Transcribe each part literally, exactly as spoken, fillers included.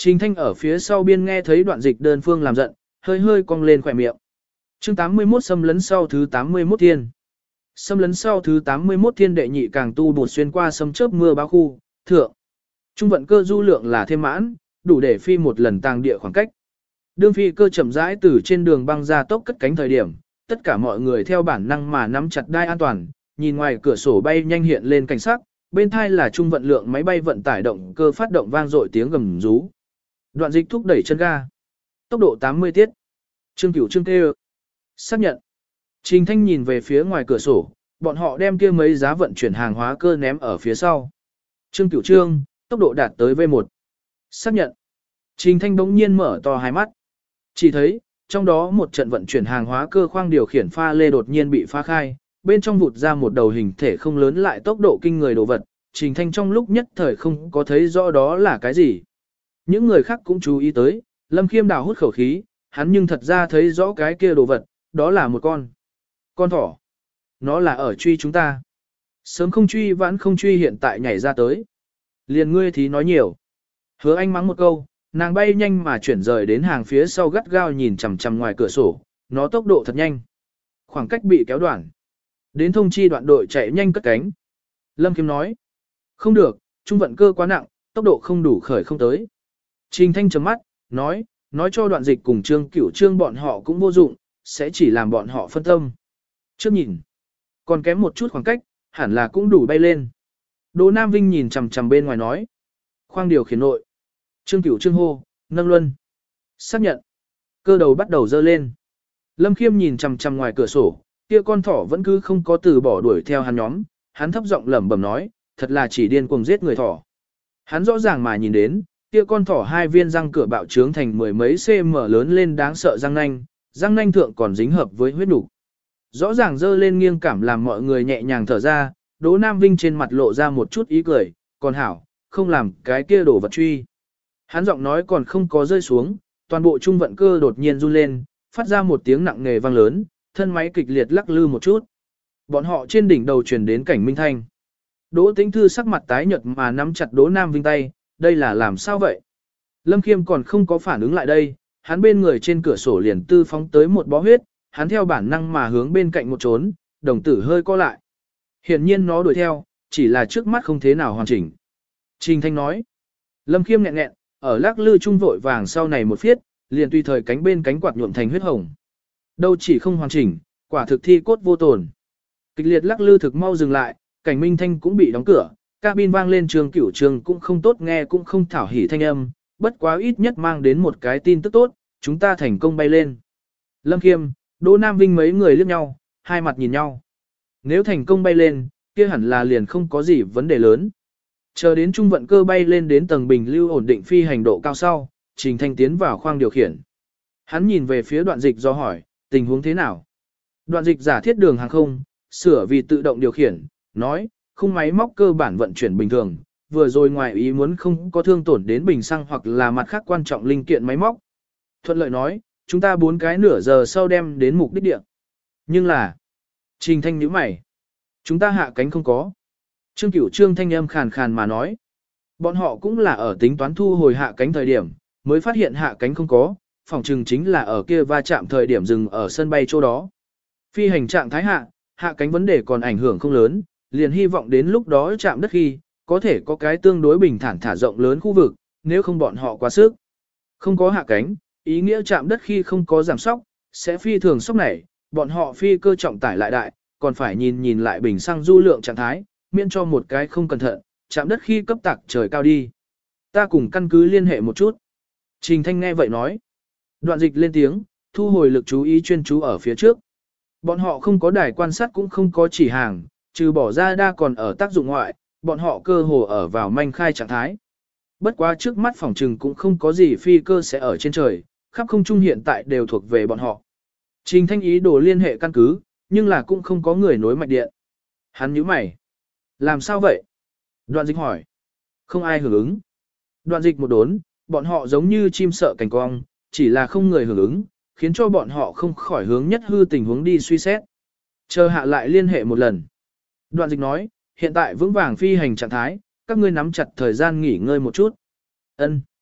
Trình Thanh ở phía sau biên nghe thấy đoạn dịch đơn phương làm giận, hơi hơi cong lên khỏe miệng. chương tám mươi mốt xâm lấn sau thứ tám mươi mốt thiên. Xâm lấn sau thứ tám mươi mốt thiên đệ nhị càng tu bột xuyên qua sấm chớp mưa báo khu, thượng. Trung vận cơ du lượng là thêm mãn, đủ để phi một lần tàng địa khoảng cách. Đương phi cơ chậm rãi từ trên đường băng ra tốc cất cánh thời điểm, tất cả mọi người theo bản năng mà nắm chặt đai an toàn, nhìn ngoài cửa sổ bay nhanh hiện lên cảnh sắc, bên thai là trung vận lượng máy bay vận tải động cơ phát động vang dội tiếng gầm rú. Đoạn dịch thúc đẩy chân ga. Tốc độ tám mươi tiết. Trương Cửu Trương kêu. Xác nhận. Trình Thanh nhìn về phía ngoài cửa sổ, bọn họ đem kia mấy giá vận chuyển hàng hóa cơ ném ở phía sau. Trương Cửu Trương, tốc độ đạt tới vê một. Xác nhận. Trình Thanh bỗng nhiên mở to hai mắt. Chỉ thấy, trong đó một trận vận chuyển hàng hóa cơ khoang điều khiển pha lê đột nhiên bị phá khai, bên trong vụt ra một đầu hình thể không lớn lại tốc độ kinh người đồ vật. Trình Thanh trong lúc nhất thời không có thấy rõ đó là cái gì. Những người khác cũng chú ý tới, Lâm Khiêm đào hút khẩu khí, hắn nhưng thật ra thấy rõ cái kia đồ vật, đó là một con. Con thỏ. Nó là ở truy chúng ta. Sớm không truy vãn không truy hiện tại nhảy ra tới. Liền ngươi thì nói nhiều. Hứa Anh mắng một câu, nàng bay nhanh mà chuyển rời đến hàng phía sau gắt gao nhìn chằm chằm ngoài cửa sổ, nó tốc độ thật nhanh. Khoảng cách bị kéo đoạn. Đến thông chi đoạn đội chạy nhanh cất cánh. Lâm Khiêm nói. Không được, trung vận cơ quá nặng, tốc độ không đủ khởi không tới. Trình Thanh chấm mắt, nói, nói cho đoạn dịch cùng Trương Cửu Trương bọn họ cũng vô dụng, sẽ chỉ làm bọn họ phân tâm. Trước nhìn, còn kém một chút khoảng cách, hẳn là cũng đủ bay lên. Đỗ Nam Vinh nhìn chằm chằm bên ngoài nói. Khoang điều khiển nội. Trương Cửu Trương hô, nâng luân. Xác nhận. Cơ đầu bắt đầu dơ lên. Lâm Khiêm nhìn chằm chằm ngoài cửa sổ, kia con thỏ vẫn cứ không có từ bỏ đuổi theo hắn nhóm. Hắn thấp giọng lẩm bẩm nói, thật là chỉ điên cuồng giết người thỏ. Hắn rõ ràng mà nhìn đến, kia con thỏ hai viên răng cửa bạo trướng thành mười mấy cm lớn lên đáng sợ răng nanh, răng nanh thượng còn dính hợp với huyết nục. Rõ ràng dơ lên nghiêng cảm làm mọi người nhẹ nhàng thở ra, Đỗ Nam Vinh trên mặt lộ ra một chút ý cười, còn hảo, không làm cái kia đổ vật truy. Hắn giọng nói còn không có rơi xuống, toàn bộ trung vận cơ đột nhiên run lên, phát ra một tiếng nặng nề vang lớn, thân máy kịch liệt lắc lư một chút. Bọn họ trên đỉnh đầu truyền đến cảnh minh thanh. Đỗ Tĩnh Thư sắc mặt tái nhợt mà nắm chặt Đỗ Nam Vinh tay, đây là làm sao vậy? Lâm Khiêm còn không có phản ứng lại đây, hắn bên người trên cửa sổ liền tư phóng tới một bó huyết, hắn theo bản năng mà hướng bên cạnh một trốn, đồng tử hơi co lại. Hiển nhiên nó đuổi theo, chỉ là trước mắt không thế nào hoàn chỉnh. Trình Thanh nói, Lâm Khiêm nghẹn nghẹn, ở lắc lư trung vội vàng sau này một phiết, liền tùy thời cánh bên cánh quạt nhuộm thành huyết hồng. Đâu chỉ không hoàn chỉnh, quả thực thi cốt vô tổn. Kịch liệt lắc lư thực mau dừng lại, cảnh minh thanh cũng bị đóng cửa, cabin vang lên Trường Cửu Trường cũng không tốt nghe cũng không thảo hỉ thanh âm, bất quá ít nhất mang đến một cái tin tức tốt, chúng ta thành công bay lên. Lâm Khiêm, Đỗ Nam Vinh mấy người liếc nhau, hai mặt nhìn nhau. Nếu thành công bay lên, kia hẳn là liền không có gì vấn đề lớn. Chờ đến trung vận cơ bay lên đến tầng bình lưu ổn định phi hành độ cao sau, Trình Thanh tiến vào khoang điều khiển. Hắn nhìn về phía đoạn dịch do hỏi, tình huống thế nào? Đoạn dịch giả thiết đường hàng không, sửa vì tự động điều khiển, nói, khung máy móc cơ bản vận chuyển bình thường, vừa rồi ngoài ý muốn không có thương tổn đến bình xăng hoặc là mặt khác quan trọng linh kiện máy móc. Thuận lợi nói, chúng ta bốn cái nửa giờ sau đem đến mục đích địa. Nhưng là, Trình Thanh nhíu mày, chúng ta hạ cánh không có. Trương Cửu Trương thanh âm khàn khàn mà nói, bọn họ cũng là ở tính toán thu hồi hạ cánh thời điểm, mới phát hiện hạ cánh không có, phòng trừng chính là ở kia va chạm thời điểm dừng ở sân bay chỗ đó. Phi hành trạng thái hạ, hạ cánh vấn đề còn ảnh hưởng không lớn, liền hy vọng đến lúc đó chạm đất khi, có thể có cái tương đối bình thản thả rộng lớn khu vực, nếu không bọn họ quá sức. Không có hạ cánh, ý nghĩa chạm đất khi không có giảm sóc, sẽ phi thường sốc nảy, bọn họ phi cơ trọng tải lại đại, còn phải nhìn nhìn lại bình xăng du lượng trạng thái, miễn cho một cái không cẩn thận, chạm đất khi cấp tạc trời cao đi. Ta cùng căn cứ liên hệ một chút. Trình Thanh nghe vậy nói. Đoạn dịch lên tiếng, thu hồi lực chú ý chuyên chú ở phía trước. Bọn họ không có đài quan sát cũng không có chỉ hàng, trừ bỏ ra đa còn ở tác dụng ngoại, bọn họ cơ hồ ở vào manh khai trạng thái. Bất quá trước mắt phòng trừng cũng không có gì phi cơ sẽ ở trên trời, khắp không trung hiện tại đều thuộc về bọn họ. Trình Thanh ý đồ liên hệ căn cứ, nhưng là cũng không có người nối mạch điện. Hắn nhíu mày. Làm sao vậy? Đoạn dịch hỏi. Không ai hưởng ứng. Đoạn dịch một đốn, bọn họ giống như chim sợ cành cong, chỉ là không người hưởng ứng, khiến cho bọn họ không khỏi hướng nhất hư tình huống đi suy xét. Chờ hạ lại liên hệ một lần. Đoạn dịch nói, hiện tại vững vàng phi hành trạng thái, các ngươi nắm chặt thời gian nghỉ ngơi một chút. Ân.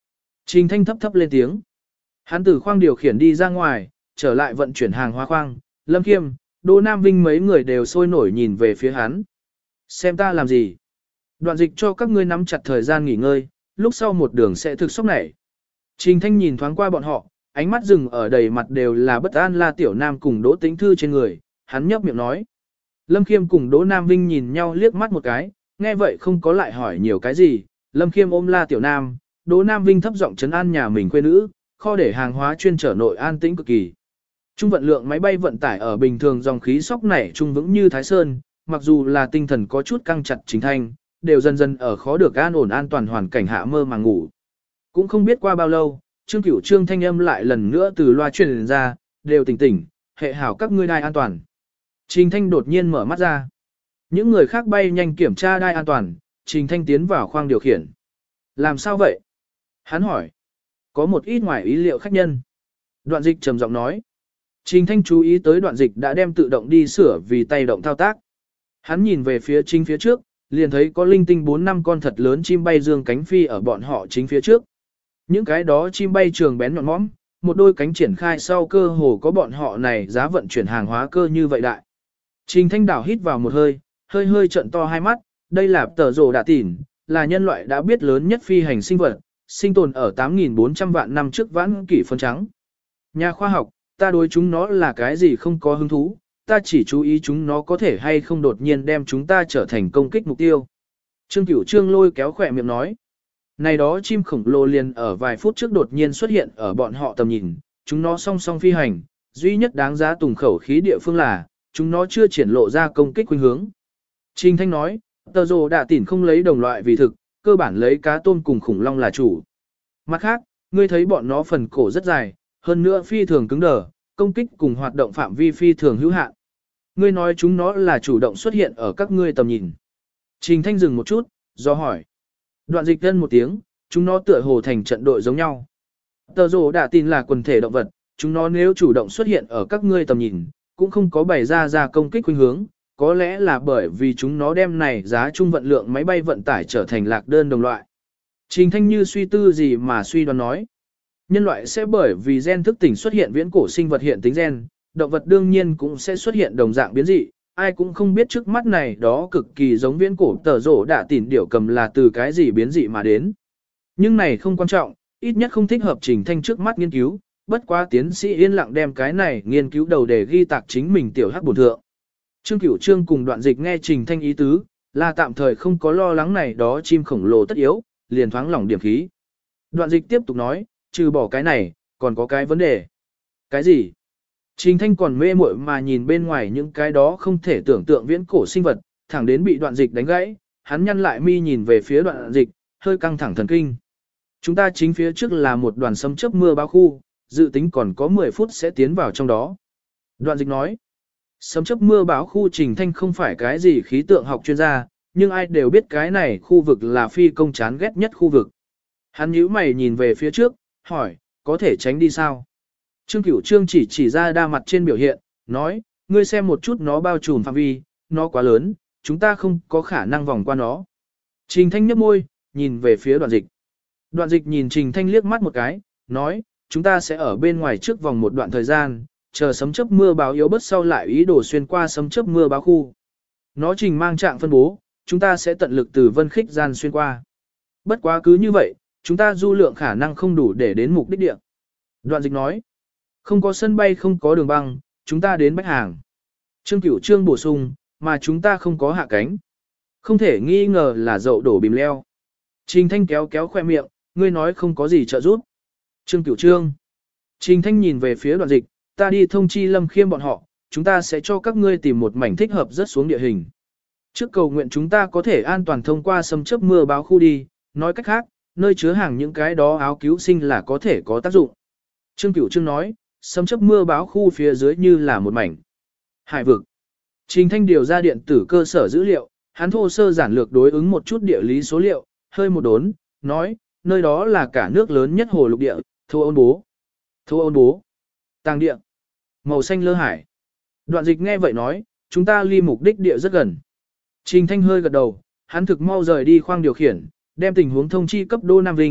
Trình Thanh thấp thấp lên tiếng. Hắn từ khoang điều khiển đi ra ngoài, trở lại vận chuyển hàng hóa khoang, Lâm Khiêm, Đỗ Nam Vinh mấy người đều sôi nổi nhìn về phía hắn. Xem ta làm gì? Đoạn dịch cho các ngươi nắm chặt thời gian nghỉ ngơi, lúc sau một đường sẽ thực sốc nảy. Trình Thanh nhìn thoáng qua bọn họ, ánh mắt dừng ở đầy mặt đều là bất an La Tiểu Nam cùng Đỗ Tĩnh Thư trên người, hắn nhấp miệng nói. Lâm Khiêm cùng Đỗ Nam Vinh nhìn nhau liếc mắt một cái, nghe vậy không có lại hỏi nhiều cái gì, Lâm Khiêm ôm La Tiểu Nam, Đỗ Nam Vinh thấp giọng trấn an nhà mình quê nữ, kho để hàng hóa chuyên trở nội an tĩnh cực kỳ. Trung vận lượng máy bay vận tải ở bình thường dòng khí sóc nảy trung vững như Thái Sơn, mặc dù là tinh thần có chút căng chặt Trình Thanh, đều dần dần ở khó được an ổn an toàn hoàn cảnh hạ mơ mà ngủ. Cũng không biết qua bao lâu, Trương Cửu Trương thanh âm lại lần nữa từ loa truyền ra, đều tỉnh tỉnh, hệ hảo các ngươi đai an toàn. Trình Thanh đột nhiên mở mắt ra. Những người khác bay nhanh kiểm tra đai an toàn, Trình Thanh tiến vào khoang điều khiển. Làm sao vậy? Hắn hỏi. Có một ít ngoài ý liệu khách nhân. Đoạn dịch trầm giọng nói. Trình Thanh chú ý tới đoạn dịch đã đem tự động đi sửa vì tay động thao tác. Hắn nhìn về phía chính phía trước, liền thấy có linh tinh bốn năm con thật lớn chim bay dương cánh phi ở bọn họ chính phía trước. Những cái đó chim bay trường bén nhọn mõm, một đôi cánh triển khai sau cơ hồ có bọn họ này giá vận chuyển hàng hóa cơ như vậy đại. Trình Thanh đảo hít vào một hơi, hơi hơi trận to hai mắt, đây là tờ rồ đạ tỉn, là nhân loại đã biết lớn nhất phi hành sinh vật, sinh tồn ở tám nghìn bốn trăm vạn năm trước vãn kỷ phân trắng. Nhà khoa học, ta đối chúng nó là cái gì không có hứng thú, ta chỉ chú ý chúng nó có thể hay không đột nhiên đem chúng ta trở thành công kích mục tiêu. Trương Cửu Trương lôi kéo khỏe miệng nói. Này đó chim khổng lồ liền ở vài phút trước đột nhiên xuất hiện ở bọn họ tầm nhìn, chúng nó song song phi hành, duy nhất đáng giá tùng khẩu khí địa phương là, chúng nó chưa triển lộ ra công kích khuynh hướng. Trình Thanh nói, tờ rồ đạ tỉn không lấy đồng loại vì thực, cơ bản lấy cá tôm cùng khủng long là chủ. Mặt khác, ngươi thấy bọn nó phần cổ rất dài, hơn nữa phi thường cứng đờ, công kích cùng hoạt động phạm vi phi thường hữu hạn. Ngươi nói chúng nó là chủ động xuất hiện ở các ngươi tầm nhìn. Trình Thanh dừng một chút, do hỏi. Đoạn dịch thân một tiếng, chúng nó tựa hồ thành trận đội giống nhau. Tờ rồ đạ tỉn là quần thể động vật, chúng nó nếu chủ động xuất hiện ở các ngươi tầm nhìn, cũng không có bày ra ra công kích khuynh hướng, có lẽ là bởi vì chúng nó đem này giá trung vận lượng máy bay vận tải trở thành lạc đơn đồng loại. Trình Thanh như suy tư gì mà suy đoán nói. Nhân loại sẽ bởi vì gen thức tỉnh xuất hiện viễn cổ sinh vật hiện tính gen, động vật đương nhiên cũng sẽ xuất hiện đồng dạng biến dị, ai cũng không biết trước mắt này đó cực kỳ giống viễn cổ tờ rổ đạ tỉn điểu cầm là từ cái gì biến dị mà đến. Nhưng này không quan trọng, ít nhất không thích hợp Trình Thanh trước mắt nghiên cứu, bất quá tiến sĩ yên lặng đem cái này nghiên cứu đầu để ghi tạc chính mình tiểu hắc bổn thượng. Trương Cửu Trương cùng Đoạn Dịch nghe Trình Thanh ý tứ, là tạm thời không có lo lắng này đó chim khổng lồ tất yếu, liền thoáng lỏng điểm khí. Đoạn Dịch tiếp tục nói, trừ bỏ cái này, còn có cái vấn đề. Cái gì? Trình Thanh còn mê muội mà nhìn bên ngoài những cái đó không thể tưởng tượng viễn cổ sinh vật, thẳng đến bị Đoạn Dịch đánh gãy, hắn nhăn lại mi nhìn về phía Đoạn Dịch, hơi căng thẳng thần kinh. Chúng ta chính phía trước là một đoàn sấm chớp mưa bao khu, dự tính còn có mười phút sẽ tiến vào trong đó. Đoạn Dịch nói, sấm chớp mưa bão khu Trình Thanh không phải cái gì khí tượng học chuyên gia, nhưng ai đều biết cái này khu vực là phi công chán ghét nhất khu vực. Hắn nhíu mày nhìn về phía trước, hỏi, có thể tránh đi sao? Trương Cửu Trương chỉ chỉ ra đa mặt trên biểu hiện, nói, ngươi xem một chút nó bao trùm phạm vi, nó quá lớn, chúng ta không có khả năng vòng qua nó. Trình Thanh nhếch môi, nhìn về phía Đoạn Dịch. Đoạn Dịch nhìn Trình Thanh liếc mắt một cái, nói, chúng ta sẽ ở bên ngoài trước vòng một đoạn thời gian, chờ sấm chớp mưa báo yếu bớt sau lại ý đồ xuyên qua sấm chớp mưa báo khu. Nó trình mang trạng phân bố, chúng ta sẽ tận lực từ vân khích gian xuyên qua. Bất quá cứ như vậy, chúng ta du lượng khả năng không đủ để đến mục đích địa. Đoạn Dịch nói, không có sân bay không có đường băng, chúng ta đến Bách Hàng. Trương Cửu Trương bổ sung, mà chúng ta không có hạ cánh. Không thể nghi ngờ là dậu đổ bìm leo. Trình Thanh kéo kéo khoe miệng, ngươi nói không có gì trợ giúp. Trương Cửu Trương. Trình Thanh nhìn về phía Đoạn Dịch, ta đi thông chi Lâm Khiêm bọn họ, chúng ta sẽ cho các ngươi tìm một mảnh thích hợp rớt xuống địa hình. Trước cầu nguyện chúng ta có thể an toàn thông qua sấm chớp mưa báo khu đi, nói cách khác, nơi chứa hàng những cái đó áo cứu sinh là có thể có tác dụng. Trương Cửu Trương nói, sấm chớp mưa báo khu phía dưới như là một mảnh hải vực. Trình Thanh điều ra điện tử cơ sở dữ liệu, hắn thô sơ giản lược đối ứng một chút địa lý số liệu, hơi một đốn, nói, nơi đó là cả nước lớn nhất hồ lục địa, Thô Ôn Bố. Thô Ôn Bố. Tàng địa. Màu xanh lơ hải. Đoạn Dịch nghe vậy nói, chúng ta ly mục đích địa rất gần. Trình Thanh hơi gật đầu, hắn thực mau rời đi khoang điều khiển, đem tình huống thông chi cấp Đô Nam Vinh,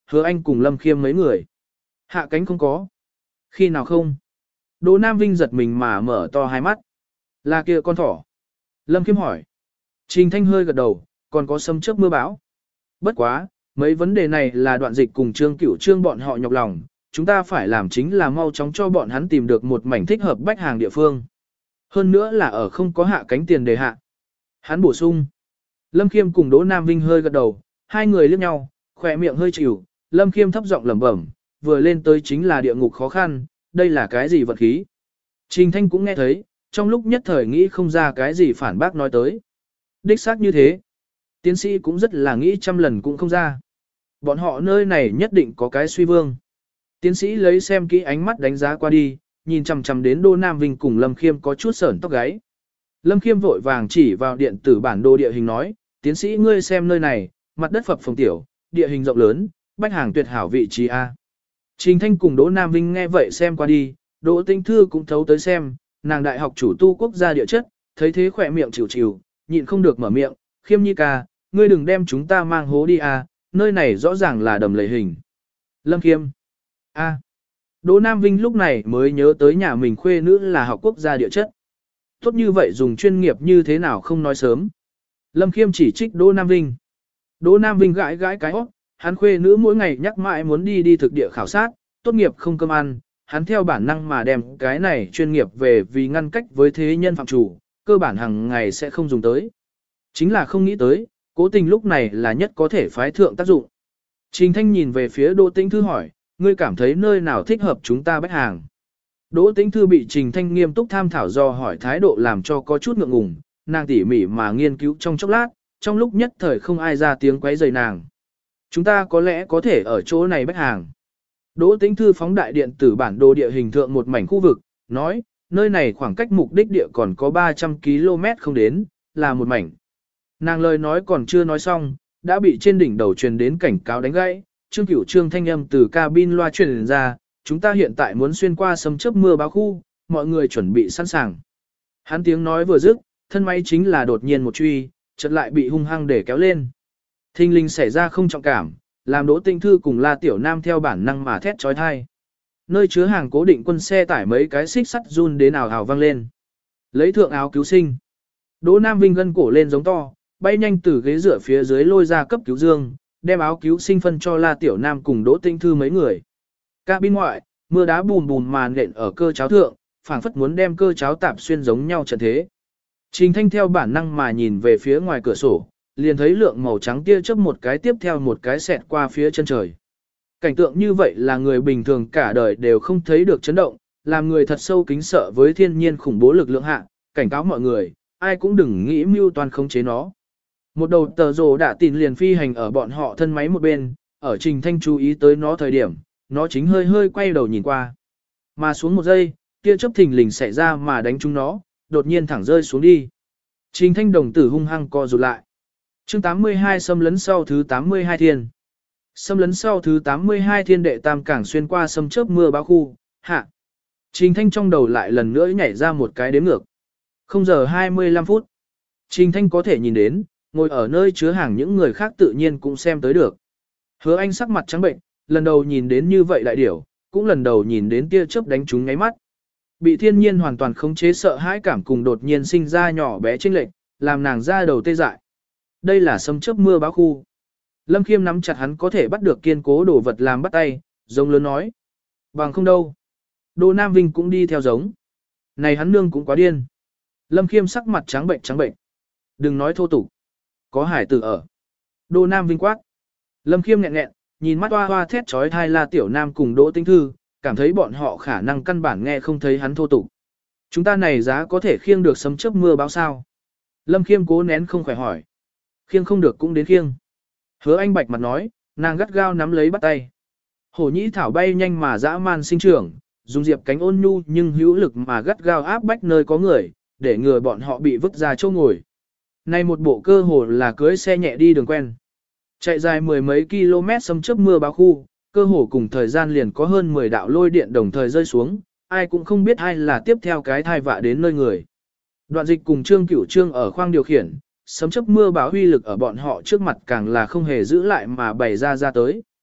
Hứa Anh cùng Lâm Khiêm mấy người. Hạ cánh không có. Khi nào không? Đỗ Nam Vinh giật mình mà mở to hai mắt. Là kia con thỏ. Lâm Khiêm hỏi. Trình Thanh hơi gật đầu, còn có sấm chớp mưa bão. Bất quá, mấy vấn đề này là Đoạn Dịch cùng Trương Cửu Trương bọn họ nhọc lòng, chúng ta phải làm chính là mau chóng cho bọn hắn tìm được một mảnh thích hợp bách hàng địa phương. Hơn nữa là ở không có hạ cánh tiền đề hạ. Hắn bổ sung. Lâm Khiêm cùng Đỗ Nam Vinh hơi gật đầu, hai người liếc nhau, khỏe miệng hơi chịu, Lâm Khiêm thấp giọng lẩm bẩm, vừa lên tới chính là địa ngục khó khăn, đây là cái gì vật khí. Trình Thanh cũng nghe thấy, trong lúc nhất thời nghĩ không ra cái gì phản bác nói tới. Đích xác như thế. Tiến sĩ cũng rất là nghĩ trăm lần cũng không ra. Bọn họ nơi này nhất định có cái suy vương. Tiến sĩ lấy xem kỹ ánh mắt đánh giá qua đi, nhìn chằm chằm đến Đỗ Nam Vinh cùng Lâm Khiêm có chút sởn tóc gáy. Lâm Khiêm vội vàng chỉ vào điện tử bản đồ địa hình nói, tiến sĩ ngươi xem nơi này, mặt đất phập phồng tiểu, địa hình rộng lớn, bách hàng tuyệt hảo vị trí A. Trình Thanh cùng Đỗ Nam Vinh nghe vậy xem qua đi, Đỗ Tinh Thư cũng thấu tới xem, nàng đại học chủ tu quốc gia địa chất, thấy thế khỏe miệng chịu chịu, nhịn không được mở miệng, Khiêm nhi ca, ngươi đừng đem chúng ta mang hố đi A, nơi này rõ ràng là đầm lầy hình. Lâm Khiêm. A. Đỗ Nam Vinh lúc này mới nhớ tới nhà mình khuê nữ là học quốc gia địa chất. Tốt như vậy dùng chuyên nghiệp như thế nào không nói sớm. Lâm Khiêm chỉ trích Đỗ Nam Vinh. Đỗ Nam Vinh gãi gãi cái óc, hắn khuê nữ mỗi ngày nhắc mãi muốn đi đi thực địa khảo sát, tốt nghiệp không cơm ăn, hắn theo bản năng mà đem cái này chuyên nghiệp về vì ngăn cách với thế nhân phạm chủ, cơ bản hàng ngày sẽ không dùng tới. Chính là không nghĩ tới, cố tình lúc này là nhất có thể phái thượng tác dụng. Trình Thanh nhìn về phía Đỗ Tĩnh Thư hỏi, ngươi cảm thấy nơi nào thích hợp chúng ta bách hàng. Đỗ Tĩnh Thư bị Trình Thanh nghiêm túc tham thảo do hỏi thái độ làm cho có chút ngượng ngùng, nàng tỉ mỉ mà nghiên cứu trong chốc lát, trong lúc nhất thời không ai ra tiếng quấy rầy nàng. Chúng ta có lẽ có thể ở chỗ này bách hàng. Đỗ Tĩnh Thư phóng đại điện tử bản đồ địa hình thượng một mảnh khu vực, nói, nơi này khoảng cách mục đích địa còn có ba trăm ki lô mét không đến, là một mảnh. Nàng lời nói còn chưa nói xong, đã bị trên đỉnh đầu truyền đến cảnh cáo đánh gãy, Trương Cửu Trương thanh âm từ cabin loa truyền ra, chúng ta hiện tại muốn xuyên qua sấm chớp mưa bão khu, mọi người chuẩn bị sẵn sàng. Hắn tiếng nói vừa dứt, thân máy chính là đột nhiên một truy, chợt lại bị hung hăng để kéo lên. Thinh linh xảy ra không trọng cảm, làm Đỗ Tinh Thư cùng La Tiểu Nam theo bản năng mà thét trói thai. Nơi chứa hàng cố định quân xe tải mấy cái xích sắt run đến ào ào vang lên. Lấy thượng áo cứu sinh. Đỗ Nam Vinh gân cổ lên giống to, bay nhanh từ ghế dựa phía dưới lôi ra cấp cứu dương, đem áo cứu sinh phân cho La Tiểu Nam cùng Đỗ Tinh Thư mấy người. Cabin ngoại, mưa đá bùn bùn màn nện ở cơ cháo thượng, phảng phất muốn đem cơ cháo tạp xuyên giống nhau trận thế. Trình Thanh theo bản năng mà nhìn về phía ngoài cửa sổ, liền thấy lượng màu trắng tia chớp một cái tiếp theo một cái xẹt qua phía chân trời. Cảnh tượng như vậy là người bình thường cả đời đều không thấy được chấn động, làm người thật sâu kính sợ với thiên nhiên khủng bố lực lượng hạ, cảnh cáo mọi người, ai cũng đừng nghĩ mưu toan khống chế nó. Một đầu tờ rồ đã tìm liền phi hành ở bọn họ thân máy một bên, ở Trình Thanh chú ý tới nó thời điểm, nó chính hơi hơi quay đầu nhìn qua. Mà xuống một giây, tia chớp thình lình xảy ra mà đánh trúng nó, đột nhiên thẳng rơi xuống đi. Trình Thanh đồng tử hung hăng co rụt lại. Chương tám mươi hai xâm lấn sau thứ tám mươi hai thiên. Xâm lấn sau thứ tám mươi hai thiên đệ tam cảng xuyên qua sấm chớp mưa bão khu, hạ. Trình Thanh trong đầu lại lần nữa nhảy ra một cái đếm ngược. không giờ hai mươi lăm phút. Trình Thanh có thể nhìn đến, ngồi ở nơi chứa hàng những người khác tự nhiên cũng xem tới được. Hứa Anh sắc mặt trắng bệnh, lần đầu nhìn đến như vậy đại điểu, cũng lần đầu nhìn đến tia chớp đánh trúng ngáy mắt. Bị thiên nhiên hoàn toàn khống chế sợ hãi cảm cùng đột nhiên sinh ra nhỏ bé chênh lệch, làm nàng ra đầu tê dại. Đây là sấm chớp mưa bão khu. Lâm Khiêm nắm chặt hắn có thể bắt được kiên cố đồ vật làm bắt tay, giống lớn nói. Bằng không đâu. Đỗ Nam Vinh cũng đi theo giống. Này hắn nương cũng quá điên. Lâm Khiêm sắc mặt trắng bệnh trắng bệnh. Đừng nói thô tục. Có hải tử ở. Đỗ Nam Vinh quát. Lâm Khiêm nghẹn nghẹn, nhìn mắt hoa hoa thét trói thai La Tiểu Nam cùng Đỗ Tinh Thư, cảm thấy bọn họ khả năng căn bản nghe không thấy hắn thô tục. Chúng ta này giá có thể khiêng được sấm chớp mưa bão sao? Lâm Khiêm cố nén không khỏe hỏi. Khiêng không được cũng đến khiêng. Hứa Anh bạch mặt nói, nàng gắt gao nắm lấy bắt tay. Hổ nhĩ thảo bay nhanh mà dã man sinh trưởng, dùng diệp cánh ôn nhu nhưng hữu lực mà gắt gao áp bách nơi có người, để ngừa bọn họ bị vứt ra chỗ ngồi. Này một bộ cơ hồ là cưới xe nhẹ đi đường quen. Chạy dài mười mấy km sấm chớp mưa bão khu, cơ hồ cùng thời gian liền có hơn mười đạo lôi điện đồng thời rơi xuống, ai cũng không biết ai là tiếp theo cái thai vạ đến nơi người. Đoạn Dịch cùng Trương Cửu Trương ở khoang điều khiển, sấm chớp mưa bão huy lực ở bọn họ trước mặt càng là không hề giữ lại mà bày ra ra tới.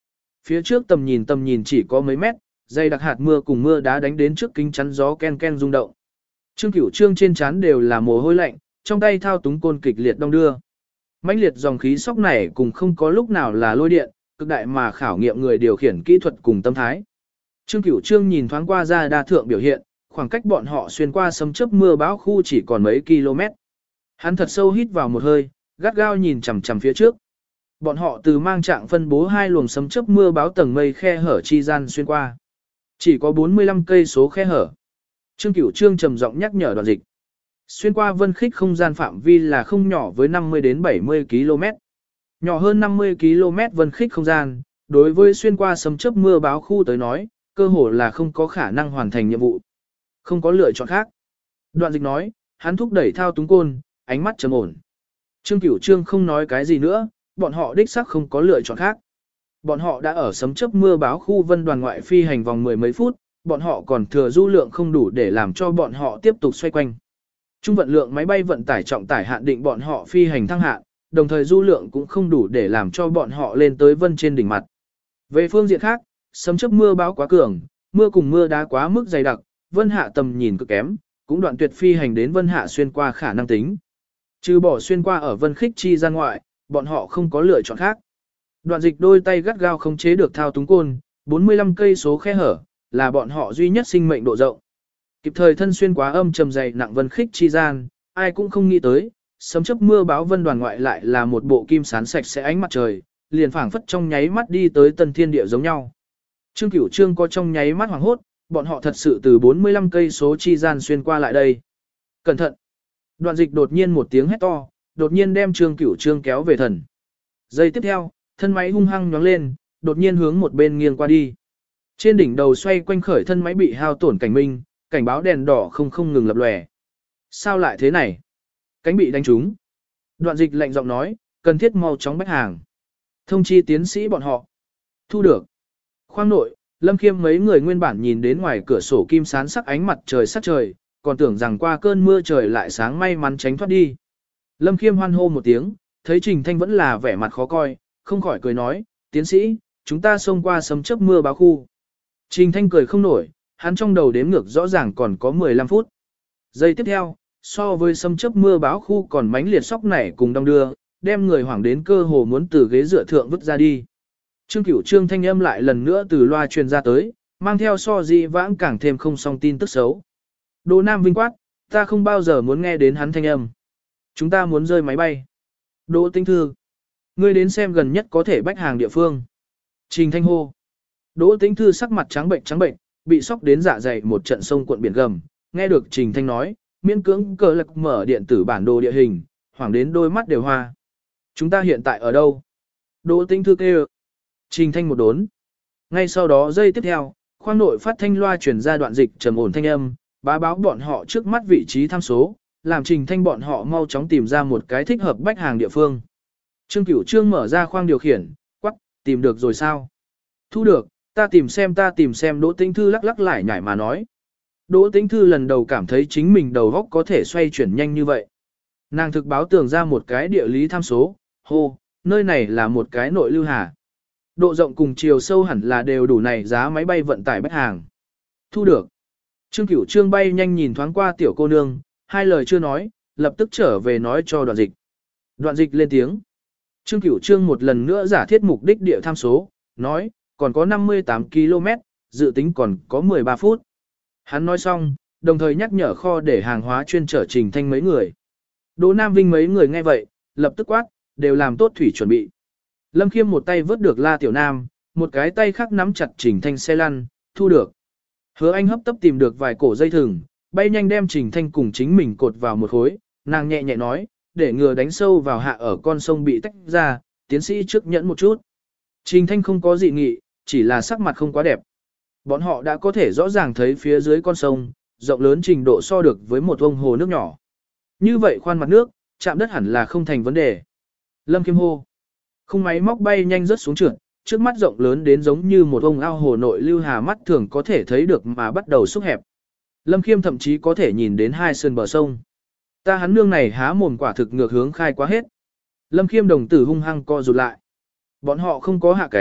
Phía trước tầm nhìn tầm nhìn chỉ có mấy mét, dày đặc hạt mưa cùng mưa đá đánh đến trước kính chắn gió ken ken rung động. Trương Cửu Trương trên trán đều là mồ hôi lạnh, trong tay thao túng côn kịch liệt đong đưa. Mãnh liệt dòng khí sóc này cùng không có lúc nào là lôi điện, cực đại mà khảo nghiệm người điều khiển kỹ thuật cùng tâm thái. Trương Cửu Trương nhìn thoáng qua ra đa thượng biểu hiện, khoảng cách bọn họ xuyên qua sấm chớp mưa bão khu chỉ còn mấy km. Hắn thật sâu hít vào một hơi, gắt gao nhìn chằm chằm phía trước. Bọn họ từ mang trạng phân bố hai luồng sấm chớp mưa bão tầng mây khe hở chi gian xuyên qua. Chỉ có bốn mươi lăm cây số khe hở. Trương Cửu Trương trầm giọng nhắc nhở Đoàn Dịch. Xuyên qua vân khích không gian phạm vi là không nhỏ với năm mươi đến bảy mươi ki lô mét. Nhỏ hơn năm mươi ki lô mét vân khích không gian, đối với xuyên qua sấm chớp mưa bão khu tới nói, cơ hồ là không có khả năng hoàn thành nhiệm vụ. Không có lựa chọn khác. Đoạn Dịch nói, hắn thúc đẩy thao túng côn, ánh mắt trầm ổn. Trương Cửu Trương không nói cái gì nữa, bọn họ đích xác không có lựa chọn khác. Bọn họ đã ở sấm chớp mưa báo khu vân đoàn ngoại phi hành vòng mười mấy phút, bọn họ còn thừa du lượng không đủ để làm cho bọn họ tiếp tục xoay quanh. Trung vận lượng máy bay vận tải trọng tải hạn định bọn họ phi hành thăng hạn, đồng thời du lượng cũng không đủ để làm cho bọn họ lên tới vân trên đỉnh mặt. Về phương diện khác, sấm chớp mưa báo quá cường, mưa cùng mưa đá quá mức dày đặc, vân hạ tầm nhìn cực kém, cũng đoạn tuyệt phi hành đến vân hạ xuyên qua khả năng tính. Trừ bỏ xuyên qua ở vân khích chi gian ngoại, bọn họ không có lựa chọn khác. Đoạn Dịch đôi tay gắt gao không chế được thao túng côn, bốn mươi lăm cây số khe hở, là bọn họ duy nhất sinh mệnh độ rộng. Kịp thời thân xuyên quá âm trầm dày nặng vân khích chi gian, ai cũng không nghĩ tới, sấm chớp mưa báo vân đoàn ngoại lại là một bộ kim sán sạch sẽ ánh mặt trời, liền phảng phất trong nháy mắt đi tới tân thiên địa giống nhau. Trương Cửu Trương có trong nháy mắt hoảng hốt, bọn họ thật sự từ bốn mươi lăm cây số chi gian xuyên qua lại đây. Cẩn thận! Đoạn Dịch đột nhiên một tiếng hét to, đột nhiên đem Trương Cửu Trương kéo về thần. Giây tiếp theo, thân máy hung hăng nhoáng lên, đột nhiên hướng một bên nghiêng qua đi. Trên đỉnh đầu xoay quanh khởi thân máy bị hao tổn cảnh minh, cảnh báo đèn đỏ không không ngừng lập lòe. Sao lại thế này? Cánh bị đánh trúng. Đoạn Dịch lạnh giọng nói, cần thiết mau chóng bách hàng. Thông chi tiến sĩ bọn họ. Thu được. Khoang nội, Lâm Khiêm mấy người nguyên bản nhìn đến ngoài cửa sổ kim sán sắc ánh mặt trời sắc trời, còn tưởng rằng qua cơn mưa trời lại sáng may mắn tránh thoát đi. Lâm Khiêm hoan hô một tiếng, thấy Trình Thanh vẫn là vẻ mặt khó coi, không khỏi cười nói, tiến sĩ, chúng ta xông qua sấm chớp mưa báo khu. Trình Thanh cười không nổi, hắn trong đầu đếm ngược rõ ràng còn có mười lăm phút. Giây tiếp theo, so với sấm chớp mưa báo khu còn mánh liệt sóc nảy cùng đong đưa, đem người hoảng đến cơ hồ muốn từ ghế dựa thượng vứt ra đi. Trương Cửu Trương thanh âm lại lần nữa từ loa truyền ra tới, mang theo so dị vãng càng thêm không song tin tức xấu. Đỗ Nam Vinh quát, ta không bao giờ muốn nghe đến hắn thanh âm. Chúng ta muốn rơi máy bay. Đỗ Tĩnh Thư, ngươi đến xem gần nhất có thể bách hàng địa phương. Trình Thanh hô. Đỗ Tĩnh Thư sắc mặt trắng bệnh trắng bệnh, bị sốc đến dạ dày một trận sông cuộn biển gầm, nghe được Trình Thanh nói, miễn cưỡng cờ lực mở điện tử bản đồ địa hình, hoảng đến đôi mắt đều hoa. Chúng ta hiện tại ở đâu? Đỗ Tĩnh Thư kêu. Trình Thanh một đốn. Ngay sau đó giây tiếp theo, khoang nội phát thanh loa truyền ra đoạn dịch trầm ổn thanh âm, bá báo bọn họ trước mắt vị trí tham số, làm Trình Thanh bọn họ mau chóng tìm ra một cái thích hợp bách hàng địa phương. Trương Cửu Trương mở ra khoang điều khiển, quắc, tìm được rồi sao? Thu được, ta tìm xem ta tìm xem. Đỗ Tĩnh Thư lắc lắc lại nhảy mà nói. Đỗ Tĩnh Thư lần đầu cảm thấy chính mình đầu óc có thể xoay chuyển nhanh như vậy. Nàng thực báo tường ra một cái địa lý tham số, hô, nơi này là một cái nội lưu hà. Độ rộng cùng chiều sâu hẳn là đều đủ này giá máy bay vận tải bách hàng. Thu được. Trương Cửu Trương bay nhanh nhìn thoáng qua tiểu cô nương, hai lời chưa nói, lập tức trở về nói cho đoạn dịch. Đoạn dịch lên tiếng. Trương Cửu Trương một lần nữa giả thiết mục đích địa tham số, nói, còn có năm mươi tám ki lô mét, dự tính còn có mười ba phút. Hắn nói xong, đồng thời nhắc nhở kho để hàng hóa chuyên trở Trình Thanh mấy người. Đỗ Nam Vinh mấy người nghe vậy, lập tức quát, đều làm tốt thủy chuẩn bị. Lâm Khiêm một tay vớt được La Tiểu Nam, một cái tay khác nắm chặt Trình Thanh xe lăn, thu được. Hứa Anh hấp tấp tìm được vài cổ dây thừng, bay nhanh đem Trình Thanh cùng chính mình cột vào một khối, nàng nhẹ nhẹ nói, để ngừa đánh sâu vào hạ ở con sông bị tách ra, tiến sĩ trước nhẫn một chút. Trình Thanh không có dị nghị, chỉ là sắc mặt không quá đẹp. Bọn họ đã có thể rõ ràng thấy phía dưới con sông, rộng lớn trình độ so được với một vông hồ nước nhỏ. Như vậy khoan mặt nước, chạm đất hẳn là không thành vấn đề. Lâm Khiêm hô. Khung máy móc bay nhanh rớt xuống trượt, trước mắt rộng lớn đến giống như một ông ao hồ nội lưu hà mắt thường có thể thấy được mà bắt đầu xúc hẹp. Lâm Khiêm thậm chí có thể nhìn đến hai sườn bờ sông. Ta hắn nương này há mồm quả thực ngược hướng khai quá hết. Lâm Khiêm đồng tử hung hăng co rụt lại. Bọn họ không có hạ cánh,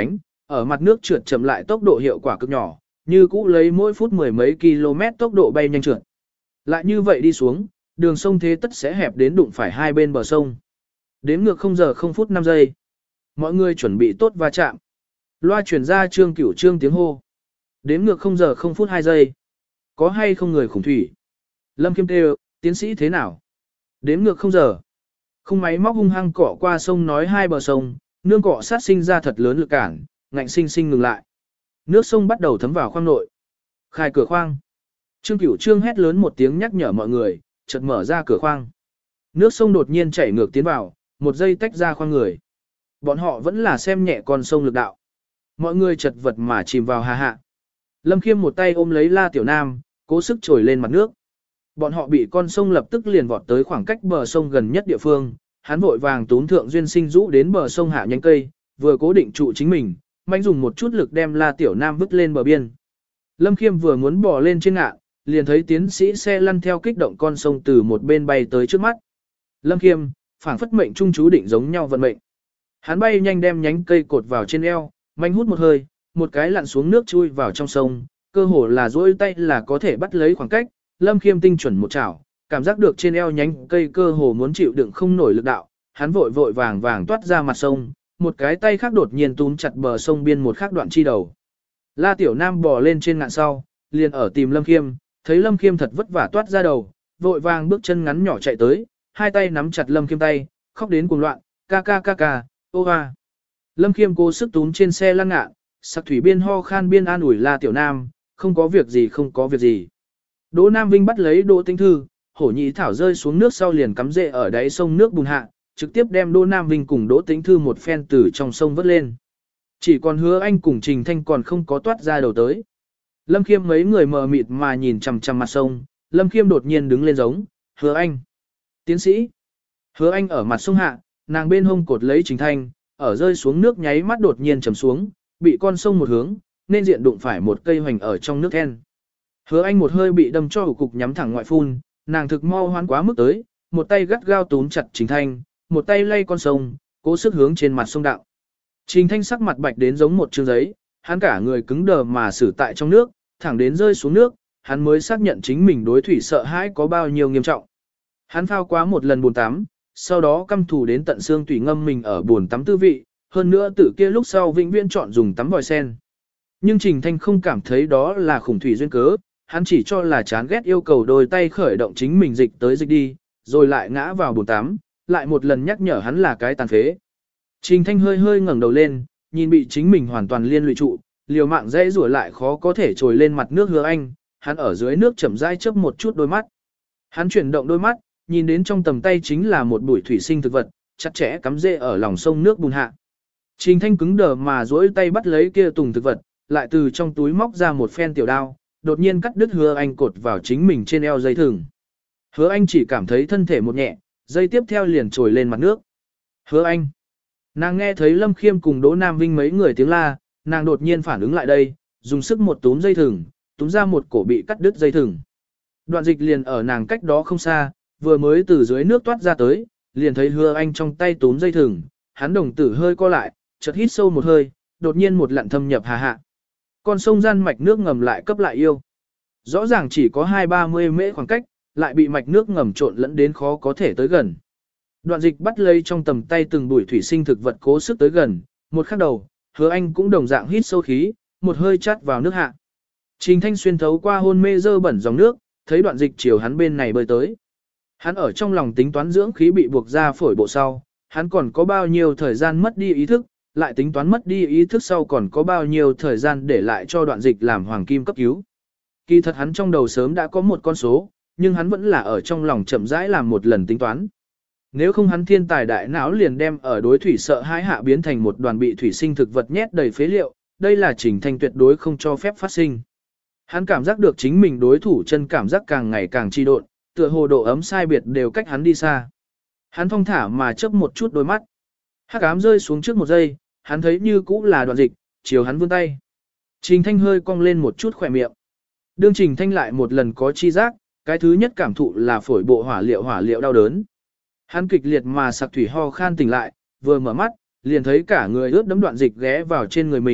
ở mặt nước trượt chậm lại tốc độ hiệu quả cực nhỏ, như cũ lấy mỗi phút mười mấy km tốc độ bay nhanh trượt. Lại như vậy đi xuống, đường sông thế tất sẽ hẹp đến đụng phải hai bên bờ sông. Đếm ngược không giờ không phút năm giây. Mọi người chuẩn bị tốt va chạm. Loa chuyển ra trương cửu trương tiếng hô. Đếm ngược không giờ không phút hai giây. Có hay không người khủng thủy? Lâm Khiêm kêu, tiến sĩ thế nào? Đếm ngược không giờ. Khung máy móc hung hăng cọ qua sông nói hai bờ sông, nương cọ sát sinh ra thật lớn lực cản, ngạnh sinh sinh ngừng lại. Nước sông bắt đầu thấm vào khoang nội. Khai cửa khoang. Trương Cửu Trương hét lớn một tiếng nhắc nhở mọi người, chợt mở ra cửa khoang. Nước sông đột nhiên chảy ngược tiến vào, một giây tách ra khoang người. Bọn họ vẫn là xem nhẹ con sông lực đạo. Mọi người chật vật mà chìm vào hà hạ. Lâm Khiêm một tay ôm lấy La Tiểu Nam, cố sức trồi lên mặt nước. Bọn họ bị con sông lập tức liền vọt tới khoảng cách bờ sông gần nhất địa phương. Hắn vội vàng túm thượng duyên sinh rũ đến bờ sông hạ nhánh cây, vừa cố định trụ chính mình, mạnh dùng một chút lực đem La Tiểu Nam vứt lên bờ biên. Lâm Khiêm vừa muốn bò lên trên ngạn, liền thấy tiến sĩ xe lăn theo kích động con sông từ một bên bay tới trước mắt. Lâm Khiêm, phảng phất mệnh trung chú định giống nhau vận mệnh. Hắn bay nhanh đem nhánh cây cột vào trên eo, mạnh hút một hơi, một cái lặn xuống nước chui vào trong sông, cơ hồ là duỗi tay là có thể bắt lấy khoảng cách. Lâm Khiêm tinh chuẩn một chảo, cảm giác được trên eo nhánh cây cơ hồ muốn chịu đựng không nổi lực đạo, hắn vội vội vàng vàng toát ra mặt sông, một cái tay khác đột nhiên túm chặt bờ sông biên một khác đoạn chi đầu. La Tiểu Nam bò lên trên ngạn sau, liền ở tìm Lâm Khiêm, thấy Lâm Khiêm thật vất vả toát ra đầu, vội vàng bước chân ngắn nhỏ chạy tới, hai tay nắm chặt Lâm Khiêm tay, khóc đến cuồng loạn, ca ca ca ca, ô hoa. Lâm Khiêm cố sức túm trên xe lăn ngạn, sặc thủy biên ho khan biên an ủi La Tiểu Nam, không có việc gì không có việc gì. Đỗ Nam Vinh bắt lấy Đỗ Tĩnh Thư, hổ nhị thảo rơi xuống nước sau liền cắm rễ ở đáy sông nước bùn hạ, trực tiếp đem Đỗ Nam Vinh cùng Đỗ Tĩnh Thư một phen từ trong sông vớt lên. Chỉ còn Hứa Anh cùng Trình Thanh còn không có toát ra đầu tới. Lâm Khiêm mấy người mờ mịt mà nhìn chằm chằm mặt sông, Lâm Khiêm đột nhiên đứng lên giống, Hứa Anh. Tiến sĩ. Hứa Anh ở mặt sông hạ, nàng bên hông cột lấy Trình Thanh, ở rơi xuống nước nháy mắt đột nhiên chầm xuống, bị con sông một hướng, nên diện đụng phải một cây hoành ở trong nước then. Hứa Anh một hơi bị đâm cho hủ cục nhắm thẳng ngoại phun, nàng thực mau hoán quá mức tới, một tay gắt gao túm chặt Trình Thanh, một tay lay con sông, cố sức hướng trên mặt sông đạo. Trình Thanh sắc mặt bạch đến giống một chương giấy, hắn cả người cứng đờ mà xử tại trong nước, thẳng đến rơi xuống nước, hắn mới xác nhận chính mình đối thủy sợ hãi có bao nhiêu nghiêm trọng. Hắn phao quá một lần bồn tắm, sau đó căm thù đến tận xương tủy ngâm mình ở bồn tắm tư vị, hơn nữa từ kia lúc sau vĩnh viễn chọn dùng tắm vòi sen. Nhưng Trình Thanh không cảm thấy đó là khủng thủy duyên cớ, hắn chỉ cho là chán ghét yêu cầu đôi tay khởi động chính mình dịch tới dịch đi, rồi lại ngã vào bồn tắm, lại một lần nhắc nhở hắn là cái tàn phế. Trình Thanh hơi hơi ngẩng đầu lên, nhìn bị chính mình hoàn toàn liên lụy trụ, liều mạng dãy rủa lại khó có thể trồi lên mặt nước Hứa Anh, hắn ở dưới nước chậm rãi chớp một chút đôi mắt. Hắn chuyển động đôi mắt, nhìn đến trong tầm tay chính là một bụi thủy sinh thực vật, chặt chẽ cắm rễ ở lòng sông nước bùn hạ. Trình Thanh cứng đờ mà duỗi tay bắt lấy kia tùng thực vật, lại từ trong túi móc ra một phen tiểu đao, đột nhiên cắt đứt Hứa Anh cột vào chính mình trên eo dây thừng. Hứa Anh chỉ cảm thấy thân thể một nhẹ, dây tiếp theo liền trồi lên mặt nước. Hứa Anh. Nàng nghe thấy Lâm Khiêm cùng Đỗ Nam Vinh mấy người tiếng la, nàng đột nhiên phản ứng lại đây, dùng sức một túm dây thừng, túm ra một cổ bị cắt đứt dây thừng. Đoạn dịch liền ở nàng cách đó không xa, vừa mới từ dưới nước toát ra tới, liền thấy Hứa Anh trong tay túm dây thừng, hắn đồng tử hơi co lại, chợt hít sâu một hơi, đột nhiên một lặn thâm nhập hà hạ. Con sông gian mạch nước ngầm lại cấp lại yêu. Rõ ràng chỉ có hai ba mươi mễ khoảng cách, lại bị mạch nước ngầm trộn lẫn đến khó có thể tới gần. Đoạn dịch bắt lấy trong tầm tay từng bụi thủy sinh thực vật cố sức tới gần, một khắc đầu, Hứa Anh cũng đồng dạng hít sâu khí, một hơi chát vào nước hạ. Trình Thanh xuyên thấu qua hôn mê dơ bẩn dòng nước, thấy đoạn dịch chiều hắn bên này bơi tới. Hắn ở trong lòng tính toán dưỡng khí bị buộc ra phổi bộ sau, hắn còn có bao nhiêu thời gian mất đi ý thức, lại tính toán mất đi ý thức sau còn có bao nhiêu thời gian để lại cho đoạn dịch làm hoàng kim cấp cứu. Kỳ thật hắn trong đầu sớm đã có một con số, nhưng hắn vẫn là ở trong lòng chậm rãi làm một lần tính toán. Nếu không hắn thiên tài đại não liền đem ở đối thủy sợ hãi hạ biến thành một đoàn bị thủy sinh thực vật nhét đầy phế liệu, đây là Trình Thanh tuyệt đối không cho phép phát sinh. Hắn cảm giác được chính mình đối thủ chân cảm giác càng ngày càng chi độn, tựa hồ độ ấm sai biệt đều cách hắn đi xa. Hắn thong thả mà chớp một chút đôi mắt. Hắc ám rơi xuống trước một giây, hắn thấy như cũ là đoạn dịch, chiều hắn vươn tay. Trình Thanh hơi cong lên một chút khỏe miệng. Đương Trình Thanh lại một lần có chi giác, cái thứ nhất cảm thụ là phổi bộ hỏa liệu hỏa liệu đau đớn. Hắn kịch liệt mà sặc thủy ho khan tỉnh lại, vừa mở mắt, liền thấy cả người ướt đẫm đoạn dịch ghé vào trên người mình,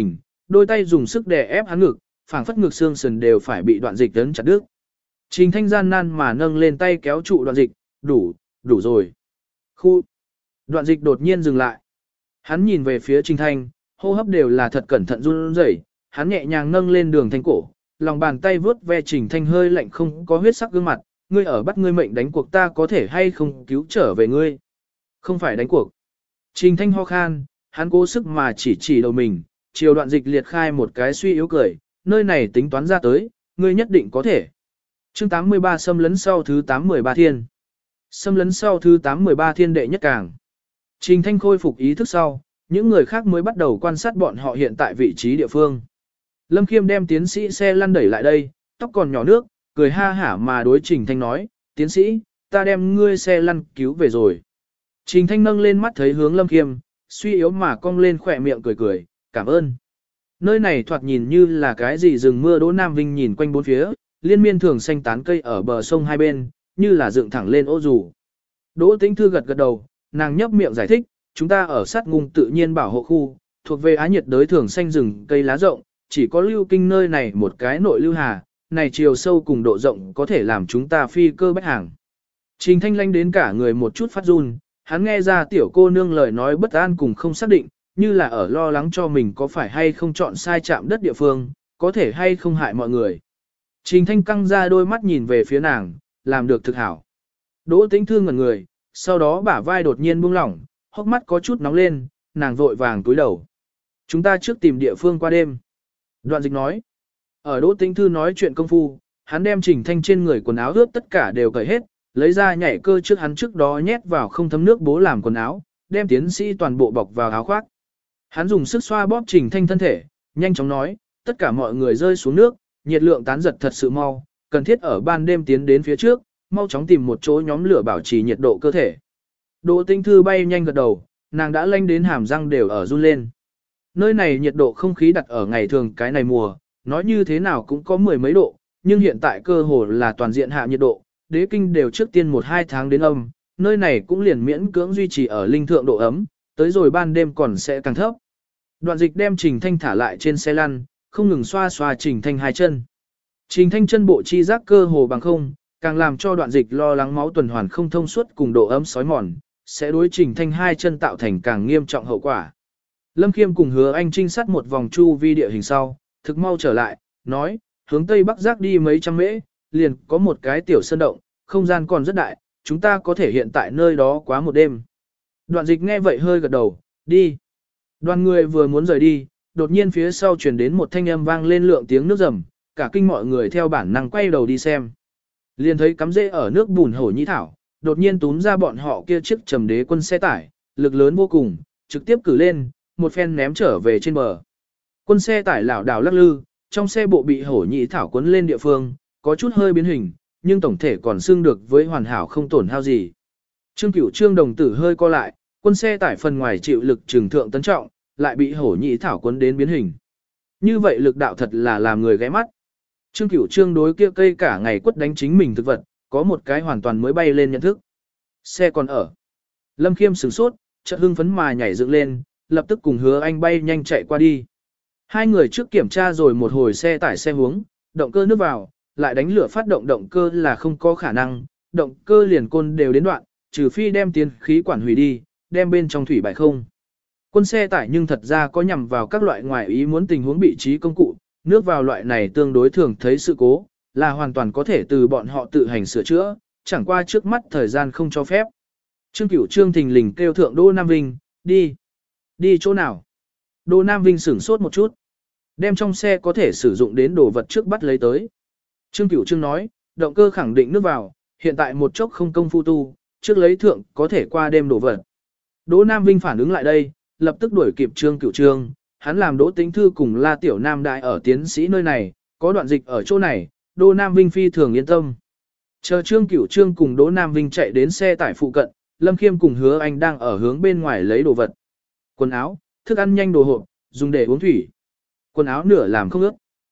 đôi tay dùng sức đè ép hắn ngực, phảng phất ngực xương sườn đều phải bị đoạn dịch tấn chặt đứt. Trình Thanh gian nan mà nâng lên tay kéo trụ đoạn dịch, đủ, đủ rồi. Khu. Đoạn dịch đột nhiên dừng lại. Hắn nhìn về phía Trình Thanh, hô hấp đều là thật cẩn thận run rẩy, hắn nhẹ nhàng nâng lên đường thanh cổ, lòng bàn tay vướt ve Trình Thanh hơi lạnh không có huyết sắc gương mặt, ngươi ở bắt ngươi mệnh đánh cuộc ta có thể hay không cứu trở về ngươi. Không phải đánh cuộc. Trình Thanh ho khan, hắn cố sức mà chỉ chỉ đầu mình, chiều đoạn dịch liệt khai một cái suy yếu cười, nơi này tính toán ra tới, ngươi nhất định có thể. Chương tám mươi ba xâm lấn sau thứ tám mười ba thiên. Xâm lấn sau thứ tám mười ba thiên đệ nhất càng. Trình Thanh khôi phục ý thức sau, những người khác mới bắt đầu quan sát bọn họ hiện tại vị trí địa phương. Lâm Khiêm đem tiến sĩ xe lăn đẩy lại đây, tóc còn nhỏ nước, cười ha hả mà đối Trình Thanh nói, tiến sĩ, ta đem ngươi xe lăn cứu về rồi. Trình Thanh nâng lên mắt thấy hướng Lâm Khiêm, suy yếu mà cong lên khỏe miệng cười cười, cảm ơn. Nơi này thoạt nhìn như là cái gì rừng mưa Đỗ Nam Vinh nhìn quanh bốn phía, liên miên thường xanh tán cây ở bờ sông hai bên, như là dựng thẳng lên ô dù. Đỗ Tĩnh Thư gật gật đầu, nàng nhấp miệng giải thích, chúng ta ở sát ngung tự nhiên bảo hộ khu, thuộc về Á nhiệt đới thường xanh rừng cây lá rộng, chỉ có lưu kinh nơi này một cái nội lưu hà, này chiều sâu cùng độ rộng có thể làm chúng ta phi cơ bách hàng. Trình Thanh lanh đến cả người một chút phát run, hắn nghe ra tiểu cô nương lời nói bất an cùng không xác định, như là ở lo lắng cho mình có phải hay không chọn sai chạm đất địa phương, có thể hay không hại mọi người. Trình Thanh căng ra đôi mắt nhìn về phía nàng, làm được thực hảo. Đỗ Tĩnh Thư ngẩn người, sau đó bả vai đột nhiên buông lỏng, hốc mắt có chút nóng lên, nàng vội vàng túi đầu. Chúng ta trước tìm địa phương qua đêm. Đoạn dịch nói. Ở Đỗ Tĩnh Thư nói chuyện công phu, hắn đem Trình Thanh trên người quần áo ướt tất cả đều cởi hết, lấy ra nhảy cơ trước hắn trước đó nhét vào không thấm nước bố làm quần áo, đem tiến sĩ toàn bộ bọc vào áo khoác. Hắn dùng sức xoa bóp Trình Thanh thân thể, nhanh chóng nói, tất cả mọi người rơi xuống nước, nhiệt lượng tán giật thật sự mau, cần thiết ở ban đêm tiến đến phía trước, mau chóng tìm một chỗ nhóm lửa bảo trì nhiệt độ cơ thể. Đỗ Tĩnh Thư bay nhanh gật đầu, nàng đã lanh đến hàm răng đều ở run lên. Nơi này nhiệt độ không khí đặt ở ngày thường cái này mùa, nói như thế nào cũng có mười mấy độ, nhưng hiện tại cơ hồ là toàn diện hạ nhiệt độ, đế kinh đều trước tiên một hai tháng đến âm, nơi này cũng liền miễn cưỡng duy trì ở linh thượng độ ấm, tới rồi ban đêm còn sẽ càng thấp. Đoạn dịch đem Trình Thanh thả lại trên xe lăn, không ngừng xoa xoa Trình Thanh hai chân. Trình Thanh chân bộ chi giác cơ hồ bằng không, càng làm cho đoạn dịch lo lắng máu tuần hoàn không thông suốt cùng độ ấm sói mòn, sẽ đối Trình Thanh hai chân tạo thành càng nghiêm trọng hậu quả. Lâm Khiêm cùng Hứa Anh trinh sát một vòng chu vi địa hình sau, thực mau trở lại, nói, hướng tây bắc giác đi mấy trăm mễ, liền có một cái tiểu sơn động, không gian còn rất đại, chúng ta có thể hiện tại nơi đó quá một đêm. Đoạn dịch nghe vậy hơi gật đầu, đi. Đoàn người vừa muốn rời đi, đột nhiên phía sau truyền đến một thanh âm vang lên lượng tiếng nước rầm, cả kinh mọi người theo bản năng quay đầu đi xem. Liền thấy cắm rễ ở nước bùn hổ nhĩ thảo, đột nhiên túm ra bọn họ kia chiếc trầm đế quân xe tải, lực lớn vô cùng, trực tiếp cử lên, một phen ném trở về trên bờ. Quân xe tải lảo đảo lắc lư, trong xe bộ bị hổ nhĩ thảo cuốn lên địa phương, có chút hơi biến hình, nhưng tổng thể còn xương được với hoàn hảo không tổn hao gì. Trương Cửu Trương đồng tử hơi co lại, quân xe tải phần ngoài chịu lực trừng thượng tấn trọng, lại bị hổ nhĩ thảo cuốn đến biến hình. Như vậy lực đạo thật là làm người ghé mắt. Trương Cửu Trương đối kia cây cả ngày quất đánh chính mình thực vật, có một cái hoàn toàn mới bay lên nhận thức. Xe còn ở. Lâm Khiêm sửng sốt, chợt hưng phấn mà nhảy dựng lên, lập tức cùng Hứa Anh bay nhanh chạy qua đi. Hai người trước kiểm tra rồi một hồi xe tải xe hướng, động cơ nước vào, lại đánh lửa phát động động cơ là không có khả năng, động cơ liền côn đều đến đoạn, trừ phi đem tiến khí quản hủy đi, đem bên trong thủy bại không. Quân xe tải nhưng thật ra có nhằm vào các loại ngoại ý muốn tình huống bị trí công cụ, nước vào loại này tương đối thường thấy sự cố, là hoàn toàn có thể từ bọn họ tự hành sửa chữa, chẳng qua trước mắt thời gian không cho phép. Trương Cửu Trương thình lình kêu thượng Đỗ Nam Vinh, đi. Đi chỗ nào? Đỗ Nam Vinh sửng sốt một chút. Đem trong xe có thể sử dụng đến đồ vật trước bắt lấy tới. Trương Cửu Trương nói, động cơ khẳng định nước vào, hiện tại một chốc không công phu tu, trước lấy thượng có thể qua đêm đồ vật. Đỗ Nam Vinh phản ứng lại đây, lập tức đuổi kịp Trương Cửu Trương, hắn làm Đỗ Tĩnh Thư cùng La Tiểu Nam đại ở tiến sĩ nơi này, có đoạn dịch ở chỗ này, Đỗ Nam Vinh phi thường yên tâm. Chờ Trương Cửu Trương cùng Đỗ Nam Vinh chạy đến xe tải phụ cận, Lâm Khiêm cùng Hứa Anh đang ở hướng bên ngoài lấy đồ vật. Quần áo, thức ăn nhanh đồ hộp, dùng để uống thủy. Quần áo nửa làm không ướt.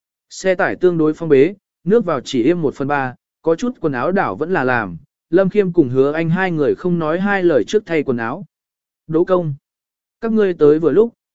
Xe tải tương đối phong bế, nước vào chỉ im một phần ba, có chút quần áo đảo vẫn là làm. Lâm Khiêm cùng Hứa Anh hai người không nói hai lời trước thay quần áo. Đỗ công. Các ngươi tới vừa lúc,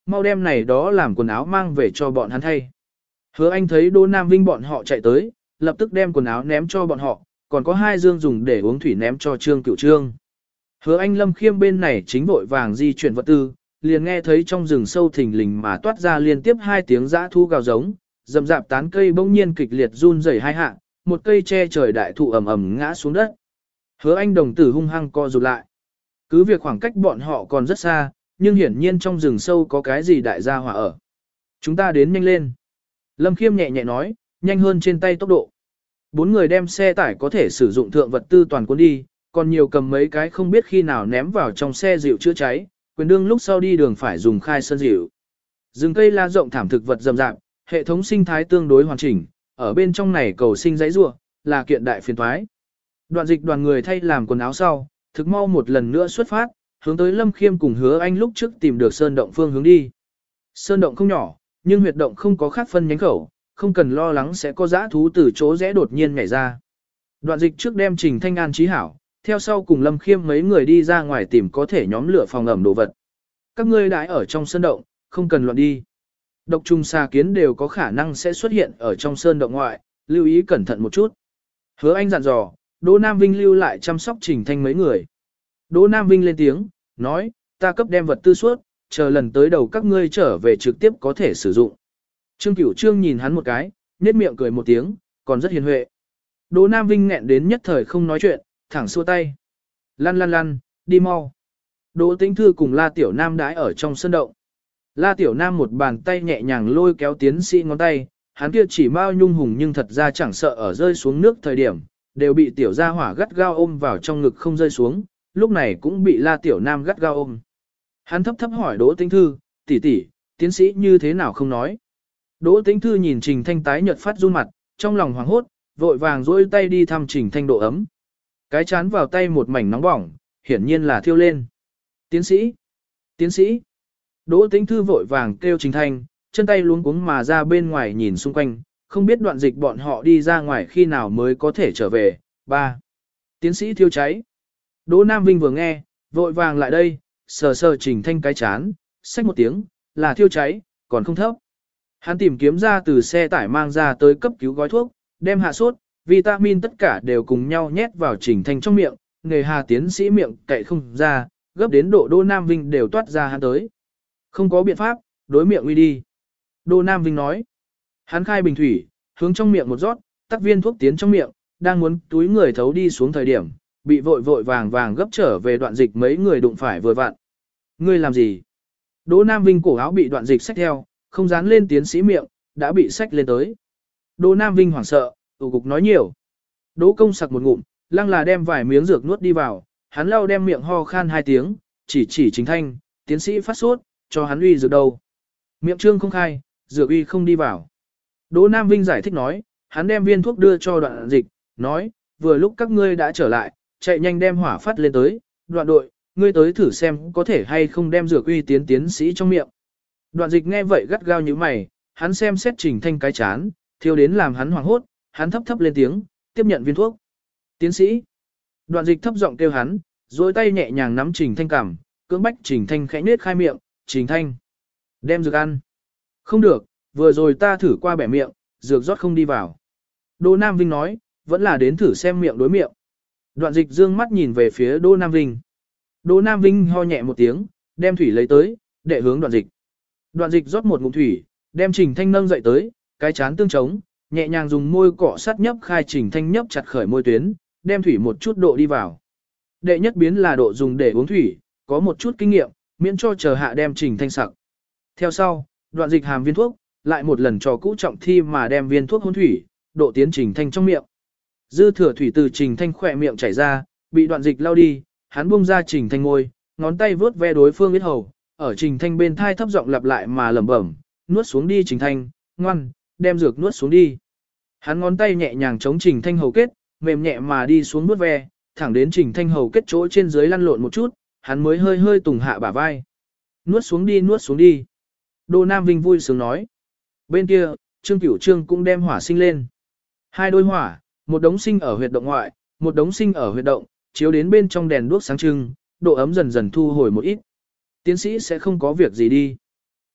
mau đem này đó làm quần áo mang về cho bọn hắn thay. Hứa Anh thấy Đỗ Nam Vinh bọn họ chạy tới, lập tức đem quần áo ném cho bọn họ, còn có hai dương dùng để uống thủy ném cho Trương Cửu Trương. Hứa Anh Lâm Khiêm bên này chính vội vàng di chuyển vật tư, liền nghe thấy trong rừng sâu thình lình mà toát ra liên tiếp hai tiếng dã thu gào giống, rậm rạp tán cây bỗng nhiên kịch liệt run rẩy hai hạ, một cây che trời đại thụ ầm ầm ngã xuống đất. Hứa Anh đồng tử hung hăng co rụt lại. Cứ việc khoảng cách bọn họ còn rất xa, nhưng hiển nhiên trong rừng sâu có cái gì đại gia hỏa ở. Chúng ta đến nhanh lên. Lâm Khiêm nhẹ nhẹ nói, nhanh hơn trên tay tốc độ. Bốn người đem xe tải có thể sử dụng thượng vật tư toàn cuốn đi, còn nhiều cầm mấy cái không biết khi nào ném vào trong xe dịu chữa cháy, quyền đương lúc sau đi đường phải dùng khai sơn dịu. Rừng cây la rộng thảm thực vật rậm rạp, hệ thống sinh thái tương đối hoàn chỉnh, ở bên trong này cầu sinh dãy rua, là kiện đại phiền toái. Đoạn dịch đoàn người thay làm quần áo sau, thực mau một lần nữa xuất phát, hướng tới Lâm Khiêm cùng Hứa Anh lúc trước tìm được sơn động phương hướng đi. Sơn động không nhỏ, nhưng huyệt động không có khác phân nhánh khẩu, không cần lo lắng sẽ có dã thú từ chỗ rẽ đột nhiên nhảy ra. Đoạn dịch trước đem Trình Thanh an trí hảo, theo sau cùng Lâm Khiêm mấy người đi ra ngoài tìm có thể nhóm lửa phòng ẩm đồ vật. Các ngươi đãi ở trong sơn động, không cần loạn đi. Độc trùng xà kiến đều có khả năng sẽ xuất hiện ở trong sơn động ngoại, lưu ý cẩn thận một chút. Hứa Anh dặn dò, Đỗ Nam Vinh lưu lại chăm sóc Trình Thanh mấy người. Đỗ Nam Vinh lên tiếng, nói, ta cấp đem vật tư suốt, chờ lần tới đầu các ngươi trở về trực tiếp có thể sử dụng. Trương Cửu Trương nhìn hắn một cái, nhếch miệng cười một tiếng, còn rất hiền huệ. Đỗ Nam Vinh nghẹn đến nhất thời không nói chuyện, thẳng xua tay. Lăn lăn lăn, đi mau. Đỗ Tĩnh Thư cùng La Tiểu Nam đãi ở trong sân động. La Tiểu Nam một bàn tay nhẹ nhàng lôi kéo tiến sĩ ngón tay, hắn kia chỉ mau nhung hùng nhưng thật ra chẳng sợ ở rơi xuống nước thời điểm, đều bị Tiểu Gia Hỏa gắt gao ôm vào trong ngực không rơi xuống, lúc này cũng bị La Tiểu Nam gắt gao ôm. Hắn thấp thấp hỏi Đỗ Tĩnh Thư, tỷ tỷ, tiến sĩ như thế nào không nói. Đỗ Tĩnh Thư nhìn Trình Thanh tái nhợt phát run mặt, trong lòng hoảng hốt, vội vàng duỗi tay đi thăm Trình Thanh độ ấm. Cái chán vào tay một mảnh nóng bỏng, hiển nhiên là thiêu lên. Tiến sĩ! Tiến sĩ! Đỗ Tĩnh Thư vội vàng kêu Trình Thanh, chân tay luống cuống mà ra bên ngoài nhìn xung quanh, không biết đoạn dịch bọn họ đi ra ngoài khi nào mới có thể trở về. Ba. Tiến sĩ thiêu cháy. Đỗ Nam Vinh vừa nghe, vội vàng lại đây, sờ sờ Trình Thanh cái chán, xách một tiếng, là thiêu cháy, còn không thấp. Hắn tìm kiếm ra từ xe tải mang ra tới cấp cứu gói thuốc, đem hạ sốt, vitamin tất cả đều cùng nhau nhét vào Trình Thanh trong miệng, nghề hà tiến sĩ miệng cậy không ra, gấp đến độ Đỗ Nam Vinh đều toát ra hắn tới. Không có biện pháp, đối miệng uy đi. Đỗ Nam Vinh nói. Hắn khai bình thủy, hướng trong miệng một rót, tắc viên thuốc tiến trong miệng, đang muốn túi người thấu đi xuống thời điểm, bị vội vội vàng vàng gấp trở về đoạn dịch mấy người đụng phải vừa vặn. Ngươi làm gì? Đỗ Nam Vinh cổ áo bị đoạn dịch xách theo, không dán lên tiến sĩ miệng, đã bị xách lên tới. Đỗ Nam Vinh hoảng sợ, tủ cục nói nhiều. Đỗ Công sặc một ngụm, lăng là đem vài miếng dược nuốt đi vào, hắn lau đem miệng ho khan hai tiếng, chỉ chỉ Trình Thanh, tiến sĩ phát sốt, cho hắn uy dược đâu. Miệng trương không khai, dược uy không đi vào. Đỗ Nam Vinh giải thích nói, hắn đem viên thuốc đưa cho đoạn dịch, nói, vừa lúc các ngươi đã trở lại, chạy nhanh đem hỏa phát lên tới, đoạn đội, ngươi tới thử xem có thể hay không đem dược uy tiến tiến sĩ trong miệng. Đoạn dịch nghe vậy gắt gao như mày, hắn xem xét Trình Thanh cái chán, thiêu đến làm hắn hoảng hốt, hắn thấp thấp lên tiếng, tiếp nhận viên thuốc. Tiến sĩ. Đoạn dịch thấp giọng kêu hắn, duỗi tay nhẹ nhàng nắm Trình Thanh cằm, cưỡng bách Trình Thanh khẽ nết khai miệng, Trình Thanh. Đem dược ăn. Không được, vừa rồi ta thử qua bẻ miệng, dược rót không đi vào. Đỗ Nam Vinh nói, vẫn là đến thử xem miệng đối miệng. Đoạn dịch dương mắt nhìn về phía Đỗ Nam Vinh. Đỗ Nam Vinh ho nhẹ một tiếng, đem thủy lấy tới, để hướng đoạn dịch. Đoạn dịch rót một ngụm thủy, đem Trình Thanh nâng dậy tới, cái chán tương trống, nhẹ nhàng dùng môi cọ sát nhấp khai Trình Thanh nhấp chặt khởi môi tuyến, đem thủy một chút độ đi vào. Đệ nhất biến là độ dùng để uống thủy, có một chút kinh nghiệm, miễn cho chờ hạ đem Trình Thanh sặc. Theo sau, đoạn dịch hàm viên thuốc, lại một lần trò cũ trọng thi mà đem viên thuốc hôn thủy, độ tiến Trình Thanh trong miệng. Dư thừa thủy từ Trình Thanh khỏe miệng chảy ra, bị đoạn dịch lao đi, hắn buông ra Trình Thanh môi, ngón tay vướt ve đối phương huyết hầu, ở Trình Thanh bên thai thấp giọng lặp lại mà lẩm bẩm, nuốt xuống đi Trình Thanh, ngoan, đem dược nuốt xuống đi. Hắn ngón tay nhẹ nhàng chống Trình Thanh hầu kết, mềm nhẹ mà đi xuống nuốt ve, thẳng đến Trình Thanh hầu kết chỗ trên dưới lăn lộn một chút, hắn mới hơi hơi tùng hạ bả vai. Nuốt xuống đi, nuốt xuống đi. Đỗ Nam Vinh vui sướng nói. Bên kia, Trương Cửu Trương cũng đem hỏa sinh lên. Hai đôi hỏa, một đống sinh ở huyệt động ngoại, một đống sinh ở huyệt động, chiếu đến bên trong đèn đuốc sáng trưng, độ ấm dần dần thu hồi một ít. Tiến sĩ sẽ không có việc gì đi.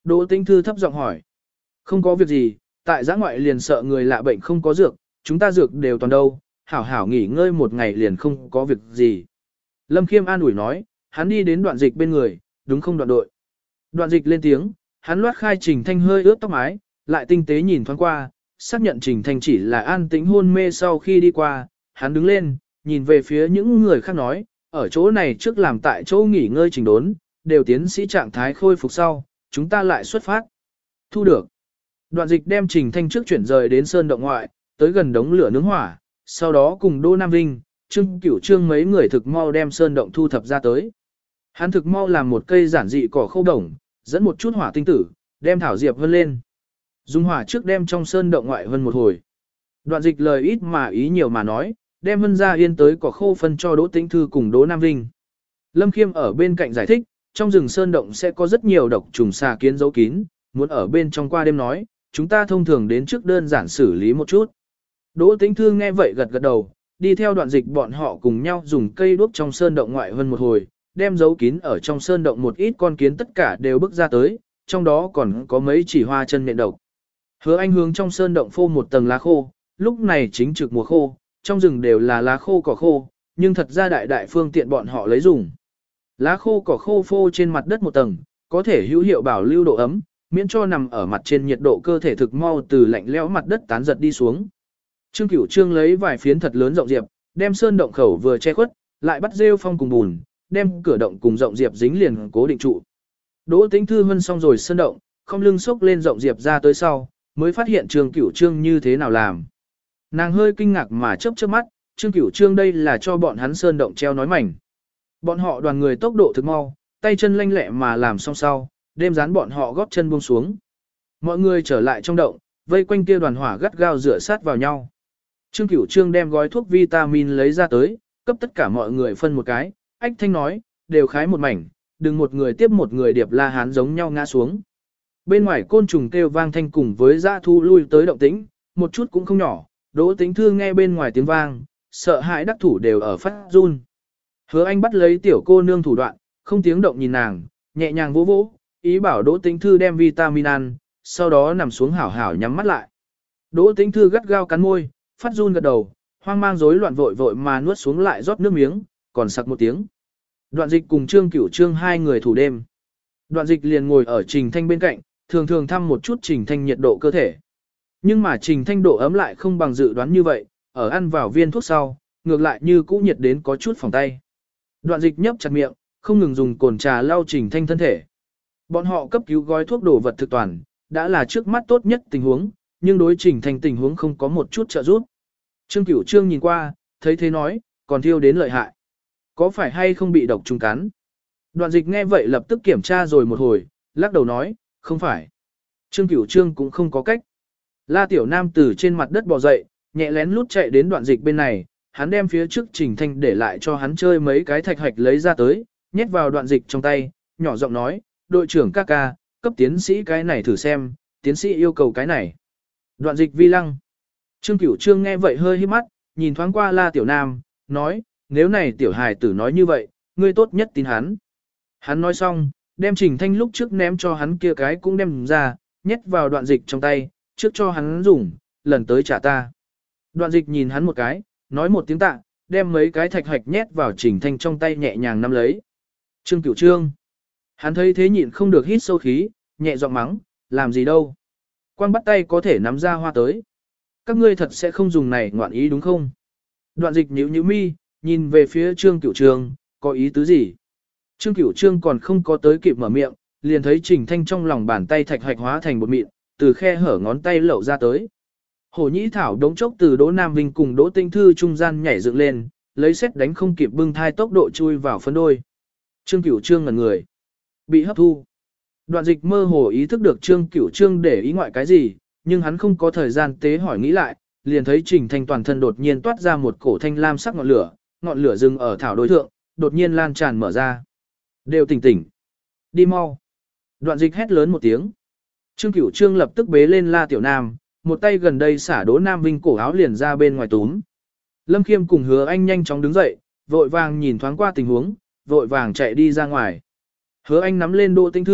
Đỗ Tĩnh Thư thấp giọng hỏi. Không có việc gì, tại giã ngoại liền sợ người lạ bệnh không có dược, chúng ta dược đều toàn đâu, hảo hảo nghỉ ngơi một ngày liền không có việc gì. Lâm Khiêm an ủi nói, hắn đi đến Đoạn Dịch bên người, đúng không Đoạn đội. Đoạn Dịch lên tiếng, hắn loát khai Trình Thanh hơi ướt tóc mái, lại tinh tế nhìn thoáng qua, xác nhận Trình Thanh chỉ là an tĩnh hôn mê sau khi đi qua, hắn đứng lên, nhìn về phía những người khác nói, ở chỗ này trước làm tại chỗ nghỉ ngơi chỉnh đốn, đều tiến sĩ trạng thái khôi phục sau, chúng ta lại xuất phát. Thu được. Đoạn Dịch đem Trình Thanh trước chuyển rời đến sơn động ngoại, tới gần đống lửa nướng hỏa, sau đó cùng Đỗ Nam Vinh, Trương Cửu Trương mấy người thực mau đem sơn động thu thập ra tới. Hắn thực mau làm một cây giản dị cỏ khô đồng, dẫn một chút hỏa tinh tử, đem thảo diệp vân lên. Dùng hỏa trước đem trong sơn động ngoại vân một hồi. Đoạn Dịch lời ít mà ý nhiều mà nói, đem vân ra yên tới cỏ khô phân cho Đỗ Tĩnh Thư cùng Đỗ Nam Vinh. Lâm Khiêm ở bên cạnh giải thích, trong rừng sơn động sẽ có rất nhiều độc trùng xà kiến giấu kín, muốn ở bên trong qua đêm nói, chúng ta thông thường đến trước đơn giản xử lý một chút. Đỗ Tĩnh Thư nghe vậy gật gật đầu, đi theo Đoạn Dịch bọn họ cùng nhau dùng cây đuốc trong sơn động ngoại vân một hồi, đem giấu kín ở trong sơn động một ít con kiến tất cả đều bước ra tới, trong đó còn có mấy chỉ hoa chân nện độc. Hứa Anh hướng trong sơn động phô một tầng lá khô, lúc này chính trực mùa khô, trong rừng đều là lá khô cỏ khô, nhưng thật ra đại đại phương tiện bọn họ lấy dùng. Lá khô cỏ khô phô trên mặt đất một tầng, có thể hữu hiệu bảo lưu độ ấm, miễn cho nằm ở mặt trên nhiệt độ cơ thể thực mau từ lạnh lẽo mặt đất tán giật đi xuống. Trương Cửu Trương lấy vài phiến thật lớn rộng diệp, đem sơn động khẩu vừa che khuất, lại bắt rêu phong cùng bùn, đem cửa động cùng rộng diệp dính liền cố định trụ. Đỗ Tĩnh Thư vân xong rồi sơn động, không lưng xốc lên rộng diệp ra tới sau, mới phát hiện Trương Cửu Trương như thế nào làm. Nàng hơi kinh ngạc mà chớp chớp mắt, Trương Cửu Trương đây là cho bọn hắn sơn động treo nói mảnh. Bọn họ đoàn người tốc độ thực mau, tay chân lanh lẹ mà làm xong sau, đêm dán bọn họ góp chân buông xuống. Mọi người trở lại trong động, vây quanh kia đoàn hỏa gắt gao rửa sát vào nhau. Trương Cửu Trương đem gói thuốc vitamin lấy ra tới, cấp tất cả mọi người phân một cái, ách thanh nói, đều khái một mảnh, đừng một người tiếp một người điệp la hán giống nhau ngã xuống. Bên ngoài côn trùng kêu vang thanh cùng với dã thu lui tới động tĩnh, một chút cũng không nhỏ, Đỗ Tĩnh Thư nghe bên ngoài tiếng vang, sợ hãi đắc thủ đều ở phát run. Hứa Anh bắt lấy tiểu cô nương thủ đoạn, không tiếng động nhìn nàng, nhẹ nhàng vỗ vỗ, ý bảo Đỗ Tĩnh Thư đem vitamin ăn, sau đó nằm xuống hảo hảo nhắm mắt lại. Đỗ Tĩnh Thư gắt gao cắn môi, phát run gật đầu, hoang mang rối loạn vội vội mà nuốt xuống lại rót nước miếng, còn sặc một tiếng. Đoạn Dịch cùng Trương Cửu Trương hai người thủ đêm. Đoạn Dịch liền ngồi ở Trình Thanh bên cạnh, thường thường thăm một chút Trình Thanh nhiệt độ cơ thể. Nhưng mà Trình Thanh độ ấm lại không bằng dự đoán như vậy, ở ăn vào viên thuốc sau, ngược lại như cũ nhiệt đến có chút phòng tay. Đoạn Dịch nhấp chặt miệng, không ngừng dùng cồn trà lau Trình Thanh thân thể. Bọn họ cấp cứu gói thuốc đổ vật thực toàn, đã là trước mắt tốt nhất tình huống, nhưng đối Trình Thanh tình huống không có một chút trợ giúp. Trương Cửu Trương nhìn qua, thấy thế nói, còn thiêu đến lợi hại. Có phải hay không bị độc trùng cắn? Đoạn Dịch nghe vậy lập tức kiểm tra rồi một hồi, lắc đầu nói, không phải. Trương Cửu Trương cũng không có cách. La Tiểu Nam từ trên mặt đất bò dậy, nhẹ lén lút chạy đến Đoạn Dịch bên này, hắn đem phía trước Trình Thanh để lại cho hắn chơi mấy cái thạch hạch lấy ra tới, nhét vào Đoạn Dịch trong tay, nhỏ giọng nói, đội trưởng ca ca, cấp tiến sĩ cái này thử xem, tiến sĩ yêu cầu cái này. Đoạn Dịch vi lăng. Trương Cửu Trương nghe vậy hơi hít mắt, nhìn thoáng qua La Tiểu Nam, nói, nếu này tiểu hài tử nói như vậy, ngươi tốt nhất tin hắn. Hắn nói xong, đem Trình Thanh lúc trước ném cho hắn kia cái cũng đem ra, nhét vào Đoạn Dịch trong tay, trước cho hắn dùng, lần tới trả ta. Đoạn Dịch nhìn hắn một cái, nói một tiếng tạ, đem mấy cái thạch hạch nhét vào Trình Thanh trong tay nhẹ nhàng nắm lấy. Trương Cửu Trương. Hắn thấy thế nhịn không được hít sâu khí, nhẹ giọng mắng, làm gì đâu. Quang bắt tay có thể nắm ra hoa tới. Các ngươi thật sẽ không dùng này ngoạn ý đúng không? Đoạn Dịch nhíu nhíu mi, nhìn về phía Trương Cửu Trương, có ý tứ gì? Trương Cửu Trương còn không có tới kịp mở miệng, liền thấy Trình Thanh trong lòng bàn tay thạch hạch hóa thành bột mịn, từ khe hở ngón tay lậu ra tới. Hổ Nhĩ Thảo đống chốc từ Đỗ Nam Vinh cùng Đỗ Tĩnh Thư trung gian nhảy dựng lên, lấy xét đánh không kịp bưng thai tốc độ chui vào phân đôi. Trương Cửu Trương ngẩn người, bị hấp thu. Đoạn Dịch mơ hồ ý thức được Trương Cửu Trương để ý ngoại cái gì, nhưng hắn không có thời gian tế hỏi nghĩ lại, liền thấy Trình Thanh toàn thân đột nhiên toát ra một cổ thanh lam sắc ngọn lửa, ngọn lửa dừng ở thảo đối thượng, đột nhiên lan tràn mở ra. Đều tỉnh tỉnh. Đi mau. Đoạn Dịch hét lớn một tiếng. Trương Cửu Trương lập tức bế lên La Tiểu Nam, một tay gần đây xả Đỗ Nam Vinh cổ áo liền ra bên ngoài túm. Lâm Khiêm cùng Hứa Anh nhanh chóng đứng dậy, vội vàng nhìn thoáng qua tình huống, vội vàng chạy đi ra ngoài. Hứa Anh nắm lên Đỗ Tĩnh Thư,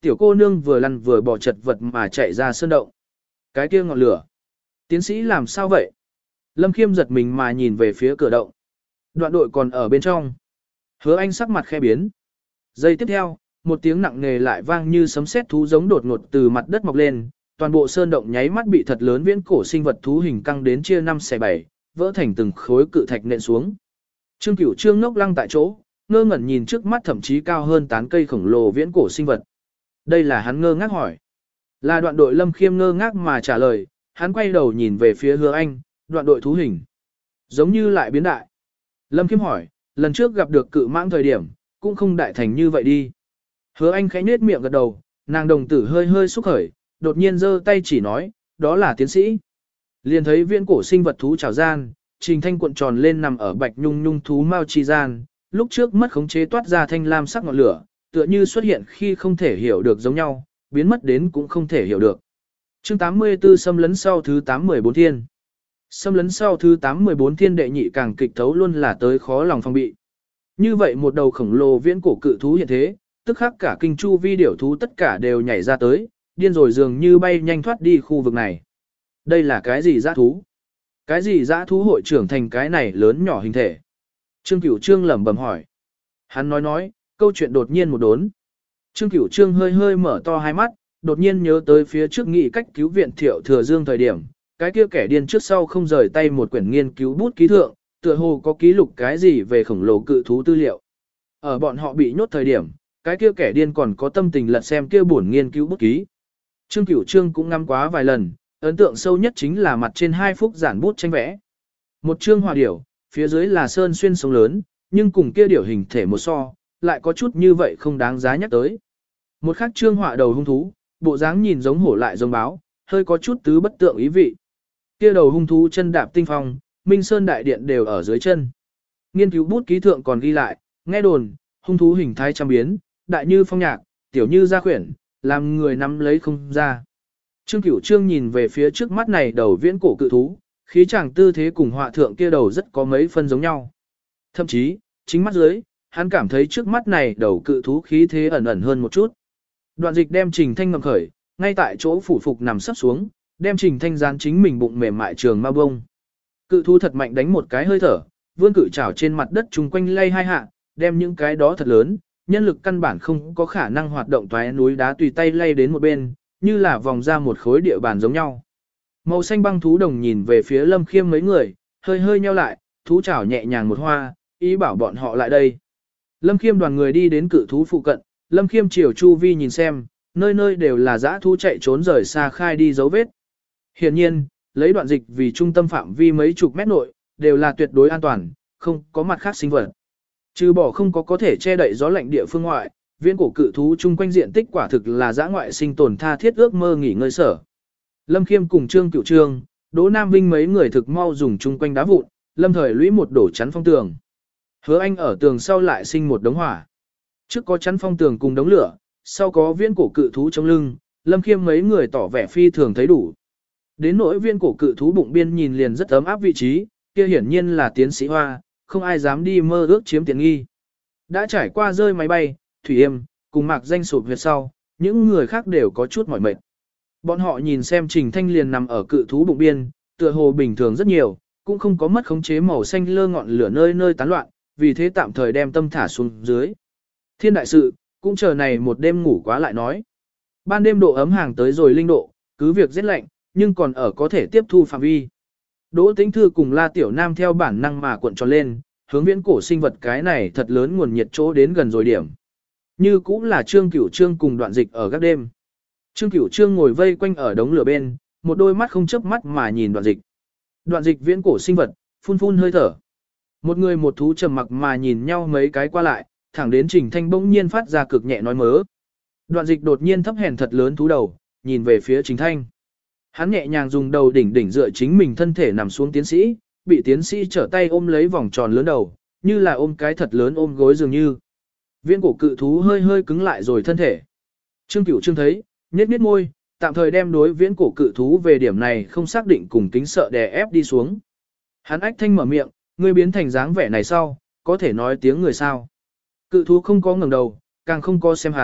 tiểu cô nương vừa lăn vừa bỏ chật vật mà chạy ra sơn động. Cái kia ngọn lửa. Tiến sĩ làm sao vậy? Lâm Khiêm giật mình mà nhìn về phía cửa động. Đoạn đội còn ở bên trong. Hứa Anh sắc mặt khẽ biến. Giây tiếp theo, một tiếng nặng nề lại vang như sấm sét thú giống đột ngột từ mặt đất mọc lên, toàn bộ sơn động nháy mắt bị thật lớn viễn cổ sinh vật thú hình căng đến chia năm xẻ bảy, vỡ thành từng khối cự thạch nện xuống. Trương Cửu Trương ngốc lăng tại chỗ, ngơ ngẩn nhìn trước mắt thậm chí cao hơn tán cây khổng lồ viễn cổ sinh vật. Đây là hắn ngơ ngác hỏi. Là đoạn đội Lâm Khiêm ngơ ngác mà trả lời, hắn quay đầu nhìn về phía Hứa Anh, đoạn đội thú hình. Giống như lại biến đại. Lâm Khiêm hỏi, lần trước gặp được cự mãng thời điểm, cũng không đại thành như vậy đi. Hứa Anh khẽ nết miệng gật đầu, nàng đồng tử hơi hơi xúc khởi, đột nhiên giơ tay chỉ nói, đó là tiến sĩ. Liền thấy viễn cổ sinh vật thú trào gian, Trình Thanh cuộn tròn lên nằm ở bạch nhung nhung thú mao chi gian, lúc trước mất khống chế toát ra thanh lam sắc ngọn lửa, tựa như xuất hiện khi không thể hiểu được giống nhau, biến mất đến cũng không thể hiểu được. Chương tám mươi tư xâm lấn sau thứ tám mười bốn thiên. Xâm lấn sau thứ tám mười bốn thiên đệ nhị càng kịch thấu luôn là tới khó lòng phòng bị. Như vậy một đầu khổng lồ viễn cổ cự thú hiện thế, tức khắc cả kinh chu vi điểu thú tất cả đều nhảy ra tới, điên rồi dường như bay nhanh thoát đi khu vực này. Đây là cái gì dã thú? Cái gì dã thú hội trưởng thành cái này lớn nhỏ hình thể? Trương Cửu Trương lẩm bẩm hỏi. Hắn nói nói, câu chuyện đột nhiên một đốn. Trương Cửu Trương hơi hơi mở to hai mắt, đột nhiên nhớ tới phía trước nghị cách cứu viện Thiệu Thừa Dương thời điểm, cái kia kẻ điên trước sau không rời tay một quyển nghiên cứu bút ký thượng, tựa hồ có ký lục cái gì về khổng lồ cự thú tư liệu. Ở bọn họ bị nhốt thời điểm, cái kia kẻ điên còn có tâm tình lật xem kia buồn nghiên cứu bút ký. Trương Cửu Trương cũng ngắm quá vài lần, ấn tượng sâu nhất chính là mặt trên hai phút giản bút tranh vẽ. Một chương hòa điểu, phía dưới là sơn xuyên sông lớn, nhưng cùng kia điểu hình thể một so, lại có chút như vậy không đáng giá nhắc tới. Một khắc chương họa đầu hung thú, bộ dáng nhìn giống hổ lại giống báo, hơi có chút tứ bất tượng ý vị. Kia đầu hung thú chân đạp tinh phong, Minh Sơn đại điện đều ở dưới chân. Nghiên cứu bút ký thượng còn ghi lại, nghe đồn, hung thú hình thái trăm biến, đại như phong nhạc, tiểu như gia khuyển, làm người nắm lấy không ra. Trương Cửu Trương nhìn về phía trước mắt này đầu viễn cổ cự thú, khí chàng tư thế cùng họa thượng kia đầu rất có mấy phân giống nhau. Thậm chí, chính mắt dưới, hắn cảm thấy trước mắt này đầu cự thú khí thế ẩn ẩn hơn một chút. Đoạn Dịch đem Trình Thanh ngầm khởi, ngay tại chỗ phủ phục nằm sấp xuống, đem Trình Thanh dán chính mình bụng mềm mại trường ma bông. Cự thú thật mạnh đánh một cái hơi thở, vươn cự chảo trên mặt đất chung quanh lay hai hạ, đem những cái đó thật lớn, nhân lực căn bản không có khả năng hoạt động toái núi đá tùy tay lay đến một bên, như là vòng ra một khối địa bàn giống nhau. Màu xanh băng thú đồng nhìn về phía Lâm Khiêm mấy người, hơi hơi nheo lại, thú chảo nhẹ nhàng một hoa, ý bảo bọn họ lại đây. Lâm Khiêm đoàn người đi đến cự thú phụ cận, Lâm Khiêm chiều chu vi nhìn xem, nơi nơi đều là dã thú chạy trốn rời xa khai đi dấu vết. Hiển nhiên, lấy Đoạn Dịch vì trung tâm phạm vi mấy chục mét nội, đều là tuyệt đối an toàn, không có mặt khác sinh vật. Trừ bỏ không có có thể che đậy gió lạnh địa phương ngoại, viễn cổ cự thú chung quanh diện tích quả thực là dã ngoại sinh tồn tha thiết ước mơ nghỉ ngơi sở. Lâm Khiêm cùng Trương Cửu Trương, Đỗ Nam Vinh mấy người thực mau dùng chung quanh đá vụn, lâm thời lũy một đổ chắn phong tường. Hứa Anh ở tường sau lại sinh một đống hỏa. Trước có chắn phong tường cùng đống lửa, sau có viễn cổ cự thú trong lưng, Lâm Khiêm mấy người tỏ vẻ phi thường thấy đủ. Đến nỗi viễn cổ cự thú bụng biên nhìn liền rất ấm áp vị trí, kia hiển nhiên là tiến sĩ Hoa, không ai dám đi mơ ước chiếm tiện nghi. Đã trải qua rơi máy bay, thủy yêm, cùng mạc danh sụp huyệt sau, những người khác đều có chút mỏi mệt. Bọn họ nhìn xem Trình Thanh liền nằm ở cự thú bụng biên, tựa hồ bình thường rất nhiều, cũng không có mất khống chế màu xanh lơ ngọn lửa nơi nơi tán loạn, vì thế tạm thời đem tâm thả xuống dưới. Thiên đại sự, cũng chờ này một đêm ngủ quá lại nói. Ban đêm độ ấm hàng tới rồi linh độ, cứ việc rét lạnh, nhưng còn ở có thể tiếp thu phạm vi. Đỗ Tĩnh Thư cùng La Tiểu Nam theo bản năng mà cuộn tròn lên, hướng viễn cổ sinh vật cái này thật lớn nguồn nhiệt chỗ đến gần rồi điểm. Như cũng là Trương Cửu Trương cùng Đoạn Dịch ở gác đêm. Trương Cửu Trương ngồi vây quanh ở đống lửa bên, một đôi mắt không chớp mắt mà nhìn Đoạn Dịch. Đoạn Dịch viễn cổ sinh vật, phun phun hơi thở. Một người một thú trầm mặc mà nhìn nhau mấy cái qua lại, thẳng đến Trình Thanh bỗng nhiên phát ra cực nhẹ nói mớ. Đoạn Dịch đột nhiên thấp hèn thật lớn thú đầu, nhìn về phía Trình Thanh. Hắn nhẹ nhàng dùng đầu đỉnh đỉnh dựa chính mình thân thể nằm xuống tiến sĩ, bị tiến sĩ trở tay ôm lấy vòng tròn lớn đầu, như là ôm cái thật lớn ôm gối dường như. Viễn cổ cự thú hơi hơi cứng lại rồi thân thể. Trương Cửu Trương thấy, nhếch nhếch môi, tạm thời đem đối viễn cổ cự thú về điểm này không xác định cùng kính sợ đè ép đi xuống. Hắn ách thanh mở miệng, ngươi biến thành dáng vẻ này sau, có thể nói tiếng người sao. Cự thú không có ngẩng đầu, càng không có xem hắn,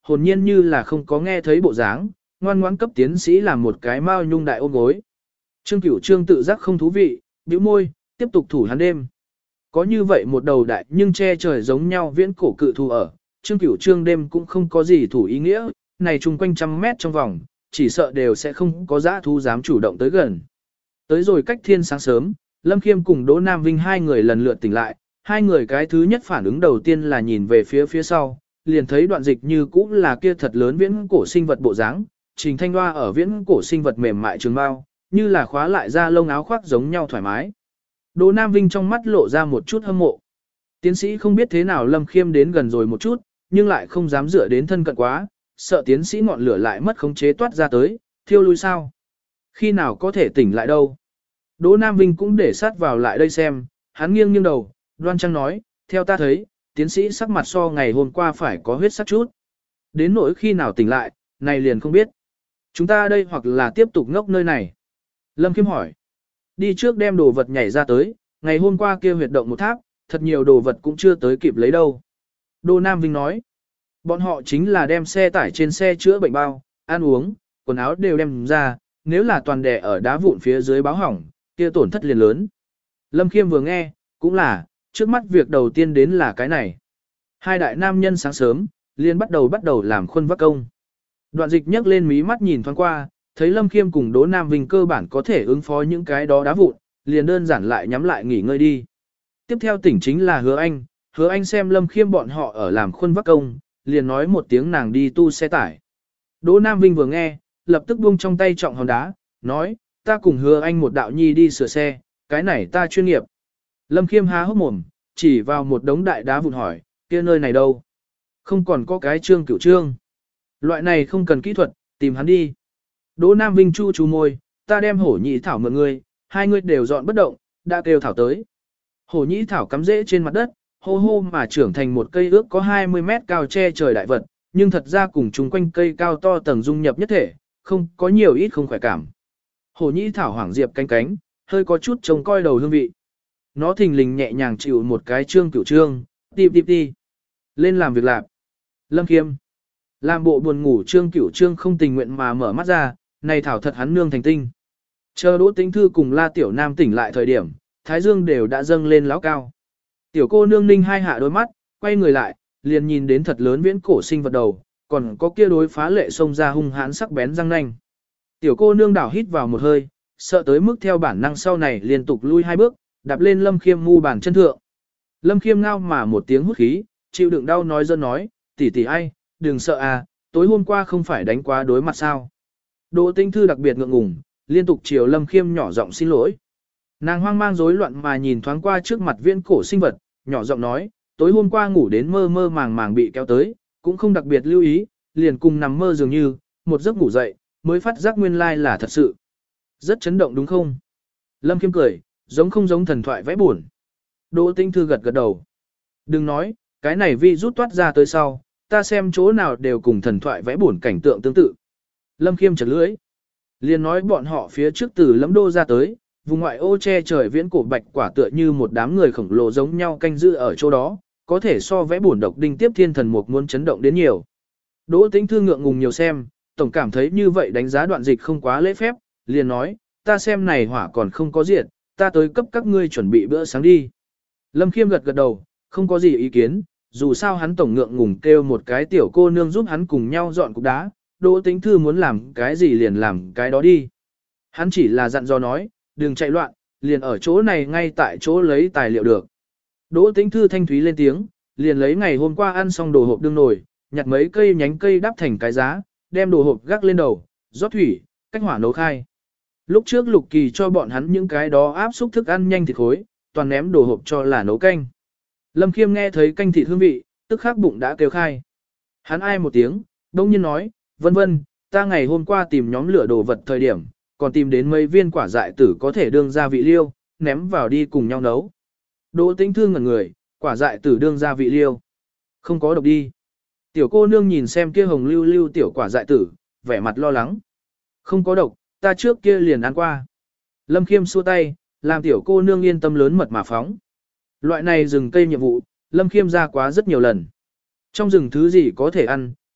hồn nhiên như là không có nghe thấy bộ dáng, ngoan ngoãn cấp tiến sĩ làm một cái mao nhung đại ôm gối. Trương Cửu Trương tự giác không thú vị, bĩu môi, tiếp tục thủ hắn đêm. Có như vậy một đầu đại nhưng che trời giống nhau viễn cổ cự thù ở, Trương Cửu Trương đêm cũng không có gì thủ ý nghĩa, này chung quanh trăm mét trong vòng, chỉ sợ đều sẽ không có dã thú dám chủ động tới gần. Tới rồi cách thiên sáng sớm, Lâm Khiêm cùng Đỗ Nam Vinh hai người lần lượt tỉnh lại, hai người cái thứ nhất phản ứng đầu tiên là nhìn về phía phía sau, liền thấy đoạn dịch như cũ là kia thật lớn viễn cổ sinh vật bộ dáng, Trình Thanh Hoa ở viễn cổ sinh vật mềm mại trường bao, như là khóa lại da lông áo khoác giống nhau thoải mái. Đỗ Nam Vinh trong mắt lộ ra một chút hâm mộ. Tiến sĩ không biết thế nào Lâm Khiêm đến gần rồi một chút, nhưng lại không dám dựa đến thân cận quá, sợ tiến sĩ ngọn lửa lại mất khống chế toát ra tới, thiêu lui sao. Khi nào có thể tỉnh lại đâu. Đỗ Nam Vinh cũng để sát vào lại đây xem, hắn nghiêng nghiêng đầu, đoan trang nói, theo ta thấy, tiến sĩ sắc mặt so ngày hôm qua phải có huyết sắc chút. Đến nỗi khi nào tỉnh lại, này liền không biết. Chúng ta đây hoặc là tiếp tục ngốc nơi này. Lâm Khiêm hỏi. Đi trước đem đồ vật nhảy ra tới, ngày hôm qua kia huyệt động một tháp, thật nhiều đồ vật cũng chưa tới kịp lấy đâu. Đỗ Nam Vinh nói. Bọn họ chính là đem xe tải trên xe chữa bệnh bao, ăn uống, quần áo đều đem ra, nếu là toàn đè ở đá vụn phía dưới báo hỏng, kia tổn thất liền lớn. Lâm Khiêm vừa nghe, cũng là, trước mắt việc đầu tiên đến là cái này. Hai đại nam nhân sáng sớm, liền bắt đầu bắt đầu làm khuôn vác công. Đoạn dịch nhấc lên mí mắt nhìn thoáng qua, thấy Lâm Khiêm cùng Đỗ Nam Vinh cơ bản có thể ứng phó những cái đó đá vụn, liền đơn giản lại nhắm lại nghỉ ngơi đi. Tiếp theo tỉnh chính là Hứa Anh, Hứa Anh xem Lâm Khiêm bọn họ ở làm khuôn vác công, liền nói một tiếng nàng đi tu xe tải. Đỗ Nam Vinh vừa nghe, lập tức buông trong tay trọng hòn đá, nói, ta cùng Hứa Anh một đạo nhi đi sửa xe, cái này ta chuyên nghiệp. Lâm Khiêm há hốc mồm, chỉ vào một đống đại đá vụn hỏi, kia nơi này đâu? Không còn có cái Trương Cửu Trương. Loại này không cần kỹ thuật, tìm hắn đi. Đỗ Nam Vinh chu chu môi, ta đem hổ nhĩ thảo mượn ngươi, hai người đều dọn bất động, đã kêu thảo tới. Hổ nhĩ thảo cắm rễ trên mặt đất, hô hô mà trưởng thành một cây ước có hai mươi mét cao che trời đại vật, nhưng thật ra cùng chung quanh cây cao to tầng dung nhập nhất thể, không có nhiều ít không khỏe cảm. Hổ nhĩ thảo hoảng diệp cánh cánh, hơi có chút trông coi đầu hương vị. Nó thình lình nhẹ nhàng chịu một cái Trương Cửu Trương, tìm tìm đi. Lên làm việc lạp. Lâm Khiêm. Làm bộ buồn ngủ Trương Cửu Trương không tình nguyện mà mở mắt ra, này thảo thật hắn nương thành tinh. Chờ Đỗ Tĩnh Thư cùng La Tiểu Nam tỉnh lại thời điểm, Thái Dương đều đã dâng lên láo cao. Tiểu cô nương ninh hai hạ đôi mắt, quay người lại, liền nhìn đến thật lớn viễn cổ sinh vật đầu, còn có kia đối phá lệ xông ra hung hãn sắc bén răng nanh. Tiểu cô nương đảo hít vào một hơi, sợ tới mức theo bản năng sau này liên tục lui hai bước, đạp lên Lâm Khiêm mu bàn chân thượng. Lâm Khiêm ngao mà một tiếng hút khí, chịu đựng đau nói dân nói, tỷ tỷ ai, đừng sợ à, tối hôm qua không phải đánh quá đối mặt sao. Đỗ Tĩnh Thư đặc biệt ngượng ngùng, liên tục chiều Lâm Khiêm nhỏ giọng xin lỗi. Nàng hoang mang rối loạn mà nhìn thoáng qua trước mặt viễn cổ sinh vật, nhỏ giọng nói, tối hôm qua ngủ đến mơ mơ màng màng bị kéo tới, cũng không đặc biệt lưu ý, liền cùng nằm mơ dường như, một giấc ngủ dậy, mới phát giác nguyên lai là thật sự. Rất chấn động đúng không? Lâm Khiêm cười, giống không giống thần thoại vẽ buồn. Đỗ Tĩnh Thư gật gật đầu. Đừng nói, cái này vi rút toát ra tới sau, ta xem chỗ nào đều cùng thần thoại vẽ buồn cảnh tượng tương tự. Lâm Khiêm chật lưỡi. Liền nói bọn họ phía trước từ Lâm Đô ra tới, vùng ngoại ô che trời viễn cổ bạch quả tựa như một đám người khổng lồ giống nhau canh giữ ở chỗ đó, có thể so vẽ buồn độc đinh tiếp thiên thần mục muốn chấn động đến nhiều. Đỗ Tĩnh Thư ngượng ngùng nhiều xem, tổng cảm thấy như vậy đánh giá đoạn dịch không quá lễ phép, liền nói, ta xem này hỏa còn không có diệt, ta tới cấp các ngươi chuẩn bị bữa sáng đi. Lâm Khiêm gật gật đầu, không có gì ý kiến, dù sao hắn tổng ngượng ngùng kêu một cái tiểu cô nương giúp hắn cùng nhau dọn cục đá, Đỗ Tĩnh Thư muốn làm cái gì liền làm cái đó đi. Hắn chỉ là dặn dò nói, đừng chạy loạn, liền ở chỗ này ngay tại chỗ lấy tài liệu được. Đỗ Tĩnh Thư thanh thúy lên tiếng, liền lấy ngày hôm qua ăn xong đồ hộp đương nồi, nhặt mấy cây nhánh cây đắp thành cái giá, đem đồ hộp gác lên đầu, rót thủy, cách hỏa nấu khai. Lúc trước Lục Kỳ cho bọn hắn những cái đó áp xúc thức ăn nhanh thịt khối, toàn ném đồ hộp cho là nấu canh. Lâm Khiêm nghe thấy canh thịt hương vị, tức khắc bụng đã kêu khai. Hắn ai một tiếng, đông nhiên nói, vân vân, ta ngày hôm qua tìm nhóm lửa đồ vật thời điểm, còn tìm đến mấy viên quả dại tử có thể đương gia vị liêu, ném vào đi cùng nhau nấu. Đỗ Tĩnh Thư ngẩn người, quả dại tử đương gia vị liêu. Không có độc đi. Tiểu cô nương nhìn xem kia hồng lưu lưu tiểu quả dại tử, vẻ mặt lo lắng. Không có độc, ta trước kia liền ăn qua. Lâm Khiêm xua tay, làm tiểu cô nương yên tâm lớn mật mà phóng. Loại này rừng cây nhiệm vụ, Lâm Khiêm ra quá rất nhiều lần. Trong rừng thứ gì có thể ăn,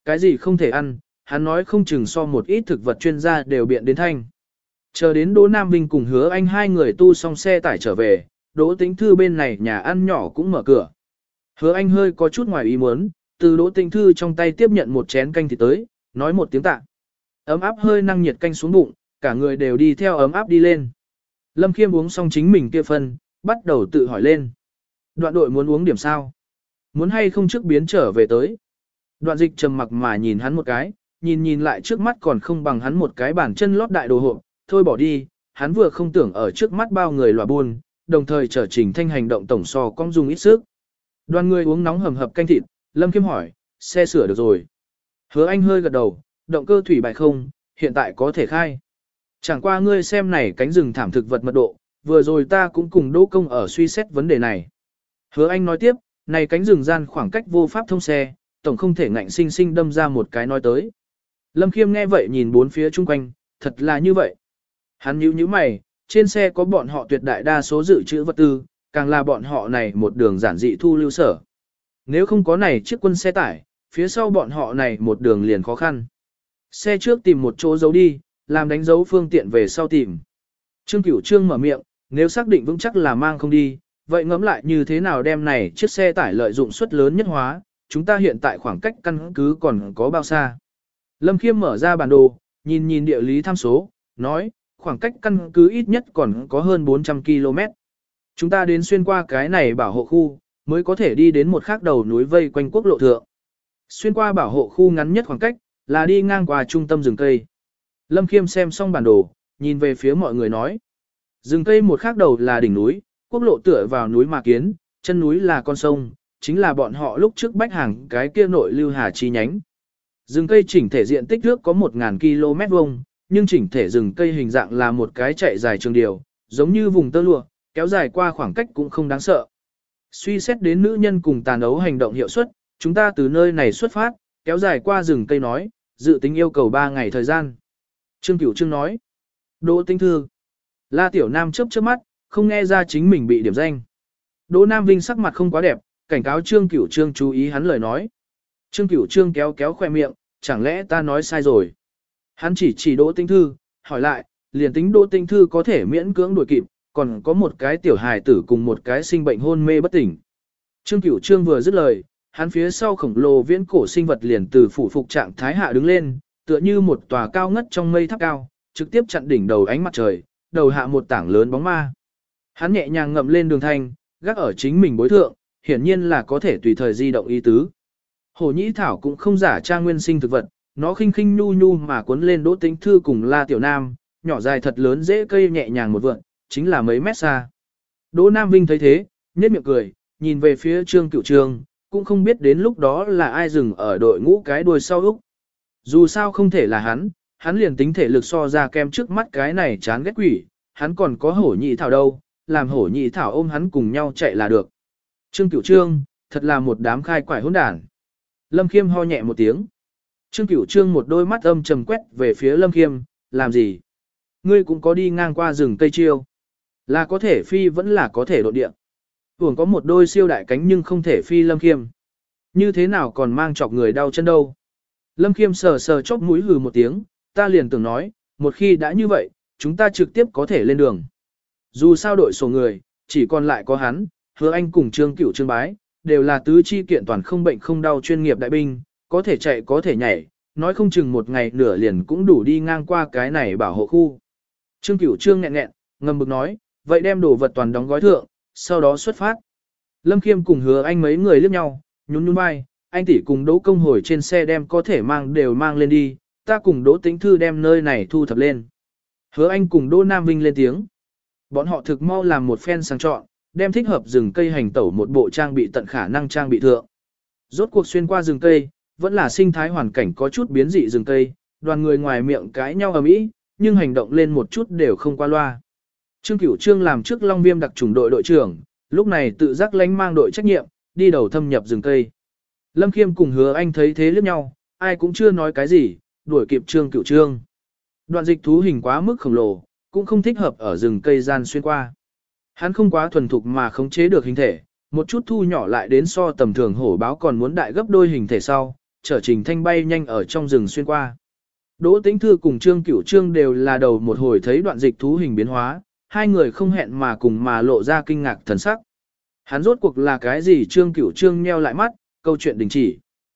cái gì không thể ăn, hắn nói không chừng so một ít thực vật chuyên gia đều biện đến thanh. Chờ đến Đỗ Nam Vinh cùng Hứa Anh hai người tu xong xe tải trở về, Đỗ Tĩnh Thư bên này nhà ăn nhỏ cũng mở cửa. Hứa Anh hơi có chút ngoài ý muốn, từ Đỗ Tĩnh Thư trong tay tiếp nhận một chén canh thịt tới, nói một tiếng tạ. Ấm áp hơi năng nhiệt canh xuống bụng, cả người đều đi theo ấm áp đi lên. Lâm Khiêm uống xong chính mình kia phân, bắt đầu tự hỏi lên. Đoạn đội muốn uống điểm sao? Muốn hay không trước biến trở về tới? Đoạn dịch trầm mặc mà nhìn hắn một cái, nhìn nhìn lại trước mắt còn không bằng hắn một cái bàn chân lót đại đồ hộp, thôi bỏ đi, hắn vừa không tưởng ở trước mắt bao người lòa buôn, đồng thời trở trình thanh hành động tổng so con dùng ít sức. Đoàn người uống nóng hầm hập canh thịt, Lâm Khiêm hỏi, xe sửa được rồi. Hứa Anh hơi gật đầu, động cơ thủy bài không, hiện tại có thể khai. Chẳng qua ngươi xem này cánh rừng thảm thực vật mật độ, vừa rồi ta cũng cùng Đỗ Công ở suy xét vấn đề này. Hứa Anh nói tiếp, này cánh rừng gian khoảng cách vô pháp thông xe, tổng không thể ngạnh sinh sinh đâm ra một cái nói tới. Lâm Khiêm nghe vậy nhìn bốn phía chung quanh, thật là như vậy. Hắn nhíu nhíu mày, trên xe có bọn họ tuyệt đại đa số dự trữ vật tư, càng là bọn họ này một đường giản dị thu lưu sở. Nếu không có này chiếc quân xe tải, phía sau bọn họ này một đường liền khó khăn. Xe trước tìm một chỗ giấu đi, làm đánh dấu phương tiện về sau tìm. Trương Cửu Trương mở miệng, nếu xác định vững chắc là mang không đi, vậy ngẫm lại như thế nào đem này chiếc xe tải lợi dụng suất lớn nhất hóa, chúng ta hiện tại khoảng cách căn cứ còn có bao xa. Lâm Khiêm mở ra bản đồ, nhìn nhìn địa lý tham số, nói, khoảng cách căn cứ ít nhất còn có hơn bốn trăm ki lô mét. Chúng ta đến xuyên qua cái này bảo hộ khu, mới có thể đi đến một khác đầu núi vây quanh quốc lộ thượng. Xuyên qua bảo hộ khu ngắn nhất khoảng cách, là đi ngang qua trung tâm rừng cây. Lâm Khiêm xem xong bản đồ, nhìn về phía mọi người nói. Rừng cây một khác đầu là đỉnh núi, quốc lộ tựa vào núi mà kiến, chân núi là con sông, chính là bọn họ lúc trước bách hàng cái kia nội lưu hà chi nhánh. Rừng cây chỉnh thể diện tích nước có một nghìn ki lô mét vuông, nhưng chỉnh thể rừng cây hình dạng là một cái chạy dài trường điều, giống như vùng tơ lụa, kéo dài qua khoảng cách cũng không đáng sợ. Suy xét đến nữ nhân cùng tàn ấu hành động hiệu suất, chúng ta từ nơi này xuất phát, kéo dài qua rừng cây nói, dự tính yêu cầu ba ngày thời gian. Trương Cửu Trương nói. Đỗ Tĩnh Thư. La Tiểu Nam chớp chớp mắt, không nghe ra chính mình bị điểm danh. Đỗ Nam Vinh sắc mặt không quá đẹp, cảnh cáo Trương Cửu Trương chú ý hắn lời nói. Trương Cửu Trương kéo kéo khoe miệng, chẳng lẽ ta nói sai rồi. Hắn chỉ chỉ Đỗ Tĩnh Thư, hỏi lại, liền tính Đỗ Tĩnh Thư có thể miễn cưỡng đuổi kịp, còn có một cái tiểu hài tử cùng một cái sinh bệnh hôn mê bất tỉnh. Trương Cửu Trương vừa dứt lời, hắn phía sau khổng lồ viễn cổ sinh vật liền từ phủ phục trạng thái hạ đứng lên, tựa như một tòa cao ngất trong mây tháp cao, trực tiếp chặn đỉnh đầu ánh mặt trời, đầu hạ một tảng lớn bóng ma. Hắn nhẹ nhàng ngậm lên đường thanh, gác ở chính mình bối thượng, hiển nhiên là có thể tùy thời di động ý tứ. Hổ nhĩ thảo cũng không giả trang nguyên sinh thực vật, nó khinh khinh nhu nhu mà cuốn lên Đỗ Tĩnh Thư cùng La Tiểu Nam, nhỏ dài thật lớn dễ cây nhẹ nhàng một vượn, chính là mấy mét xa. Đỗ Nam Vinh thấy thế, nhếch miệng cười, nhìn về phía Trương Cửu Trương, cũng không biết đến lúc đó là ai dừng ở đội ngũ cái đuôi sau Úc. Dù sao không thể là hắn, hắn liền tính thể lực so ra kem trước mắt cái này chán ghét quỷ, hắn còn có hổ nhị thảo đâu, làm hổ nhị thảo ôm hắn cùng nhau chạy là được. Trương Cửu Trương, thật là một đám khai quải hỗn đản. Lâm Khiêm ho nhẹ một tiếng. Trương Cửu Trương một đôi mắt âm trầm quét về phía Lâm Khiêm, làm gì? Ngươi cũng có đi ngang qua rừng cây chiêu. Là có thể phi vẫn là có thể độ địa. Thường có một đôi siêu đại cánh nhưng không thể phi Lâm Khiêm. Như thế nào còn mang chọc người đau chân đâu? Lâm Khiêm sờ sờ chóp mũi hừ một tiếng, ta liền tưởng nói, một khi đã như vậy, chúng ta trực tiếp có thể lên đường. Dù sao đội số người, chỉ còn lại có hắn, Hứa Anh cùng Trương Cửu Trương Bái, đều là tứ chi kiện toàn không bệnh không đau chuyên nghiệp đại binh, có thể chạy có thể nhảy, nói không chừng một ngày nửa liền cũng đủ đi ngang qua cái này bảo hộ khu. Trương Cửu Trương nghẹn nghẹn, ngầm bực nói, vậy đem đồ vật toàn đóng gói thượng, sau đó xuất phát. Lâm Khiêm cùng Hứa Anh mấy người liếc nhau, nhún nhún vai, anh tỷ cùng Đỗ Công hồi trên xe đem có thể mang đều mang lên đi, ta cùng Đỗ Tĩnh Thư đem nơi này thu thập lên. Hứa Anh cùng Đỗ Nam Vinh lên tiếng. Bọn họ thực mau làm một phen sang chọn, đem thích hợp rừng cây hành tẩu một bộ trang bị tận khả năng trang bị thượng. Rốt cuộc xuyên qua rừng cây, vẫn là sinh thái hoàn cảnh có chút biến dị rừng cây, đoàn người ngoài miệng cãi nhau ầm ĩ, nhưng hành động lên một chút đều không qua loa. Trương Cửu Trương làm trước Long Viêm đặc chủng đội đội trưởng, lúc này tự giác lánh mang đội trách nhiệm, đi đầu thâm nhập rừng cây. Lâm Khiêm cùng Hứa Anh thấy thế liếc nhau, ai cũng chưa nói cái gì, đuổi kịp Trương Cửu Trương. Đoạn dịch thú hình quá mức khổng lồ, cũng không thích hợp ở rừng cây gian xuyên qua. Hắn không quá thuần thục mà khống chế được hình thể, một chút thu nhỏ lại đến so tầm thường hổ báo còn muốn đại gấp đôi hình thể sau, chở Trình Thanh bay nhanh ở trong rừng xuyên qua. Đỗ Tĩnh Thư cùng Trương Cửu Trương đều là đầu một hồi thấy đoạn dịch thú hình biến hóa, hai người không hẹn mà cùng mà lộ ra kinh ngạc thần sắc. Hắn rốt cuộc là cái gì? Trương Cửu Trương nheo lại mắt, câu chuyện đình chỉ.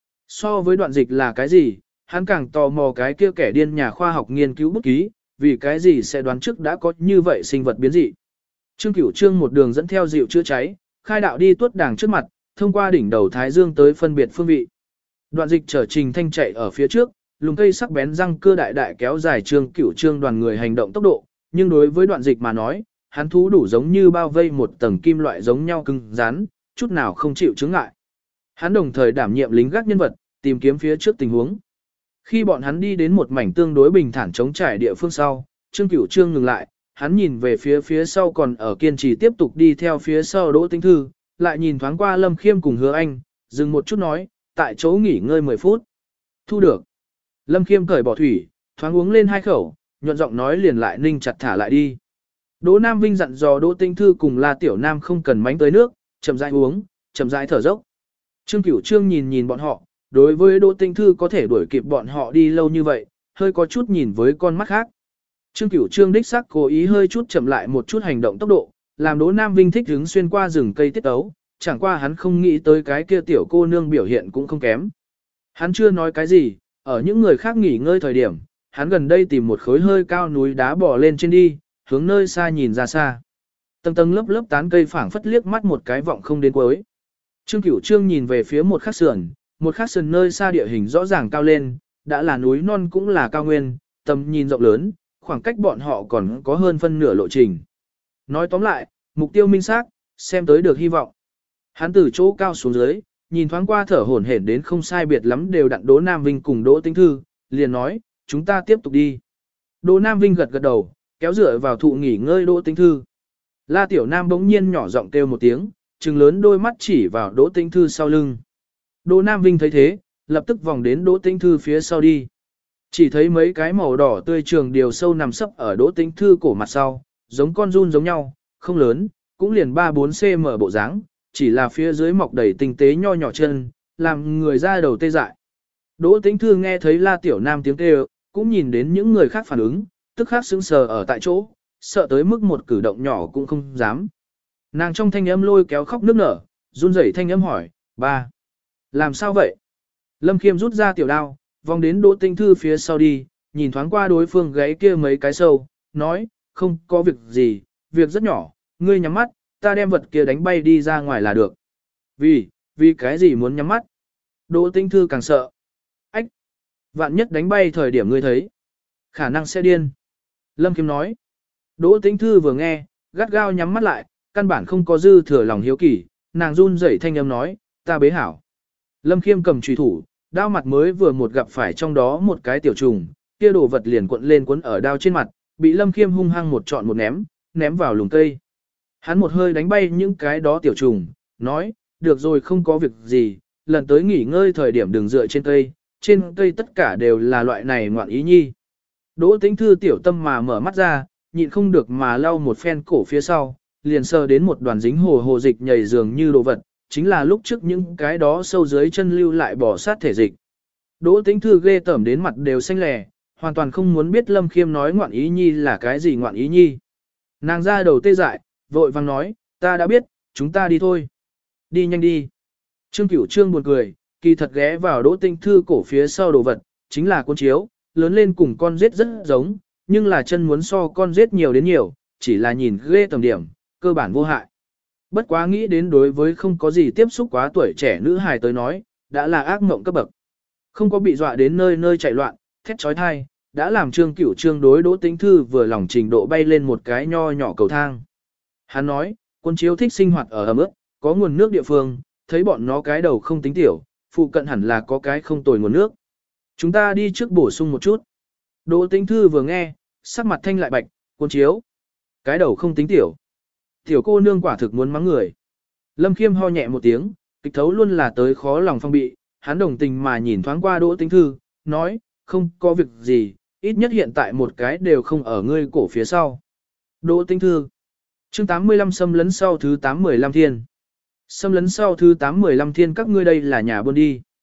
So với đoạn dịch là cái gì, hắn càng tò mò cái kia kẻ điên nhà khoa học nghiên cứu bút ký, vì cái gì sẽ đoán trước đã có như vậy sinh vật biến dị. Trương Cửu Trương một đường dẫn theo dịu chữa cháy, khai đạo đi tuốt đàng trước mặt, thông qua đỉnh đầu Thái Dương tới phân biệt phương vị. Đoạn dịch chở Trình Thanh chạy ở phía trước, lùng cây sắc bén răng cưa đại đại kéo dài Trương Cửu Trương đoàn người hành động tốc độ, nhưng đối với đoạn dịch mà nói, hắn thú đủ giống như bao vây một tầng kim loại giống nhau cứng rắn, chút nào không chịu chướng ngại. Hắn đồng thời đảm nhiệm lính gác nhân vật, tìm kiếm phía trước tình huống. Khi bọn hắn đi đến một mảnh tương đối bình thản trống trải địa phương sau, Trương Cửu Trương ngừng lại, hắn nhìn về phía phía sau còn ở kiên trì tiếp tục đi theo phía sau Đỗ Tĩnh Thư, lại nhìn thoáng qua Lâm Khiêm cùng Hứa Anh, dừng một chút nói, tại chỗ nghỉ ngơi mười phút. Thu được. Lâm Khiêm cởi bỏ thủy, thoáng uống lên hai khẩu, nhuận giọng nói liền lại ninh chặt thả lại đi. Đỗ Nam Vinh dặn dò Đỗ Tĩnh Thư cùng La Tiểu Nam không cần mánh tới nước, chậm rãi uống, chậm rãi thở dốc. Trương Cửu Trương nhìn nhìn bọn họ, đối với Đỗ Tĩnh Thư có thể đuổi kịp bọn họ đi lâu như vậy, hơi có chút nhìn với con mắt khác. Trương Cửu Trương đích xác cố ý hơi chút chậm lại một chút hành động tốc độ, làm Đỗ Nam Vinh thích hứng xuyên qua rừng cây tiết ấu, chẳng qua hắn không nghĩ tới cái kia tiểu cô nương biểu hiện cũng không kém. Hắn chưa nói cái gì, ở những người khác nghỉ ngơi thời điểm, hắn gần đây tìm một khối hơi cao núi đá bò lên trên đi, hướng nơi xa nhìn ra xa. Tầng tầng lớp lớp tán cây phảng phất liếc mắt một cái vọng không đến cuối. Trương Cửu Trương nhìn về phía một khắc sườn, một khắc sườn nơi xa địa hình rõ ràng cao lên, đã là núi non cũng là cao nguyên, tầm nhìn rộng lớn, khoảng cách bọn họ còn có hơn phân nửa lộ trình. Nói tóm lại, mục tiêu minh xác, xem tới được hy vọng. Hắn từ chỗ cao xuống dưới, nhìn thoáng qua thở hổn hển đến không sai biệt lắm đều đặn Đỗ Nam Vinh cùng Đỗ Tĩnh Thư, liền nói, chúng ta tiếp tục đi. Đỗ Nam Vinh gật gật đầu, kéo dựa vào thụ nghỉ ngơi Đỗ Tĩnh Thư. La Tiểu Nam bỗng nhiên nhỏ giọng kêu một tiếng, trừng lớn đôi mắt chỉ vào Đỗ Tĩnh Thư sau lưng. Đỗ Nam Vinh thấy thế, lập tức vòng đến Đỗ Tĩnh Thư phía sau đi. Chỉ thấy mấy cái màu đỏ tươi trường điều sâu nằm sấp ở Đỗ Tĩnh Thư cổ mặt sau, giống con giun giống nhau, không lớn, cũng liền ba bốn xăng ti mét bộ dáng, chỉ là phía dưới mọc đầy tinh tế nho nhỏ chân, làm người ra đầu tê dại. Đỗ Tĩnh Thư nghe thấy La Tiểu Nam tiếng kêu, cũng nhìn đến những người khác phản ứng, tức khắc sững sờ ở tại chỗ, sợ tới mức một cử động nhỏ cũng không dám. Nàng trong thanh âm lôi kéo khóc nức nở, run rẩy thanh âm hỏi, ba, làm sao vậy? Lâm Khiêm rút ra tiểu đao, vòng đến Đỗ Tĩnh Thư phía sau đi, nhìn thoáng qua đối phương gáy kia mấy cái sâu, nói, không có việc gì, việc rất nhỏ, ngươi nhắm mắt, ta đem vật kia đánh bay đi ra ngoài là được. Vì, vì cái gì muốn nhắm mắt? Đỗ Tĩnh Thư càng sợ. Ách! Vạn nhất đánh bay thời điểm ngươi thấy. Khả năng sẽ điên. Lâm Khiêm nói. Đỗ Tĩnh Thư vừa nghe, gắt gao nhắm mắt lại, căn bản không có dư thừa lòng hiếu kỳ, nàng run rẩy thanh âm nói, ta bế hảo. Lâm Khiêm cầm chùy thủ, đao mặt mới vừa một gặp phải trong đó một cái tiểu trùng, kia đồ vật liền cuộn lên cuốn ở đao trên mặt, bị Lâm Khiêm hung hăng một trọn một ném, ném vào lùm cây. Hắn một hơi đánh bay những cái đó tiểu trùng, nói, được rồi không có việc gì, lần tới nghỉ ngơi thời điểm đừng dựa trên cây, trên cây tất cả đều là loại này ngoạn ý nhi. Đỗ Tĩnh Thư tiểu tâm mà mở mắt ra, nhịn không được mà lau một phen cổ phía sau, liền sờ đến một đoàn dính hồ hồ dịch nhảy dường như đồ vật, chính là lúc trước những cái đó sâu dưới chân lưu lại bỏ sát thể dịch. Đỗ Tĩnh Thư ghê tởm đến mặt đều xanh lè, hoàn toàn không muốn biết Lâm Khiêm nói ngoạn ý nhi là cái gì ngoạn ý nhi. Nàng ra đầu tê dại, vội vang nói, ta đã biết, chúng ta đi thôi. Đi nhanh đi. Trương Cửu Trương buồn cười, kỳ thật ghé vào Đỗ Tĩnh Thư cổ phía sau đồ vật, chính là cuốn chiếu, lớn lên cùng con rết rất giống, nhưng là chân muốn so con rết nhiều đến nhiều, chỉ là nhìn ghê tầm điểm, cơ bản vô hại. Bất quá nghĩ đến đối với không có gì tiếp xúc quá tuổi trẻ nữ hài tới nói, đã là ác mộng cấp bậc. Không có bị dọa đến nơi nơi chạy loạn, thét trói thai, đã làm Trương Cửu Trương đối Đỗ Tĩnh Thư vừa lòng trình độ bay lên một cái nho nhỏ cầu thang. Hắn nói, quân chiếu thích sinh hoạt ở ẩm ướt, có nguồn nước địa phương, thấy bọn nó cái đầu không tính tiểu, phụ cận hẳn là có cái không tồi nguồn nước. Chúng ta đi trước bổ sung một chút. Đỗ Tĩnh Thư vừa nghe, sắc mặt thanh lại bạch, quân chiếu. Cái đầu không tính tiểu. Tiểu cô nương quả thực muốn mắng người. Lâm Khiêm ho nhẹ một tiếng, kịch thấu luôn là tới khó lòng phong bị, hắn đồng tình mà nhìn thoáng qua Đỗ Tĩnh Thư, nói, không có việc gì, ít nhất hiện tại một cái đều không ở ngươi cổ phía sau. Đỗ Tĩnh Thư. Chương tám mươi lăm xâm lấn sau thứ tám mười lăm thiên. Xâm lấn sau thứ tám mười lăm thiên các ngươi đây là nhà buôn đi.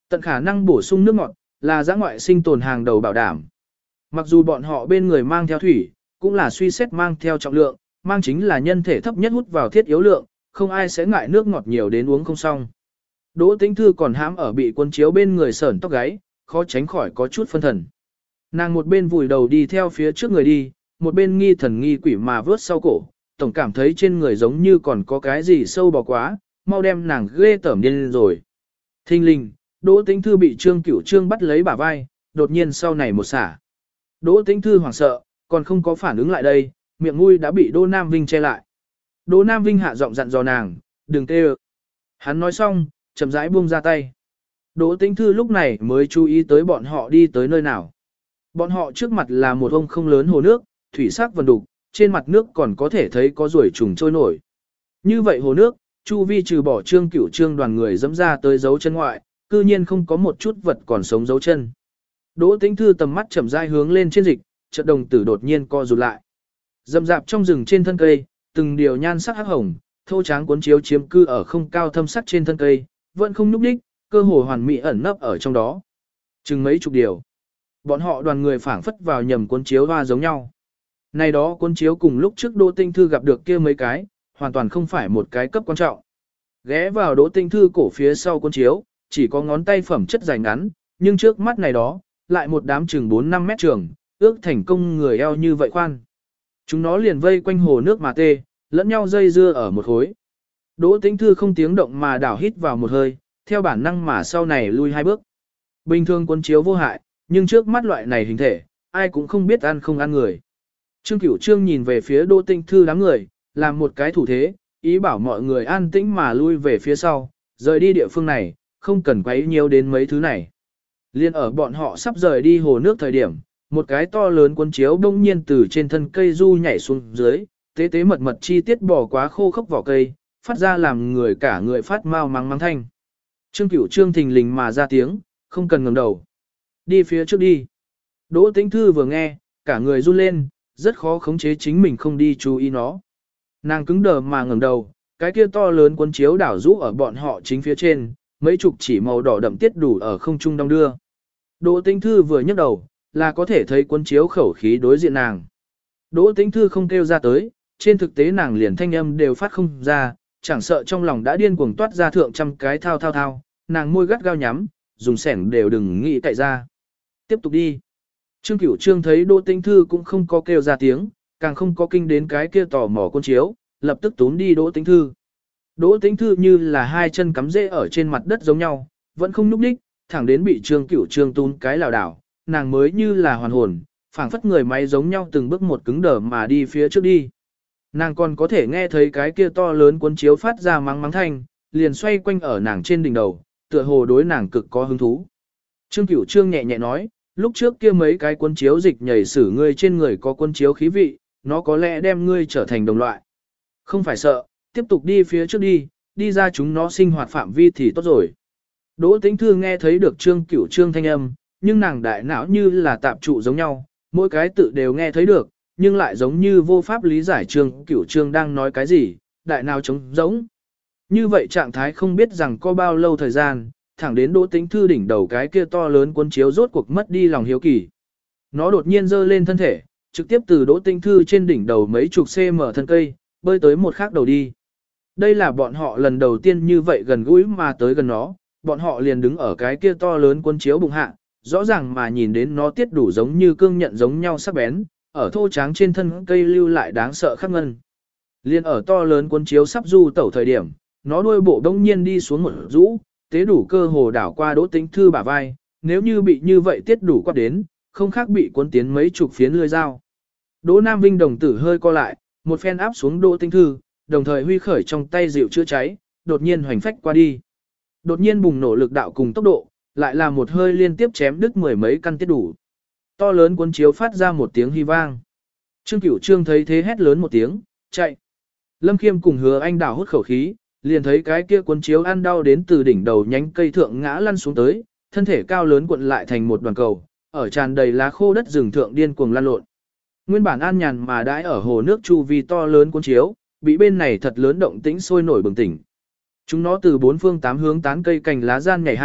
Tận khả năng bổ sung nước ngọt, là giã ngoại sinh tồn hàng đầu bảo đảm. Mặc dù bọn họ bên người mang theo thủy, cũng là suy xét mang theo trọng lượng, mang chính là nhân thể thấp nhất hút vào thiết yếu lượng, không ai sẽ ngại nước ngọt nhiều đến uống không xong. Đỗ Tĩnh Thư còn hãm ở bị quân chiếu bên người sởn tóc gáy, khó tránh khỏi có chút phân thần. Nàng một bên vùi đầu đi theo phía trước người đi, một bên nghi thần nghi quỷ mà vớt sau cổ, tổng cảm thấy trên người giống như còn có cái gì sâu bò quá, mau đem nàng ghê tởm điên rồi. Thinh linh, Đỗ Tĩnh Thư bị Trương Cửu Trương bắt lấy bả vai, đột nhiên sau này một xả. Đỗ Tĩnh Thư hoảng sợ, còn không có phản ứng lại đây, miệng mũi đã bị Đỗ Nam Vinh che lại. Đỗ Nam Vinh hạ giọng dặn dò nàng, đừng tê ơ. Hắn nói xong, chậm rãi buông ra tay. Đỗ Tĩnh Thư lúc này mới chú ý tới bọn họ đi tới nơi nào. Bọn họ trước mặt là một ông không lớn hồ nước, thủy sắc vần đục, trên mặt nước còn có thể thấy có ruồi trùng trôi nổi. Như vậy hồ nước, chu vi trừ bỏ Trương Cửu Trương đoàn người dẫm ra tới dấu chân ngoại, cư nhiên không có một chút vật còn sống dấu chân. Đỗ Tĩnh Thư tầm mắt chậm rãi hướng lên trên dịch, chợt đồng tử đột nhiên co rụt lại. Rậm rạp trong rừng trên thân cây, từng điều nhan sắc hắc hồng, thô tráng cuốn chiếu chiếm cư ở không cao thâm sắc trên thân cây, vẫn không nhúc đích, cơ hồ hoàn mỹ ẩn nấp ở trong đó. Chừng mấy chục điều. Bọn họ đoàn người phảng phất vào nhầm cuốn chiếu hoa giống nhau. Này đó cuốn chiếu cùng lúc trước Đỗ Tĩnh Thư gặp được kia mấy cái, hoàn toàn không phải một cái cấp quan trọng. Ghé vào Đỗ Tĩnh Thư cổ phía sau cuốn chiếu, chỉ có ngón tay phẩm chất dài ngắn, nhưng trước mắt này đó, lại một đám chừng bốn năm mét trường, ước thành công người eo như vậy khoan. Chúng nó liền vây quanh hồ nước mà tê, lẫn nhau dây dưa ở một khối. Đỗ Tĩnh Thư không tiếng động mà đảo hít vào một hơi, theo bản năng mà sau này lui hai bước. Bình thường cuốn chiếu vô hại, nhưng trước mắt loại này hình thể, ai cũng không biết ăn không ăn người. Trương Cửu Trương nhìn về phía Đỗ Tĩnh Thư đám người, làm một cái thủ thế, ý bảo mọi người an tĩnh mà lui về phía sau, rời đi địa phương này, không cần quấy nhiều đến mấy thứ này. Liên ở bọn họ sắp rời đi hồ nước thời điểm, một cái to lớn cuốn chiếu bỗng nhiên từ trên thân cây du nhảy xuống dưới, tế tế mật mật chi tiết bỏ quá khô khốc vỏ cây, phát ra làm người cả người phát mau mắng mắng thanh. Trương Cửu Trương thình lình mà ra tiếng, không cần ngẩng đầu. Đi phía trước đi. Đỗ Tĩnh Thư vừa nghe, cả người run lên, rất khó khống chế chính mình không đi chú ý nó. Nàng cứng đờ mà ngẩng đầu, cái kia to lớn cuốn chiếu đảo rũ ở bọn họ chính phía trên, mấy chục chỉ màu đỏ đậm tiết đủ ở không trung đong đưa. Đỗ Tĩnh Thư vừa nhấc đầu, là có thể thấy cuốn chiếu khẩu khí đối diện nàng. Đỗ Tĩnh Thư không kêu ra tới, trên thực tế nàng liền thanh âm đều phát không ra, chẳng sợ trong lòng đã điên cuồng toát ra thượng trăm cái thao thao thao, nàng môi gắt gao nhắm, dùng sẻng đều đừng nghĩ cậy ra. Tiếp tục đi. Trương Cửu Trương thấy Đỗ Tĩnh Thư cũng không có kêu ra tiếng, càng không có kinh đến cái kia tò mò cuốn chiếu, lập tức túm đi Đỗ Tĩnh Thư. Đỗ Tĩnh Thư như là hai chân cắm rễ ở trên mặt đất giống nhau, vẫn không nhúc nhích, thẳng đến bị Trương Cửu Trương túm cái lảo đảo, nàng mới như là hoàn hồn, phảng phất người máy giống nhau từng bước một cứng đờ mà đi phía trước đi. Nàng còn có thể nghe thấy cái kia to lớn cuốn chiếu phát ra mắng mắng thanh, liền xoay quanh ở nàng trên đỉnh đầu, tựa hồ đối nàng cực có hứng thú. Trương Cửu Trương nhẹ nhẹ nói, lúc trước kia mấy cái cuốn chiếu dịch nhảy sử ngươi trên người có cuốn chiếu khí vị, nó có lẽ đem ngươi trở thành đồng loại. Không phải sợ, tiếp tục đi phía trước đi, đi ra chúng nó sinh hoạt phạm vi thì tốt rồi. Đỗ Tĩnh Thư nghe thấy được Trương Cửu Trương thanh âm, nhưng nàng đại não như là tạp trụ giống nhau, mỗi cái tự đều nghe thấy được, nhưng lại giống như vô pháp lý giải Trương Cửu Trương đang nói cái gì, đại não trống rỗng. Như vậy trạng thái không biết rằng có bao lâu thời gian, thẳng đến Đỗ Tĩnh Thư đỉnh đầu cái kia to lớn cuốn chiếu rốt cuộc mất đi lòng hiếu kỳ. Nó đột nhiên giơ lên thân thể, trực tiếp từ Đỗ Tĩnh Thư trên đỉnh đầu mấy chục cm thân cây, bơi tới một khác đầu đi. Đây là bọn họ lần đầu tiên như vậy gần gũi mà tới gần nó, bọn họ liền đứng ở cái kia to lớn cuốn chiếu bụng hạ, rõ ràng mà nhìn đến nó tiết đủ giống như cương nhận giống nhau sắc bén, ở thô tráng trên thân cây lưu lại đáng sợ khắc ngân. Liên ở to lớn cuốn chiếu sắp du tẩu thời điểm, nó đuôi bộ đông nhiên đi xuống một rũ, tế đủ cơ hồ đảo qua Đỗ Tĩnh Thư bả vai, nếu như bị như vậy tiết đủ quát đến, không khác bị cuốn tiến mấy chục phiến lưỡi dao. Đỗ Nam Vinh đồng tử hơi co lại, một phen áp xuống Đỗ Tĩnh Thư, đồng thời huy khởi trong tay dịu chữa cháy, đột nhiên hoành phách qua đi. Đột nhiên bùng nổ lực đạo cùng tốc độ, lại là một hơi liên tiếp chém đứt mười mấy căn tiết đủ. To lớn cuốn chiếu phát ra một tiếng hy vang. Trương Cửu Trương thấy thế hét lớn một tiếng, chạy. Lâm Khiêm cùng Hứa Anh Đào hút khẩu khí, liền thấy cái kia cuốn chiếu ăn đau đến từ đỉnh đầu nhánh cây thượng ngã lăn xuống tới, thân thể cao lớn cuộn lại thành một đoàn cầu, ở tràn đầy lá khô đất rừng thượng điên cuồng lăn lộn. Nguyên bản an nhàn mà đãi ở hồ nước chu vi to lớn cuốn chiếu, bị bên này thật lớn động tĩnh sôi nổi bừng tỉnh. Chúng nó từ bốn phương tám hướng tán cây cành lá gian nhảy hạ,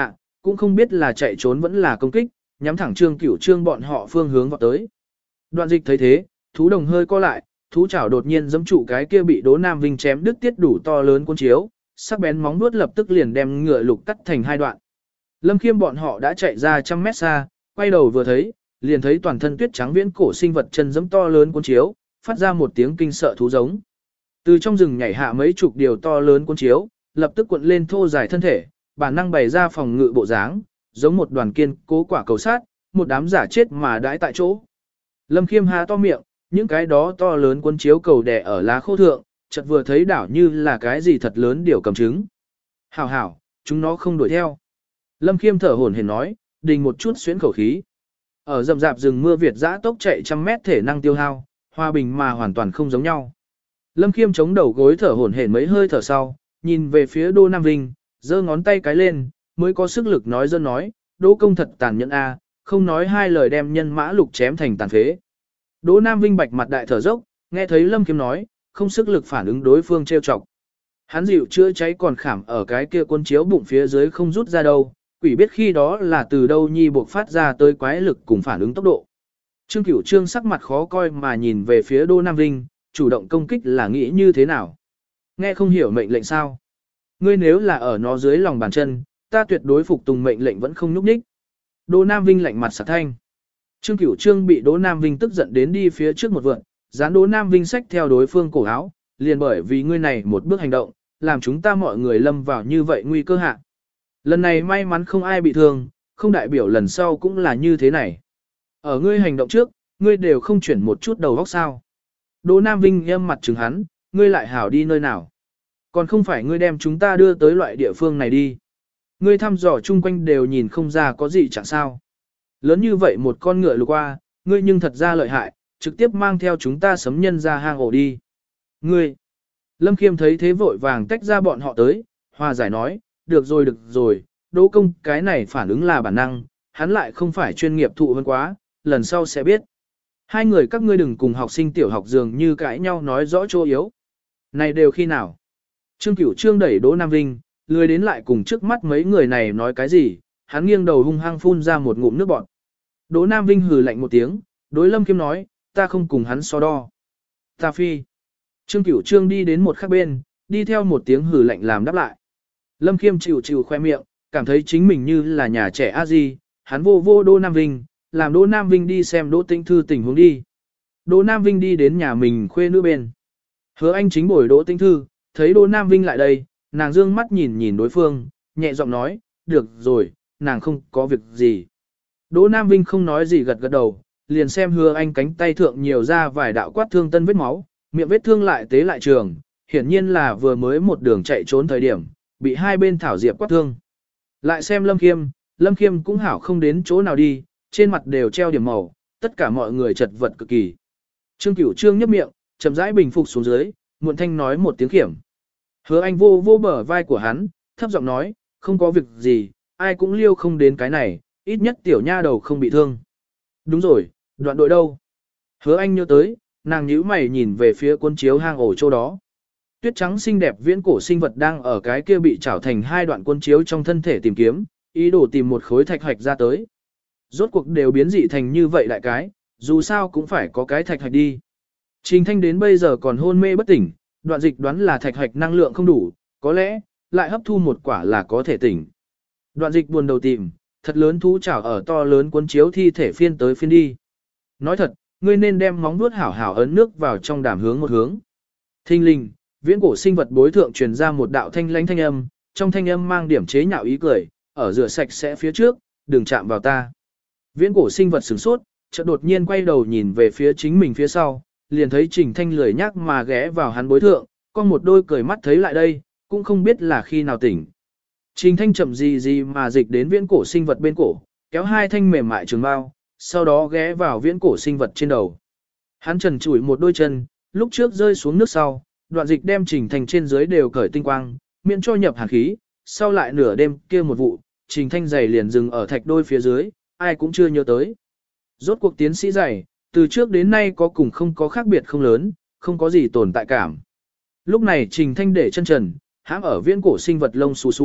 cũng không biết là chạy trốn vẫn là công kích, nhắm thẳng Trương Cửu Trương bọn họ phương hướng vào tới. Đoạn Dịch thấy thế, thú đồng hơi co lại, thú chảo đột nhiên giẫm trụ cái kia bị Đỗ Nam Vinh chém đứt tiết đủ to lớn cuốn chiếu, sắc bén móng vuốt lập tức liền đem ngựa lục cắt thành hai đoạn. Lâm Khiêm bọn họ đã chạy ra trăm mét xa, quay đầu vừa thấy, liền thấy toàn thân tuyết trắng viễn cổ sinh vật chân giẫm to lớn cuốn chiếu, phát ra một tiếng kinh sợ thú giống. Từ trong rừng nhảy hạ mấy chục điều to lớn cuốn chiếu, lập tức cuộn lên thô dài thân thể, bản năng bày ra phòng ngự bộ dáng, giống một đoàn kiên cố quả cầu sát, một đám giả chết mà đãi tại chỗ. Lâm Khiêm há to miệng, những cái đó to lớn cuốn chiếu cầu đè ở lá khô thượng, chợt vừa thấy đảo như là cái gì thật lớn điều cầm trứng. Hảo hảo, chúng nó không đuổi theo. Lâm Khiêm thở hổn hển nói, đình một chút xuyến khẩu khí. Ở rậm rạp rừng mưa Việt dã tốc chạy trăm mét thể năng tiêu hao, hòa bình mà hoàn toàn không giống nhau. Lâm Khiêm chống đầu gối thở hổn hển mấy hơi thở sau, nhìn về phía Đỗ Nam Vinh, giơ ngón tay cái lên, mới có sức lực nói dân nói, Đỗ công thật tàn nhẫn a, không nói hai lời đem nhân mã lục chém thành tàn phế. Đỗ Nam Vinh bạch mặt đại thở dốc, nghe thấy Lâm Khiêm nói, không sức lực phản ứng đối phương trêu chọc. Hắn dịu chữa cháy còn khảm ở cái kia cuốn chiếu bụng phía dưới không rút ra đâu, quỷ biết khi đó là từ đâu nhi buộc phát ra tới quái lực cùng phản ứng tốc độ. Trương Cửu Trương sắc mặt khó coi mà nhìn về phía Đỗ Nam Vinh, chủ động công kích là nghĩ như thế nào? Nghe không hiểu mệnh lệnh sao? Ngươi nếu là ở nó dưới lòng bàn chân, ta tuyệt đối phục tùng mệnh lệnh vẫn không nhúc nhích. Đỗ Nam Vinh lạnh mặt sặc thanh. Trương Cửu Trương bị Đỗ Nam Vinh tức giận đến đi phía trước một vượt, dán Đỗ Nam Vinh xách theo đối phương cổ áo, liền bởi vì ngươi này một bước hành động, làm chúng ta mọi người lâm vào như vậy nguy cơ hạ. Lần này may mắn không ai bị thương, không đại biểu lần sau cũng là như thế này. Ở ngươi hành động trước, ngươi đều không chuyển một chút đầu óc sao. Đỗ Nam Vinh âm mặt trừng hắn, ngươi lại hảo đi nơi nào. Còn không phải ngươi đem chúng ta đưa tới loại địa phương này đi. Ngươi thăm dò chung quanh đều nhìn không ra có gì chẳng sao. Lớn như vậy một con ngựa lục qua, ngươi nhưng thật ra lợi hại, trực tiếp mang theo chúng ta sấm nhân ra hang ổ đi. Ngươi, Lâm Khiêm thấy thế vội vàng tách ra bọn họ tới, hòa giải nói, được rồi được rồi, Đỗ công cái này phản ứng là bản năng, hắn lại không phải chuyên nghiệp thụ hơn quá, lần sau sẽ biết. Hai người các ngươi đừng cùng học sinh tiểu học dường như cãi nhau nói rõ chỗ yếu. Này đều khi nào? Trương Cửu Trương đẩy Đỗ Nam Vinh, lười đến lại cùng trước mắt mấy người này nói cái gì, hắn nghiêng đầu hung hăng phun ra một ngụm nước bọt. Đỗ Nam Vinh hừ lạnh một tiếng, đối Lâm Khiêm nói, ta không cùng hắn so đo. Ta phi. Trương Cửu Trương đi đến một khác bên, đi theo một tiếng hừ lạnh làm đáp lại. Lâm Khiêm chịu chịu khoe miệng, cảm thấy chính mình như là nhà trẻ a di, hắn vô vô Đỗ Nam Vinh, làm Đỗ Nam Vinh đi xem Đỗ Tĩnh Thư tình huống đi. Đỗ Nam Vinh đi đến nhà mình khuê nữ bên. Hứa Anh chính bồi Đỗ Tĩnh Thư, thấy Đỗ Nam Vinh lại đây, nàng dương mắt nhìn nhìn đối phương, nhẹ giọng nói, được rồi, nàng không có việc gì. Đỗ Nam Vinh không nói gì gật gật đầu, liền xem Hứa Anh cánh tay thượng nhiều ra vài đạo quát thương tân vết máu, miệng vết thương lại tế lại trường, hiển nhiên là vừa mới một đường chạy trốn thời điểm, bị hai bên thảo diệp quát thương. Lại xem Lâm Khiêm, Lâm Khiêm cũng hảo không đến chỗ nào đi, trên mặt đều treo điểm màu, tất cả mọi người chật vật cực kỳ. Trương Cửu Trương nhấp miệng, chậm rãi bình phục xuống dưới, muộn thanh nói một tiếng kiểm. Hứa Anh vô vô bờ vai của hắn, thấp giọng nói, không có việc gì, ai cũng liêu không đến cái này, ít nhất tiểu nha đầu không bị thương. Đúng rồi, đoạn đội đâu? Hứa Anh nhớ tới, nàng nhíu mày nhìn về phía quân chiếu hang ổ chỗ đó. Tuyết trắng xinh đẹp viễn cổ sinh vật đang ở cái kia bị chảo thành hai đoạn quân chiếu trong thân thể tìm kiếm, ý đồ tìm một khối thạch hạch ra tới. Rốt cuộc đều biến dị thành như vậy đại cái, dù sao cũng phải có cái thạch hạch đi. Trình Thanh đến bây giờ còn hôn mê bất tỉnh, Đoạn Dịch đoán là thạch hạch năng lượng không đủ, có lẽ lại hấp thu một quả là có thể tỉnh. Đoạn Dịch buồn đầu tìm, thật lớn thú chảo ở to lớn cuốn chiếu thi thể phiên tới phiên đi. Nói thật, ngươi nên đem móng vuốt hảo hảo ấn nước vào trong đàm hướng một hướng. Thinh linh, viễn cổ sinh vật bối thượng truyền ra một đạo thanh lãnh thanh âm, trong thanh âm mang điểm chế nhạo ý cười, ở rửa sạch sẽ phía trước, đừng chạm vào ta. Viễn cổ sinh vật sửng sốt, chợt đột nhiên quay đầu nhìn về phía chính mình phía sau, liền thấy Trình Thanh lười nhác mà ghé vào hắn bối thượng, con một đôi cười mắt thấy lại đây, cũng không biết là khi nào tỉnh. Trình Thanh chậm gì gì mà dịch đến viễn cổ sinh vật bên cổ, kéo hai thanh mềm mại trường bao, sau đó ghé vào viễn cổ sinh vật trên đầu. Hắn trần chủi một đôi chân, lúc trước rơi xuống nước sau, Đoạn Dịch đem Trình Thanh trên dưới đều cởi tinh quang, miễn cho nhập hàn khí, sau lại nửa đêm kia một vụ, Trình Thanh giày liền dừng ở thạch đôi phía dưới, ai cũng chưa nhớ tới. Rốt cuộc tiến sĩ giày, từ trước đến nay có cùng không có khác biệt không lớn, không có gì tồn tại cảm. Lúc này Trình Thanh để chân trần, hãm ở viễn cổ sinh vật lông xù xù,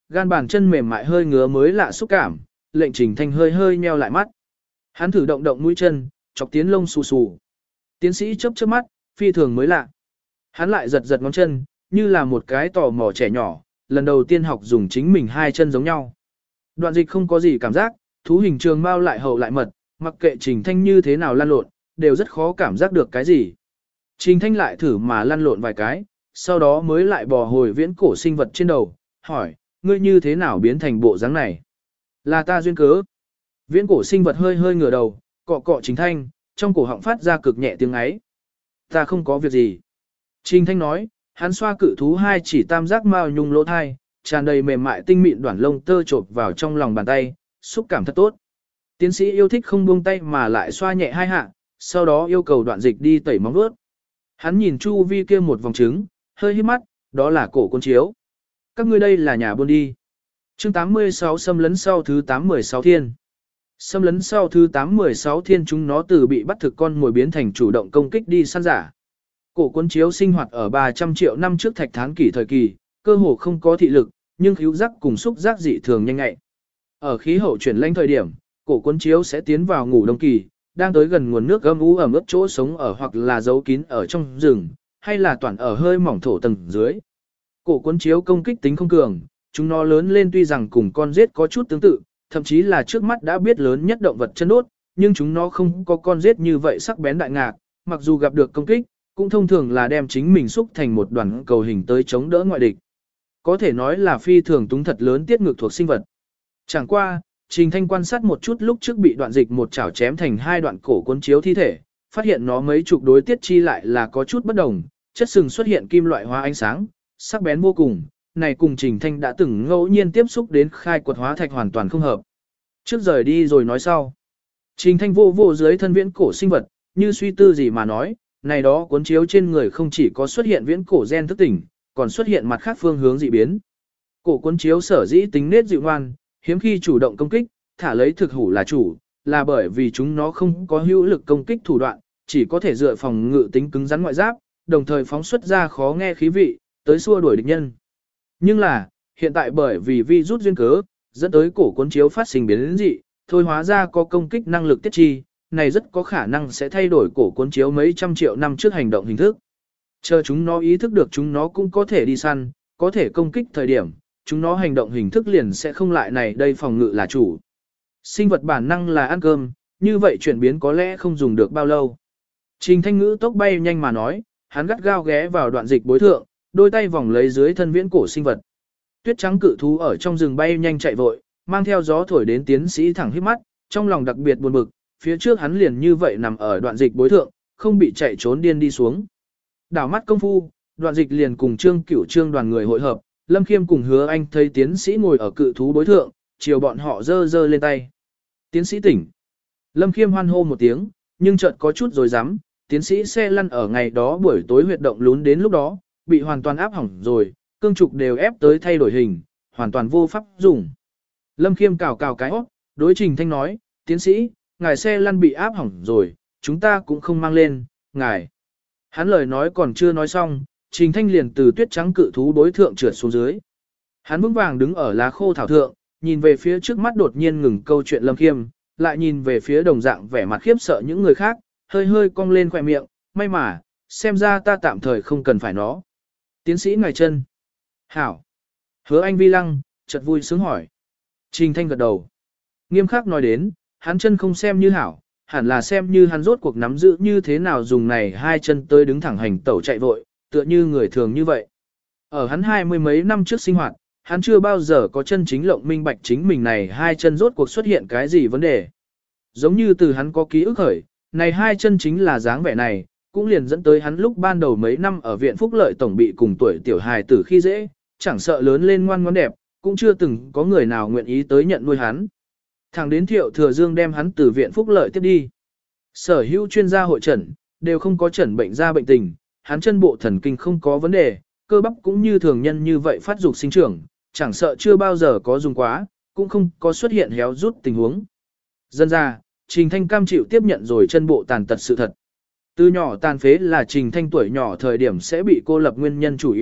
gan bàn chân mềm mại hơi ngứa mới lạ xúc cảm, lệnh Trình Thanh hơi hơi nheo lại mắt. Hắn thử động động mũi chân, chọc tiến lông xù xù. Tiến sĩ chớp chớp mắt, phi thường mới lạ. Hắn lại giật giật ngón chân, như là một cái tò mò trẻ nhỏ, lần đầu tiên học dùng chính mình hai chân giống nhau. Đoạn dịch không có gì cảm giác, thú hình trường mau lại hậu lại mật, mặc kệ Trình Thanh như thế nào lăn lộn, đều rất khó cảm giác được cái gì. Trình Thanh lại thử mà lăn lộn vài cái, sau đó mới lại bò hồi viễn cổ sinh vật trên đầu, hỏi, ngươi như thế nào biến thành bộ dáng này? Là ta duyên cớ. Viễn cổ sinh vật hơi hơi ngửa đầu, cọ cọ Trình Thanh, trong cổ họng phát ra cực nhẹ tiếng ấy. Ta không có việc gì. Trình Thanh nói, hắn xoa cự thú hai chỉ tam giác mao nhung lỗ thai, tràn đầy mềm mại tinh mịn đoạn lông tơ chộp vào trong lòng bàn tay, xúc cảm thật tốt. Tiến sĩ yêu thích không buông tay mà lại xoa nhẹ hai hạ, sau đó yêu cầu đoạn dịch đi tẩy móng vuốt. Hắn nhìn chu vi kia một vòng trứng, hơi hít mắt, đó là cổ cuốn chiếu. Các ngươi đây là nhà buôn đi. Chương tám mươi sáu xâm lấn sau thứ tám mười sáu thiên. Xâm lấn sau thứ tám mười sáu thiên chúng nó từ bị bắt thực con mồi biến thành chủ động công kích đi săn giả. Cổ cuốn chiếu sinh hoạt ở ba trăm triệu năm trước thạch thán kỷ thời kỳ, cơ hồ không có thị lực, nhưng khứu giác cùng xúc giác dị thường nhanh nhạy. Ở khí hậu chuyển lạnh thời điểm, cổ cuốn chiếu sẽ tiến vào ngủ đông kỳ, đang tới gần nguồn nước âm u ẩm ướt chỗ sống ở hoặc là giấu kín ở trong rừng, hay là toàn ở hơi mỏng thổ tầng dưới. Cổ cuốn chiếu công kích tính không cường, chúng nó lớn lên tuy rằng cùng con giết có chút tương tự, thậm chí là trước mắt đã biết lớn nhất động vật chân đốt, nhưng chúng nó không có con giết như vậy sắc bén đại ngạc, mặc dù gặp được công kích, cũng thông thường là đem chính mình xúc thành một đoàn cầu hình tới chống đỡ ngoại địch. Có thể nói là phi thường túng thật lớn tiết ngược thuộc sinh vật. Chẳng qua, Trình Thanh quan sát một chút lúc trước bị đoạn dịch một chảo chém thành hai đoạn cổ cuốn chiếu thi thể, phát hiện nó mấy chục đối tiết chi lại là có chút bất đồng, chất sừng xuất hiện kim loại hóa ánh sáng, sắc bén vô cùng, này cùng Trình Thanh đã từng ngẫu nhiên tiếp xúc đến khai quật hóa thạch hoàn toàn không hợp. Trước rời đi rồi nói sau. Trình Thanh vô vô dưới thân viễn cổ sinh vật, như suy tư gì mà nói, này đó cuốn chiếu trên người không chỉ có xuất hiện viễn cổ gen thức tỉnh, còn xuất hiện mặt khác phương hướng dị biến. Cổ cuốn chiếu sở dĩ tính nết dịu ngoan, hiếm khi chủ động công kích, thả lấy thực hủ là chủ, là bởi vì chúng nó không có hữu lực công kích thủ đoạn, chỉ có thể dựa phòng ngự tính cứng rắn ngoại giáp, đồng thời phóng xuất ra khó nghe khí vị, tới xua đuổi địch nhân. Nhưng là, hiện tại bởi vì virus duyên cớ, dẫn tới cổ cuốn chiếu phát sinh biến dị, thôi hóa ra có công kích năng lực tiết chi, này rất có khả năng sẽ thay đổi cổ cuốn chiếu mấy trăm triệu năm trước hành động hình thức. Chờ chúng nó ý thức được chúng nó cũng có thể đi săn, có thể công kích thời điểm, chúng nó hành động hình thức liền sẽ không lại này đây phòng ngự là chủ. Sinh vật bản năng là ăn cơm, như vậy chuyển biến có lẽ không dùng được bao lâu. Trình Thanh ngữ tốc bay nhanh mà nói, hắn gắt gao ghé vào đoạn dịch bối thượng, đôi tay vòng lấy dưới thân viễn cổ sinh vật. Tuyết trắng cự thú ở trong rừng bay nhanh chạy vội, mang theo gió thổi đến tiến sĩ thẳng hít mắt, trong lòng đặc biệt buồn bực, phía trước hắn liền như vậy nằm ở đoạn dịch bối thượng, không bị chạy trốn điên đi xuống. Đảo mắt công phu, đoạn dịch liền cùng Trương Cửu Trương đoàn người hội hợp, Lâm Khiêm cùng Hứa Anh thấy tiến sĩ ngồi ở cự thú bối thượng, chiều bọn họ giơ giơ lên tay. Tiến sĩ tỉnh. Lâm Khiêm hoan hô một tiếng, nhưng chợt có chút rồi dám, tiến sĩ xe lăn ở ngày đó buổi tối huyệt động lún đến lúc đó, bị hoàn toàn áp hỏng rồi, cương trục đều ép tới thay đổi hình, hoàn toàn vô pháp dùng. Lâm Khiêm cào cào cái óc, đối Trình Thanh nói, tiến sĩ, ngài xe lăn bị áp hỏng rồi, chúng ta cũng không mang lên, ngài. Hắn lời nói còn chưa nói xong, Trình Thanh liền từ tuyết trắng cự thú đối thượng trượt xuống dưới. Hắn vững vàng đứng ở lá khô thảo thượng, nhìn về phía trước mắt đột nhiên ngừng câu chuyện Lâm Khiêm, lại nhìn về phía đồng dạng vẻ mặt khiếp sợ những người khác, hơi hơi cong lên khỏe miệng, may mà, xem ra ta tạm thời không cần phải nó. Tiến sĩ ngài chân. Hảo. Hứa Anh vi lăng, chợt vui sướng hỏi. Trình Thanh gật đầu. Nghiêm khắc nói đến, hắn chân không xem như hảo, hẳn là xem như hắn rốt cuộc nắm giữ như thế nào dùng này hai chân tới đứng thẳng hành tẩu chạy vội, tựa như người thường như vậy. Ở hắn hai mươi mấy năm trước sinh hoạt, hắn chưa bao giờ có chân chính lộng minh bạch chính mình này hai chân rốt cuộc xuất hiện cái gì vấn đề. Giống như từ hắn có ký ức khởi, này hai chân chính là dáng vẻ này, cũng liền dẫn tới hắn lúc ban đầu mấy năm ở viện phúc lợi tổng bị cùng tuổi tiểu hài tử khi dễ, chẳng sợ lớn lên ngoan ngoãn đẹp, cũng chưa từng có người nào nguyện ý tới nhận nuôi hắn. Thẳng đến Thiệu Thừa Dương đem hắn từ viện phúc lợi tiếp đi. Sở hữu chuyên gia hội chẩn, đều không có chẩn bệnh ra bệnh tình, hắn chân bộ thần kinh không có vấn đề, cơ bắp cũng như thường nhân như vậy phát dục sinh trưởng, chẳng sợ chưa bao giờ có dùng quá, cũng không có xuất hiện héo rút tình huống. Dân ra, Trình Thanh cam chịu tiếp nhận rồi chân bộ tàn tật sự thật. Từ nhỏ tàn phế là Trình Thanh tuổi nhỏ thời điểm sẽ bị cô lập nguyên nhân chủ yếu,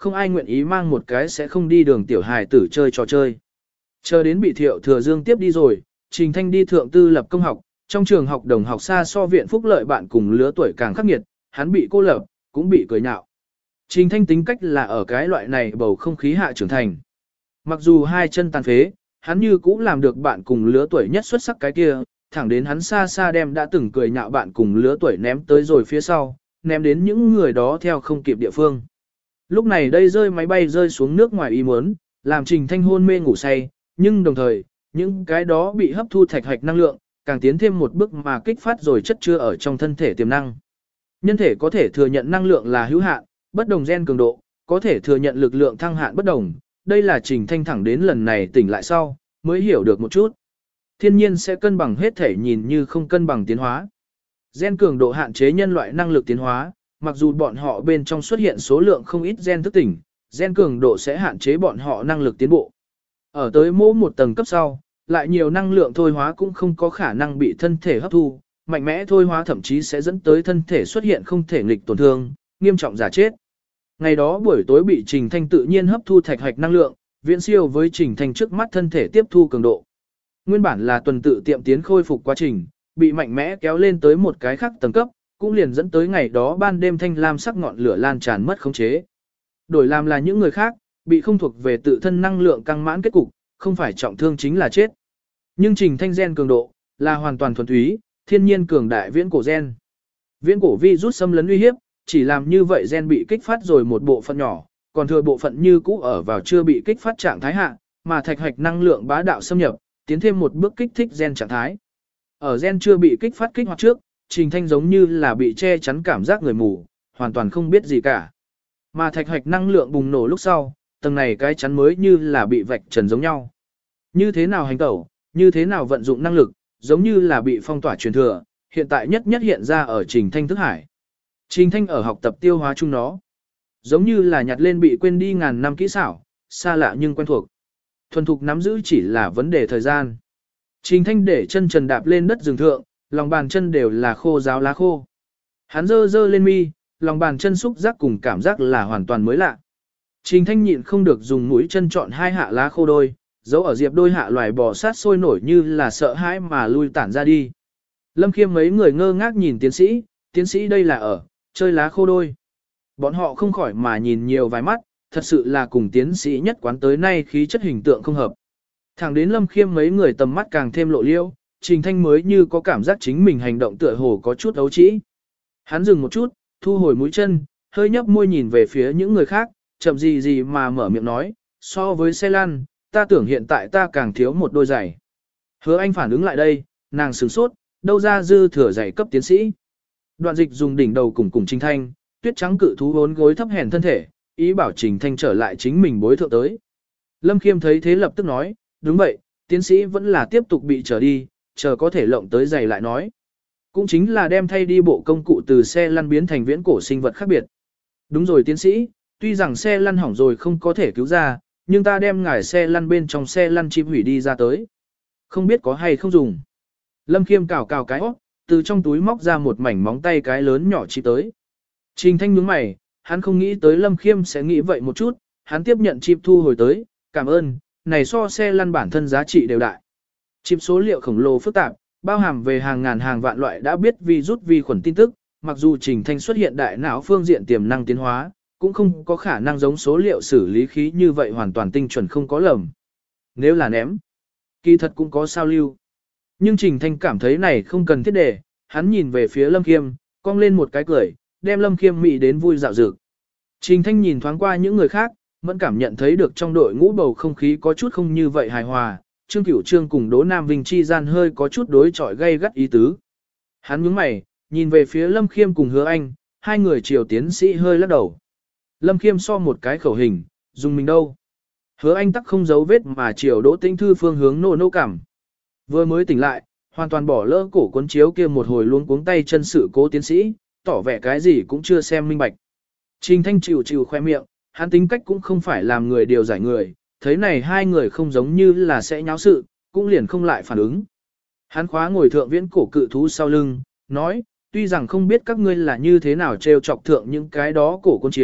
không ai nguyện ý mang một cái sẽ không đi đường tiểu hài tử chơi trò chơi. Chờ đến bị Thiệu Thừa Dương tiếp đi rồi, Trình Thanh đi thượng tư lập công học, trong trường học đồng học xa so viện phúc lợi bạn cùng lứa tuổi càng khắc nghiệt, hắn bị cô lập, cũng bị cười nhạo. Trình Thanh tính cách là ở cái loại này bầu không khí hạ trưởng thành. Mặc dù hai chân tàn phế, hắn như cũng làm được bạn cùng lứa tuổi nhất xuất sắc cái kia, thẳng đến hắn xa xa đem đã từng cười nhạo bạn cùng lứa tuổi ném tới rồi phía sau, ném đến những người đó theo không kịp địa phương. Lúc này đây rơi máy bay rơi xuống nước ngoài ý muốn, làm Trình Thanh hôn mê ngủ say, nhưng đồng thời, những cái đó bị hấp thu thạch hạch năng lượng, càng tiến thêm một bước mà kích phát rồi chất chứa ở trong thân thể tiềm năng. Nhân thể có thể thừa nhận năng lượng là hữu hạn, bất đồng gen cường độ, có thể thừa nhận lực lượng thăng hạn bất đồng, đây là Trình Thanh thẳng đến lần này tỉnh lại sau, mới hiểu được một chút. Thiên nhiên sẽ cân bằng hết thể nhìn như không cân bằng tiến hóa. Gen cường độ hạn chế nhân loại năng lực tiến hóa, mặc dù bọn họ bên trong xuất hiện số lượng không ít gen thức tỉnh, gen cường độ sẽ hạn chế bọn họ năng lực tiến bộ. Ở tới mỗi một tầng cấp sau, lại nhiều năng lượng thôi hóa cũng không có khả năng bị thân thể hấp thu, mạnh mẽ thôi hóa thậm chí sẽ dẫn tới thân thể xuất hiện không thể nghịch tổn thương, nghiêm trọng giả chết. Ngày đó buổi tối bị Trình Thanh tự nhiên hấp thu thạch hạch năng lượng, viễn siêu với Trình Thanh trước mắt thân thể tiếp thu cường độ. Nguyên bản là tuần tự tiệm tiến khôi phục quá trình, bị mạnh mẽ kéo lên tới một cái khác tầng cấp, cũng liền dẫn tới ngày đó ban đêm thanh lam sắc ngọn lửa lan tràn mất khống chế. Đổi làm là những người khác, bị không thuộc về tự thân năng lượng căng mãn kết cục, không phải trọng thương chính là chết. Nhưng Trình Thanh gen cường độ là hoàn toàn thuần túy, thiên nhiên cường đại viễn cổ gen. Viễn cổ virus xâm lấn uy hiếp, chỉ làm như vậy gen bị kích phát rồi một bộ phận nhỏ, còn thừa bộ phận như cũ ở vào chưa bị kích phát trạng thái hạ, mà thạch hạch năng lượng bá đạo xâm nhập, tiến thêm một bước kích thích gen trạng thái. Ở gen chưa bị kích phát kích hoạt trước, Trình Thanh giống như là bị che chắn cảm giác người mù, hoàn toàn không biết gì cả. Mà thạch hạch năng lượng bùng nổ lúc sau, tầng này cái chắn mới như là bị vạch trần giống nhau. Như thế nào hành tẩu, như thế nào vận dụng năng lực, giống như là bị phong tỏa truyền thừa, hiện tại nhất nhất hiện ra ở Trình Thanh thức hải. Trình Thanh ở học tập tiêu hóa chung nó, giống như là nhặt lên bị quên đi ngàn năm kỹ xảo, xa lạ nhưng quen thuộc. Thuần thục nắm giữ chỉ là vấn đề thời gian. Trình Thanh để chân trần đạp lên đất rừng thượng, lòng bàn chân đều là khô ráo lá khô. Hắn dơ dơ lên mi, lòng bàn chân xúc giác cùng cảm giác là hoàn toàn mới lạ. Trình Thanh nhịn không được dùng mũi chân chọn hai hạ lá khô đôi, dấu ở diệp đôi hạ loài bò sát sôi nổi như là sợ hãi mà lui tản ra đi. Lâm Khiêm mấy người ngơ ngác nhìn tiến sĩ, tiến sĩ đây là ở, chơi lá khô đôi. Bọn họ không khỏi mà nhìn nhiều vài mắt, thật sự là cùng tiến sĩ nhất quán tới nay khí chất hình tượng không hợp. Thẳng đến Lâm Khiêm mấy người tầm mắt càng thêm lộ liêu, Trình Thanh mới như có cảm giác chính mình hành động tựa hồ có chút ấu trĩ. Hắn dừng một chút, thu hồi mũi chân, hơi nhấp môi nhìn về phía những người khác, chậm gì gì mà mở miệng nói, so với xe lăn, ta tưởng hiện tại ta càng thiếu một đôi giày. Hứa Anh phản ứng lại đây, nàng sửng sốt, đâu ra dư thừa giày cấp tiến sĩ. Đoạn Dịch dùng đỉnh đầu cùng cùng Trình Thanh, tuyết trắng cự thú vốn gối thấp hèn thân thể, ý bảo Trình Thanh trở lại chính mình bối thượng tới. Lâm Khiêm thấy thế lập tức nói, đúng vậy, tiến sĩ vẫn là tiếp tục bị trở đi, chờ có thể lộng tới giày lại nói. Cũng chính là đem thay đi bộ công cụ từ xe lăn biến thành viễn cổ sinh vật khác biệt. Đúng rồi tiến sĩ, tuy rằng xe lăn hỏng rồi không có thể cứu ra, nhưng ta đem ngải xe lăn bên trong xe lăn chim hủy đi ra tới. Không biết có hay không dùng. Lâm Khiêm cào cào cái óc, từ trong túi móc ra một mảnh móng tay cái lớn nhỏ chip tới. Trình Thanh nhướng mày, hắn không nghĩ tới Lâm Khiêm sẽ nghĩ vậy một chút, hắn tiếp nhận chip thu hồi tới, cảm ơn, này so xe lăn bản thân giá trị đều đại. Chip số liệu khổng lồ phức tạp, bao hàm về hàng ngàn hàng vạn loại đã biết virus vi khuẩn tin tức, mặc dù Trình Thanh xuất hiện đại não phương diện tiềm năng tiến hóa, cũng không có khả năng giống số liệu xử lý khí như vậy hoàn toàn tinh chuẩn không có lầm. Nếu là ném, kỳ thật cũng có sao lưu. Nhưng Trình Thanh cảm thấy này không cần thiết để, hắn nhìn về phía Lâm Khiêm, cong lên một cái cười, đem Lâm Khiêm mị đến vui dạo dược. Trình Thanh nhìn thoáng qua những người khác, vẫn cảm nhận thấy được trong đội ngũ bầu không khí có chút không như vậy hài hòa, Trương Cửu Trương cùng Đỗ Nam Vinh chi gian hơi có chút đối chọi gay gắt ý tứ. Hắn nhướng mày, nhìn về phía Lâm Khiêm cùng Hứa Anh, hai người triều tiến sĩ hơi lắc đầu. Lâm Khiêm so một cái khẩu hình, dùng mình đâu. Hứa Anh tắc không giấu vết mà triều Đỗ Tĩnh Thư phương hướng nô nô cảm. Vừa mới tỉnh lại, hoàn toàn bỏ lỡ cổ cuốn chiếu kia một hồi luôn cuống tay chân sự cố tiến sĩ, tỏ vẻ cái gì cũng chưa xem minh bạch. Trình Thanh chịu chịu khoe miệng, hắn tính cách cũng không phải làm người điều giải người, thấy này hai người không giống như là sẽ nháo sự, cũng liền không lại phản ứng. Hắn khóa ngồi thượng viễn cổ cự thú sau lưng, nói, tuy rằng không biết các ngươi là như thế nào trêu chọc thượng những cái đó cổ cuốn chiếu,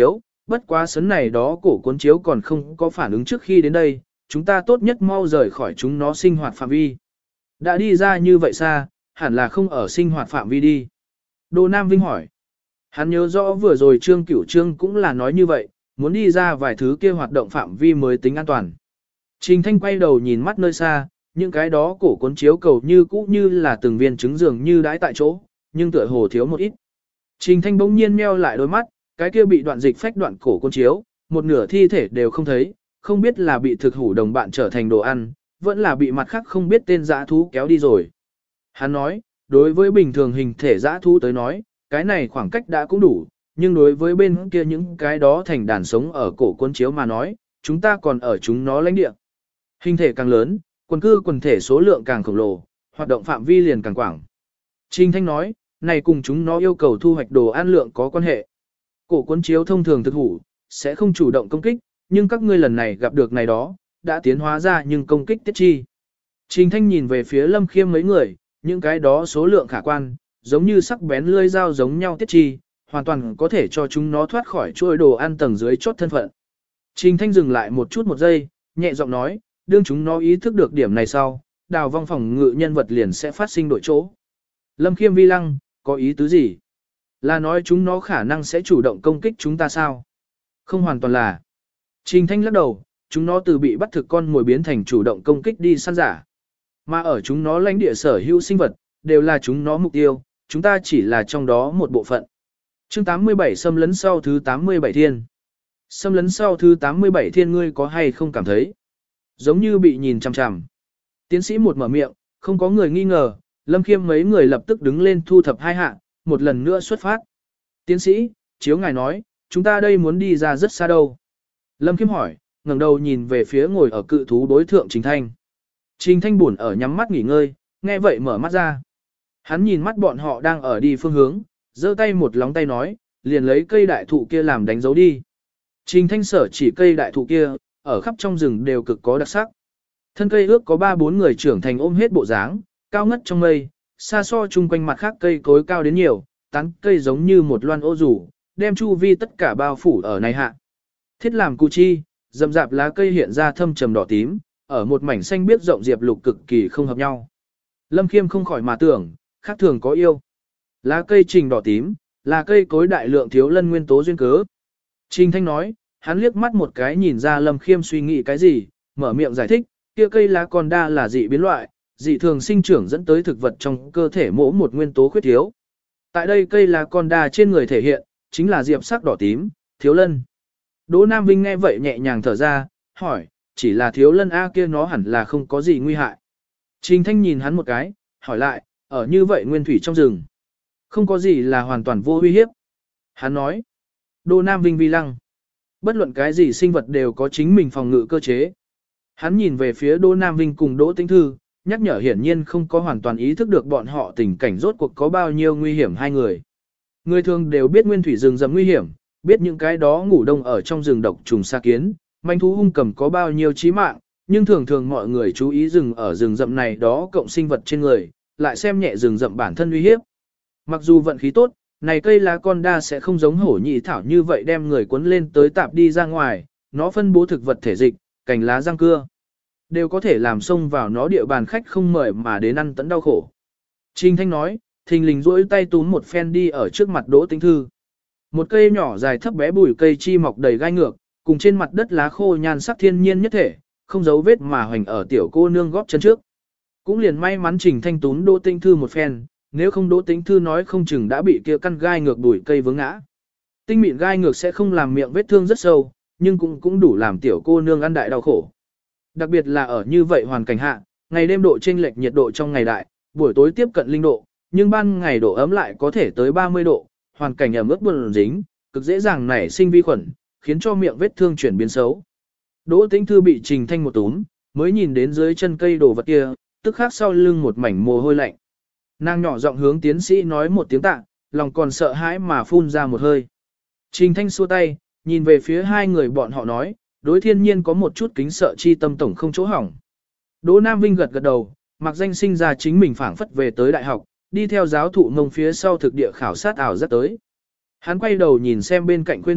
bất quá sấn này đó cổ cuốn chiếu còn không có phản ứng trước khi đến đây, chúng ta tốt nhất mau rời khỏi chúng nó sinh hoạt phạm vi. Đã đi ra như vậy xa, hẳn là không ở sinh hoạt phạm vi đi. Đô Nam Vinh hỏi. Hắn nhớ rõ vừa rồi Trương Cửu Trương cũng là nói như vậy, muốn đi ra vài thứ kia hoạt động phạm vi mới tính an toàn. Trình Thanh quay đầu nhìn mắt nơi xa, những cái đó cổ cuốn chiếu cầu như cũ như là từng viên trứng dường như đãi tại chỗ, nhưng tựa hồ thiếu một ít. Trình Thanh bỗng nhiên meo lại đôi mắt, cái kia bị đoạn dịch phách đoạn cổ cuốn chiếu, một nửa thi thể đều không thấy, không biết là bị thực hủ đồng bạn trở thành đồ ăn, vẫn là bị mặt khác không biết tên dã thú kéo đi rồi. Hắn nói, đối với bình thường hình thể dã thú tới nói, cái này khoảng cách đã cũng đủ, nhưng đối với bên kia những cái đó thành đàn sống ở cổ cuốn chiếu mà nói, chúng ta còn ở chúng nó lãnh địa. Hình thể càng lớn, quần cư quần thể số lượng càng khổng lồ, hoạt động phạm vi liền càng quảng. Trình Thanh nói, này cùng chúng nó yêu cầu thu hoạch đồ ăn lượng có quan hệ. Cổ cuốn chiếu thông thường thực hủ, sẽ không chủ động công kích, nhưng các ngươi lần này gặp được này đó, đã tiến hóa ra nhưng công kích tiết chi. Trình Thanh nhìn về phía Lâm Khiêm mấy người, những cái đó số lượng khả quan, giống như sắc bén lưỡi dao giống nhau tiết chi, hoàn toàn có thể cho chúng nó thoát khỏi chuôi đồ ăn tầng dưới chốt thân phận. Trình Thanh dừng lại một chút một giây, nhẹ giọng nói, đương chúng nó ý thức được điểm này sau, đào vong phòng ngự nhân vật liền sẽ phát sinh đổi chỗ. Lâm Khiêm vi lăng, có ý tứ gì? Là nói chúng nó khả năng sẽ chủ động công kích chúng ta sao? Không hoàn toàn là. Trình Thanh lắc đầu, chúng nó từ bị bắt thực con mồi biến thành chủ động công kích đi săn giả. Mà ở chúng nó lãnh địa sở hữu sinh vật, đều là chúng nó mục tiêu, chúng ta chỉ là trong đó một bộ phận. Chương tám mươi bảy xâm lấn sau thứ tám mươi bảy thiên. Xâm lấn sau thứ tám mươi bảy thiên ngươi có hay không cảm thấy? Giống như bị nhìn chằm chằm. Tiến sĩ một mở miệng, không có người nghi ngờ, Lâm Khiêm mấy người lập tức đứng lên thu thập hai hạ, một lần nữa xuất phát. Tiến sĩ, chiếu ngài nói, chúng ta đây muốn đi ra rất xa đâu. Lâm Khiêm hỏi, ngẩng đầu nhìn về phía ngồi ở cự thú đối thượng Trình Thanh. Trình Thanh buồn ở nhắm mắt nghỉ ngơi, nghe vậy mở mắt ra. Hắn nhìn mắt bọn họ đang ở đi phương hướng, giơ tay một lóng tay nói, liền lấy cây đại thụ kia làm đánh dấu đi. Trình Thanh sở chỉ cây đại thụ kia, ở khắp trong rừng đều cực có đặc sắc. Thân cây ước có ba bốn người trưởng thành ôm hết bộ dáng, cao ngất trong mây, xa so chung quanh mặt khác cây cối cao đến nhiều, tán cây giống như một loan ô rủ, đem chu vi tất cả bao phủ ở này hạ. Thiết làm cu chi, rậm rạp lá cây hiện ra thâm trầm đỏ tím, ở một mảnh xanh biếc rộng diệp lục cực kỳ không hợp nhau. Lâm Khiêm không khỏi mà tưởng, khác thường có yêu. Lá cây trình đỏ tím, là cây cối đại lượng thiếu lân nguyên tố duyên cớ. Trình Thanh nói, hắn liếc mắt một cái nhìn ra Lâm Khiêm suy nghĩ cái gì, mở miệng giải thích, kia cây lá con đa là dị biến loại, dị thường sinh trưởng dẫn tới thực vật trong cơ thể mỗi một nguyên tố khuyết thiếu. Tại đây cây lá con đa trên người thể hiện, chính là diệp sắc đỏ tím, thiếu lân. Đỗ Nam Vinh nghe vậy nhẹ nhàng thở ra, hỏi, chỉ là thiếu lân A kia nó hẳn là không có gì nguy hại. Trình Thanh nhìn hắn một cái, hỏi lại, ở như vậy nguyên thủy trong rừng. Không có gì là hoàn toàn vô uy hiếp. Hắn nói, Đỗ Nam Vinh vi lăng. Bất luận cái gì sinh vật đều có chính mình phòng ngự cơ chế. Hắn nhìn về phía Đỗ Nam Vinh cùng Đỗ Tĩnh Thư, nhắc nhở hiển nhiên không có hoàn toàn ý thức được bọn họ tình cảnh rốt cuộc có bao nhiêu nguy hiểm hai người. Người thường đều biết nguyên thủy rừng rậm nguy hiểm, biết những cái đó ngủ đông ở trong rừng độc trùng sa kiến, manh thú hung cầm có bao nhiêu chí mạng, nhưng thường thường mọi người chú ý rừng ở rừng rậm này đó cộng sinh vật trên người, lại xem nhẹ rừng rậm bản thân uy hiếp. Mặc dù vận khí tốt, này cây lá con đa sẽ không giống hổ nhị thảo như vậy đem người cuốn lên tới tạp đi ra ngoài, nó phân bố thực vật thể dịch, cành lá răng cưa, đều có thể làm xông vào nó địa bàn khách không mời mà đến ăn tấn đau khổ. Trình Thanh nói, thình lình duỗi tay túm một phen đi ở trước mặt Đỗ Tĩnh Thư. Một cây nhỏ dài thấp bé bùi cây chi mọc đầy gai ngược, cùng trên mặt đất lá khô nhan sắc thiên nhiên nhất thể, không dấu vết mà hoành ở tiểu cô nương góp chân trước. Cũng liền may mắn Trình Thanh túm Đỗ Tĩnh Thư một phen, nếu không Đỗ Tĩnh Thư nói không chừng đã bị kia căn gai ngược bùi cây vướng ngã. Tinh mịn gai ngược sẽ không làm miệng vết thương rất sâu, nhưng cũng cũng đủ làm tiểu cô nương ăn đại đau khổ. Đặc biệt là ở như vậy hoàn cảnh hạ, ngày đêm độ chênh lệch nhiệt độ trong ngày đại, buổi tối tiếp cận linh độ, nhưng ban ngày độ ấm lại có thể tới ba mươi độ, hoàn cảnh ẩm ướt buồn dính, cực dễ dàng nảy sinh vi khuẩn, khiến cho miệng vết thương chuyển biến xấu. Đỗ Tĩnh Thư bị Trình Thanh một túm, mới nhìn đến dưới chân cây đồ vật kia, tức khắc sau lưng một mảnh mồ hôi lạnh. Nàng nhỏ giọng hướng tiến sĩ nói một tiếng tạ, lòng còn sợ hãi mà phun ra một hơi. Trình Thanh xua tay, nhìn về phía hai người bọn họ nói, đối thiên nhiên có một chút kính sợ chi tâm tổng không chỗ hỏng. Đỗ Nam Vinh gật gật đầu, mặc danh sinh ra chính mình phảng phất về tới đại học, đi theo giáo thụ ngông phía sau thực địa khảo sát ảo rất tới. Hắn quay đầu nhìn xem bên cạnh quê nữ,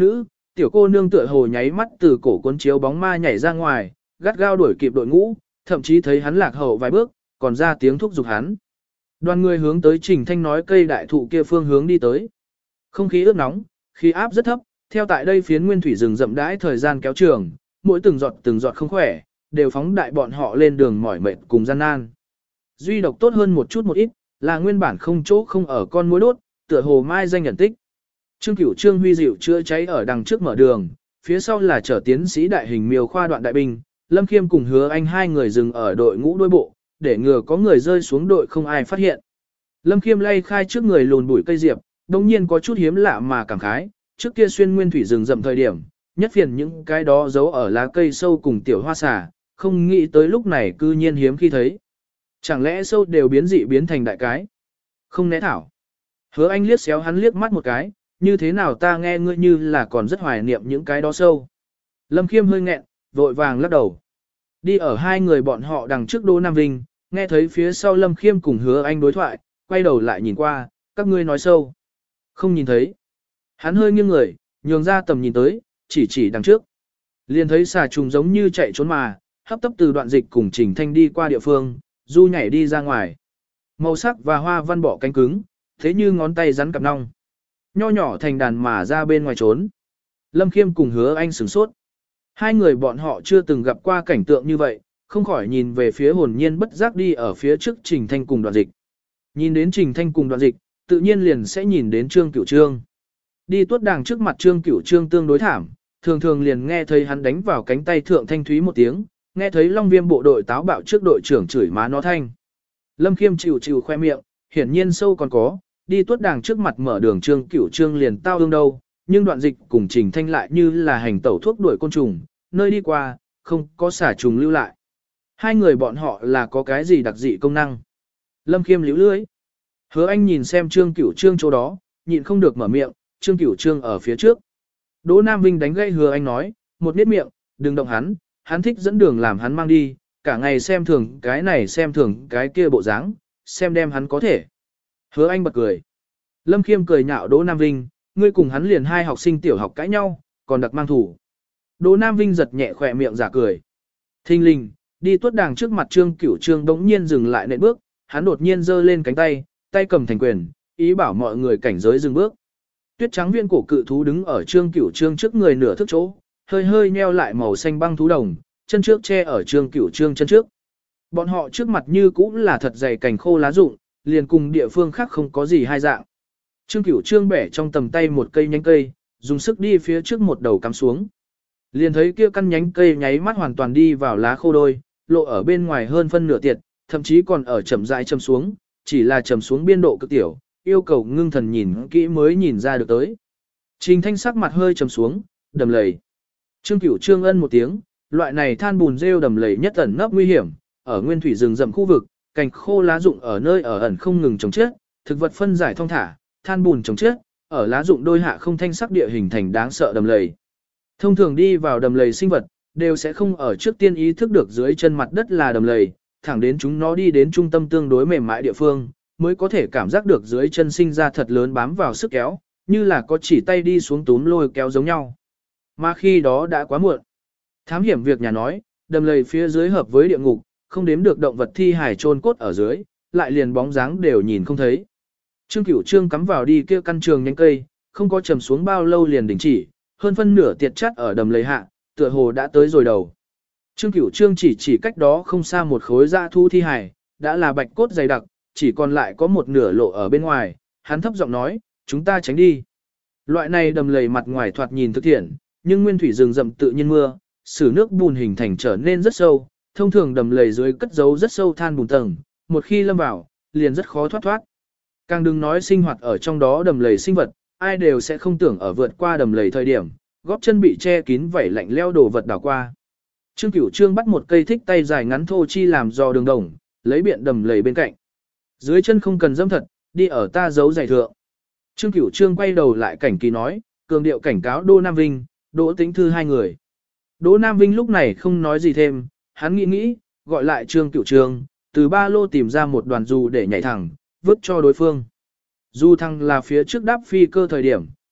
tiểu cô nương tựa hồ nháy mắt từ cổ cuốn chiếu bóng ma nhảy ra ngoài, gắt gao đuổi kịp đội ngũ, thậm chí thấy hắn lạc hậu vài bước, còn ra tiếng thúc giục hắn. Đoàn người hướng tới Trình Thanh nói cây đại thụ kia phương hướng đi tới. Không khí ướt nóng, khí áp rất thấp, theo tại đây phiến nguyên thủy rừng rậm đãi thời gian kéo trường, mỗi từng giọt từng giọt không khỏe, đều phóng đại bọn họ lên đường mỏi mệt cùng gian nan. Duy độc tốt hơn một chút một ít, là nguyên bản không chỗ không ở con muối đốt, tựa hồ mai danh nhận tích. Trương Cửu Trương huy dịu chữa cháy ở đằng trước mở đường, phía sau là chở tiến sĩ đại hình miêu khoa đoạn đại binh, Lâm Khiêm cùng Hứa Anh hai người dừng ở đội ngũ đuôi bộ, để ngừa có người rơi xuống đội không ai phát hiện. Lâm Khiêm lay khai trước người lùn bụi cây diệp, đồng nhiên có chút hiếm lạ mà cảm khái, trước kia xuyên nguyên thủy rừng rậm thời điểm, nhất phiền những cái đó giấu ở lá cây sâu cùng tiểu hoa xà, không nghĩ tới lúc này cư nhiên hiếm khi thấy. Chẳng lẽ sâu đều biến dị biến thành đại cái? Không né thảo. Hứa Anh liếc xéo hắn liếc mắt một cái, như thế nào ta nghe ngươi như là còn rất hoài niệm những cái đó sâu. Lâm Khiêm hơi nghẹn, vội vàng lắc đầu. Đi ở hai người bọn họ đằng trước Đỗ Nam Vinh, nghe thấy phía sau Lâm Khiêm cùng Hứa Anh đối thoại, quay đầu lại nhìn qua, các ngươi nói sâu. Không nhìn thấy. Hắn hơi nghiêng người, nhường ra tầm nhìn tới, chỉ chỉ đằng trước. Liền thấy xà trùng giống như chạy trốn mà, hấp tấp từ đoạn dịch cùng Trình Thanh đi qua địa phương, du nhảy đi ra ngoài. Màu sắc và hoa văn bỏ cánh cứng, thế như ngón tay rắn cặp nong. Nho nhỏ thành đàn mà ra bên ngoài trốn. Lâm Khiêm cùng Hứa Anh sửng sốt. Hai người bọn họ chưa từng gặp qua cảnh tượng như vậy, không khỏi nhìn về phía hồn nhiên bất giác đi ở phía trước Trình Thanh cùng đoạn dịch. Nhìn đến Trình Thanh cùng đoạn dịch, tự nhiên liền sẽ nhìn đến Trương Cửu Trương. Đi tuốt đàng trước mặt Trương Cửu Trương tương đối thảm, thường thường liền nghe thấy hắn đánh vào cánh tay thượng thanh thúy một tiếng, nghe thấy Long Viêm bộ đội táo bạo trước đội trưởng chửi má nó thanh. Lâm Khiêm chịu chịu khoe miệng, hiển nhiên sâu còn có, đi tuốt đàng trước mặt mở đường Trương Cửu Trương liền tao ương đâu, nhưng đoạn dịch cùng Trình Thanh lại như là hành tẩu thuốc đuổi côn trùng, nơi đi qua, không có xả trùng lưu lại. Hai người bọn họ là có cái gì đặc dị công năng. Lâm Khiêm liễu lưới. Hứa Anh nhìn xem Trương Cửu Trương chỗ đó, nhịn không được mở miệng, Trương Cửu Trương ở phía trước. Đỗ Nam Vinh đánh gây Hứa Anh nói, một niết miệng, đừng động hắn, hắn thích dẫn đường làm hắn mang đi, cả ngày xem thường cái này xem thường cái kia bộ dáng, xem đem hắn có thể. Hứa Anh bật cười. Lâm Khiêm cười nhạo Đỗ Nam Vinh, ngươi cùng hắn liền hai học sinh tiểu học cãi nhau, còn đặc mang thủ. Đỗ Nam Vinh giật nhẹ khỏe miệng giả cười. Thinh linh, đi tuốt đàng trước mặt Trương Cửu Trương đống nhiên dừng lại nện bước, hắn đột nhiên giơ lên cánh tay, tay cầm thành quyền, ý bảo mọi người cảnh giới dừng bước. Tuyết trắng viên cổ cự thú đứng ở Trương Cửu Trương trước người nửa thước chỗ, hơi hơi nheo lại màu xanh băng thú đồng, chân trước che ở Trương Cửu Trương chân trước. Bọn họ trước mặt như cũng là thật dày cành khô lá rụng, liền cùng địa phương khác không có gì hai dạng. Trương Cửu Trương bẻ trong tầm tay một cây nhánh cây, dùng sức đi phía trước một đầu cắm xuống. Liền thấy kia căn nhánh cây nháy mắt hoàn toàn đi vào lá khô đôi, lộ ở bên ngoài hơn phân nửa tiệt, thậm chí còn ở chậm rãi châm xuống, chỉ là châm xuống biên độ cực tiểu, yêu cầu ngưng thần nhìn kỹ mới nhìn ra được tới. Trình Thanh sắc mặt hơi châm xuống, đầm lầy. Trương Cửu Trương ân một tiếng, loại này than bùn rêu đầm lầy nhất ẩn nấp nguy hiểm, ở nguyên thủy rừng rậm khu vực, cành khô lá rụng ở nơi ở ẩn không ngừng trồng chết, thực vật phân giải thông thả, than bùn trồng chết, ở lá rụng đôi hạ không thanh sắc địa hình thành đáng sợ đầm lầy. Thông thường đi vào đầm lầy sinh vật, đều sẽ không ở trước tiên ý thức được dưới chân mặt đất là đầm lầy, thẳng đến chúng nó đi đến trung tâm tương đối mềm mại địa phương, mới có thể cảm giác được dưới chân sinh ra thật lớn bám vào sức kéo, như là có chỉ tay đi xuống túm lôi kéo giống nhau. Mà khi đó đã quá muộn. Thám hiểm việc nhà nói, đầm lầy phía dưới hợp với địa ngục, không đếm được động vật thi hài chôn cốt ở dưới, lại liền bóng dáng đều nhìn không thấy. Trương Cửu Trương cắm vào đi kia căn trường nhánh cây, không có trầm xuống bao lâu liền đình chỉ, hơn phân nửa tiệt chắt ở đầm lầy hạ, tựa hồ đã tới rồi đầu. Trương Cửu Trương chỉ chỉ cách đó không xa một khối dã thu thi hài, đã là bạch cốt dày đặc, chỉ còn lại có một nửa lộ ở bên ngoài, hắn thấp giọng nói, chúng ta tránh đi. Loại này đầm lầy mặt ngoài thoạt nhìn thực thiện, nhưng nguyên thủy rừng rậm tự nhiên mưa, sử nước bùn hình thành trở nên rất sâu, thông thường đầm lầy dưới cất giấu rất sâu than bùn tầng, một khi lâm vào, liền rất khó thoát thoát. Càng đừng nói sinh hoạt ở trong đó đầm lầy sinh vật, ai đều sẽ không tưởng ở vượt qua đầm lầy thời điểm, góp chân bị che kín vảy lạnh leo đồ vật đảo qua. Trương Cửu Trương bắt một cây thích tay dài ngắn thô chi làm do đường đồng, lấy biện đầm lầy bên cạnh. Dưới chân không cần dâm thật, đi ở ta giấu giày thượng. Trương Cửu Trương quay đầu lại cảnh kỳ nói, cường điệu cảnh cáo Đỗ Nam Vinh, Đỗ Tĩnh Thư hai người. Đỗ Nam Vinh lúc này không nói gì thêm, hắn nghĩ nghĩ, gọi lại Trương Cửu Trương, từ ba lô tìm ra một đoàn dù để nhảy thẳng, vứt cho đối phương. Dù thăng là phía trước đáp phi cơ thời điểm,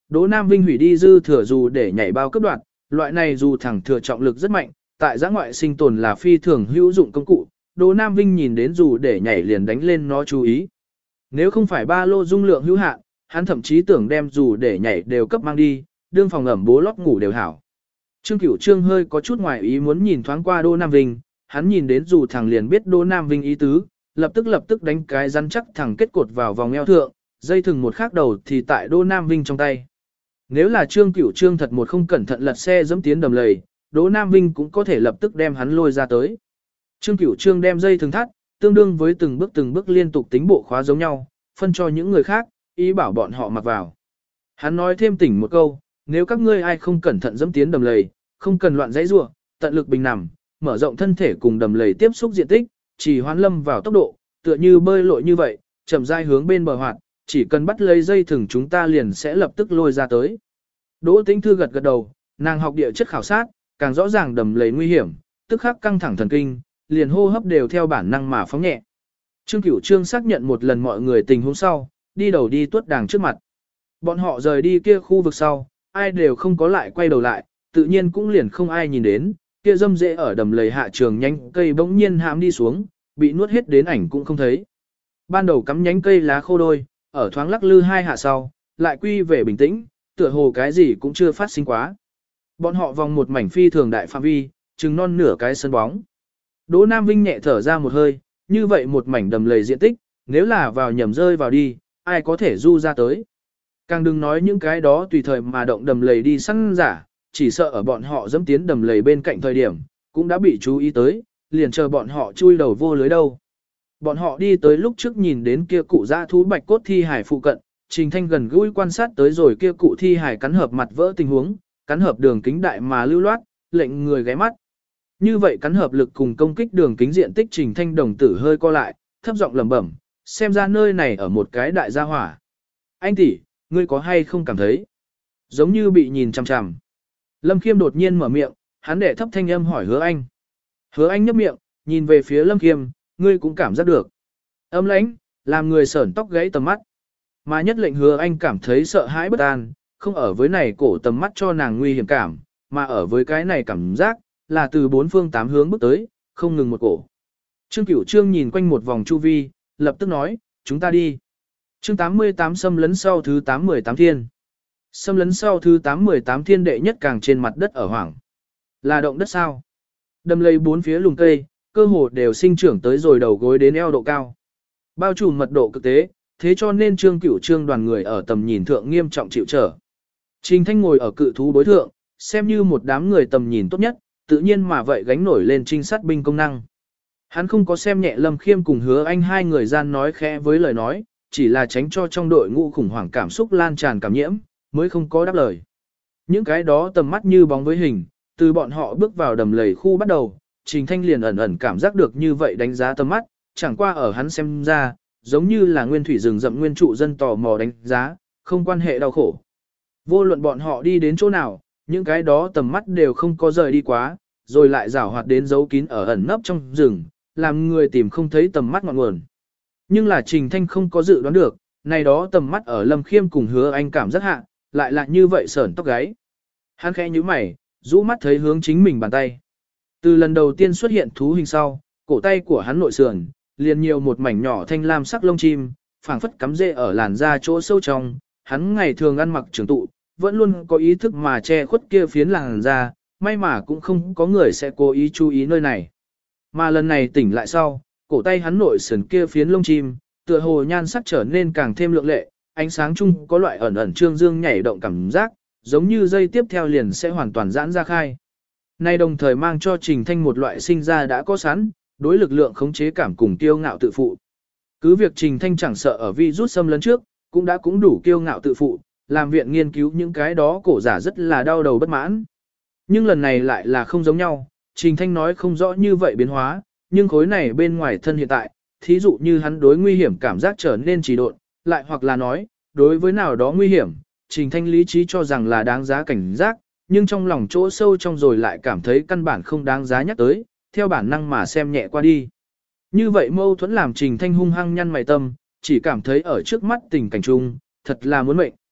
Đỗ Nam Vinh hủy đi dư thừa dù để nhảy bao cấp đoạn, loại này dù thẳng thừa trọng lực rất mạnh, tại giã ngoại sinh tồn là phi thường hữu dụng công cụ. Đỗ Nam Vinh nhìn đến dù để nhảy liền đánh lên nó chú ý. Nếu không phải ba lô dung lượng hữu hạn, hắn thậm chí tưởng đem dù để nhảy đều cấp mang đi, đương phòng ẩm bố lót ngủ đều hảo. Trương Cửu Trương hơi có chút ngoài ý muốn nhìn thoáng qua Đỗ Nam Vinh, hắn nhìn đến dù thẳng liền biết Đỗ Nam Vinh ý tứ, lập tức lập tức đánh cái rắn chắc thẳng kết cột vào vòng eo thượng, dây thừng một khác đầu thì tại Đỗ Nam Vinh trong tay. Nếu là Trương Cửu Trương thật một không cẩn thận lật xe dẫm tiến đầm lầy, Đỗ Nam Vinh cũng có thể lập tức đem hắn lôi ra tới. Trương Cửu Trương đem dây thừng thắt, tương đương với từng bước từng bước liên tục tính bộ khóa giống nhau, phân cho những người khác, ý bảo bọn họ mặc vào. Hắn nói thêm tỉnh một câu, nếu các ngươi ai không cẩn thận dẫm tiến đầm lầy, không cần loạn dãy rủa, tận lực bình nằm, mở rộng thân thể cùng đầm lầy tiếp xúc diện tích, chỉ hoán lâm vào tốc độ, tựa như bơi lội như vậy, chậm rãi hướng bên bờ hoạt, chỉ cần bắt lấy dây thừng chúng ta liền sẽ lập tức lôi ra tới. Đỗ Tĩnh Thư gật gật đầu, nàng học địa chất khảo sát, càng rõ ràng đầm lầy nguy hiểm, tức khắc căng thẳng thần kinh, liền hô hấp đều theo bản năng mà phóng nhẹ. Trương Cửu Trương xác nhận một lần mọi người tình huống sau, đi đầu đi tuốt đàng trước mặt. Bọn họ rời đi kia khu vực sau, ai đều không có lại quay đầu lại, tự nhiên cũng liền không ai nhìn đến, kia dâm dễ ở đầm lầy hạ trường nhánh cây bỗng nhiên hãm đi xuống, bị nuốt hết đến ảnh cũng không thấy. Ban đầu cắm nhánh cây lá khô đôi, ở thoáng lắc lư hai hạ sau, lại quy về bình tĩnh, tựa hồ cái gì cũng chưa phát sinh quá. Bọn họ vòng một mảnh phi thường đại phạm vi, chừng non nửa cái sân bóng. Đỗ Nam Vinh nhẹ thở ra một hơi, như vậy một mảnh đầm lầy diện tích, nếu là vào nhầm rơi vào đi, ai có thể du ra tới. Càng đừng nói những cái đó tùy thời mà động đầm lầy đi săn giả, chỉ sợ ở bọn họ dẫm tiến đầm lầy bên cạnh thời điểm, cũng đã bị chú ý tới, liền chờ bọn họ chui đầu vô lưới đâu. Bọn họ đi tới lúc trước nhìn đến kia cụ dã thú bạch cốt thi hải phụ cận, Trình Thanh gần gũi quan sát tới rồi kia cụ thi hải cắn hợp mặt vỡ tình huống, cắn hợp đường kính đại mà lưu loát, lệnh người ghé mắt. Như vậy cắn hợp lực cùng công kích đường kính diện tích Trình Thanh đồng tử hơi co lại, thấp giọng lẩm bẩm, xem ra nơi này ở một cái đại gia hỏa. Anh tỷ, ngươi có hay không cảm thấy? Giống như bị nhìn chằm chằm. Lâm Khiêm đột nhiên mở miệng, hắn đệ thấp thanh âm hỏi Hứa Anh. Hứa Anh nhấp miệng, nhìn về phía Lâm Khiêm, ngươi cũng cảm giác được. Âm lãnh, làm người sởn tóc gáy tầm mắt. Mà nhất lệnh Hứa Anh cảm thấy sợ hãi bất an, không ở với này cổ tầm mắt cho nàng nguy hiểm cảm, mà ở với cái này cảm giác, là từ bốn phương tám hướng bước tới, không ngừng một cổ. Trương Cửu Trương nhìn quanh một vòng chu vi, lập tức nói, chúng ta đi. Chương tám mươi tám xâm lấn sau thứ tám mười tám thiên. Xâm lấn sau thứ tám mười tám thiên đệ nhất càng trên mặt đất ở hoảng. Là động đất sao? Đầm lầy bốn phía lùm cây, cơ hồ đều sinh trưởng tới rồi đầu gối đến eo độ cao. Bao trùm mật độ cực tế, thế cho nên Trương Cửu Trương đoàn người ở tầm nhìn thượng nghiêm trọng chịu trở. Trình Thanh ngồi ở cự thú đối thượng, xem như một đám người tầm nhìn tốt nhất, tự nhiên mà vậy gánh nổi lên trinh sát binh công năng. Hắn không có xem nhẹ Lâm Khiêm cùng Hứa Anh hai người gian nói khẽ với lời nói, chỉ là tránh cho trong đội ngũ khủng hoảng cảm xúc lan tràn cảm nhiễm, mới không có đáp lời. Những cái đó tầm mắt như bóng với hình, từ bọn họ bước vào đầm lầy khu bắt đầu, Trình Thanh liền ẩn ẩn cảm giác được như vậy đánh giá tầm mắt, chẳng qua ở hắn xem ra, giống như là nguyên thủy rừng rậm nguyên trụ dân tò mò đánh giá, không quan hệ đau khổ. Vô luận bọn họ đi đến chỗ nào, những cái đó tầm mắt đều không có rời đi quá, rồi lại rảo hoạt đến giấu kín ở ẩn nấp trong rừng, làm người tìm không thấy tầm mắt ngọn nguồn. Nhưng là Trình Thanh không có dự đoán được, này đó tầm mắt ở Lâm Khiêm cùng Hứa Anh cảm giác hạ, lại là như vậy sởn tóc gáy. Hắn khẽ nhíu mày, rũ mắt thấy hướng chính mình bàn tay. Từ lần đầu tiên xuất hiện thú hình sau, cổ tay của hắn nội sườn, liền nhiều một mảnh nhỏ thanh lam sắc lông chim, phảng phất cắm rễ ở làn da chỗ sâu trong, hắn ngày thường ăn mặc trường tụ, vẫn luôn có ý thức mà che khuất kia phiến làn da, may mà cũng không có người sẽ cố ý chú ý nơi này. Mà lần này tỉnh lại sau, cổ tay hắn nội sườn kia phiến lông chim, tựa hồ nhan sắc trở nên càng thêm lượng lệ, ánh sáng chung có loại ẩn ẩn trương dương nhảy động cảm giác, giống như dây tiếp theo liền sẽ hoàn toàn giãn ra khai. Này đồng thời mang cho Trình Thanh một loại sinh ra đã có sẵn, đối lực lượng khống chế cảm cùng kiêu ngạo tự phụ. Cứ việc Trình Thanh chẳng sợ ở virus xâm lấn trước, cũng đã cũng đủ kiêu ngạo tự phụ, làm viện nghiên cứu những cái đó cổ giả rất là đau đầu bất mãn. Nhưng lần này lại là không giống nhau, Trình Thanh nói không rõ như vậy biến hóa, nhưng khối này bên ngoài thân hiện tại, thí dụ như hắn đối nguy hiểm cảm giác trở nên trì độn, lại hoặc là nói, đối với nào đó nguy hiểm, Trình Thanh lý trí cho rằng là đáng giá cảnh giác, nhưng trong lòng chỗ sâu trong rồi lại cảm thấy căn bản không đáng giá nhắc tới, theo bản năng mà xem nhẹ qua đi. Như vậy mâu thuẫn làm Trình Thanh hung hăng nhăn mày tâm, chỉ cảm thấy ở trước mắt tình cảnh chung, thật là muốn mệnh.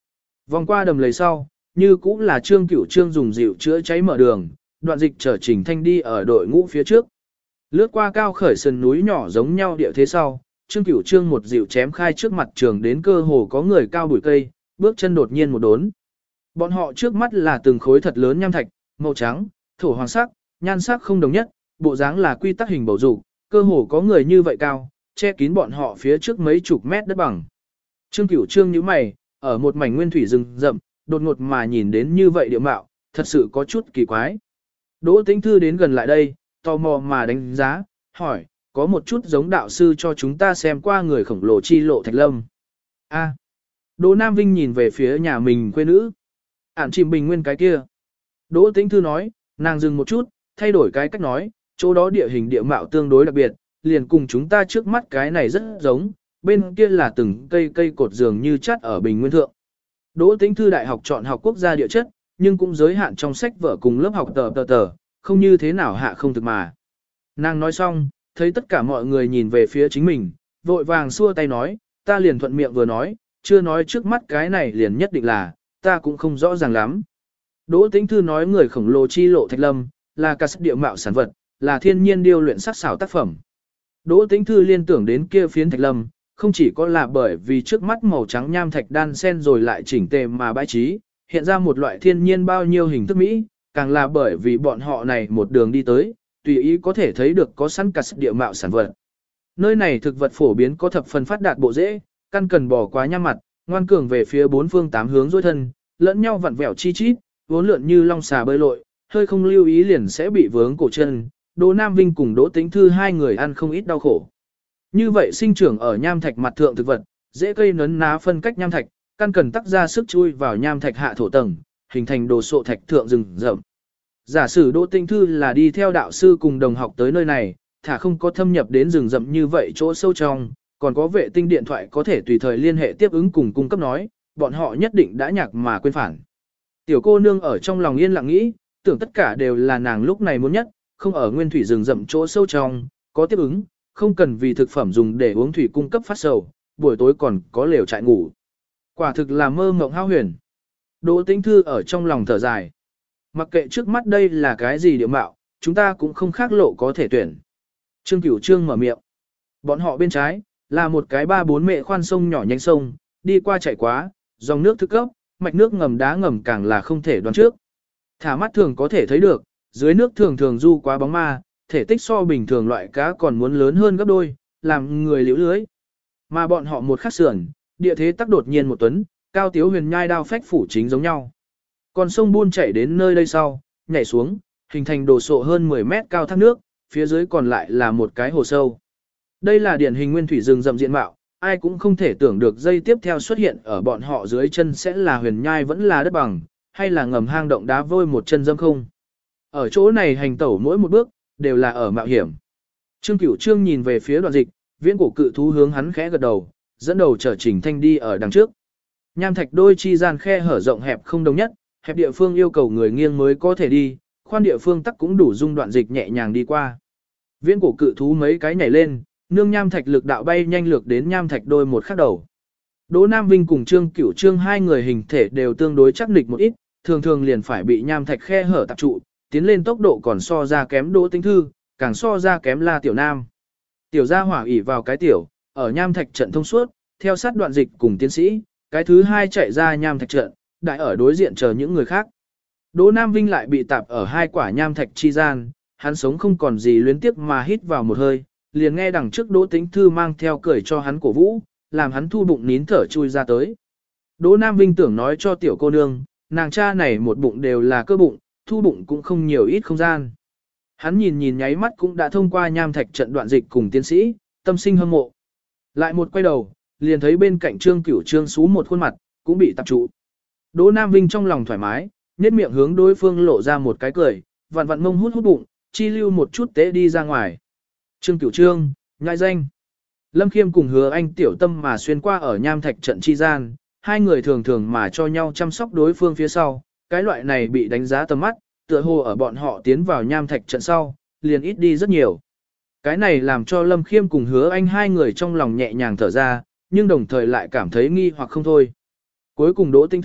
Vòng qua đầm lầy sau, như cũng là Trương Cửu Trương dùng dịu chữa cháy mở đường, đoạn dịch trở Trình Thanh đi ở đội ngũ phía trước. Lướt qua cao khởi sườn núi nhỏ giống nhau địa thế sau, Trương Cửu Trương một dịu chém khai trước mặt trường đến cơ hồ có người cao bụi cây, bước chân đột nhiên một đốn. Bọn họ trước mắt là từng khối thật lớn nham thạch, màu trắng, thổ hoàng sắc, nhan sắc không đồng nhất, bộ dáng là quy tắc hình bầu dục, cơ hồ có người như vậy cao, che kín bọn họ phía trước mấy chục mét đất bằng. Trương Cửu Trương nhíu mày, ở một mảnh nguyên thủy rừng rậm, đột ngột mà nhìn đến như vậy địa mạo, thật sự có chút kỳ quái. Đỗ Tĩnh Thư đến gần lại đây, tò mò mà đánh giá, hỏi, có một chút giống đạo sư cho chúng ta xem qua người khổng lồ chi lộ Thạch Lâm. A. Đỗ Nam Vinh nhìn về phía nhà mình quê nữ. Ản chìm bình nguyên cái kia. Đỗ Tĩnh Thư nói, nàng dừng một chút, thay đổi cái cách nói, chỗ đó địa hình địa mạo tương đối đặc biệt, liền cùng chúng ta trước mắt cái này rất giống, bên kia là từng cây cây cột dường như chắt ở bình nguyên thượng. Đỗ Tĩnh Thư đại học chọn học quốc gia địa chất, nhưng cũng giới hạn trong sách vở cùng lớp học tờ tờ tờ, không như thế nào hạ không thực mà. Nàng nói xong, thấy tất cả mọi người nhìn về phía chính mình, vội vàng xua tay nói, ta liền thuận miệng vừa nói, chưa nói trước mắt cái này liền nhất định là, ta cũng không rõ ràng lắm. Đỗ Tĩnh Thư nói người khổng lồ chi lộ Thạch Lâm, là ca sắc địa mạo sản vật, là thiên nhiên điêu luyện sắc xảo tác phẩm. Đỗ Tĩnh Thư liên tưởng đến kia phiến Thạch Lâm, không chỉ có là bởi vì trước mắt màu trắng nham thạch đan sen rồi lại chỉnh tề mà bãi trí, hiện ra một loại thiên nhiên bao nhiêu hình thức Mỹ, càng là bởi vì bọn họ này một đường đi tới, tùy ý có thể thấy được có sẵn cả địa mạo sản vật. Nơi này thực vật phổ biến có thập phần phát đạt bộ rễ, căn cần bỏ quá nham mặt, ngoan cường về phía bốn phương tám hướng dối thân, lẫn nhau vặn vẹo chi chít, vốn lượn như long xà bơi lội, hơi không lưu ý liền sẽ bị vướng cổ chân. Đỗ Nam Vinh cùng Đỗ Tĩnh Thư hai người ăn không ít đau khổ. Như vậy sinh trưởng ở nham thạch mặt thượng thực vật, dễ cây nấn ná phân cách nham thạch, căn cần tắc ra sức chui vào nham thạch hạ thổ tầng, hình thành đồ sộ thạch thượng rừng rậm. Giả sử Đỗ Tĩnh Thư là đi theo đạo sư cùng đồng học tới nơi này, thả không có thâm nhập đến rừng rậm như vậy chỗ sâu trong, còn có vệ tinh điện thoại có thể tùy thời liên hệ tiếp ứng cùng cung cấp nói, bọn họ nhất định đã nhạc mà quên phản. Tiểu cô nương ở trong lòng yên lặng nghĩ, tưởng tất cả đều là nàng lúc này muốn nhất, không ở nguyên thủy rừng rậm chỗ sâu trong, có tiếp ứng, không cần vì thực phẩm dùng để uống thủy cung cấp phát sầu, buổi tối còn có lều trại ngủ. Quả thực là mơ mộng hao huyền. Đỗ Tĩnh Thư ở trong lòng thở dài. Mặc kệ trước mắt đây là cái gì địa mạo, chúng ta cũng không khác lộ có thể tuyển. Trương Cửu Trương mở miệng. Bọn họ bên trái, là một cái ba bốn mệ khoan sông nhỏ nhánh sông, đi qua chạy quá, dòng nước thức cấp, mạch nước ngầm đá ngầm càng là không thể đoán trước. Thả mắt thường có thể thấy được, dưới nước thường thường du quá bóng ma, thể tích so bình thường loại cá còn muốn lớn hơn gấp đôi, làm người liễu lưới. Mà bọn họ một khắc sườn, địa thế tắc đột nhiên một tuấn, cao tiếu huyền nhai đao phách phủ chính giống nhau. Còn sông buôn chảy đến nơi đây sau, nhảy xuống, hình thành đồ sộ hơn mười mét cao thác nước, phía dưới còn lại là một cái hồ sâu. Đây là điển hình nguyên thủy rừng rậm diện mạo, ai cũng không thể tưởng được dây tiếp theo xuất hiện ở bọn họ dưới chân sẽ là huyền nhai vẫn là đất bằng, hay là ngầm hang động đá vôi một chân dâm không. Ở chỗ này hành tẩu mỗi một bước, đều là ở mạo hiểm. Trương Cửu Trương nhìn về phía Đoạn Dịch, viễn cổ cự thú hướng hắn khẽ gật đầu, dẫn đầu trở Trình Thanh đi ở đằng trước. Nham thạch đôi chi gian khe hở rộng hẹp không đồng nhất, hẹp địa phương yêu cầu người nghiêng mới có thể đi, khoan địa phương tắc cũng đủ dung Đoạn Dịch nhẹ nhàng đi qua. Viễn cổ cự thú mấy cái nhảy lên, nương nham thạch lực đạo bay nhanh lược đến nham thạch đôi một khắc đầu. Đỗ Nam Vinh cùng Trương Cửu Trương hai người hình thể đều tương đối chắc nịch một ít, thường thường liền phải bị nham thạch khe hở tập trụ, tiến lên tốc độ còn so ra kém Đỗ Tĩnh Thư, càng so ra kém La Tiểu Nam. Tiểu gia hỏa ỉ vào cái tiểu, ở nham thạch trận thông suốt, theo sát Đoạn Dịch cùng tiến sĩ, cái thứ hai chạy ra nham thạch trận, đại ở đối diện chờ những người khác. Đỗ Nam Vinh lại bị tạp ở hai quả nham thạch chi gian, hắn sống không còn gì luyến tiếc mà hít vào một hơi, liền nghe đằng trước Đỗ Tĩnh Thư mang theo cười cho hắn cổ vũ, làm hắn thu bụng nín thở chui ra tới. Đỗ Nam Vinh tưởng nói cho tiểu cô nương, nàng cha này một bụng đều là cơ bụng, thu bụng cũng không nhiều ít không gian. Hắn nhìn nhìn nháy mắt cũng đã thông qua nham thạch trận Đoạn Dịch cùng tiến sĩ, tâm sinh hâm mộ. Lại một quay đầu, liền thấy bên cạnh Trương Cửu Trương xú một khuôn mặt, cũng bị tập trụ. Đỗ Nam Vinh trong lòng thoải mái, nhếch miệng hướng đối phương lộ ra một cái cười, vặn vặn mông hút hút bụng, chi lưu một chút tế đi ra ngoài. Trương Cửu Trương, nhai danh. Lâm Khiêm cùng Hứa Anh tiểu tâm mà xuyên qua ở nham thạch trận chi gian, hai người thường thường mà cho nhau chăm sóc đối phương phía sau, cái loại này bị đánh giá tầm mắt, tựa hồ ở bọn họ tiến vào nham thạch trận sau, liền ít đi rất nhiều. Cái này làm cho Lâm Khiêm cùng Hứa Anh hai người trong lòng nhẹ nhàng thở ra, nhưng đồng thời lại cảm thấy nghi hoặc không thôi. Cuối cùng Đỗ Tĩnh Thư,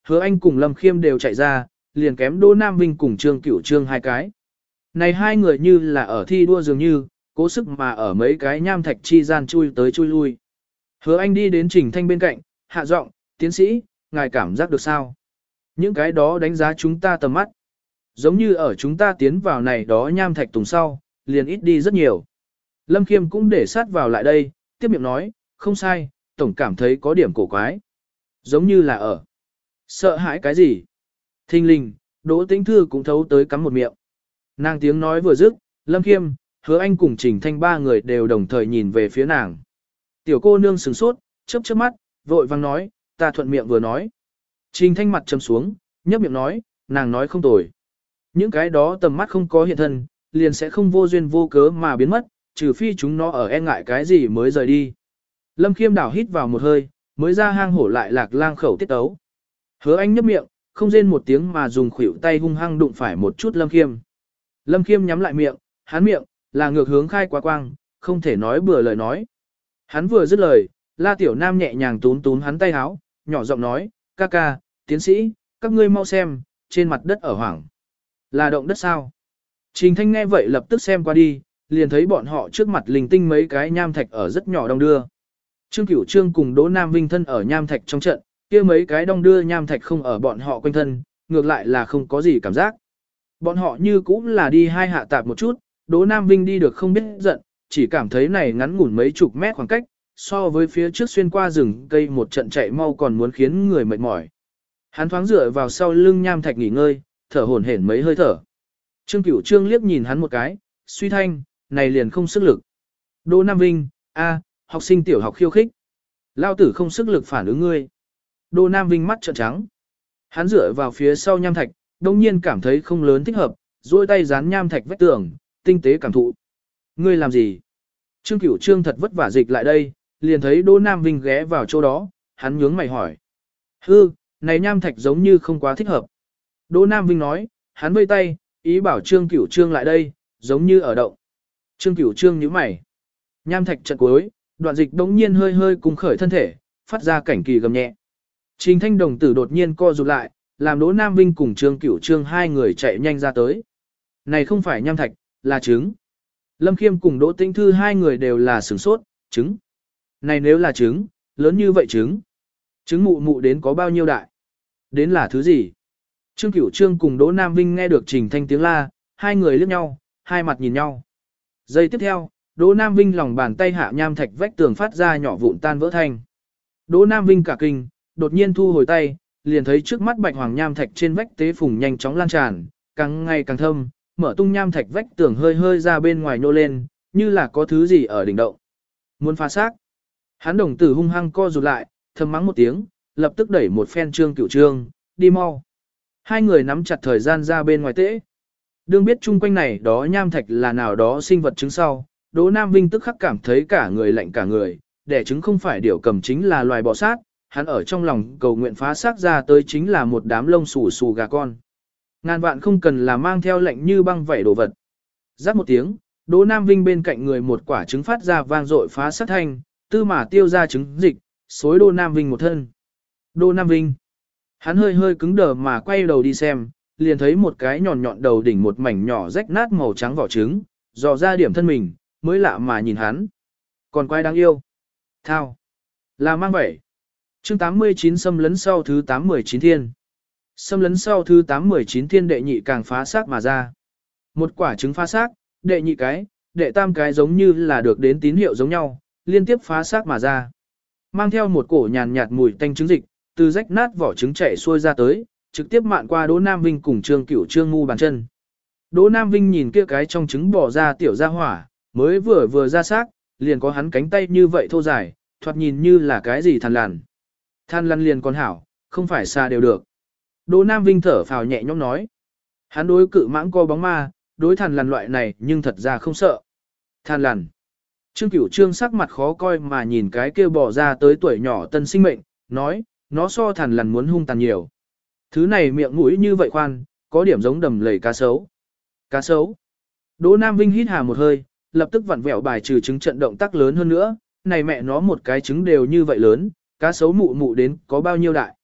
Hứa Anh cùng Lâm Khiêm đều chạy ra, liền kém Đỗ Nam Vinh cùng Trương Cửu Trương hai cái. Này hai người như là ở thi đua dường như, cố sức mà ở mấy cái nham thạch chi gian chui tới chui lui. Hứa Anh đi đến Trình Thanh bên cạnh, hạ giọng, tiến sĩ, ngài cảm giác được sao? Những cái đó đánh giá chúng ta tầm mắt. Giống như ở chúng ta tiến vào này đó nham thạch tùng sau, liền ít đi rất nhiều. Lâm Khiêm cũng để sát vào lại đây, tiếp miệng nói, không sai, tổng cảm thấy có điểm cổ quái. Giống như là ở. Sợ hãi cái gì? Thinh linh, Đỗ Tĩnh Thư cũng thấu tới cắm một miệng. Nàng tiếng nói vừa dứt, Lâm Khiêm, Hứa Anh cùng Trình Thanh ba người đều đồng thời nhìn về phía nàng. Tiểu cô nương sửng sốt, chớp chớp mắt, vội vang nói, ta thuận miệng vừa nói. Trình Thanh mặt trầm xuống, nhấp miệng nói, nàng nói không tồi. Những cái đó tầm mắt không có hiện thân, liền sẽ không vô duyên vô cớ mà biến mất, trừ phi chúng nó ở e ngại cái gì mới rời đi. Lâm Khiêm đảo hít vào một hơi, mới ra hang hổ lại lạc lang khẩu tiết tấu. Hứa Anh nhấp miệng, không rên một tiếng mà dùng khuỷu tay hung hăng đụng phải một chút Lâm Khiêm. Lâm Khiêm nhắm lại miệng, hắn miệng, là ngược hướng khai quá quang, không thể nói bừa lời nói. Hắn vừa dứt lời, La Tiểu Nam nhẹ nhàng tún tún hắn tay háo, nhỏ giọng nói, ca ca, tiến sĩ, các ngươi mau xem, trên mặt đất ở hoảng. Là động đất sao? Trình Thanh nghe vậy lập tức xem qua đi, liền thấy bọn họ trước mặt linh tinh mấy cái nham thạch ở rất nhỏ đông đưa. Trương Cửu Trương cùng Đỗ Nam Vinh thân ở nham thạch trong trận, kia mấy cái đông đưa nham thạch không ở bọn họ quanh thân, ngược lại là không có gì cảm giác. Bọn họ như cũng là đi hai hạ tạp một chút, Đỗ Nam Vinh đi được không biết giận, chỉ cảm thấy này ngắn ngủn mấy chục mét khoảng cách, so với phía trước xuyên qua rừng cây một trận chạy mau còn muốn khiến người mệt mỏi. Hắn thoáng dựa vào sau lưng nham thạch nghỉ ngơi, thở hổn hển mấy hơi thở. Trương Cửu Trương liếc nhìn hắn một cái, suy thanh, này liền không sức lực. Đỗ Nam Vinh, a, học sinh tiểu học khiêu khích. Lao tử không sức lực phản ứng ngươi. Đỗ Nam Vinh mắt trợn trắng. Hắn dựa vào phía sau nham thạch, đông nhiên cảm thấy không lớn thích hợp, duỗi tay dán nham thạch vách tường, tinh tế cảm thụ. Ngươi làm gì? Trương Cửu Trương thật vất vả dịch lại đây, liền thấy Đỗ Nam Vinh ghé vào chỗ đó, hắn nhướng mày hỏi. Hư, này nham thạch giống như không quá thích hợp. Đỗ Nam Vinh nói, hắn vây tay, ý bảo Trương Cửu Trương lại đây, giống như ở động. Trương Cửu Trương nhíu mày. Nham thạch trận cuối, đoạn dịch đống nhiên hơi hơi cùng khởi thân thể, phát ra cảnh kỳ gầm nhẹ. Trình Thanh đồng tử đột nhiên co rụt lại, làm Đỗ Nam Vinh cùng Trương Cửu Trương hai người chạy nhanh ra tới. Này không phải nham thạch, là trứng. Lâm Khiêm cùng Đỗ Tĩnh Thư hai người đều là sửng sốt, trứng. Này nếu là trứng, lớn như vậy trứng. Trứng mụ mụ đến có bao nhiêu đại? Đến là thứ gì? Trương Cửu Trương cùng Đỗ Nam Vinh nghe được Trình Thanh tiếng la, hai người liếc nhau, hai mặt nhìn nhau. Giây tiếp theo, Đỗ Nam Vinh lòng bàn tay hạ nham thạch vách tường phát ra nhỏ vụn tan vỡ thanh. Đỗ Nam Vinh cả kinh, đột nhiên thu hồi tay, liền thấy trước mắt bạch hoàng nham thạch trên vách tế phùng nhanh chóng lan tràn, càng ngày càng thâm, mở tung nham thạch vách tường hơi hơi ra bên ngoài nô lên, như là có thứ gì ở đỉnh động. Muốn phá xác. Hắn đồng tử hung hăng co rụt lại, thầm mắng một tiếng, lập tức đẩy một phen Trương Cửu Trương, đi mau. Hai người nắm chặt thời gian ra bên ngoài tễ. Đương biết chung quanh này đó nham thạch là nào đó sinh vật trứng sau, Đỗ Nam Vinh tức khắc cảm thấy cả người lạnh cả người, đẻ trứng không phải điều cầm chính là loài bọ sát, hắn ở trong lòng cầu nguyện phá xác ra tới chính là một đám lông xù xù gà con. Ngàn vạn không cần là mang theo lệnh như băng vảy đồ vật. Rắc một tiếng, Đỗ Nam Vinh bên cạnh người một quả trứng phát ra vang dội phá xác thanh, tư mà tiêu ra trứng dịch, xối Đỗ Nam Vinh một thân. Đỗ Nam Vinh. Hắn hơi hơi cứng đờ mà quay đầu đi xem, liền thấy một cái nhọn nhọn đầu đỉnh một mảnh nhỏ rách nát màu trắng vỏ trứng, dò ra điểm thân mình, mới lạ mà nhìn hắn. Còn quái đáng yêu. Thao. Là mang vậy. Chương tám mươi chín xâm lấn sau thứ tám mười chín thiên. Xâm lấn sau thứ tám mười chín thiên đệ nhị càng phá xác mà ra. Một quả trứng phá xác, đệ nhị cái, đệ tam cái giống như là được đến tín hiệu giống nhau, liên tiếp phá xác mà ra. Mang theo một cổ nhàn nhạt mùi tanh trứng dịch, từ rách nát vỏ trứng chảy xuôi ra tới, trực tiếp mạn qua Đỗ Nam Vinh cùng Trương Cửu Trương ngu bàn chân. Đỗ Nam Vinh nhìn kia cái trong trứng bò ra tiểu ra hỏa, mới vừa vừa ra xác, liền có hắn cánh tay như vậy thô dài, thoạt nhìn như là cái gì than lằn. Than lằn liền con hảo, không phải xa đều được. Đỗ Nam Vinh thở phào nhẹ nhõm nói. Hắn đối cự mãng co bóng ma, đối than lằn loại này nhưng thật ra không sợ. Than lằn. Trương Cửu Trương sắc mặt khó coi mà nhìn cái kia bò ra tới tuổi nhỏ tân sinh mệnh, nói, nó so than lằn muốn hung tàn nhiều. Thứ này miệng mũi như vậy khoan, có điểm giống đầm lầy cá sấu. Cá sấu. Đỗ Nam Vinh hít hà một hơi, lập tức vặn vẹo bài trừ trứng trận động tác lớn hơn nữa, này mẹ nó một cái trứng đều như vậy lớn, cá sấu mụ mụ đến có bao nhiêu đại.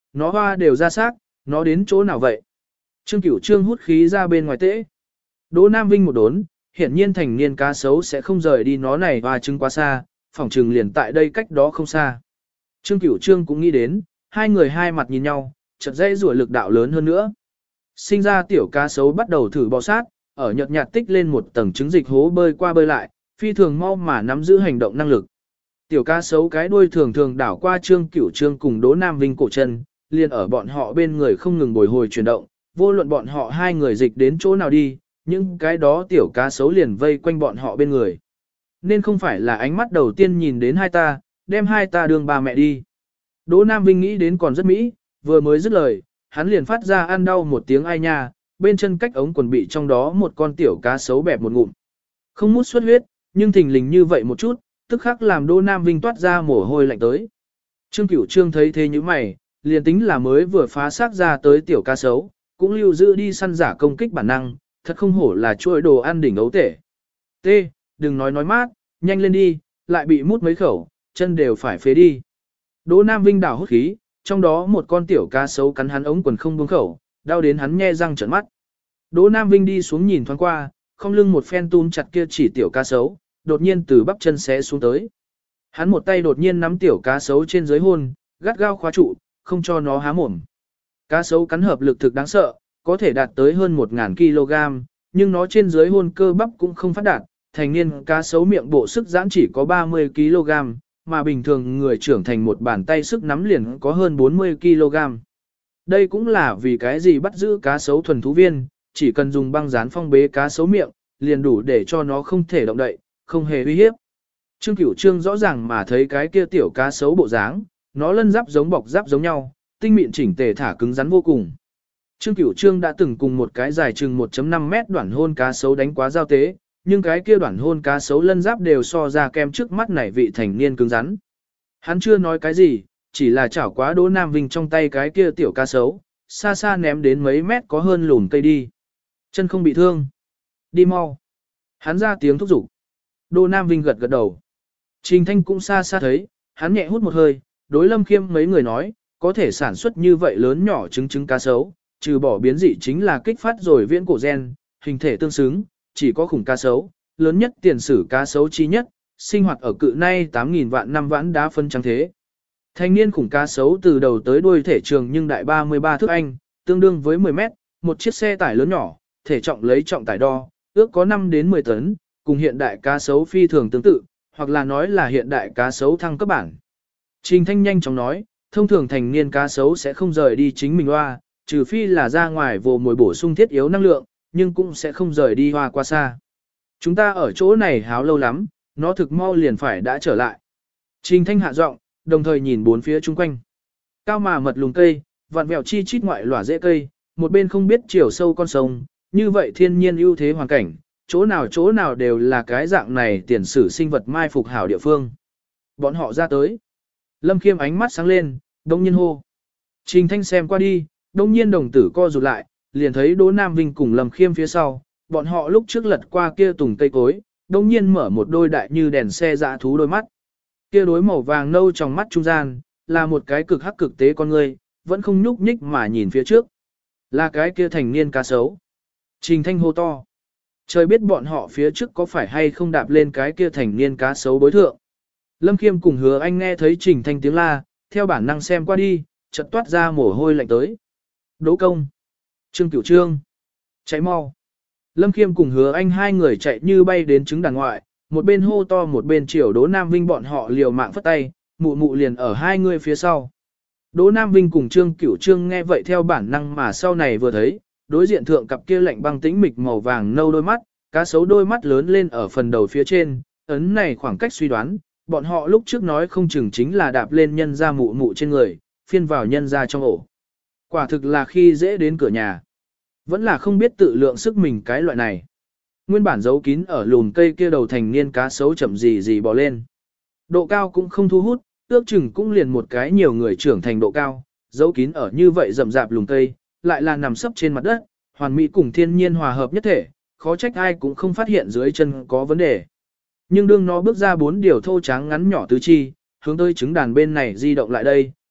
nó hoa đều ra xác, nó đến chỗ nào vậy? Trương Cửu Trương hút khí ra bên ngoài tễ. Đỗ Nam Vinh một đốn, hiển nhiên thành niên cá sấu sẽ không rời đi nó này và trứng quá xa, phòng trừng liền tại đây cách đó không xa. Trương Cửu Trương cũng nghĩ đến, hai người hai mặt nhìn nhau, chợt dây rủa lực đạo lớn hơn nữa. Sinh ra tiểu cá sấu bắt đầu thử bò sát, ở nhợt nhạt tích lên một tầng trứng dịch hố bơi qua bơi lại, phi thường mau mà nắm giữ hành động năng lực. Tiểu cá sấu cái đuôi thường thường đảo qua Trương Cửu Trương cùng Đỗ Nam Vinh cổ chân, liền ở bọn họ bên người không ngừng bồi hồi chuyển động, vô luận bọn họ hai người dịch đến chỗ nào đi, những cái đó tiểu cá sấu liền vây quanh bọn họ bên người. Nên không phải là ánh mắt đầu tiên nhìn đến hai ta, đem hai ta đương ba mẹ đi. Đỗ Nam Vinh nghĩ đến còn rất mỹ, vừa mới dứt lời, hắn liền phát ra ăn đau một tiếng ai nha, bên chân cách ống quần bị trong đó một con tiểu cá sấu bẹp một ngụm. Không mút xuất huyết, nhưng thình lình như vậy một chút, tức khắc làm Đỗ Nam Vinh toát ra mồ hôi lạnh tới. Trương Cửu Trương thấy thế như mày, liền tính là mới vừa phá xác ra tới tiểu cá sấu, cũng lưu giữ đi săn giả công kích bản năng, thật không hổ là chuỗi đồ ăn đỉnh ấu tể. T, đừng nói nói mát, nhanh lên đi, lại bị mút mấy khẩu, chân đều phải phế đi. Đỗ Nam Vinh đảo hút khí, trong đó một con tiểu cá sấu cắn hắn ống quần không buông khẩu, đau đến hắn nhe răng trợn mắt. Đỗ Nam Vinh đi xuống nhìn thoáng qua, không lưng một phen túm chặt kia chỉ tiểu cá sấu, đột nhiên từ bắp chân xé xuống tới. Hắn một tay đột nhiên nắm tiểu cá sấu trên dưới hôn, gắt gao khóa trụ, không cho nó há mồm. Cá sấu cắn hợp lực thực đáng sợ, có thể đạt tới hơn một nghìn ki lô gam, nhưng nó trên dưới hôn cơ bắp cũng không phát đạt, thành niên cá sấu miệng bộ sức giãn chỉ có ba mươi ki lô gam, mà bình thường người trưởng thành một bàn tay sức nắm liền có hơn bốn mươi ki lô gam. Đây cũng là vì cái gì bắt giữ cá sấu thuần thú viên, chỉ cần dùng băng dán phong bế cá sấu miệng, liền đủ để cho nó không thể động đậy, không hề uy hiếp. Trương Cửu Trương rõ ràng mà thấy cái kia tiểu cá sấu bộ dáng, nó lân giáp giống bọc giáp giống nhau, tinh mịn chỉnh tề thả cứng rắn vô cùng. Trương Cửu Trương đã từng cùng một cái dài chừng một phẩy năm mét đoạn hôn cá sấu đánh quá giao tế, nhưng cái kia đoạn hôn cá sấu lân giáp đều so ra kem trước mắt này vị thành niên cứng rắn. Hắn chưa nói cái gì, chỉ là chảo quá Đỗ Nam Vinh trong tay cái kia tiểu cá sấu, xa xa ném đến mấy mét có hơn lùn cây đi. Chân không bị thương. Đi mau. Hắn ra tiếng thúc giục. Đỗ Nam Vinh gật gật đầu. Trình Thanh cũng xa xa thấy, hắn nhẹ hút một hơi, đối Lâm Khiêm mấy người nói, có thể sản xuất như vậy lớn nhỏ trứng trứng cá sấu, trừ bỏ biến dị chính là kích phát rồi viễn cổ gen, hình thể tương xứng, chỉ có khủng cá sấu, lớn nhất tiền sử cá sấu chi nhất, sinh hoạt ở cự nay tám nghìn vạn năm vãn đá phân trắng thế. Thanh niên khủng cá sấu từ đầu tới đuôi thể trường nhưng đại ba mươi ba thước Anh, tương đương với mười mét, một chiếc xe tải lớn nhỏ, thể trọng lấy trọng tải đo, ước có năm đến mười tấn, cùng hiện đại cá sấu phi thường tương tự, hoặc là nói là hiện đại cá sấu thăng cấp bản. Trình Thanh nhanh chóng nói, thông thường thành niên cá sấu sẽ không rời đi chính mình hoa, trừ phi là ra ngoài vồ mồi bổ sung thiết yếu năng lượng, nhưng cũng sẽ không rời đi hoa qua xa. Chúng ta ở chỗ này háo lâu lắm, nó thực mau liền phải đã trở lại. Trình Thanh hạ giọng, đồng thời nhìn bốn phía chung quanh. Cao mà mật lùng cây, vạn vẹo chi chít ngoại lỏa rễ cây, một bên không biết chiều sâu con sông, như vậy thiên nhiên ưu thế hoàn cảnh, chỗ nào chỗ nào đều là cái dạng này tiền sử sinh vật mai phục hảo địa phương. Bọn họ ra tới. Lâm Khiêm ánh mắt sáng lên, đông nhiên hô. Trình Thanh xem qua đi, đông nhiên đồng tử co rụt lại, liền thấy Đỗ Nam Vinh cùng Lâm Khiêm phía sau, bọn họ lúc trước lật qua kia tùng cây cối, đông nhiên mở một đôi đại như đèn xe dã thú đôi mắt. Kia đối màu vàng nâu trong mắt trung gian, là một cái cực hắc cực tế con người, vẫn không nhúc nhích mà nhìn phía trước. Là cái kia thành niên cá sấu. Trình Thanh hô to. Trời biết bọn họ phía trước có phải hay không đạp lên cái kia thành niên cá sấu bối thượng. Lâm Khiêm cùng Hứa Anh nghe thấy Trình Thanh tiếng la, theo bản năng xem qua đi, chợt toát ra mồ hôi lạnh tới. Đỗ Công. Trương Cửu Trương. Chạy mau. Lâm Khiêm cùng Hứa Anh hai người chạy như bay đến trứng đàn ngoại, một bên hô to một bên chiều Đỗ Nam Vinh bọn họ liều mạng phất tay, mụ mụ liền ở hai người phía sau. Đỗ Nam Vinh cùng Trương Cửu Trương nghe vậy theo bản năng mà sau này vừa thấy, đối diện thượng cặp kia lạnh băng tĩnh mịch màu vàng nâu đôi mắt, cá sấu đôi mắt lớn lên ở phần đầu phía trên, ấn này khoảng cách suy đoán, bọn họ lúc trước nói không chừng chính là đạp lên nhân ra mụ mụ trên người, phiên vào nhân ra trong ổ. Quả thực là khi dễ đến cửa nhà. Vẫn là không biết tự lượng sức mình cái loại này. Nguyên bản giấu kín ở lùn cây kia đầu thành niên cá sấu chậm gì gì bò lên. Độ cao cũng không thu hút, ước chừng cũng liền một cái nhiều người trưởng thành độ cao, giấu kín ở như vậy rậm rạp lùn cây, lại là nằm sấp trên mặt đất, hoàn mỹ cùng thiên nhiên hòa hợp nhất thể, khó trách ai cũng không phát hiện dưới chân có vấn đề. Nhưng đương nó bước ra bốn điều thô tráng ngắn nhỏ tứ chi, hướng tới trứng đàn bên này di động lại đây,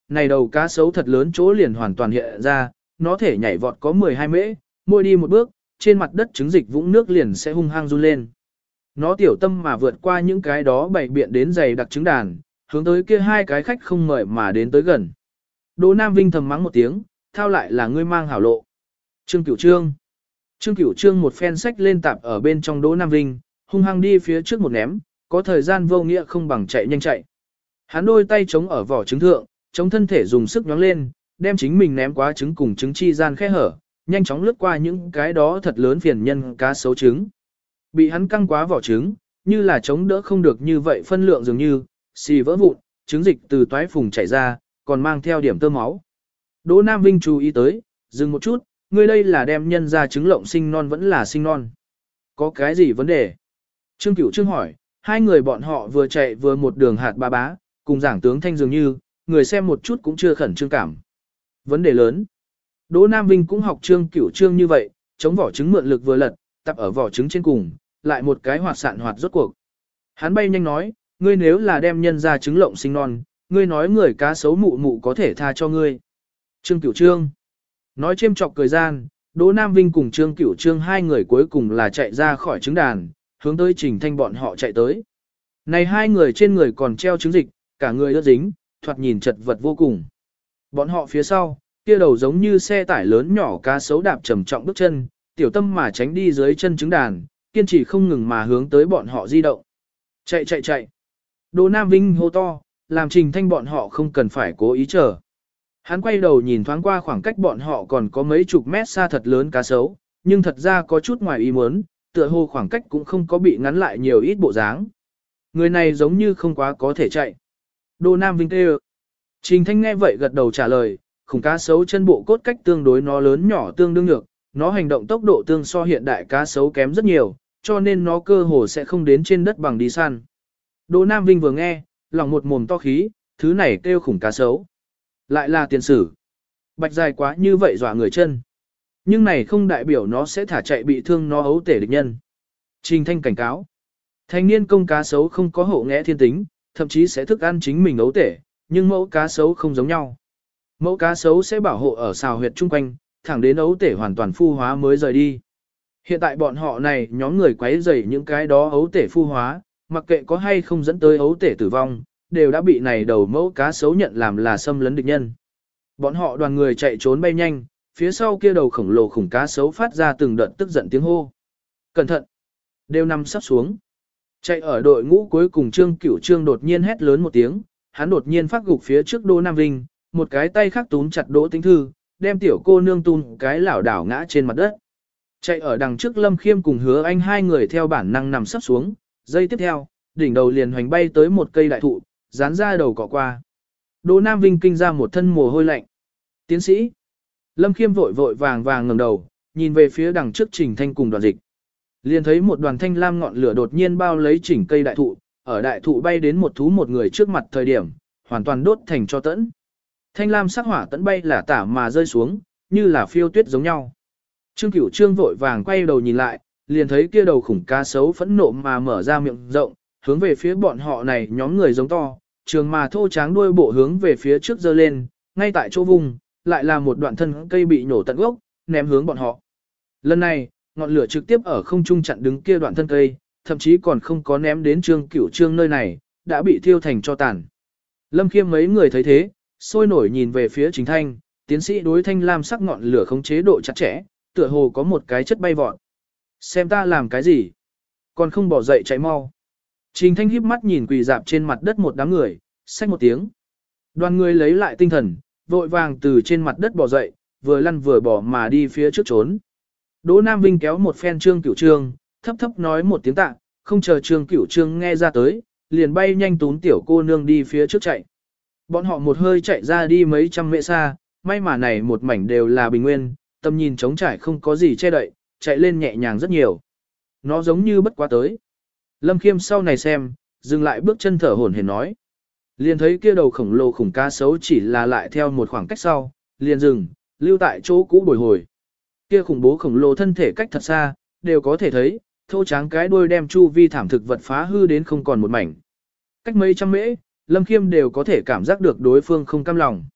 này đầu cá sấu thật lớn chỗ liền hoàn toàn hiện ra, nó thể nhảy vọt có mười hai mễ, mỗi đi một bước, trên mặt đất trứng dịch vũng nước liền sẽ hung hăng run lên. Nó tiểu tâm mà vượt qua những cái đó bày biện đến dày đặc trứng đàn, hướng tới kia hai cái khách không mời mà đến tới gần. Đỗ Nam Vinh thầm mắng một tiếng, thao lại là ngươi mang hảo lộ. Trương Cửu Trương. Trương Cửu Trương một phen sách lên tạp ở bên trong Đỗ Nam Vinh, hung hăng đi phía trước một ném, có thời gian vô nghĩa không bằng chạy nhanh chạy. Hắn đôi tay chống ở vỏ trứng thượng, chống thân thể dùng sức nhón lên, đem chính mình ném quá trứng cùng trứng chi gian khe hở, nhanh chóng lướt qua những cái đó thật lớn phiền nhân cá sấu trứng. Bị hắn căng quá vỏ trứng, như là chống đỡ không được như vậy phân lượng dường như, xì vỡ vụn, trứng dịch từ toái phùng chảy ra, còn mang theo điểm tơ máu. Đỗ Nam Vinh chú ý tới, dừng một chút, ngươi đây là đem nhân ra trứng lộng sinh non vẫn là sinh non. Có cái gì vấn đề? Trương Cửu Trương hỏi, hai người bọn họ vừa chạy vừa một đường hạt ba bá, cùng giảng tướng thanh dường như, người xem một chút cũng chưa khẩn trương cảm. Vấn đề lớn. Đỗ Nam Vinh cũng học Trương Cửu Trương như vậy, chống vỏ trứng mượn lực vừa lật, tập ở vỏ trứng trên cùng, lại một cái hoạt sạn hoạt rốt cuộc. Hắn bay nhanh nói, ngươi nếu là đem nhân ra trứng lộng sinh non, ngươi nói người cá sấu mụ mụ có thể tha cho ngươi. Trương Cửu Trương. Nói chêm chọc cười gian, Đỗ Nam Vinh cùng Trương Cửu Trương hai người cuối cùng là chạy ra khỏi trứng đàn, hướng tới Trình Thanh bọn họ chạy tới. Này hai người trên người còn treo trứng dịch, cả người ướt dính, thoạt nhìn chật vật vô cùng. Bọn họ phía sau, kia đầu giống như xe tải lớn nhỏ cá sấu đạp trầm trọng bước chân, tiểu tâm mà tránh đi dưới chân trứng đàn, kiên trì không ngừng mà hướng tới bọn họ di động. Chạy chạy chạy. Đỗ Nam Vinh hô to, làm Trình Thanh bọn họ không cần phải cố ý chờ. Hắn quay đầu nhìn thoáng qua khoảng cách bọn họ còn có mấy chục mét xa thật lớn cá sấu, nhưng thật ra có chút ngoài ý muốn, tựa hồ khoảng cách cũng không có bị ngắn lại nhiều ít bộ dáng. Người này giống như không quá có thể chạy. Đỗ Nam Vinh kêu. Trình Thanh nghe vậy gật đầu trả lời, khủng cá sấu chân bộ cốt cách tương đối nó lớn nhỏ tương đương nhược, nó hành động tốc độ tương so hiện đại cá sấu kém rất nhiều, cho nên nó cơ hồ sẽ không đến trên đất bằng đi săn. Đỗ Nam Vinh vừa nghe, lòng một mồm to khí, thứ này kêu khủng cá sấu. Lại là tiền sử. Bạch dài quá như vậy dọa người chân. Nhưng này không đại biểu nó sẽ thả chạy bị thương nó ấu tể địch nhân. Trình Thanh cảnh cáo. Thanh niên công cá sấu không có hậu nghẽ thiên tính, thậm chí sẽ thức ăn chính mình ấu tể, nhưng mẫu cá sấu không giống nhau. Mẫu cá sấu sẽ bảo hộ ở xào huyệt chung quanh, thẳng đến ấu tể hoàn toàn phu hóa mới rời đi. Hiện tại bọn họ này nhóm người quấy rầy những cái đó ấu tể phu hóa, mặc kệ có hay không dẫn tới ấu tể tử vong, đều đã bị này đầu mẫu cá sấu nhận làm là xâm lấn địch nhân. Bọn họ đoàn người chạy trốn bay nhanh, phía sau kia đầu khổng lồ khủng cá sấu phát ra từng đợt tức giận tiếng hô. Cẩn thận! Đều nằm sắp xuống. Chạy ở đội ngũ cuối cùng Trương Cửu Trương đột nhiên hét lớn một tiếng, hắn đột nhiên phát gục phía trước Đỗ Nam Vinh, một cái tay khác túm chặt Đỗ Tĩnh Thư, đem tiểu cô nương tung cái lảo đảo ngã trên mặt đất. Chạy ở đằng trước Lâm Khiêm cùng Hứa Anh hai người theo bản năng nằm sắp xuống, giây tiếp theo, đỉnh đầu liền hoành bay tới một cây đại thụ, dán ra đầu cọ qua. Đỗ Nam Vinh kinh ra một thân mồ hôi lạnh. Tiến sĩ. Lâm Khiêm vội vội vàng vàng ngẩng đầu, nhìn về phía đằng trước Trình Thanh cùng đoàn dịch. Liền thấy một đoàn thanh lam ngọn lửa đột nhiên bao lấy chỉnh cây đại thụ, ở đại thụ bay đến một thú một người trước mặt thời điểm, hoàn toàn đốt thành cho tẫn. Thanh lam sắc hỏa tẫn bay là tả mà rơi xuống, như là phiêu tuyết giống nhau. Trương Cửu Trương vội vàng quay đầu nhìn lại, liền thấy kia đầu khủng cá sấu phẫn nộ mà mở ra miệng rộng, hướng về phía bọn họ này nhóm người giống to, trường mà thô tráng đuôi bộ hướng về phía trước giơ lên, ngay tại chỗ vùng, lại là một đoạn thân cây bị nổ tận gốc, ném hướng bọn họ. Lần này, ngọn lửa trực tiếp ở không trung chặn đứng kia đoạn thân cây, thậm chí còn không có ném đến Trương Cửu Trương nơi này, đã bị thiêu thành cho tàn. Lâm Khiêm mấy người thấy thế, sôi nổi nhìn về phía Trình Thanh, tiến sĩ đối thanh lam sắc ngọn lửa không chế độ chặt chẽ, tựa hồ có một cái chất bay vọt. Xem ta làm cái gì? Còn không bỏ dậy chạy mau. Trình Thanh híp mắt nhìn quỳ dạp trên mặt đất một đám người, xách một tiếng. Đoàn người lấy lại tinh thần, vội vàng từ trên mặt đất bò dậy, vừa lăn vừa bỏ mà đi phía trước trốn. Đỗ Nam Vinh kéo một phen Trương Cửu Trương, thấp thấp nói một tiếng tạ, không chờ Trương Cửu Trương nghe ra tới, liền bay nhanh tún tiểu cô nương đi phía trước chạy. Bọn họ một hơi chạy ra đi mấy trăm mễ xa, may mà này một mảnh đều là bình nguyên, tầm nhìn trống trải không có gì che đậy, chạy lên nhẹ nhàng rất nhiều. Nó giống như bất quá tới. Lâm Khiêm sau này xem, dừng lại bước chân thở hổn hển nói. Liền thấy kia đầu khổng lồ khủng cá sấu chỉ là lại theo một khoảng cách sau, liền dừng, lưu tại chỗ cũ bồi hồi. Kia khủng bố khổng lồ thân thể cách thật xa, đều có thể thấy, thô tráng cái đuôi đem chu vi thảm thực vật phá hư đến không còn một mảnh. Cách mấy trăm mễ, Lâm Khiêm đều có thể cảm giác được đối phương không cam lòng.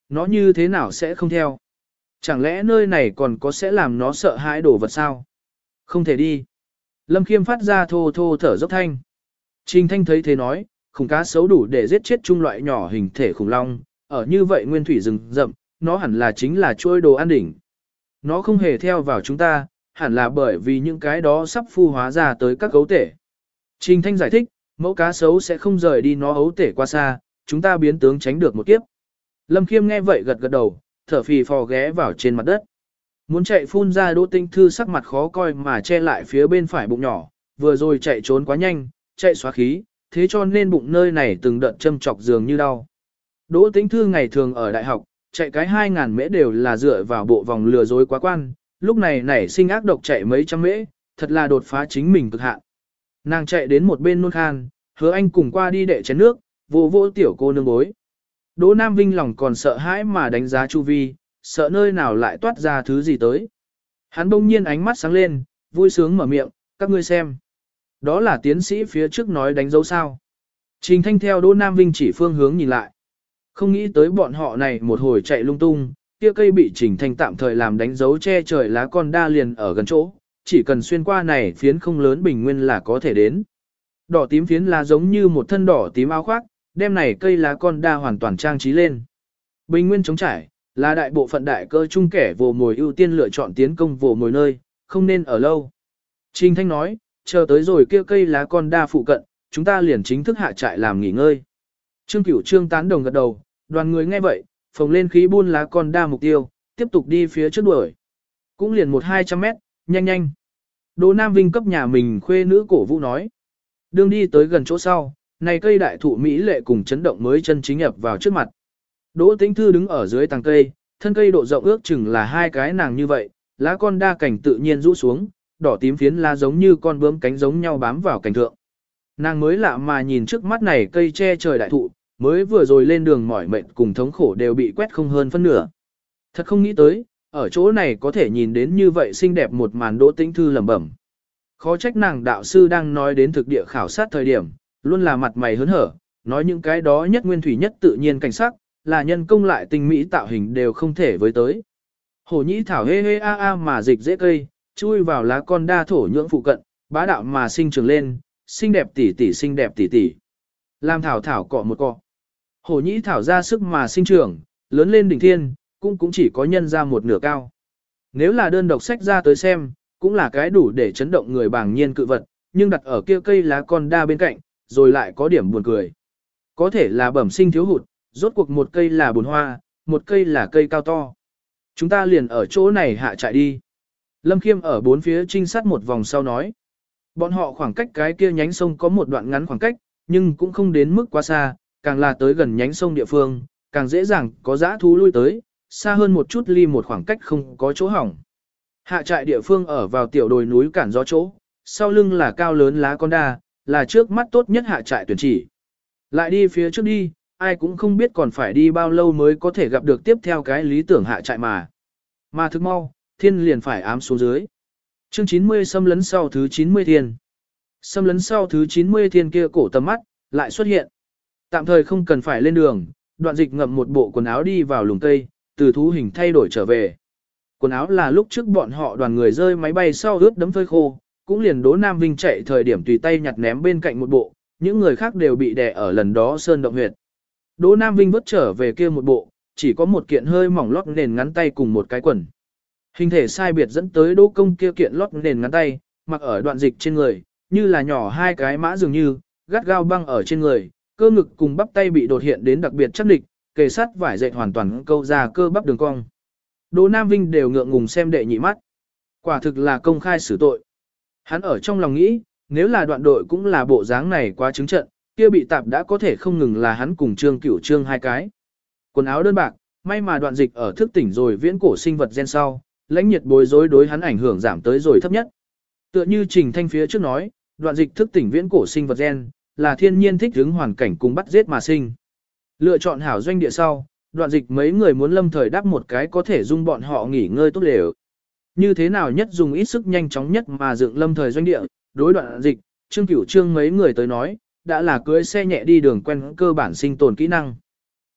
nó như thế nào sẽ không theo? Chẳng lẽ nơi này còn có sẽ làm nó sợ hãi đổ vật sao? Không thể đi. Lâm Khiêm phát ra thô thô thở dốc thanh. Trình Thanh thấy thế nói, khủng cá sấu đủ để giết chết chung loại nhỏ hình thể khủng long, ở như vậy nguyên thủy rừng rậm, nó hẳn là chính là chuôi đồ ăn đỉnh. Nó không hề theo vào chúng ta, hẳn là bởi vì những cái đó sắp phu hóa ra tới các gấu tể. Trình Thanh giải thích, mẫu cá sấu sẽ không rời đi nó ấu tể qua xa, chúng ta biến tướng tránh được một kiếp. Lâm Khiêm nghe vậy gật gật đầu, thở phì phò ghé vào trên mặt đất. Muốn chạy phun ra Đỗ Tinh Thư sắc mặt khó coi mà che lại phía bên phải bụng nhỏ, vừa rồi chạy trốn quá nhanh, chạy xóa khí, thế cho nên bụng nơi này từng đợt châm chọc dường như đau. Đỗ Tinh Thư ngày thường ở đại học, chạy cái hai ngàn mễ đều là dựa vào bộ vòng lừa dối quá quan, lúc này nảy sinh ác độc chạy mấy trăm mễ, thật là đột phá chính mình cực hạn. Nàng chạy đến một bên nôn khan, Hứa Anh cùng qua đi đệ chén nước, vô vô tiểu cô nương bối. Đỗ Nam Vinh lòng còn sợ hãi mà đánh giá chu vi, sợ nơi nào lại toát ra thứ gì tới. Hắn bỗng nhiên ánh mắt sáng lên, vui sướng mở miệng, các ngươi xem. Đó là tiến sĩ phía trước nói đánh dấu sao. Trình Thanh theo Đỗ Nam Vinh chỉ phương hướng nhìn lại. Không nghĩ tới bọn họ này một hồi chạy lung tung, kia cây bị Trình Thanh tạm thời làm đánh dấu che trời lá con đa liền ở gần chỗ, chỉ cần xuyên qua này phiến không lớn bình nguyên là có thể đến. Đỏ tím phiến lá giống như một thân đỏ tím áo khoác, đem này cây lá con đa hoàn toàn trang trí lên. Bình nguyên trống trải, là đại bộ phận đại cơ trung kẻ vồ mồi ưu tiên lựa chọn tiến công vồ mồi nơi, không nên ở lâu. Trình Thanh nói, chờ tới rồi kia cây lá con đa phụ cận, chúng ta liền chính thức hạ trại làm nghỉ ngơi. Trương Cửu Trương tán đồng gật đầu, đoàn người nghe vậy, phồng lên khí buôn lá con đa mục tiêu, tiếp tục đi phía trước đuổi. Cũng liền một hai trăm mét, nhanh nhanh. Đỗ Nam Vinh cấp nhà mình khuê nữ cổ vũ nói. Đường đi tới gần chỗ sau, này cây đại thụ Mỹ lệ cùng chấn động mới chân chính nhập vào trước mặt. Đỗ Tĩnh Thư đứng ở dưới tàng cây, thân cây độ rộng ước chừng là hai cái nàng như vậy, lá con đa cảnh tự nhiên rũ xuống, đỏ tím phiến lá giống như con bướm cánh giống nhau bám vào cành thượng. Nàng mới lạ mà nhìn trước mắt này cây che trời đại thụ, mới vừa rồi lên đường mỏi mệt cùng thống khổ đều bị quét không hơn phân nửa. Thật không nghĩ tới, ở chỗ này có thể nhìn đến như vậy xinh đẹp một màn. Đỗ Tĩnh Thư lẩm bẩm. Khó trách nàng đạo sư đang nói đến thực địa khảo sát thời điểm, luôn là mặt mày hớn hở, nói những cái đó nhất nguyên thủy nhất tự nhiên cảnh sắc, là nhân công lại tinh mỹ tạo hình đều không thể với tới. Hổ nhĩ thảo hê hê a a mà dịch dễ cây, chui vào lá con đa thổ nhưỡng phụ cận, bá đạo mà sinh trưởng lên, xinh đẹp tỉ tỉ xinh đẹp tỉ tỉ. Làm thảo thảo cọ một cọ. Hổ nhĩ thảo ra sức mà sinh trưởng, lớn lên đỉnh thiên, cũng cũng chỉ có nhân ra một nửa cao. Nếu là đơn độc sách ra tới xem, cũng là cái đủ để chấn động người bàng nhiên cự vật, nhưng đặt ở kia cây lá con đa bên cạnh, rồi lại có điểm buồn cười. Có thể là bẩm sinh thiếu hụt, rốt cuộc một cây là bồn hoa, một cây là cây cao to. Chúng ta liền ở chỗ này hạ trại đi. Lâm Khiêm ở bốn phía trinh sát một vòng sau nói. Bọn họ khoảng cách cái kia nhánh sông có một đoạn ngắn khoảng cách, nhưng cũng không đến mức quá xa, càng là tới gần nhánh sông địa phương, càng dễ dàng có dã thú lui tới, xa hơn một chút ly một khoảng cách không có chỗ hỏng. Hạ trại địa phương ở vào tiểu đồi núi cản gió chỗ, sau lưng là cao lớn lá con đa, là trước mắt tốt nhất hạ trại tuyển chỉ. Lại đi phía trước đi, ai cũng không biết còn phải đi bao lâu mới có thể gặp được tiếp theo cái lý tưởng hạ trại mà. Mà thức mau, thiên liền phải ám xuống dưới. Chương chín mươi xâm lấn sau thứ chín mươi thiên. Xâm lấn sau thứ chín mươi thiên kia cổ tầm mắt, lại xuất hiện. Tạm thời không cần phải lên đường, Đoạn Dịch ngậm một bộ quần áo đi vào lùm cây, từ thú hình thay đổi trở về. Quần áo là lúc trước bọn họ đoàn người rơi máy bay sau ướt đẫm phơi khô, cũng liền Đỗ Nam Vinh chạy thời điểm tùy tay nhặt ném bên cạnh một bộ, những người khác đều bị đè ở lần đó sơn động huyệt. Đỗ Nam Vinh vớt trở về kia một bộ, chỉ có một kiện hơi mỏng lót nền ngắn tay cùng một cái quần. Hình thể sai biệt dẫn tới Đỗ Công kia kiện lót nền ngắn tay, mặc ở Đoạn Dịch trên người, như là nhỏ hai cái mã dường như, gắt gao băng ở trên người, cơ ngực cùng bắp tay bị đột hiện đến đặc biệt chắc địch, kề sắt vải dệt hoàn toàn câu ra cơ bắp đường cong. Đỗ Nam Vinh đều ngượng ngùng xem đệ nhị mắt. Quả thực là công khai xử tội. Hắn ở trong lòng nghĩ, nếu là Đoạn đội cũng là bộ dáng này quá chứng trận, kia bị tạp đã có thể không ngừng là hắn cùng Trương Cửu Trương hai cái. Quần áo đơn bạc, may mà Đoạn Dịch ở thức tỉnh rồi viễn cổ sinh vật gen sau, lãnh nhiệt bối rối đối hắn ảnh hưởng giảm tới rồi thấp nhất. Tựa như Trình Thanh phía trước nói, Đoạn Dịch thức tỉnh viễn cổ sinh vật gen, là thiên nhiên thích ứng hoàn cảnh cùng bắt giết mà sinh. Lựa chọn hảo doanh địa sau, Đoạn Dịch mấy người muốn lâm thời đáp một cái có thể dung bọn họ nghỉ ngơi tốt lều. Như thế nào nhất dùng ít sức nhanh chóng nhất mà dựng lâm thời doanh địa, đối Đoạn Dịch, Trương Cửu Trương mấy người tới nói, đã là cưới xe nhẹ đi đường quen cơ bản sinh tồn kỹ năng.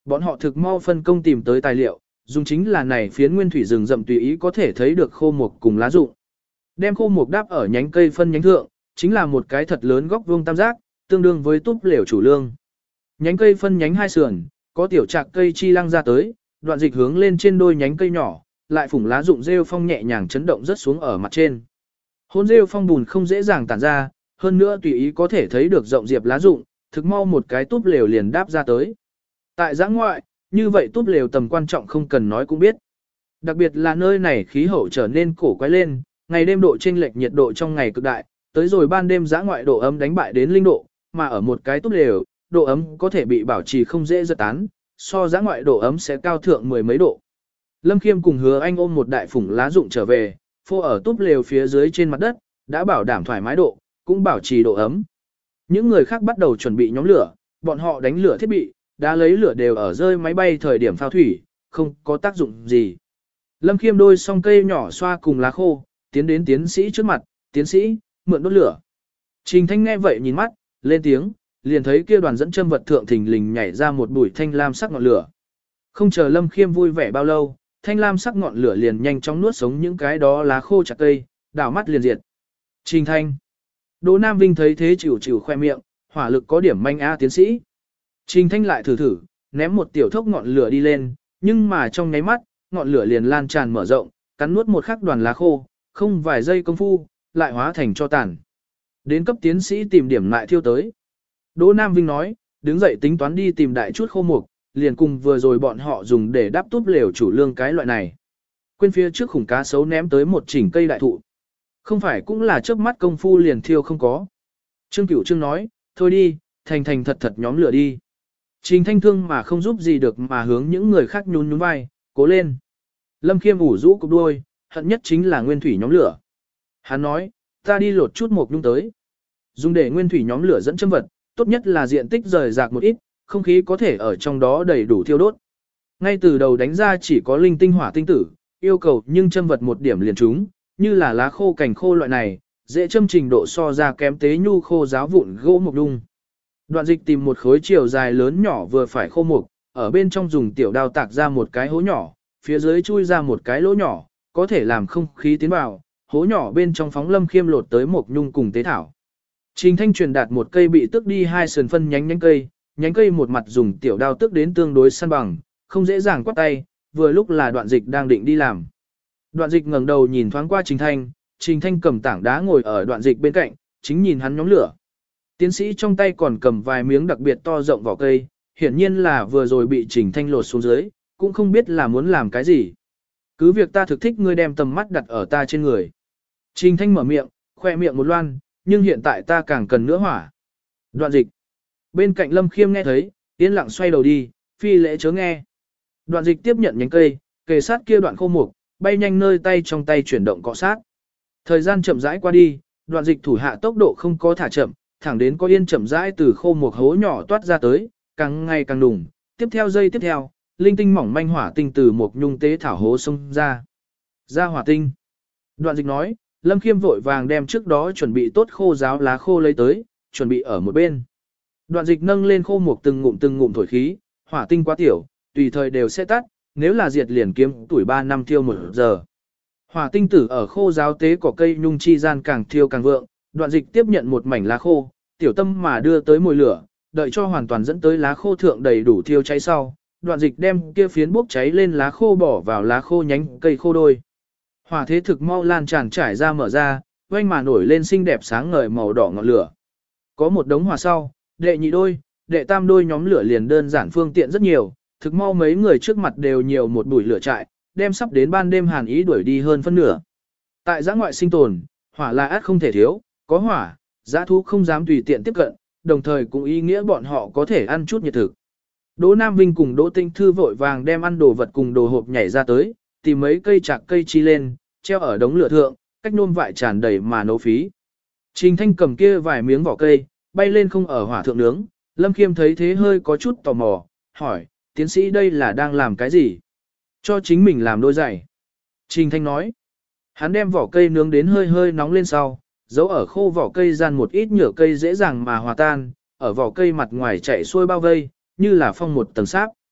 Bọn họ thực mau phân công tìm tới tài liệu, dùng chính là này phiến nguyên thủy rừng rậm tùy ý có thể thấy được khô mục cùng lá rụng. Đem khô mục đáp ở nhánh cây phân nhánh thượng, chính là một cái thật lớn góc vuông tam giác, tương đương với túp lều chủ lương. Nhánh cây phân nhánh hai sườn, có tiểu trạc cây chi lăng ra tới, đoạn dịch hướng lên trên đôi nhánh cây nhỏ, lại phủng lá rụng rêu phong nhẹ nhàng chấn động rất xuống ở mặt trên. Hôn rêu phong bùn không dễ dàng tản ra, hơn nữa tùy ý có thể thấy được rộng diệp lá rụng, thực mau một cái túp lều liền đáp ra tới. Tại giã ngoại, như vậy túp lều tầm quan trọng không cần nói cũng biết. Đặc biệt là nơi này khí hậu trở nên cổ quái lên, ngày đêm độ chênh lệch nhiệt độ trong ngày cực đại, tới rồi ban đêm giã ngoại độ ấm đánh bại đến linh độ, mà ở một cái túp lều, độ ấm có thể bị bảo trì không dễ giật tán, so giã ngoại độ ấm sẽ cao thượng mười mấy độ. Lâm Khiêm cùng Hứa Anh ôm một đại phủng lá rụng trở về, phô ở túp lều phía dưới trên mặt đất, đã bảo đảm thoải mái độ, cũng bảo trì độ ấm. Những người khác bắt đầu chuẩn bị nhóm lửa, bọn họ đánh lửa thiết bị, đã lấy lửa đều ở rơi máy bay thời điểm phao thủy, không có tác dụng gì. Lâm Khiêm đôi song cây nhỏ xoa cùng lá khô, tiến đến tiến sĩ trước mặt, tiến sĩ, mượn đốt lửa. Trình Thanh nghe vậy nhìn mắt, lên tiếng, liền thấy kia đoàn dẫn châm vật thượng thình lình nhảy ra một bụi thanh lam sắc ngọn lửa. Không chờ Lâm Khiêm vui vẻ bao lâu, thanh lam sắc ngọn lửa liền nhanh chóng nuốt sống những cái đó lá khô chặt cây, đảo mắt liền diệt. Trình Thanh. Đỗ Nam Vinh thấy thế chịu chịu khoe miệng, hỏa lực có điểm manh a tiến sĩ. Trình Thanh lại thử thử, ném một tiểu thốc ngọn lửa đi lên, nhưng mà trong nháy mắt, ngọn lửa liền lan tràn mở rộng, cắn nuốt một khắc đoàn lá khô, không vài giây công phu, lại hóa thành cho tàn. Đến cấp tiến sĩ tìm điểm lại thiêu tới. Đỗ Nam Vinh nói, đứng dậy tính toán đi tìm đại chút khô mục, liền cùng vừa rồi bọn họ dùng để đắp túp lều chủ lương cái loại này. Quên phía trước khủng cá sấu ném tới một chỉnh cây đại thụ. Không phải cũng là chớp mắt công phu liền thiêu không có. Trương Cửu Trương nói, thôi đi, thành thành thật thật nhóm lửa đi. Trình Thanh thương mà không giúp gì được mà hướng những người khác nhún nhún vai, cố lên. Lâm Khiêm ủ rũ cục đuôi, hận nhất chính là nguyên thủy nhóm lửa. Hắn nói, ta đi lột chút mộc nhung tới. Dùng để nguyên thủy nhóm lửa dẫn châm vật, tốt nhất là diện tích rời rạc một ít, không khí có thể ở trong đó đầy đủ thiêu đốt. Ngay từ đầu đánh ra chỉ có linh tinh hỏa tinh tử, yêu cầu nhưng châm vật một điểm liền trúng, như là lá khô cành khô loại này, dễ châm trình độ so ra kém tế nhu khô giáo vụn gỗ mộc đung. Đoạn dịch tìm một khối chiều dài lớn nhỏ vừa phải khô mục, ở bên trong dùng tiểu đao tạc ra một cái hố nhỏ, phía dưới chui ra một cái lỗ nhỏ, có thể làm không khí tiến vào, hố nhỏ bên trong phóng Lâm Khiêm lột tới mộc nhung cùng tế thảo. Trình Thanh truyền đạt một cây bị tước đi hai sườn phân nhánh nhánh cây, nhánh cây một mặt dùng tiểu đao tước đến tương đối săn bằng, không dễ dàng quát tay, vừa lúc là đoạn dịch đang định đi làm. Đoạn dịch ngẩng đầu nhìn thoáng qua Trình Thanh, Trình Thanh cầm tảng đá ngồi ở đoạn dịch bên cạnh, chính nhìn hắn nhóm lửa. Tiến sĩ trong tay còn cầm vài miếng đặc biệt to rộng vỏ cây, hiển nhiên là vừa rồi bị Trình Thanh lột xuống dưới, cũng không biết là muốn làm cái gì. Cứ việc ta thực thích ngươi đem tầm mắt đặt ở ta trên người. Trình Thanh mở miệng, khoe miệng một loan, nhưng hiện tại ta càng cần nữa hỏa. Đoạn dịch. Bên cạnh Lâm Khiêm nghe thấy, yên lặng xoay đầu đi, phi lễ chớ nghe. Đoạn dịch tiếp nhận nhánh cây, kề sát kia đoạn khô mục, bay nhanh nơi tay trong tay chuyển động cọ sát. Thời gian chậm rãi qua đi, đoạn dịch thủ hạ tốc độ không có thả chậm, thẳng đến có yên chậm rãi từ khô mục hố nhỏ toát ra tới, càng ngày càng đùng. Tiếp theo giây tiếp theo, linh tinh mỏng manh hỏa tinh từ một nhung tế thảo hố xông ra. Ra hỏa tinh. Đoạn dịch nói, Lâm Khiêm vội vàng đem trước đó chuẩn bị tốt khô giáo lá khô lấy tới, chuẩn bị ở một bên. Đoạn dịch nâng lên khô mục từng ngụm từng ngụm thổi khí, hỏa tinh quá tiểu, tùy thời đều sẽ tắt, nếu là diệt liền kiếm tuổi ba năm thiêu một giờ. Hỏa tinh tử ở khô giáo tế cỏ cây nhung chi gian càng thiêu càng vượng, đoạn dịch tiếp nhận một mảnh lá khô, tiểu tâm mà đưa tới mồi lửa, đợi cho hoàn toàn dẫn tới lá khô thượng đầy đủ thiêu cháy sau, đoạn dịch đem kia phiến bốc cháy lên lá khô bỏ vào lá khô nhánh cây khô đôi. Hỏa thế thực mau lan tràn trải ra mở ra, oanh mà nổi lên xinh đẹp sáng ngời màu đỏ ngọn lửa. Có một đống hỏa sau, đệ nhị đôi, đệ tam đôi nhóm lửa liền đơn giản phương tiện rất nhiều, thực mau mấy người trước mặt đều nhiều một bụi lửa trại, đem sắp đến ban đêm hàn ý đuổi đi hơn phân nửa. Tại giã ngoại sinh tồn, hỏa là át không thể thiếu, có hỏa, dã thú không dám tùy tiện tiếp cận, đồng thời cũng ý nghĩa bọn họ có thể ăn chút nhiệt thực. Đỗ Nam Vinh cùng Đỗ Tinh Thư vội vàng đem ăn đồ vật cùng đồ hộp nhảy ra tới, tìm mấy cây chạc cây chi lên, treo ở đống lửa thượng, cách nôm vại tràn đầy mà nấu phí. Trình Thanh cầm kia vài miếng vỏ cây, bay lên không ở hỏa thượng nướng, Lâm Khiêm thấy thế hơi có chút tò mò, hỏi, tiến sĩ đây là đang làm cái gì? Cho chính mình làm đôi giày. Trình Thanh nói, hắn đem vỏ cây nướng đến hơi hơi nóng lên sau, giấu ở khô vỏ cây gian một ít nhựa cây dễ dàng mà hòa tan, ở vỏ cây mặt ngoài chảy xuôi bao vây, như là phong một tầng sáp.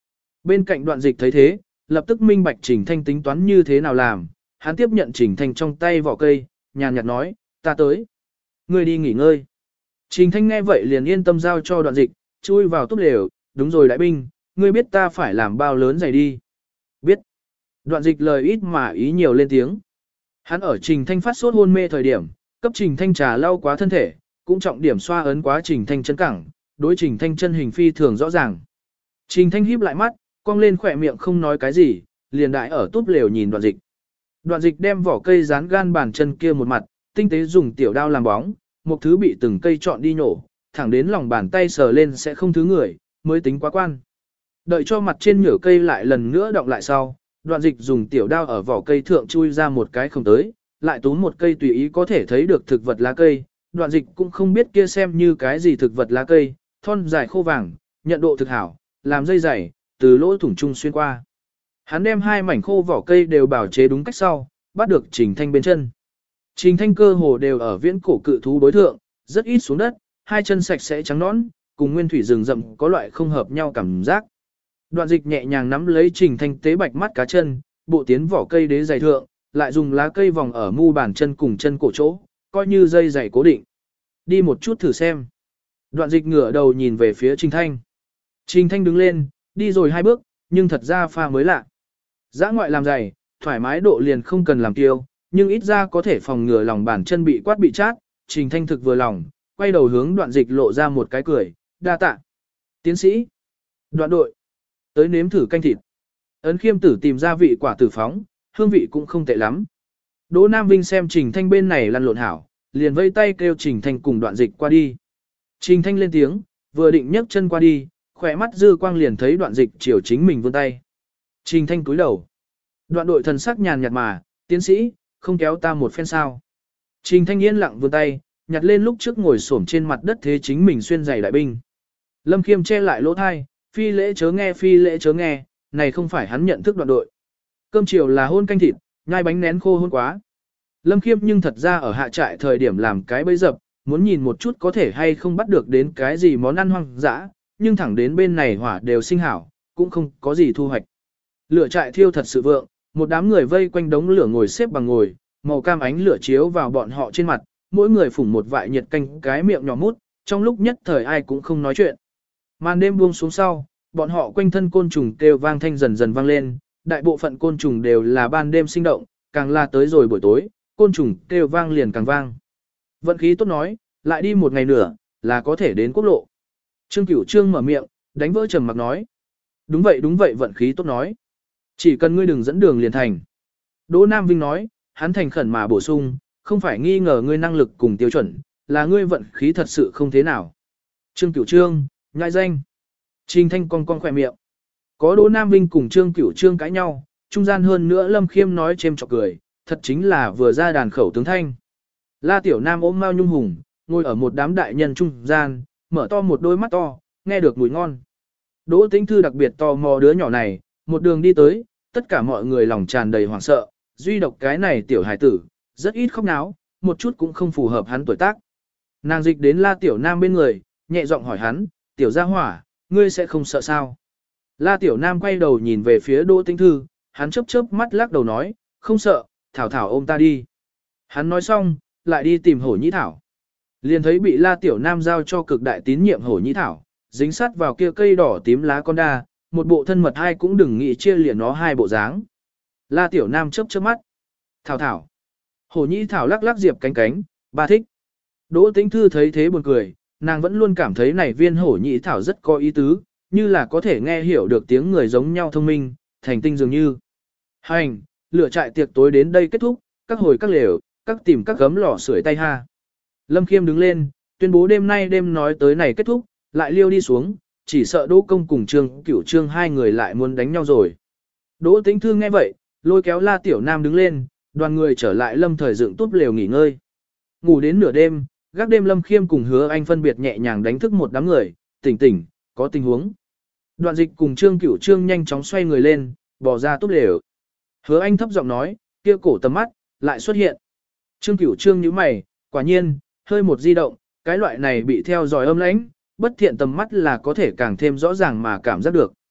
Bên cạnh đoạn dịch thấy thế, lập tức minh bạch Trình Thanh tính toán như thế nào làm, hắn tiếp nhận Trình Thanh trong tay vỏ cây, nhàn nhạt nói, ta tới. Ngươi đi nghỉ ngơi. Trình Thanh nghe vậy liền yên tâm giao cho đoạn dịch, chui vào túp lều, đúng rồi đại binh, ngươi biết ta phải làm bao lớn giày đi. Biết. Đoạn dịch lời ít mà ý nhiều lên tiếng. Hắn ở Trình Thanh phát sốt hôn mê thời điểm, cấp Trình Thanh trà lau quá thân thể, cũng trọng điểm xoa ấn quá Trình Thanh chân cẳng, đối Trình Thanh chân hình phi thường rõ ràng. Trình Thanh híp lại mắt, cong lên khỏe miệng không nói cái gì, liền đại ở túp lều nhìn đoạn dịch. Đoạn dịch đem vỏ cây dán gan bàn chân kia một mặt, tinh tế dùng tiểu đao làm bóng, một thứ bị từng cây chọn đi nhổ, thẳng đến lòng bàn tay sờ lên sẽ không thứ người, mới tính quá quan. Đợi cho mặt trên nhở cây lại lần nữa đọng lại sau, đoạn dịch dùng tiểu đao ở vỏ cây thượng chui ra một cái không tới, lại túm một cây tùy ý có thể thấy được thực vật lá cây, đoạn dịch cũng không biết kia xem như cái gì thực vật lá cây, thon dài khô vàng, nhận độ thực hảo, làm dây dày, từ lỗ thủng chung xuyên qua. Hắn đem hai mảnh khô vỏ cây đều bảo chế đúng cách sau, bắt được Trình Thanh bên chân. Trình Thanh cơ hồ đều ở viễn cổ cự thú đối thượng, rất ít xuống đất, hai chân sạch sẽ trắng nõn, cùng nguyên thủy rừng rậm có loại không hợp nhau cảm giác. Đoạn dịch nhẹ nhàng nắm lấy Trình Thanh tế bạch mắt cá chân, bộ tiến vỏ cây đế dày thượng, lại dùng lá cây vòng ở mu bàn chân cùng chân cổ chỗ, coi như dây dày cố định. Đi một chút thử xem. Đoạn dịch ngửa đầu nhìn về phía Trình Thanh. Trình Thanh đứng lên, đi rồi hai bước, nhưng thật ra pha mới lạ. Giã ngoại làm dày, thoải mái độ liền không cần làm tiêu, nhưng ít ra có thể phòng ngừa lòng bàn chân bị quát bị chát. Trình Thanh thực vừa lòng, quay đầu hướng đoạn dịch lộ ra một cái cười, đa tạ. Tiến sĩ. Đoạn đội. Tới nếm thử canh thịt. Ấn Khiêm tử tìm ra vị quả tử phóng, hương vị cũng không tệ lắm. Đỗ Nam Vinh xem Trình Thanh bên này lăn lộn hảo, liền vây tay kêu Trình Thanh cùng đoạn dịch qua đi. Trình Thanh lên tiếng, vừa định nhấc chân qua đi, khỏe mắt dư quang liền thấy đoạn dịch chiều chính mình vươn tay. Trình Thanh cúi đầu. Đoạn đội thần sắc nhàn nhạt mà, tiến sĩ, không kéo ta một phen sao. Trình Thanh yên lặng vươn tay, nhặt lên lúc trước ngồi xổm trên mặt đất thế chính mình xuyên giày đại binh. Lâm Khiêm che lại lỗ thai, phi lễ chớ nghe phi lễ chớ nghe, này không phải hắn nhận thức đoạn đội. Cơm chiều là hôn canh thịt, nhai bánh nén khô hôn quá. Lâm Khiêm nhưng thật ra ở hạ trại thời điểm làm cái bẫy dập, muốn nhìn một chút có thể hay không bắt được đến cái gì món ăn hoang dã, nhưng thẳng đến bên này hỏa đều sinh hảo, cũng không có gì thu hoạch. Lửa trại thiêu thật sự vượng, một đám người vây quanh đống lửa ngồi xếp bằng ngồi, màu cam ánh lửa chiếu vào bọn họ trên mặt, mỗi người phủng một vại nhiệt canh cái miệng nhỏ mút, trong lúc nhất thời ai cũng không nói chuyện. Màn đêm buông xuống sau, bọn họ quanh thân côn trùng kêu vang thanh dần dần vang lên, đại bộ phận côn trùng đều là ban đêm sinh động, càng là tới rồi buổi tối, côn trùng kêu vang liền càng vang. Vận khí tốt nói, lại đi một ngày nữa, là có thể đến quốc lộ. Trương Cửu Trương mở miệng, đánh vỡ trầm mặc nói. Đúng vậy đúng vậy vận khí tốt nói. Chỉ cần ngươi đừng dẫn đường liền thành. Đỗ Nam Vinh nói, hắn thành khẩn mà bổ sung, không phải nghi ngờ ngươi năng lực cùng tiêu chuẩn, là ngươi vận khí thật sự không thế nào. Trương Cửu Trương, nhãi danh. Trình Thanh cong cong khỏe miệng. Có Đỗ Nam Vinh cùng Trương Cửu Trương cãi nhau, trung gian hơn nữa Lâm Khiêm nói chêm chọc cười, thật chính là vừa ra đàn khẩu tướng thanh. La Tiểu Nam ôm Mao Nhung Hùng, ngồi ở một đám đại nhân trung gian, mở to một đôi mắt to, nghe được mùi ngon. Đỗ Tĩnh Thư đặc biệt tò mò đứa nhỏ này, một đường đi tới, tất cả mọi người lòng tràn đầy hoảng sợ, duy độc cái này tiểu hải tử, rất ít khóc náo, một chút cũng không phù hợp hắn tuổi tác. Nàng dịch đến La Tiểu Nam bên người, nhẹ giọng hỏi hắn, tiểu gia hỏa, ngươi sẽ không sợ sao? La Tiểu Nam quay đầu nhìn về phía Đỗ Tĩnh Thư, hắn chớp chớp mắt lắc đầu nói, không sợ, Thảo Thảo ôm ta đi. Hắn nói xong, lại đi tìm Hổ Nhĩ Thảo. Liền thấy bị La Tiểu Nam giao cho cực đại tín nhiệm Hổ Nhĩ Thảo, dính sát vào kia cây đỏ tím lá con đa, một bộ thân mật hai cũng đừng nghĩ chia liền nó hai bộ dáng. La Tiểu Nam chớp chớp mắt. Thảo Thảo. Hổ Nhĩ Thảo lắc lắc diệp cánh cánh, ba thích. Đỗ Tĩnh Thư thấy thế buồn cười, nàng vẫn luôn cảm thấy này viên Hổ Nhĩ Thảo rất có ý tứ, như là có thể nghe hiểu được tiếng người giống nhau thông minh, thành tinh dường như. Hành, lửa trại tiệc tối đến đây kết thúc, các hồi các lều, các tìm các gấm lò sưởi tay ha. Lâm Khiêm đứng lên, tuyên bố đêm nay đêm nói tới này kết thúc, lại liêu đi xuống, chỉ sợ Đỗ Công cùng Trương Cửu Trương hai người lại muốn đánh nhau rồi. Đỗ Tĩnh Thư nghe vậy, lôi kéo La Tiểu Nam đứng lên, đoàn người trở lại Lâm Thời dựng túp lều nghỉ ngơi. Ngủ đến nửa đêm, gác đêm Lâm Khiêm cùng Hứa Anh phân biệt nhẹ nhàng đánh thức một đám người, tỉnh tỉnh, có tình huống. Đoạn Dịch cùng Trương Cửu Trương nhanh chóng xoay người lên, bỏ ra túp lều. Hứa Anh thấp giọng nói, kia cổ tầm mắt, lại xuất hiện. Trương Cửu Trương nhíu mày, quả nhiên, hơi một di động, cái loại này bị theo dõi âm lãnh, bất thiện tầm mắt là có thể càng thêm rõ ràng mà cảm giác được.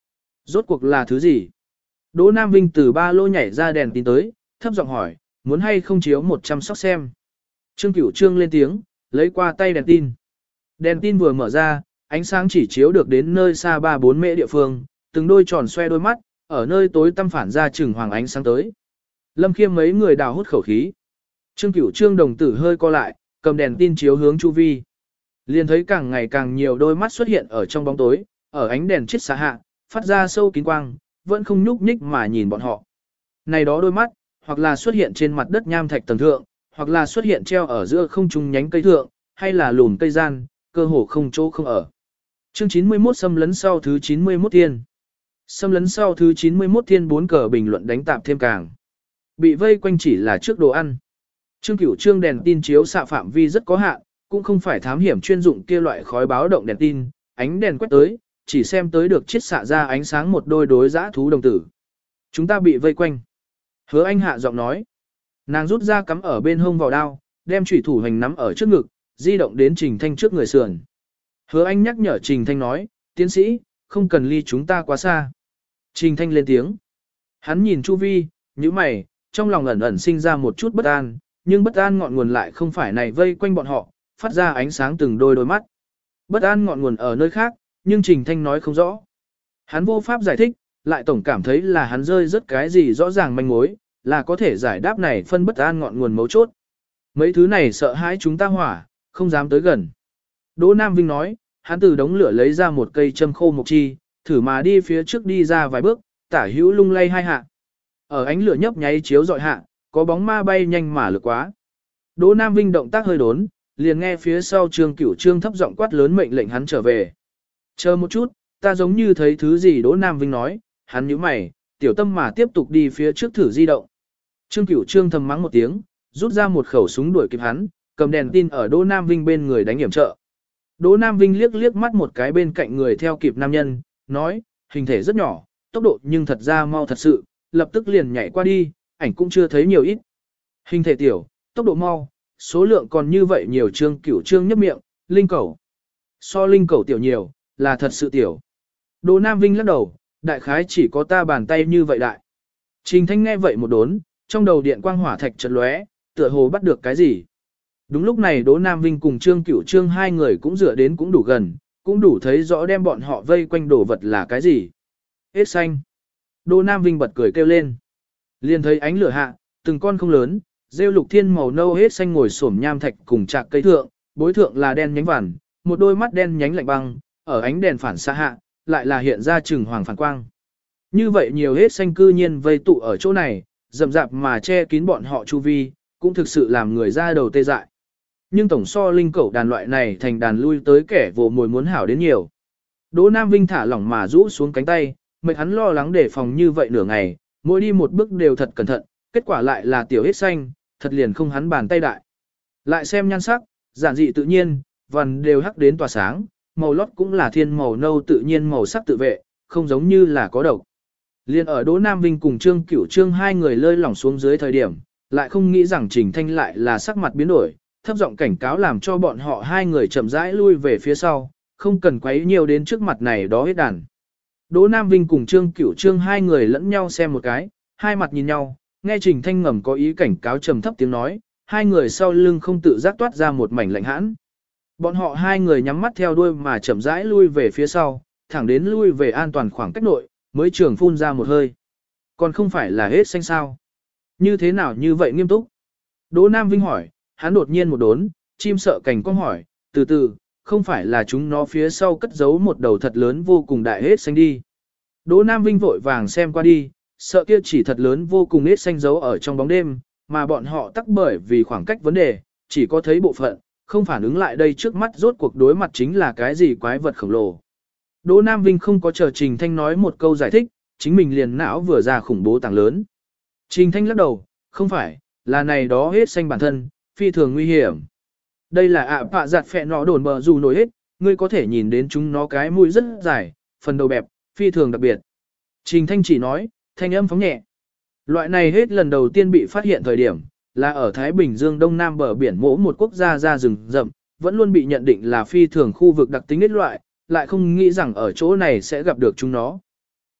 Rốt cuộc là thứ gì? Đỗ Nam Vinh từ ba lô nhảy ra đèn tin tới, thấp giọng hỏi, muốn hay không chiếu một trăm sóc xem. Trương Cửu Trương lên tiếng, lấy qua tay đèn tin. Đèn tin vừa mở ra, ánh sáng chỉ chiếu được đến nơi xa ba bốn mễ địa phương, từng đôi tròn xoe đôi mắt, ở nơi tối tăm phản ra chừng hoàng ánh sáng tới. Lâm Khiêm mấy người đào hút khẩu khí. Trương Cửu Trương đồng tử hơi co lại, cầm đèn tin chiếu hướng chu vi. Liền thấy càng ngày càng nhiều đôi mắt xuất hiện ở trong bóng tối, ở ánh đèn chiết xạ hạ, phát ra sâu kín quang, vẫn không nhúc nhích mà nhìn bọn họ. Này đó đôi mắt, hoặc là xuất hiện trên mặt đất nham thạch tầng thượng, hoặc là xuất hiện treo ở giữa không trung nhánh cây thượng, hay là lùn cây gian, cơ hồ không chỗ không ở. Chương chín mươi mốt xâm lấn sau thứ chín mươi mốt thiên. Xâm lấn sau thứ chín mươi mốt thiên bốn cờ bình luận đánh tạp thêm càng. Bị vây quanh chỉ là trước đồ ăn. Trương Cửu Trương đèn tin chiếu xạ phạm vi rất có hạn, cũng không phải thám hiểm chuyên dụng kia loại khói báo động đèn tin, ánh đèn quét tới, chỉ xem tới được chiết xạ ra ánh sáng một đôi đối giã thú đồng tử. Chúng ta bị vây quanh. Hứa Anh hạ giọng nói. Nàng rút ra cắm ở bên hông vào đao, đem chủy thủ hành nắm ở trước ngực, di động đến Trình Thanh trước người sườn. Hứa Anh nhắc nhở Trình Thanh nói, tiến sĩ, không cần ly chúng ta quá xa. Trình Thanh lên tiếng. Hắn nhìn chu vi, nhíu mày, trong lòng ẩn ẩn sinh ra một chút bất an, nhưng bất an ngọn nguồn lại không phải này vây quanh bọn họ, phát ra ánh sáng từng đôi đôi mắt. Bất an ngọn nguồn ở nơi khác, nhưng Trình Thanh nói không rõ. Hắn vô pháp giải thích, lại tổng cảm thấy là hắn rơi rất cái gì rõ ràng manh mối, là có thể giải đáp này phân bất an ngọn nguồn mấu chốt. Mấy thứ này sợ hãi chúng ta hỏa, không dám tới gần. Đỗ Nam Vinh nói, hắn từ đống lửa lấy ra một cây châm khô mộc chi, thử mà đi phía trước đi ra vài bước, tả hữu lung lay hai hạ. Ở ánh lửa nhấp nháy chiếu dọi hạ, có bóng ma bay nhanh mà lực quá. Đỗ Nam Vinh động tác hơi đốn, liền nghe phía sau Trương Cửu Trương thấp giọng quát lớn mệnh lệnh hắn trở về. Chờ một chút, ta giống như thấy thứ gì Đỗ Nam Vinh nói, hắn nhíu mày, tiểu tâm mà tiếp tục đi phía trước thử di động. Trương Cửu Trương thầm mắng một tiếng, rút ra một khẩu súng đuổi kịp hắn, cầm đèn tin ở Đỗ Nam Vinh bên người đánh hiểm trợ. Đỗ Nam Vinh liếc liếc mắt một cái bên cạnh người theo kịp nam nhân, nói, hình thể rất nhỏ, tốc độ nhưng thật ra mau thật sự, lập tức liền nhảy qua đi, ảnh cũng chưa thấy nhiều ít. Hình thể tiểu, tốc độ mau, số lượng còn như vậy nhiều. Trương Cửu Trương nhấp miệng, linh cẩu. So linh cẩu tiểu nhiều, là thật sự tiểu. Đỗ Nam Vinh lắc đầu, đại khái chỉ có ta bàn tay như vậy đại. Trình Thanh nghe vậy một đốn, trong đầu điện quang hỏa thạch chợt lóe, tựa hồ bắt được cái gì. Đúng lúc này Đỗ Nam Vinh cùng Trương Cửu Trương hai người cũng dựa đến cũng đủ gần, cũng đủ thấy rõ đem bọn họ vây quanh đồ vật là cái gì. Hết xanh. Đỗ Nam Vinh bật cười kêu lên. Liền thấy ánh lửa hạ, từng con không lớn, rêu lục thiên màu nâu hết xanh ngồi xổm nham thạch cùng chạc cây thượng, bối thượng là đen nhánh vằn, một đôi mắt đen nhánh lạnh băng, ở ánh đèn phản xạ hạ, lại là hiện ra trừng hoàng phản quang. Như vậy nhiều hết xanh cư nhiên vây tụ ở chỗ này, rậm rạp mà che kín bọn họ chu vi, cũng thực sự làm người ra đầu tê dại. Nhưng tổng so linh cẩu đàn loại này thành đàn lui tới kẻ vồ mồi muốn hảo đến nhiều. Đỗ Nam Vinh thả lỏng mà rũ xuống cánh tay, mệt hắn lo lắng đề phòng như vậy nửa ngày, mỗi đi một bước đều thật cẩn thận, kết quả lại là tiểu hết xanh, thật liền không hắn bàn tay đại. Lại xem nhan sắc, giản dị tự nhiên, vằn đều hắc đến tỏa sáng, màu lót cũng là thiên màu nâu tự nhiên màu sắc tự vệ, không giống như là có độc. Liên ở Đỗ Nam Vinh cùng Trương Cửu Trương hai người lơi lỏng xuống dưới thời điểm, lại không nghĩ rằng Trình Thanh lại là sắc mặt biến đổi, thấp giọng cảnh cáo làm cho bọn họ hai người chậm rãi lui về phía sau, không cần quấy nhiều đến trước mặt này đó hết đàn. Đỗ Nam Vinh cùng Trương Cửu Trương hai người lẫn nhau xem một cái, hai mặt nhìn nhau, nghe Trình Thanh ngầm có ý cảnh cáo trầm thấp tiếng nói, hai người sau lưng không tự giác toát ra một mảnh lạnh hãn. Bọn họ hai người nhắm mắt theo đuôi mà chậm rãi lui về phía sau, thẳng đến lui về an toàn khoảng cách nội, mới trường phun ra một hơi. Còn không phải là hết xanh sao? Như thế nào như vậy nghiêm túc? Đỗ Nam Vinh hỏi, hắn đột nhiên một đốn, chim sợ cảnh cong hỏi, từ từ, không phải là chúng nó phía sau cất giấu một đầu thật lớn vô cùng đại hết xanh đi. Đỗ Nam Vinh vội vàng xem qua đi, sợ kia chỉ thật lớn vô cùng hết xanh giấu ở trong bóng đêm, mà bọn họ tắc bởi vì khoảng cách vấn đề, chỉ có thấy bộ phận, không phản ứng lại đây trước mắt rốt cuộc đối mặt chính là cái gì quái vật khổng lồ. Đỗ Nam Vinh không có chờ Trình Thanh nói một câu giải thích, chính mình liền não vừa ra khủng bố tàng lớn. Trình Thanh lắc đầu, không phải, là này đó hết xanh bản thân, phi thường nguy hiểm. Đây là ạ bạ giặt phẹ nó đồn bờ dù nổi hết, ngươi có thể nhìn đến chúng nó cái mũi rất dài, phần đầu bẹp, phi thường đặc biệt. Trình Thanh chỉ nói, thanh âm phóng nhẹ. Loại này hết lần đầu tiên bị phát hiện thời điểm, là ở Thái Bình Dương Đông Nam bờ biển mỗ một quốc gia ra rừng rậm, vẫn luôn bị nhận định là phi thường khu vực đặc tính ít loại, lại không nghĩ rằng ở chỗ này sẽ gặp được chúng nó.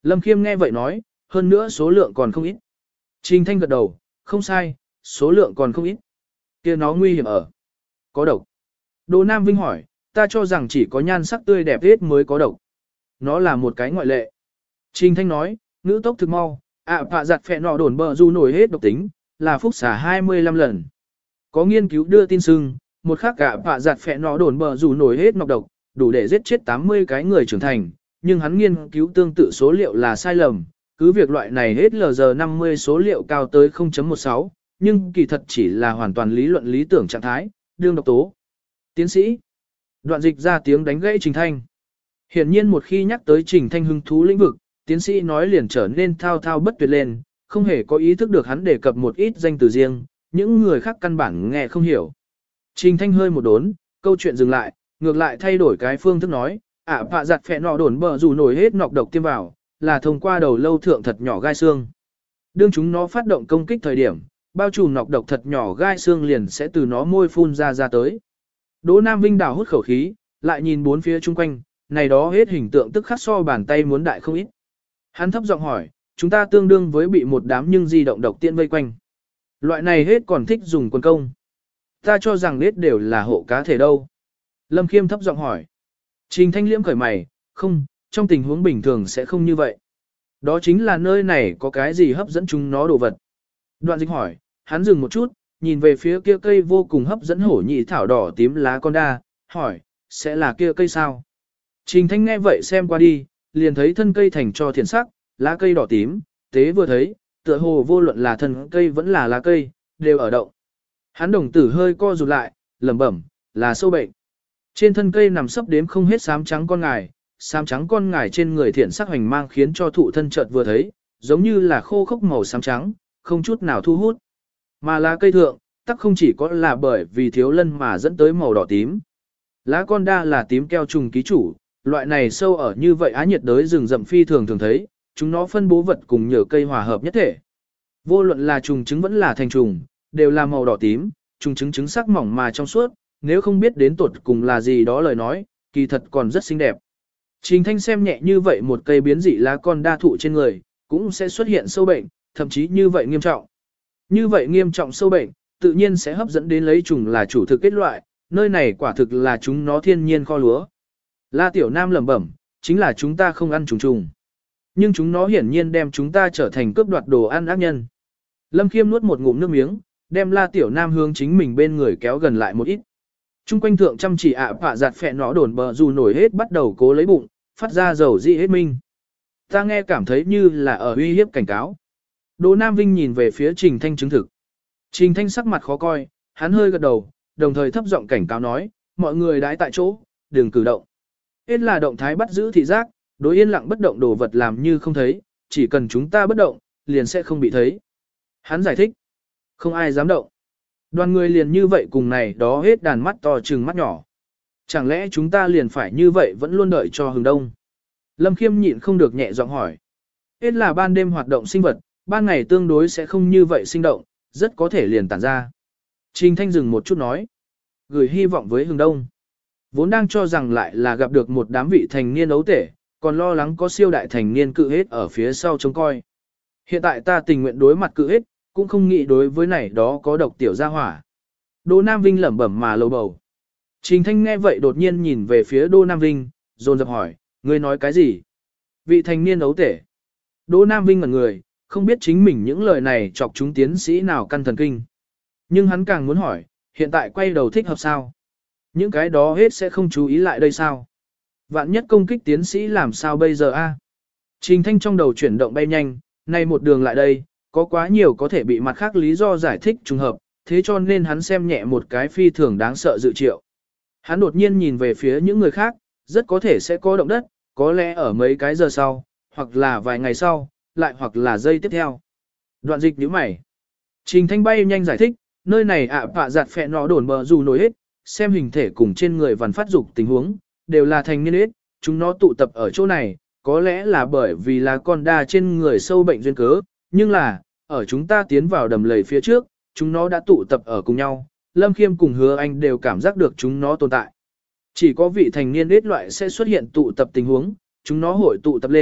Lâm Khiêm nghe vậy nói, hơn nữa số lượng còn không ít. Trình Thanh gật đầu, không sai, số lượng còn không ít. Kia nó nguy hiểm ở. Có độc. Đỗ Nam Vinh hỏi, ta cho rằng chỉ có nhan sắc tươi đẹp hết mới có độc. Nó là một cái ngoại lệ. Trình Thanh nói, ngữ tốc thực mau, ạ phạ giặt phẹ nọ đồn bờ du nổi hết độc tính, là phúc xả hai mươi lăm lần. Có nghiên cứu đưa tin sưng, một khắc ạ phạ giặt phẹ nọ đồn bờ du nổi hết nọc độc, đủ để giết chết tám mươi cái người trưởng thành, nhưng hắn nghiên cứu tương tự số liệu là sai lầm, cứ việc loại này hết lờ giờ năm mươi số liệu cao tới không chấm một sáu, nhưng kỳ thật chỉ là hoàn toàn lý luận lý tưởng trạng thái, đương độc tố. Tiến sĩ, đoạn dịch ra tiếng đánh gãy Trình Thanh. Hiển nhiên một khi nhắc tới Trình Thanh hứng thú lĩnh vực, tiến sĩ nói liền trở nên thao thao bất tuyệt lên, không hề có ý thức được hắn đề cập một ít danh từ riêng, những người khác căn bản nghe không hiểu. Trình Thanh hơi một đốn, câu chuyện dừng lại, ngược lại thay đổi cái phương thức nói, ạ phạ giặt phẹ nọ đồn bờ dù nổi hết nọc độc tiêm vào, là thông qua đầu lâu thượng thật nhỏ gai xương. Đương chúng nó phát động công kích thời điểm, bao trùm nọc độc thật nhỏ gai xương liền sẽ từ nó môi phun ra ra tới. Đỗ Nam Vinh đảo hút khẩu khí, lại nhìn bốn phía chung quanh, này đó hết hình tượng tức khắc so bàn tay muốn đại không ít. Hắn thấp giọng hỏi, chúng ta tương đương với bị một đám nhưng di động độc tiện vây quanh. Loại này hết còn thích dùng quân công. Ta cho rằng hết đều là hộ cá thể đâu. Lâm Khiêm thấp giọng hỏi. Trình Thanh Liễm khởi mày, không, trong tình huống bình thường sẽ không như vậy. Đó chính là nơi này có cái gì hấp dẫn chúng nó đồ vật. Đoạn dịch hỏi, hắn dừng một chút, nhìn về phía kia cây vô cùng hấp dẫn hổ nhị thảo đỏ tím lá con đa, hỏi, sẽ là kia cây sao? Trình Thanh nghe vậy xem qua đi, liền thấy thân cây thành cho thiền sắc, lá cây đỏ tím, tế vừa thấy, tựa hồ vô luận là thân cây vẫn là lá cây, đều ở động. Hắn đồng tử hơi co rụt lại, lẩm bẩm, là sâu bệnh. Trên thân cây nằm sấp đếm không hết xám trắng con ngài, xám trắng con ngài trên người thiện sắc hoành mang khiến cho thụ thân chợt vừa thấy, giống như là khô khốc màu xám trắng, không chút nào thu hút. Mà lá cây thượng, tắc không chỉ có là bởi vì thiếu lân mà dẫn tới màu đỏ tím. Lá con đa là tím keo trùng ký chủ, loại này sâu ở như vậy á nhiệt đới rừng rậm phi thường thường thấy, chúng nó phân bố vật cùng nhờ cây hòa hợp nhất thể. Vô luận là trùng trứng vẫn là thành trùng, đều là màu đỏ tím, trùng trứng trứng sắc mỏng mà trong suốt, nếu không biết đến tuột cùng là gì đó lời nói, kỳ thật còn rất xinh đẹp. Trình Thanh xem nhẹ như vậy một cây biến dị lá con đa thụ trên người, cũng sẽ xuất hiện sâu bệnh, thậm chí như vậy nghiêm trọng. Như vậy nghiêm trọng sâu bệnh, tự nhiên sẽ hấp dẫn đến lấy trùng là chủ thực kết loại, nơi này quả thực là chúng nó thiên nhiên kho lúa. La Tiểu Nam lẩm bẩm, chính là chúng ta không ăn trùng trùng. Nhưng chúng nó hiển nhiên đem chúng ta trở thành cướp đoạt đồ ăn ác nhân. Lâm Khiêm nuốt một ngụm nước miếng, đem La Tiểu Nam hướng chính mình bên người kéo gần lại một ít. Trung quanh thượng chăm chỉ ạ phạ giặt phẹ nó đồn bờ dù nổi hết bắt đầu cố lấy bụng, phát ra dầu dị hết minh. Ta nghe cảm thấy như là ở uy hiếp cảnh cáo. Đỗ Nam Vinh nhìn về phía Trình Thanh chứng thực. Trình Thanh sắc mặt khó coi, hắn hơi gật đầu, đồng thời thấp giọng cảnh cáo nói, mọi người đãi tại chỗ, đừng cử động. Hết là động thái bắt giữ thị giác, đối yên lặng bất động đồ vật làm như không thấy, chỉ cần chúng ta bất động, liền sẽ không bị thấy. Hắn giải thích, không ai dám động. Đoàn người liền như vậy cùng này đó hết đàn mắt to trừng mắt nhỏ. Chẳng lẽ chúng ta liền phải như vậy vẫn luôn đợi cho hừng đông? Lâm Khiêm nhịn không được nhẹ giọng hỏi. Hết là ban đêm hoạt động sinh vật, ban ngày tương đối sẽ không như vậy sinh động, rất có thể liền tản ra. Trình Thanh dừng một chút nói. Gửi hy vọng với hừng đông. Vốn đang cho rằng lại là gặp được một đám vị thành niên ấu tể, còn lo lắng có siêu đại thành niên cự hết ở phía sau trông coi. Hiện tại ta tình nguyện đối mặt cự hết, cũng không nghĩ đối với này đó có độc tiểu gia hỏa. Đỗ Nam Vinh lẩm bẩm mà lầu bầu. Trình Thanh nghe vậy đột nhiên nhìn về phía Đỗ Nam Vinh, dồn dập hỏi, ngươi nói cái gì? Vị thành niên ấu tể. Đỗ Nam Vinh ngẩn người, không biết chính mình những lời này chọc chúng tiến sĩ nào căn thần kinh. Nhưng hắn càng muốn hỏi, hiện tại quay đầu thích hợp sao? Những cái đó hết sẽ không chú ý lại đây sao? Vạn nhất công kích tiến sĩ làm sao bây giờ a? Trình Thanh trong đầu chuyển động bay nhanh, nay một đường lại đây, có quá nhiều có thể bị mặt khác lý do giải thích trùng hợp, thế cho nên hắn xem nhẹ một cái phi thường đáng sợ dự triệu. Hắn đột nhiên nhìn về phía những người khác, rất có thể sẽ có động đất, có lẽ ở mấy cái giờ sau, hoặc là vài ngày sau, lại hoặc là giây tiếp theo. Đoạn dịch nhíu mày. Trình Thanh bay nhanh giải thích, nơi này ạ phạ giặt phẹ nó đồn bờ dù nổi hết, xem hình thể cùng trên người vằn phát dục tình huống, đều là thành niên hết, chúng nó tụ tập ở chỗ này, có lẽ là bởi vì là con đa trên người sâu bệnh duyên cớ, nhưng là, ở chúng ta tiến vào đầm lầy phía trước, chúng nó đã tụ tập ở cùng nhau, Lâm Khiêm cùng Hứa Anh đều cảm giác được chúng nó tồn tại. Chỉ có vị thành niên ít loại sẽ xuất hiện tụ tập tình huống, chúng nó hội tụ tập lên,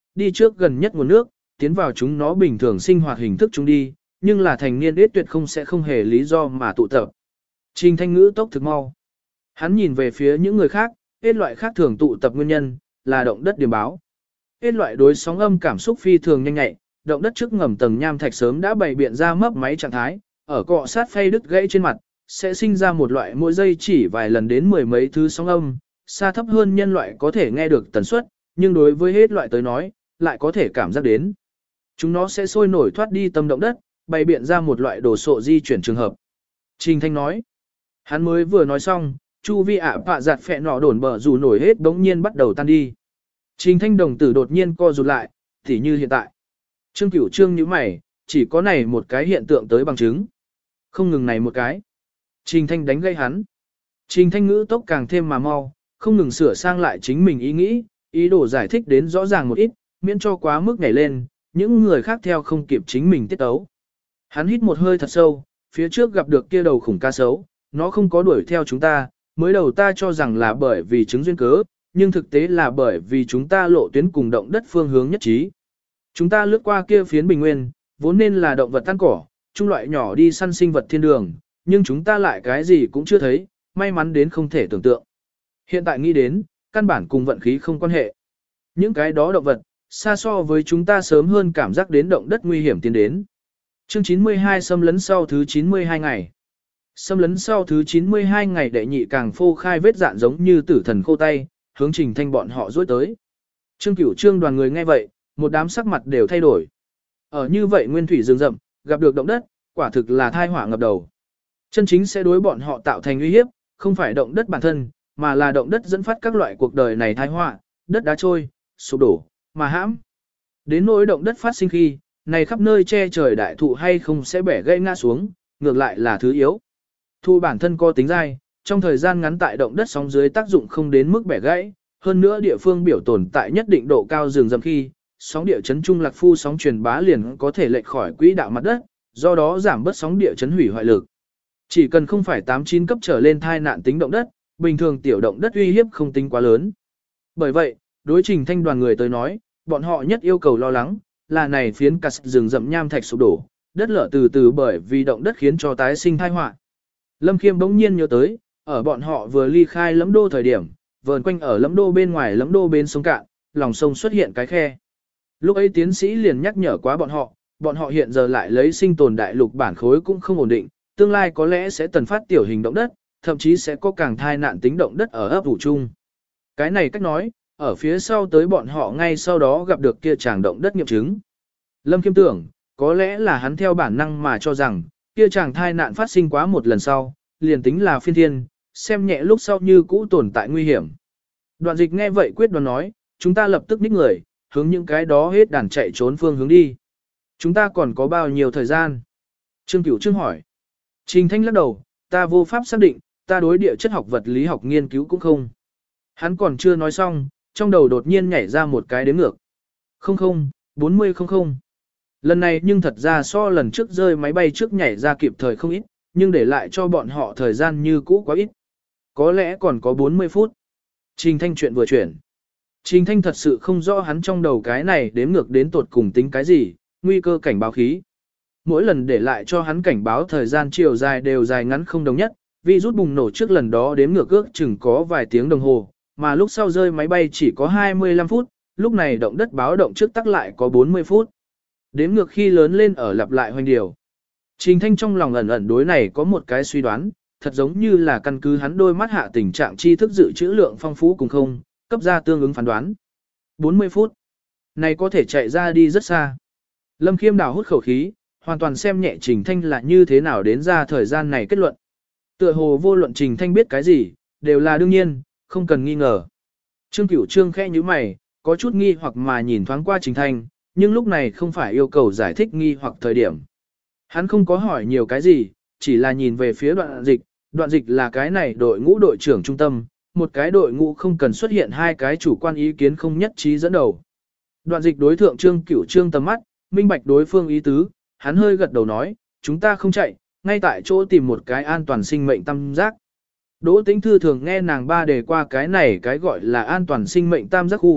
đi trước gần nhất nguồn nước, tiến vào chúng nó bình thường sinh hoạt hình thức chúng đi, nhưng là thành niên ít tuyệt không sẽ không hề lý do mà tụ tập. Trình Thanh ngữ tốc thực mau. Hắn nhìn về phía những người khác, ít loại khác thường tụ tập nguyên nhân, là động đất điểm báo. Ít loại đối sóng âm cảm xúc phi thường nhanh nhạy, động đất trước ngầm tầng nham thạch sớm đã bày biện ra mấp máy trạng thái, ở cọ sát phay đứt gãy trên mặt, sẽ sinh ra một loại mỗi giây chỉ vài lần đến mười mấy thứ sóng âm, xa thấp hơn nhân loại có thể nghe được tần suất, nhưng đối với hết loại tới nói, lại có thể cảm giác đến. Chúng nó sẽ sôi nổi thoát đi tâm động đất, bày biện ra một loại đồ sộ di chuyển trường hợp. Trình Thanh nói, hắn mới vừa nói xong, chu vi ạ vạ giặt phẹ nọ đổn bờ dù nổi hết đống nhiên bắt đầu tan đi. Trình Thanh đồng tử đột nhiên co rụt lại, thì như hiện tại. Trương Cửu Trương như mày, chỉ có này một cái hiện tượng tới bằng chứng. Không ngừng này một cái. Trình Thanh đánh gây hắn. Trình Thanh ngữ tốc càng thêm mà mau, không ngừng sửa sang lại chính mình ý nghĩ, ý đồ giải thích đến rõ ràng một ít, miễn cho quá mức nhảy lên, những người khác theo không kịp chính mình tiết tấu. Hắn hít một hơi thật sâu, phía trước gặp được kia đầu khủng ca sấu, nó không có đuổi theo chúng ta, mới đầu ta cho rằng là bởi vì chứng duyên cớ, nhưng thực tế là bởi vì chúng ta lộ tuyến cùng động đất phương hướng nhất trí. Chúng ta lướt qua kia phiến bình nguyên, vốn nên là động vật ăn cỏ, trung loại nhỏ đi săn sinh vật thiên đường, nhưng chúng ta lại cái gì cũng chưa thấy, may mắn đến không thể tưởng tượng. Hiện tại nghĩ đến, căn bản cùng vận khí không quan hệ. Những cái đó động vật, xa so với chúng ta sớm hơn cảm giác đến động đất nguy hiểm tiến đến. Chương chín mươi hai xâm lấn sau thứ chín mươi hai ngày. Xâm lấn sau thứ chín mươi hai ngày đệ nhị càng phô khai vết dạn giống như tử thần khô tay, hướng Trình Thanh bọn họ dối tới. Trương Cửu Trương đoàn người nghe vậy, một đám sắc mặt đều thay đổi. Ở như vậy nguyên thủy rừng rậm, gặp được động đất, quả thực là thai họa ngập đầu. Chân chính sẽ đối bọn họ tạo thành uy hiếp, không phải động đất bản thân, mà là động đất dẫn phát các loại cuộc đời này thai họa, đất đá trôi, sụp đổ, mà hãm. Đến nỗi động đất phát sinh khi, này khắp nơi che trời đại thụ hay không sẽ bẻ gãy ngã xuống, ngược lại là thứ yếu. Thụ bản thân có tính dai, trong thời gian ngắn tại động đất sóng dưới tác dụng không đến mức bẻ gãy, hơn nữa địa phương biểu tồn tại nhất định độ cao rừng rậm khi, sóng địa chấn trung lạc phu sóng truyền bá liền có thể lệch khỏi quỹ đạo mặt đất, do đó giảm bớt sóng địa chấn hủy hoại lực. Chỉ cần không phải tám chín cấp trở lên thai nạn tính động đất, bình thường tiểu động đất uy hiếp không tính quá lớn. Bởi vậy, đối Trình Thanh đoàn người tới nói, bọn họ nhất yêu cầu lo lắng, là này phiến cắt rừng rậm nham thạch sụp đổ, đất lở từ từ bởi vì động đất khiến cho tái sinh thai họa. Lâm Khiêm bỗng nhiên nhớ tới, ở bọn họ vừa ly khai Lẫm Đô thời điểm, vờn quanh ở Lẫm Đô bên ngoài Lẫm Đô bên sông cạn, lòng sông xuất hiện cái khe. Lúc ấy tiến sĩ liền nhắc nhở quá bọn họ, bọn họ hiện giờ lại lấy sinh tồn đại lục bản khối cũng không ổn định, tương lai có lẽ sẽ tần phát tiểu hình động đất, thậm chí sẽ có càng thai nạn tính động đất ở ấp ủ chung. Cái này cách nói, ở phía sau tới bọn họ ngay sau đó gặp được kia chàng động đất nghiệm chứng. Lâm Khiêm tưởng, có lẽ là hắn theo bản năng mà cho rằng, kia chàng thai nạn phát sinh quá một lần sau, liền tính là phiên thiên, xem nhẹ lúc sau như cũ tồn tại nguy hiểm. Đoạn Dịch nghe vậy quyết đoán nói, chúng ta lập tức ních người, hướng những cái đó hết đàn chạy trốn phương hướng đi. Chúng ta còn có bao nhiêu thời gian? Trương Cửu Trương hỏi. Trình Thanh lắc đầu, ta vô pháp xác định, ta đối địa chất học vật lý học nghiên cứu cũng không. Hắn còn chưa nói xong, trong đầu đột nhiên nhảy ra một cái đếm ngược. Không không, bốn mươi không không. Lần này nhưng thật ra so lần trước rơi máy bay trước nhảy ra kịp thời không ít, nhưng để lại cho bọn họ thời gian như cũ quá ít. Có lẽ còn có bốn mươi phút. Trình Thanh chuyện vừa chuyển. Trình Thanh thật sự không rõ hắn trong đầu cái này đếm ngược đến tột cùng tính cái gì, nguy cơ cảnh báo khí. Mỗi lần để lại cho hắn cảnh báo thời gian chiều dài đều dài ngắn không đồng nhất, vì rút bùng nổ trước lần đó đếm ngược ước chừng có vài tiếng đồng hồ, mà lúc sau rơi máy bay chỉ có hai mươi lăm phút, lúc này động đất báo động trước tắc lại có bốn mươi phút. Đếm ngược khi lớn lên ở lặp lại hoành điều. Trình Thanh trong lòng ẩn ẩn đối này có một cái suy đoán, thật giống như là căn cứ hắn đôi mắt hạ tình trạng tri thức dự trữ lượng phong phú cùng không, cấp ra tương ứng phán đoán. bốn mươi phút. Này có thể chạy ra đi rất xa. Lâm Khiêm đào hút khẩu khí, hoàn toàn xem nhẹ Trình Thanh là như thế nào đến ra thời gian này kết luận. Tựa hồ vô luận Trình Thanh biết cái gì, đều là đương nhiên, không cần nghi ngờ. Trương Cửu Trương khẽ như mày, có chút nghi hoặc mà nhìn thoáng qua Trình Thanh, nhưng lúc này không phải yêu cầu giải thích nghi hoặc thời điểm. Hắn không có hỏi nhiều cái gì, chỉ là nhìn về phía Đoạn Dịch, Đoạn Dịch là cái này đội ngũ đội trưởng trung tâm, một cái đội ngũ không cần xuất hiện hai cái chủ quan ý kiến không nhất trí dẫn đầu. Đoạn Dịch đối thượng Trương Cửu Trương tầm mắt, minh bạch đối phương ý tứ, hắn hơi gật đầu nói, chúng ta không chạy, ngay tại chỗ tìm một cái an toàn sinh mệnh tam giác. Đỗ Tĩnh Thư thường nghe nàng ba đề qua cái này cái gọi là an toàn sinh mệnh tam giác khu,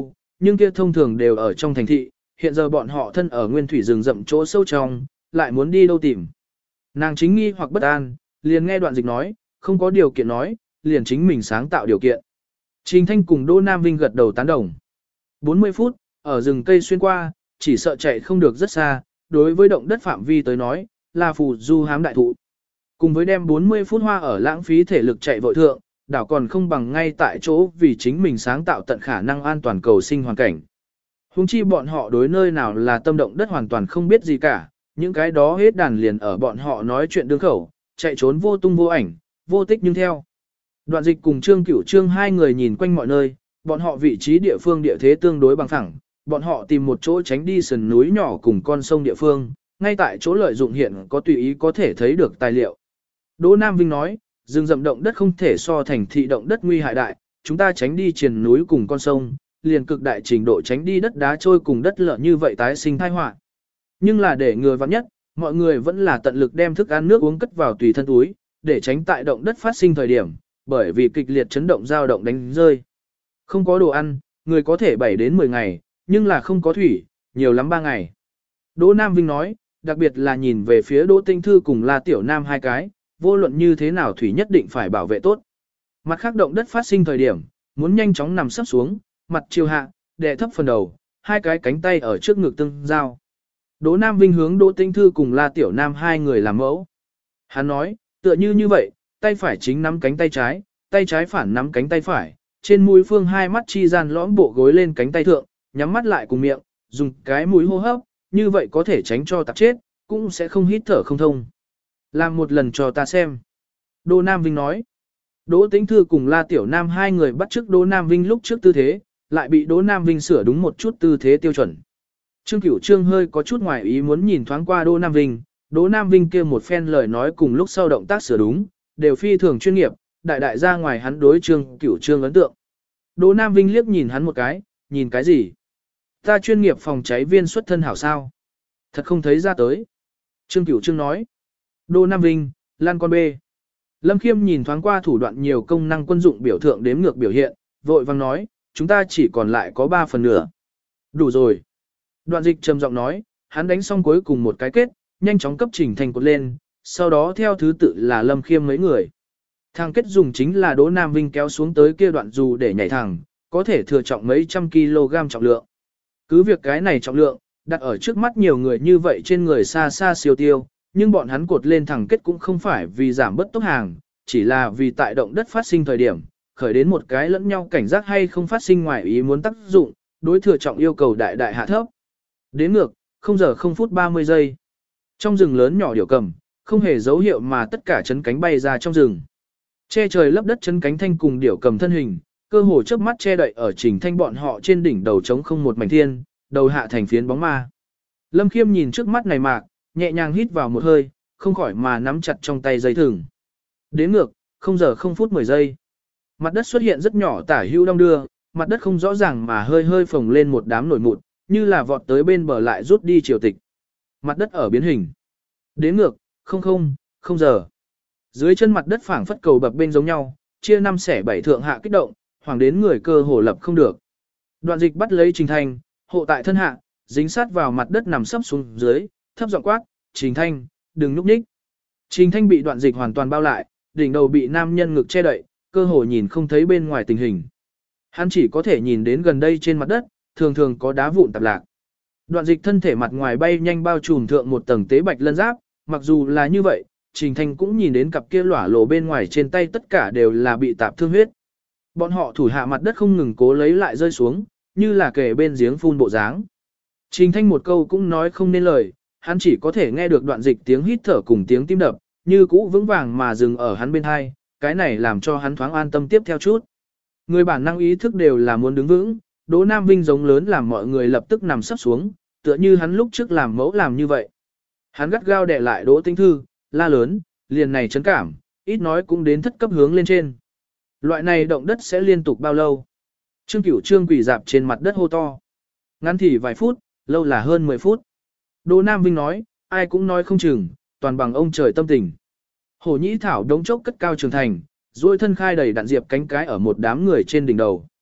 nhưng kia thông thường đều ở trong thành thị, hiện giờ bọn họ thân ở nguyên thủy rừng rậm chỗ sâu trong, lại muốn đi đâu tìm. Nàng chính nghi hoặc bất an, liền nghe Đoạn Dịch nói, không có điều kiện nói, liền chính mình sáng tạo điều kiện. Trình Thanh cùng Đỗ Nam Vinh gật đầu tán đồng. bốn mươi phút, ở rừng cây xuyên qua, chỉ sợ chạy không được rất xa, đối với động đất phạm vi tới nói, là phù du hám đại thụ. Cùng với đem bốn mươi phút hoa ở lãng phí thể lực chạy vội thượng, đảo còn không bằng ngay tại chỗ vì chính mình sáng tạo tận khả năng an toàn cầu sinh hoàn cảnh. Hùng chi bọn họ đối nơi nào là tâm động đất hoàn toàn không biết gì cả, những cái đó hết đàn liền ở bọn họ nói chuyện đương khẩu, chạy trốn vô tung vô ảnh, vô tích nhưng theo. Đoạn Dịch cùng Trương Cửu Trương hai người nhìn quanh mọi nơi, bọn họ vị trí địa phương địa thế tương đối bằng phẳng, bọn họ tìm một chỗ tránh đi sườn núi nhỏ cùng con sông địa phương, ngay tại chỗ lợi dụng hiện có tùy ý có thể thấy được tài liệu. Đỗ Nam Vinh nói, rừng rậm động đất không thể so thành thị động đất nguy hại đại, chúng ta tránh đi triền núi cùng con sông, liền cực đại trình độ tránh đi đất đá trôi cùng đất lở như vậy tái sinh tai họa. Nhưng là để ngừa vắng nhất, mọi người vẫn là tận lực đem thức ăn nước uống cất vào tùy thân túi, để tránh tại động đất phát sinh thời điểm, bởi vì kịch liệt chấn động dao động đánh rơi. Không có đồ ăn, người có thể bảy đến mười ngày, nhưng là không có thủy, nhiều lắm ba ngày. Đỗ Nam Vinh nói, đặc biệt là nhìn về phía Đỗ Tinh Thư cùng La Tiểu Nam hai cái, vô luận như thế nào thủy nhất định phải bảo vệ tốt. Mặt khác động đất phát sinh thời điểm, muốn nhanh chóng nằm sấp xuống, mặt chiều hạ, đè thấp phần đầu, hai cái cánh tay ở trước ngực tương giao. Đỗ Nam Vinh hướng Đỗ Tinh Thư cùng La Tiểu Nam hai người làm mẫu. Hắn nói, tựa như như vậy, tay phải chính nắm cánh tay trái, tay trái phản nắm cánh tay phải, trên mũi phương hai mắt chi gian lõm bộ gối lên cánh tay thượng, nhắm mắt lại cùng miệng, dùng cái mũi hô hấp, như vậy có thể tránh cho tạp chết, cũng sẽ không hít thở không thông. Làm một lần cho ta xem. Đỗ Nam Vinh nói. Đỗ Tĩnh Thư cùng La Tiểu Nam hai người bắt chước Đỗ Nam Vinh lúc trước tư thế, lại bị Đỗ Nam Vinh sửa đúng một chút tư thế tiêu chuẩn. Trương Cửu Trương hơi có chút ngoài ý muốn nhìn thoáng qua Đỗ Nam Vinh, Đỗ Nam Vinh kia một phen lời nói cùng lúc sau động tác sửa đúng, đều phi thường chuyên nghiệp, đại đại ra ngoài hắn đối Trương Cửu Trương ấn tượng. Đỗ Nam Vinh liếc nhìn hắn một cái, nhìn cái gì? Ta chuyên nghiệp phòng cháy viên xuất thân hảo sao? Thật không thấy ra tới. Trương Cửu Trương nói. Đỗ Nam Vinh, lan con bê. Lâm Khiêm nhìn thoáng qua thủ đoạn nhiều công năng quân dụng biểu thượng đếm ngược biểu hiện, vội vang nói, chúng ta chỉ còn lại có ba phần nửa. Đủ rồi. Đoạn Dịch trầm giọng nói, hắn đánh xong cuối cùng một cái kết, nhanh chóng cấp Trình Thanh cột lên, sau đó theo thứ tự là Lâm Khiêm mấy người. Thang kết dùng chính là Đỗ Nam Vinh kéo xuống tới kia đoạn dù để nhảy thẳng, có thể thừa trọng mấy trăm kg trọng lượng. Cứ việc cái này trọng lượng, đặt ở trước mắt nhiều người như vậy trên người xa xa siêu tiêu, nhưng bọn hắn cột lên thẳng kết cũng không phải vì giảm bất tốc hàng, chỉ là vì tại động đất phát sinh thời điểm, khởi đến một cái lẫn nhau cảnh giác hay không phát sinh ngoài ý muốn tác dụng, đối thừa trọng yêu cầu đại đại hạ thấp. Đến ngược, không giờ không phút ba mươi giây. Trong rừng lớn nhỏ điểu cầm, không hề dấu hiệu mà tất cả chấn cánh bay ra trong rừng. Che trời lấp đất chấn cánh thanh cùng điểu cầm thân hình, cơ hồ chớp mắt che đậy ở Trình Thanh bọn họ trên đỉnh đầu trống không một mảnh thiên, đầu hạ thành phiến bóng ma. Lâm Khiêm nhìn trước mắt này mạc, nhẹ nhàng hít vào một hơi, không khỏi mà nắm chặt trong tay dây thừng. Đến ngược, không giờ không phút mười giây. Mặt đất xuất hiện rất nhỏ tả hữu đong đưa, mặt đất không rõ ràng mà hơi hơi phồng lên một đám nổi mụn, như là vọt tới bên bờ lại rút đi chiều tịch. Mặt đất ở biến hình. Đến ngược, không không, không giờ. Dưới chân mặt đất phảng phất cầu bập bên giống nhau, chia năm xẻ bảy thượng hạ kích động, hoàng đến người cơ hồ lập không được. Đoạn Dịch bắt lấy Trình Thanh, hộ tại thân hạ, dính sát vào mặt đất nằm sấp xuống dưới, thấp giọng quát, Trình Thanh, đừng núp nhích. Trình Thanh bị Đoạn Dịch hoàn toàn bao lại, đỉnh đầu bị nam nhân ngực che đậy, cơ hồ nhìn không thấy bên ngoài tình hình. Hắn chỉ có thể nhìn đến gần đây trên mặt đất, thường thường có đá vụn tạp lạc. Đoạn Dịch thân thể mặt ngoài bay nhanh bao trùm thượng một tầng tế bạch lân giáp, mặc dù là như vậy, Trình Thanh cũng nhìn đến cặp kia lỏa lộ bên ngoài trên tay tất cả đều là bị tạp thương huyết. Bọn họ thủ hạ mặt đất không ngừng cố lấy lại rơi xuống, như là kề bên giếng phun bộ dáng. Trình Thanh một câu cũng nói không nên lời, hắn chỉ có thể nghe được Đoạn Dịch tiếng hít thở cùng tiếng tim đập, như cũ vững vàng mà dừng ở hắn bên hai, cái này làm cho hắn thoáng an tâm tiếp theo chút. Người bản năng ý thức đều là muốn đứng vững, Đỗ Nam Vinh giống lớn làm mọi người lập tức nằm sấp xuống, tựa như hắn lúc trước làm mẫu làm như vậy. Hắn gắt gao đè lại Đỗ Tĩnh Thư, la lớn, liền này chấn cảm, ít nói cũng đến thất cấp hướng lên trên. Loại này động đất sẽ liên tục bao lâu? Trương Cửu Trương quỳ dạp trên mặt đất hô to. Ngắn thì vài phút, lâu là hơn mười phút. Đỗ Nam Vinh nói, ai cũng nói không chừng, toàn bằng ông trời tâm tình. Hổ Nhĩ Thảo đống chốc cất cao trường thành, duỗi thân khai đầy đạn diệp cánh cái ở một đám người trên đỉnh đầu.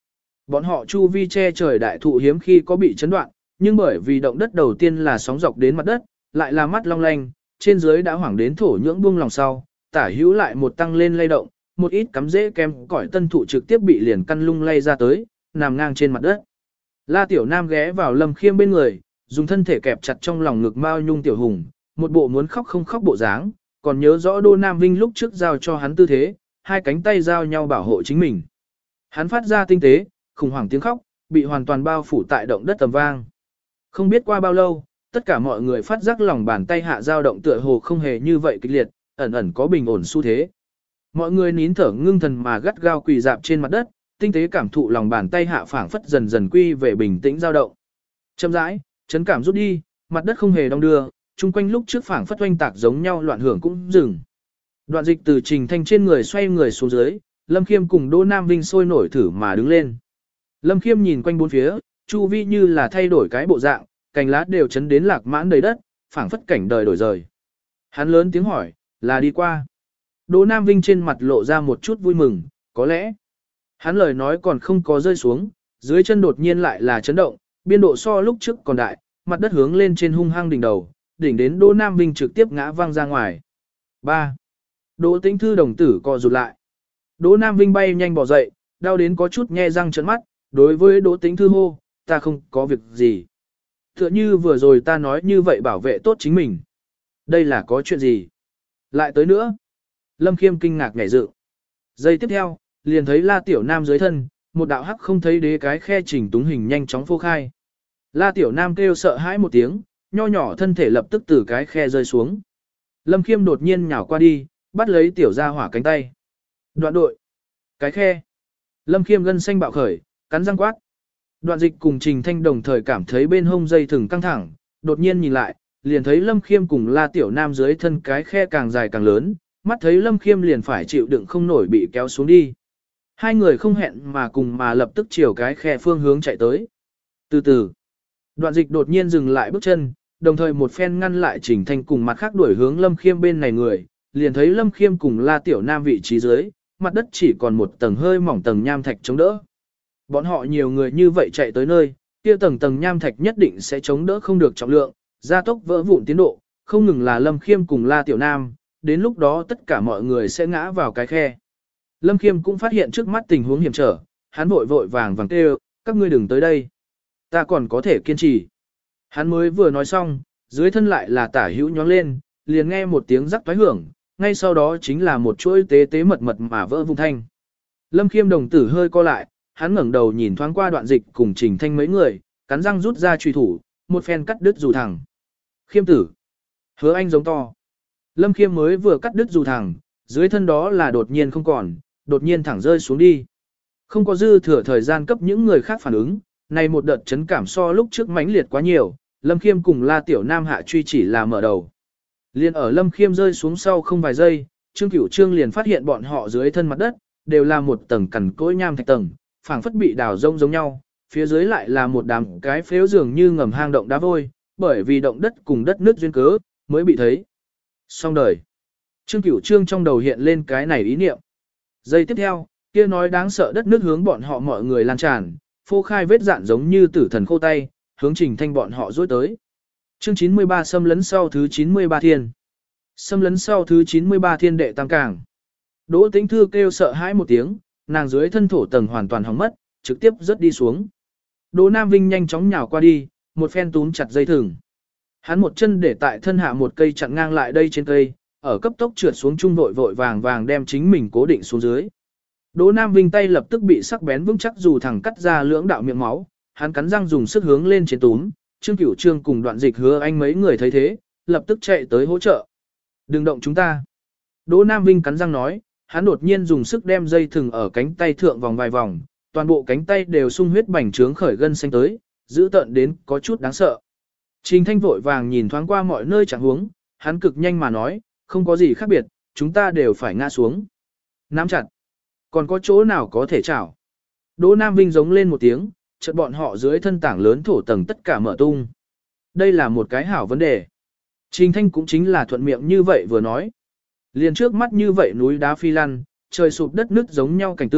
Bọn họ chu vi che trời đại thụ hiếm khi có bị chấn đoạn, nhưng bởi vì động đất đầu tiên là sóng dọc đến mặt đất, lại là mắt long lanh, trên dưới đã hoảng đến thổ nhưỡng buông lòng sau, tả hữu lại một tăng lên lay động, một ít cắm rễ kem cỏi tân thụ trực tiếp bị liền căn lung lay ra tới, nằm ngang trên mặt đất. La Tiểu Nam ghé vào Lâm Khiêm bên người, dùng thân thể kẹp chặt trong lòng ngực Mao Nhung Tiểu Hùng, một bộ muốn khóc không khóc bộ dáng, còn nhớ rõ Đô Nam Vinh lúc trước giao cho hắn tư thế, hai cánh tay giao nhau bảo hộ chính mình. Hắn phát ra tinh tế, khủng hoảng tiếng khóc, bị hoàn toàn bao phủ tại động đất tầm vang. Không biết qua bao lâu, tất cả mọi người phát giác lòng bàn tay hạ dao động tựa hồ không hề như vậy kịch liệt, ẩn ẩn có bình ổn xu thế. Mọi người nín thở ngưng thần mà gắt gao quỳ dạp trên mặt đất, tinh tế cảm thụ lòng bàn tay hạ phảng phất dần dần quy về bình tĩnh dao động. Chậm rãi, chấn cảm rút đi, mặt đất không hề đong đưa, chung quanh lúc trước phảng phất oanh tạc giống nhau loạn hưởng cũng dừng. Đoạn dịch từ Trình Thanh trên người xoay người xuống dưới, Lâm Khiêm cùng Đỗ Nam Vinh sôi nổi thử mà đứng lên. Lâm Khiêm nhìn quanh bốn phía, chu vi như là thay đổi cái bộ dạng, cành lá đều chấn đến lạc mãn đầy đất, phảng phất cảnh đời đổi rời. Hắn lớn tiếng hỏi, là đi qua. Đỗ Nam Vinh trên mặt lộ ra một chút vui mừng, có lẽ. Hắn lời nói còn không có rơi xuống, dưới chân đột nhiên lại là chấn động, biên độ so lúc trước còn đại, mặt đất hướng lên trên hung hăng đỉnh đầu, đỉnh đến Đỗ Nam Vinh trực tiếp ngã văng ra ngoài. ba. Đỗ Tĩnh Thư đồng tử co rụt lại. Đỗ Nam Vinh bay nhanh bỏ dậy, đau đến có chút nhe răng trợn mắt, đối với Đỗ Tĩnh Thư hô, ta không có việc gì. Tựa như vừa rồi ta nói như vậy bảo vệ tốt chính mình. Đây là có chuyện gì? Lại tới nữa. Lâm Khiêm kinh ngạc nhảy dựng. Giây tiếp theo, liền thấy La Tiểu Nam dưới thân, một đạo hắc không thấy đế cái khe chỉnh túng hình nhanh chóng phô khai. La Tiểu Nam kêu sợ hãi một tiếng, nho nhỏ thân thể lập tức từ cái khe rơi xuống. Lâm Khiêm đột nhiên nhào qua đi, bắt lấy Tiểu Gia Hỏa cánh tay. Đoạn đội. Cái khe. Lâm Khiêm gân xanh bạo khởi, cắn răng quát. Đoạn dịch cùng Trình Thanh đồng thời cảm thấy bên hông dây thừng căng thẳng, đột nhiên nhìn lại, liền thấy Lâm Khiêm cùng La Tiểu Nam dưới thân cái khe càng dài càng lớn, mắt thấy Lâm Khiêm liền phải chịu đựng không nổi bị kéo xuống đi. Hai người không hẹn mà cùng mà lập tức chiều cái khe phương hướng chạy tới. Từ từ, đoạn dịch đột nhiên dừng lại bước chân, đồng thời một phen ngăn lại Trình Thanh cùng mặt khác đuổi hướng Lâm Khiêm bên này người, liền thấy Lâm Khiêm cùng La Tiểu Nam vị trí dưới, mặt đất chỉ còn một tầng hơi mỏng tầng nham thạch chống đỡ. Bọn họ nhiều người như vậy chạy tới nơi, kia tầng tầng nham thạch nhất định sẽ chống đỡ không được trọng lượng, gia tốc vỡ vụn tiến độ, không ngừng là Lâm Khiêm cùng La Tiểu Nam, đến lúc đó tất cả mọi người sẽ ngã vào cái khe. Lâm Khiêm cũng phát hiện trước mắt tình huống hiểm trở, hắn vội vội vàng vàng kêu, các ngươi đừng tới đây. Ta còn có thể kiên trì. Hắn mới vừa nói xong, dưới thân lại là tả hữu nhóng lên, liền nghe một tiếng rắc toái hưởng, ngay sau đó chính là một chuỗi tế tế mật mật mà vỡ vụn thanh. Lâm Khiêm đồng tử hơi co lại, hắn ngẩng đầu nhìn thoáng qua đoạn dịch cùng Trình Thanh mấy người, cắn răng rút ra truy thủ, một phen cắt đứt dù thẳng. Khiêm tử. Hứa Anh giống to. Lâm Khiêm mới vừa cắt đứt dù thẳng, dưới thân đó là đột nhiên không còn, đột nhiên thẳng rơi xuống đi. Không có dư thừa thời gian cấp những người khác phản ứng, này một đợt chấn cảm so lúc trước mãnh liệt quá nhiều, Lâm Khiêm cùng La Tiểu Nam hạ truy chỉ là mở đầu. Liên ở Lâm Khiêm rơi xuống sau không vài giây, Trương Cửu Trương liền phát hiện bọn họ dưới thân mặt đất, đều là một tầng cằn cỗi nham thạch tầng, phảng phất bị đào rông giống nhau, phía dưới lại là một đám cái phếu dường như ngầm hang động đá vôi, bởi vì động đất cùng đất nước duyên cớ, mới bị thấy. Xong đời. Trương Cửu Trương trong đầu hiện lên cái này ý niệm. Giây tiếp theo, kia nói đáng sợ đất nước hướng bọn họ mọi người lan tràn, phô khai vết dạn giống như tử thần khô tay, hướng Trình Thanh bọn họ dối tới. Chương chín mươi ba xâm lấn sau thứ chín mươi ba thiên. Xâm lấn sau thứ chín mươi ba thiên đệ tam cảng. Đỗ Tĩnh Thư kêu sợ hãi một tiếng, nàng dưới thân thổ tầng hoàn toàn hỏng mất, trực tiếp rớt đi xuống. Đỗ Nam Vinh nhanh chóng nhào qua đi, một phen túm chặt dây thừng. Hắn một chân để tại thân hạ một cây chặn ngang lại đây trên cây, ở cấp tốc trượt xuống trung vội vội vàng vàng đem chính mình cố định xuống dưới. Đỗ Nam Vinh tay lập tức bị sắc bén vững chắc dù thẳng cắt ra lưỡng đạo miệng máu, hắn cắn răng dùng sức hướng lên trên túm, Trương Cửu Trương cùng Đoạn Dịch Hứa Anh mấy người thấy thế, lập tức chạy tới hỗ trợ. Đừng động chúng ta. Đỗ Nam Vinh cắn răng nói, hắn đột nhiên dùng sức đem dây thừng ở cánh tay thượng vòng vài vòng, toàn bộ cánh tay đều sung huyết bành trướng khởi gân xanh tới, dữ tợn đến có chút đáng sợ. Trình Thanh vội vàng nhìn thoáng qua mọi nơi chẳng huống, hắn cực nhanh mà nói, không có gì khác biệt, chúng ta đều phải ngã xuống. Nắm chặt. Còn có chỗ nào có thể chảo. Đỗ Nam Vinh giống lên một tiếng, chợt bọn họ dưới thân tảng lớn thổ tầng tất cả mở tung. Đây là một cái hảo vấn đề. Trình Thanh cũng chính là thuận miệng như vậy vừa nói. Liền trước mắt như vậy núi đá phi lăn, trời sụp đất nứt giống nhau cảnh tượng,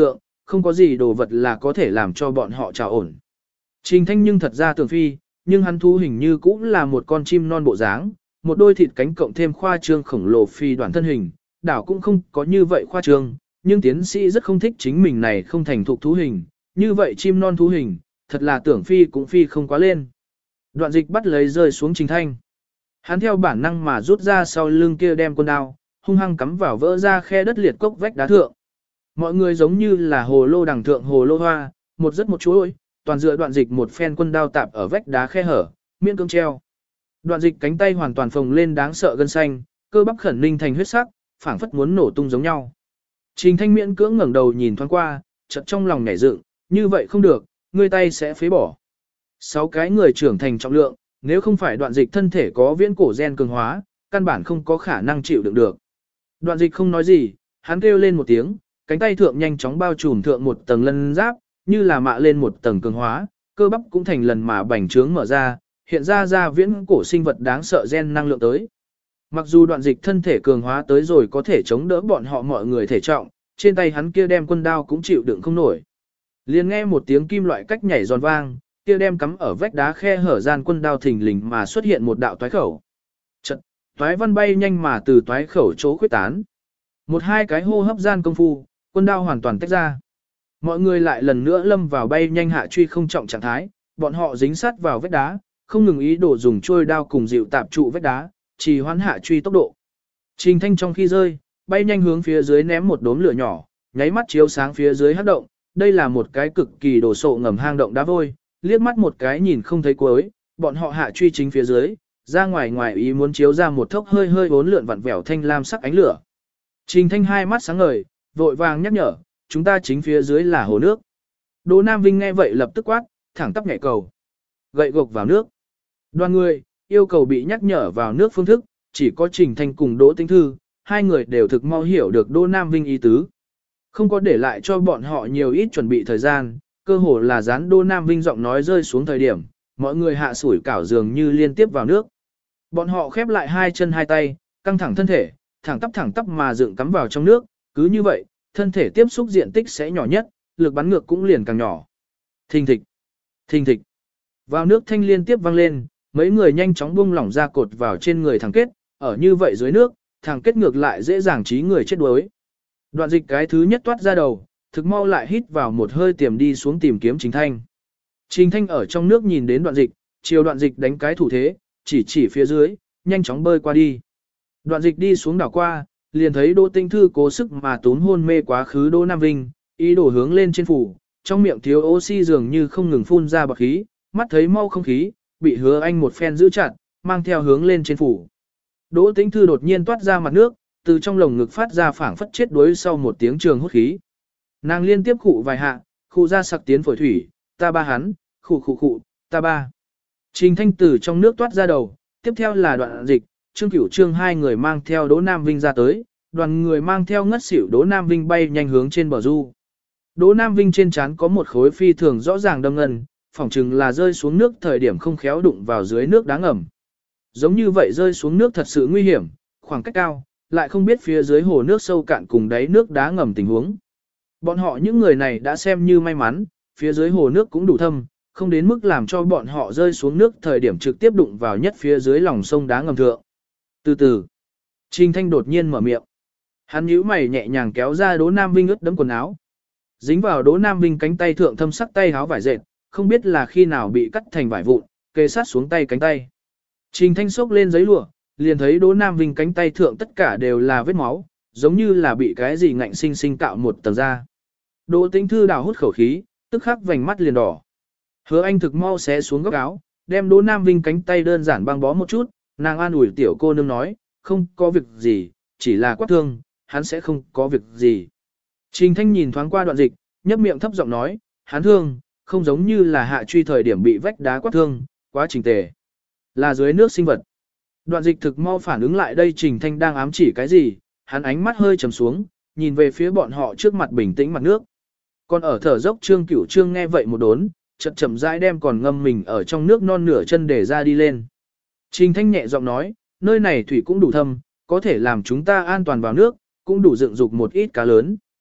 không có gì đồ vật là có thể làm cho bọn họ trào ổn. Trình Thanh nhưng thật ra tưởng phi, nhưng hắn thú hình như cũng là một con chim non bộ dáng, một đôi thịt cánh cộng thêm khoa trương khổng lồ phi đoàn thân hình, đảo cũng không có như vậy khoa trương, nhưng tiến sĩ rất không thích chính mình này không thành thục thú hình, như vậy chim non thú hình, thật là tưởng phi cũng phi không quá lên. Đoạn dịch bắt lấy rơi xuống Trình Thanh. Hắn theo bản năng mà rút ra sau lưng kia đem con đao, hung hăng cắm vào vỡ ra khe đất liệt cốc vách đá thượng. Mọi người giống như là hồ lô đằng thượng hồ lô hoa, một rất một chuỗi, toàn dựa đoạn dịch một phen quân đao tạp ở vách đá khe hở, miễn cưỡng treo. Đoạn dịch cánh tay hoàn toàn phồng lên đáng sợ gân xanh, cơ bắp khẩn ninh thành huyết sắc, phảng phất muốn nổ tung giống nhau. Trình Thanh miễn cưỡng ngẩng đầu nhìn thoáng qua, chợt trong lòng nhảy dựng, như vậy không được, ngươi tay sẽ phế bỏ. Sáu cái người trưởng thành trọng lượng, nếu không phải đoạn dịch thân thể có viễn cổ gen cường hóa, căn bản không có khả năng chịu đựng được. Đoạn dịch không nói gì, hắn kêu lên một tiếng, cánh tay thượng nhanh chóng bao trùm thượng một tầng lân giáp, như là mạ lên một tầng cường hóa, cơ bắp cũng thành lần mà bành trướng mở ra, hiện ra ra viễn cổ sinh vật đáng sợ gen năng lượng tới. Mặc dù đoạn dịch thân thể cường hóa tới rồi có thể chống đỡ bọn họ mọi người thể trọng, trên tay hắn kia đem quân đao cũng chịu đựng không nổi. Liền nghe một tiếng kim loại cách nhảy giòn vang, kia đem cắm ở vách đá khe hở gian quân đao thình lình mà xuất hiện một đạo toái khẩu. Chật, toái văn bay nhanh mà từ toái khẩu chỗ khuyết tán. Một hai cái hô hấp gian công phu, quân đao hoàn toàn tách ra. Mọi người lại lần nữa lâm vào bay nhanh hạ truy không trọng trạng thái, bọn họ dính sát vào vách đá, không ngừng ý đồ dùng trôi đao cùng dịu tạp trụ vách đá, chỉ hoãn hạ truy tốc độ. Trình Thanh trong khi rơi, bay nhanh hướng phía dưới ném một đốm lửa nhỏ, nháy mắt chiếu sáng phía dưới hắc động, đây là một cái cực kỳ đồ sộ ngầm hang động đá vôi, liếc mắt một cái nhìn không thấy cuối, bọn họ hạ truy chính phía dưới, ra ngoài ngoài ý muốn chiếu ra một thốc hơi hơi bốn lượn vặn vẹo thanh lam sắc ánh lửa. Trình Thanh hai mắt sáng ngời, vội vàng nhắc nhở, chúng ta chính phía dưới là hồ nước. Đỗ Nam Vinh nghe vậy lập tức quát, thẳng tắp nhảy cầu. Gậy gộc vào nước. Đoàn người, yêu cầu bị nhắc nhở vào nước phương thức, chỉ có Trình Thanh cùng Đỗ Tĩnh Thư, hai người đều thực mau hiểu được Đỗ Nam Vinh ý tứ. Không có để lại cho bọn họ nhiều ít chuẩn bị thời gian, cơ hồ là dán Đỗ Nam Vinh giọng nói rơi xuống thời điểm, mọi người hạ sủi cảo dường như liên tiếp vào nước. Bọn họ khép lại hai chân hai tay, căng thẳng thân thể, thẳng tắp thẳng tắp mà dựng cắm vào trong nước, cứ như vậy, thân thể tiếp xúc diện tích sẽ nhỏ nhất, lực bắn ngược cũng liền càng nhỏ. Thình thịch, thình thịch. Vào nước thanh liên tiếp vang lên, mấy người nhanh chóng buông lỏng ra cột vào trên người thằng kết, ở như vậy dưới nước, thằng kết ngược lại dễ dàng trí người chết đuối. Đoạn dịch cái thứ nhất toát ra đầu, thực mau lại hít vào một hơi tiềm đi xuống tìm kiếm Trình Thanh. Trình Thanh ở trong nước nhìn đến đoạn dịch, chiều đoạn dịch đánh cái thủ thế, chỉ chỉ phía dưới, nhanh chóng bơi qua đi. Đoạn dịch đi xuống đảo qua, liền thấy Đỗ Tĩnh Thư cố sức mà tốn hôn mê quá khứ Đỗ Nam Vinh, ý đồ hướng lên trên phủ, trong miệng thiếu oxy dường như không ngừng phun ra bọt khí, mắt thấy mau không khí, bị Hứa Anh một phen giữ chặt, mang theo hướng lên trên phủ. Đỗ Tĩnh Thư đột nhiên toát ra mặt nước, từ trong lồng ngực phát ra phảng phất chết đuối sau một tiếng trường hút khí. Nàng liên tiếp khụ vài hạ, khụ ra sặc tiến phổi thủy, ta ba hắn, khụ khụ khụ, ta ba. Trình Thanh từ trong nước toát ra đầu, tiếp theo là Đoạn Dịch, Trương Cửu Trương hai người mang theo Đỗ Nam Vinh ra tới, đoàn người mang theo ngất xỉu Đỗ Nam Vinh bay nhanh hướng trên bờ du. Đỗ Nam Vinh trên trán có một khối phi thường rõ ràng đâm ngân, phỏng chừng là rơi xuống nước thời điểm không khéo đụng vào dưới nước đá ngầm. Giống như vậy rơi xuống nước thật sự nguy hiểm, khoảng cách cao, lại không biết phía dưới hồ nước sâu cạn cùng đáy nước đá ngầm tình huống. Bọn họ những người này đã xem như may mắn, phía dưới hồ nước cũng đủ thâm, không đến mức làm cho bọn họ rơi xuống nước thời điểm trực tiếp đụng vào nhất phía dưới lòng sông đá ngầm thượng. Từ từ, Trình Thanh đột nhiên mở miệng. Hắn nhíu mày nhẹ nhàng kéo ra Đỗ Nam Vinh ướt đẫm quần áo. Dính vào Đỗ Nam Vinh cánh tay thượng thâm sắc tay áo vải dệt, không biết là khi nào bị cắt thành vải vụn, kề sát xuống tay cánh tay. Trình Thanh xốc lên giấy lụa, liền thấy Đỗ Nam Vinh cánh tay thượng tất cả đều là vết máu, giống như là bị cái gì ngạnh sinh sinh cạo một tầng da. Đỗ Tĩnh Thư đào hút khẩu khí, tức khắc vành mắt liền đỏ. Hứa Anh thực mau xé xuống góc áo, đem Đỗ Nam Vinh cánh tay đơn giản băng bó một chút, nàng an ủi tiểu cô nương nói, không có việc gì, chỉ là quát thương, hắn sẽ không có việc gì. Trình Thanh nhìn thoáng qua Đoạn Dịch, nhấp miệng thấp giọng nói, hắn thương, không giống như là hạ truy thời điểm bị vách đá quát thương, quá trình tề. Là dưới nước sinh vật. Đoạn Dịch thực mau phản ứng lại đây Trình Thanh đang ám chỉ cái gì, hắn ánh mắt hơi trầm xuống, nhìn về phía bọn họ trước mặt bình tĩnh mặt nước. Còn ở thở dốc Trương Cửu Trương nghe vậy một đốn, chậm chậm rãi đem còn ngâm mình ở trong nước non nửa chân để ra đi lên. Trình Thanh nhẹ giọng nói, nơi này thủy cũng đủ thâm, có thể làm chúng ta an toàn vào nước, cũng đủ dựng dục một ít cá lớn.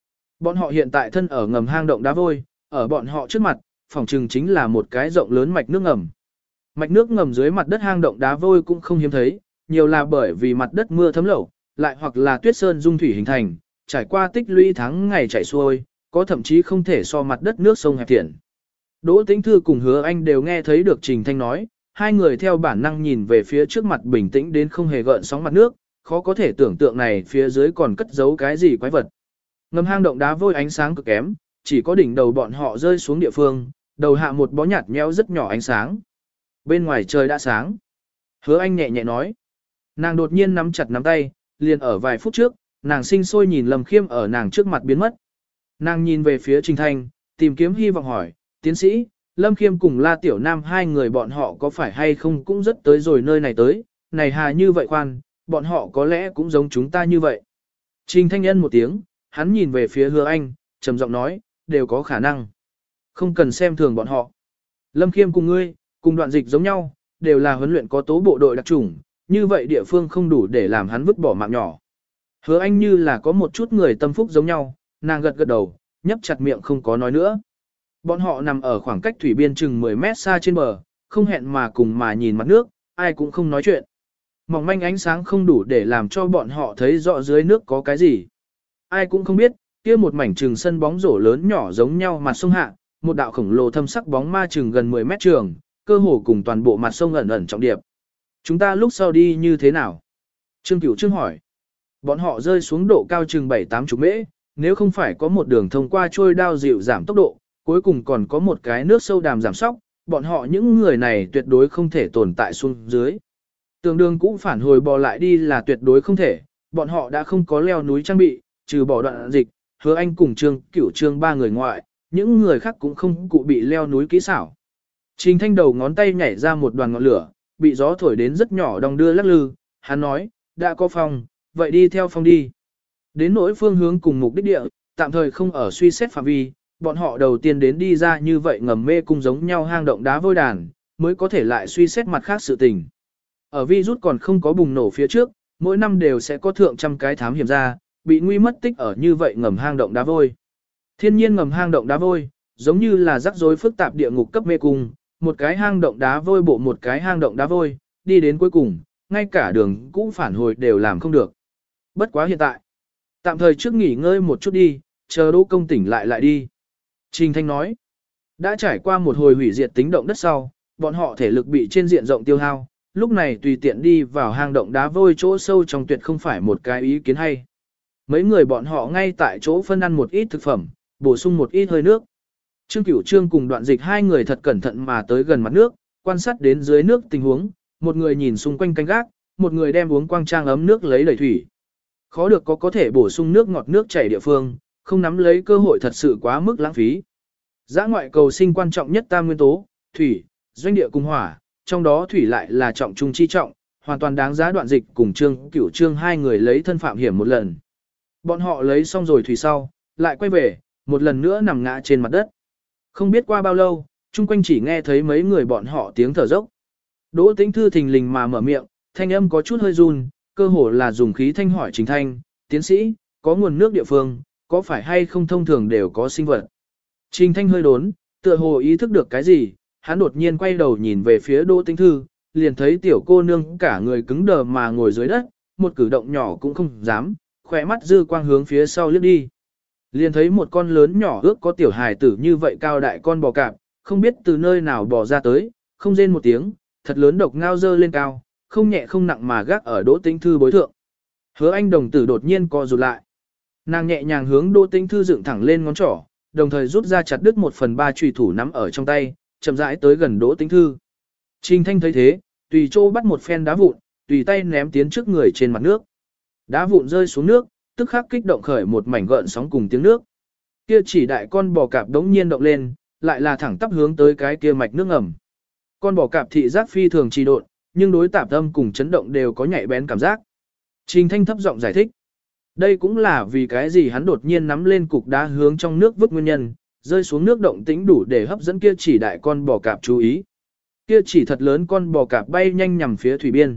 Bọn họ hiện tại thân ở ngầm hang động đá vôi, ở bọn họ trước mặt, phòng trừng chính là một cái rộng lớn mạch nước ngầm. Mạch nước ngầm dưới mặt đất hang động đá vôi cũng không hiếm thấy, nhiều là bởi vì mặt đất mưa thấm lẩu, lại hoặc là tuyết sơn dung thủy hình thành, trải qua tích lũy tháng ngày chảy xuôi, có thậm chí không thể so mặt đất nước sông hẹp thiện. Đỗ Tĩnh Thư cùng Hứa Anh đều nghe thấy được Trình Thanh nói, hai người theo bản năng nhìn về phía trước mặt bình tĩnh đến không hề gợn sóng mặt nước, khó có thể tưởng tượng này phía dưới còn cất giấu cái gì quái vật. Ngầm hang động đá vôi ánh sáng cực kém, chỉ có đỉnh đầu bọn họ rơi xuống địa phương, đầu hạ một bó nhạt nhẽo rất nhỏ ánh sáng. Bên ngoài trời đã sáng. Hứa Anh nhẹ nhẹ nói. Nàng đột nhiên nắm chặt nắm tay, liền ở vài phút trước, nàng sinh sôi nhìn Lâm Khiêm ở nàng trước mặt biến mất. Nàng nhìn về phía Trình Thanh, tìm kiếm hy vọng hỏi, tiến sĩ, Lâm Khiêm cùng La Tiểu Nam hai người bọn họ có phải hay không cũng rất tới rồi nơi này tới, này hà như vậy khoan, bọn họ có lẽ cũng giống chúng ta như vậy. Trình Thanh nhân một tiếng, hắn nhìn về phía Hứa Anh, trầm giọng nói, đều có khả năng. Không cần xem thường bọn họ. Lâm Khiêm cùng ngươi, cùng Đoạn Dịch giống nhau, đều là huấn luyện có tố bộ đội đặc chủng, như vậy địa phương không đủ để làm hắn vứt bỏ mạng nhỏ. Hứa Anh như là có một chút người tâm phúc giống nhau, nàng gật gật đầu, nhấp chặt miệng không có nói nữa. Bọn họ nằm ở khoảng cách thủy biên chừng mười mét xa trên bờ, không hẹn mà cùng mà nhìn mặt nước, ai cũng không nói chuyện. Mỏng manh ánh sáng không đủ để làm cho bọn họ thấy rõ dưới nước có cái gì. Ai cũng không biết, kia một mảnh chừng sân bóng rổ lớn nhỏ giống nhau mặt sông hạ, một đạo khổng lồ thâm sắc bóng ma chừng gần mười mét trường, cơ hồ cùng toàn bộ mặt sông ẩn ẩn trọng điệp. Chúng ta lúc sau đi như thế nào? Trương Cửu Trương hỏi. Bọn họ rơi xuống độ cao chừng bảy tám chục mễ, nếu không phải có một đường thông qua trôi đao dịu giảm tốc độ, cuối cùng còn có một cái nước sâu đàm giảm sóc, bọn họ những người này tuyệt đối không thể tồn tại xuống dưới. Tường đường cũng phản hồi bò lại đi là tuyệt đối không thể, bọn họ đã không có leo núi trang bị, trừ bỏ Đoạn Dịch, Hứa Anh cùng Trương Cửu Trương ba người ngoại, những người khác cũng không cụ bị leo núi kỹ xảo. Trình Thanh đầu ngón tay nhảy ra một đoàn ngọn lửa, bị gió thổi đến rất nhỏ đong đưa lắc lư, hắn nói, đã có phong, vậy đi theo phong đi. Đến nỗi phương hướng cùng mục đích địa, tạm thời không ở suy xét phạm vi, bọn họ đầu tiên đến đi ra như vậy ngầm mê cung giống nhau hang động đá vôi đàn, mới có thể lại suy xét mặt khác sự tình. Ở virus còn không có bùng nổ phía trước, mỗi năm đều sẽ có thượng trăm cái thám hiểm ra, bị nguy mất tích ở như vậy ngầm hang động đá vôi. Thiên nhiên ngầm hang động đá vôi, giống như là rắc rối phức tạp địa ngục cấp mê cung, một cái hang động đá vôi bộ một cái hang động đá vôi, đi đến cuối cùng, ngay cả đường cũ phản hồi đều làm không được. Bất quá hiện tại, tạm thời trước nghỉ ngơi một chút đi, chờ Đỗ Công tỉnh lại lại đi. Trình Thanh nói, đã trải qua một hồi hủy diệt tính động đất sau, bọn họ thể lực bị trên diện rộng tiêu hao, lúc này tùy tiện đi vào hang động đá vôi chỗ sâu trong tuyệt không phải một cái ý kiến hay. Mấy người bọn họ ngay tại chỗ phân ăn một ít thực phẩm, bổ sung một ít hơi nước. Trương Cửu Trương cùng Đoạn Dịch hai người thật cẩn thận mà tới gần mặt nước, quan sát đến dưới nước tình huống, một người nhìn xung quanh canh gác, một người đem uống quang trang ấm nước lấy đầy thủy. Khó được có có thể bổ sung nước ngọt nước chảy địa phương, không nắm lấy cơ hội thật sự quá mức lãng phí. Dã ngoại cầu sinh quan trọng nhất tam nguyên tố, thủy, doanh địa cùng hỏa, trong đó thủy lại là trọng trung chi trọng, hoàn toàn đáng giá Đoạn Dịch cùng Trương Cửu Trương hai người lấy thân phạm hiểm một lần. Bọn họ lấy xong rồi thủy sau, lại quay về, một lần nữa nằm ngã trên mặt đất. Không biết qua bao lâu, chung quanh chỉ nghe thấy mấy người bọn họ tiếng thở dốc. Đỗ Tĩnh Thư thình lình mà mở miệng, thanh âm có chút hơi run, cơ hồ là dùng khí thanh hỏi Trình Thanh, tiến sĩ, có nguồn nước địa phương, có phải hay không thông thường đều có sinh vật. Trình Thanh hơi đốn, tựa hồ ý thức được cái gì, hắn đột nhiên quay đầu nhìn về phía Đỗ Tĩnh Thư, liền thấy tiểu cô nương cả người cứng đờ mà ngồi dưới đất, một cử động nhỏ cũng không dám, khỏe mắt dư quang hướng phía sau liếc đi. Liền thấy một con lớn nhỏ ước có tiểu hài tử như vậy cao đại con bò cạp, không biết từ nơi nào bò ra tới, không rên một tiếng, thật lớn độc ngao dơ lên cao, không nhẹ không nặng mà gác ở Đỗ Tĩnh Thư bối thượng. Hứa Anh đồng tử đột nhiên co rụt lại. Nàng nhẹ nhàng hướng Đỗ Tĩnh Thư dựng thẳng lên ngón trỏ, đồng thời rút ra chặt đứt một phần ba chùy thủ nắm ở trong tay, chậm rãi tới gần Đỗ Tĩnh Thư. Trình Thanh thấy thế, tùy chỗ bắt một phen đá vụn, tùy tay ném tiến trước người trên mặt nước. Đá vụn rơi xuống nước, tức khắc kích động khởi một mảnh gợn sóng cùng tiếng nước. Kia chỉ đại con bò cạp đống nhiên động lên, lại là thẳng tắp hướng tới cái kia mạch nước ngầm. Con bò cạp thị giác phi thường trì độn, nhưng đối tạp âm cùng chấn động đều có nhạy bén cảm giác. Trình Thanh thấp giọng giải thích. Đây cũng là vì cái gì hắn đột nhiên nắm lên cục đá hướng trong nước vứt nguyên nhân, rơi xuống nước động tĩnh đủ để hấp dẫn kia chỉ đại con bò cạp chú ý. Kia chỉ thật lớn con bò cạp bay nhanh nhằm phía thủy biên.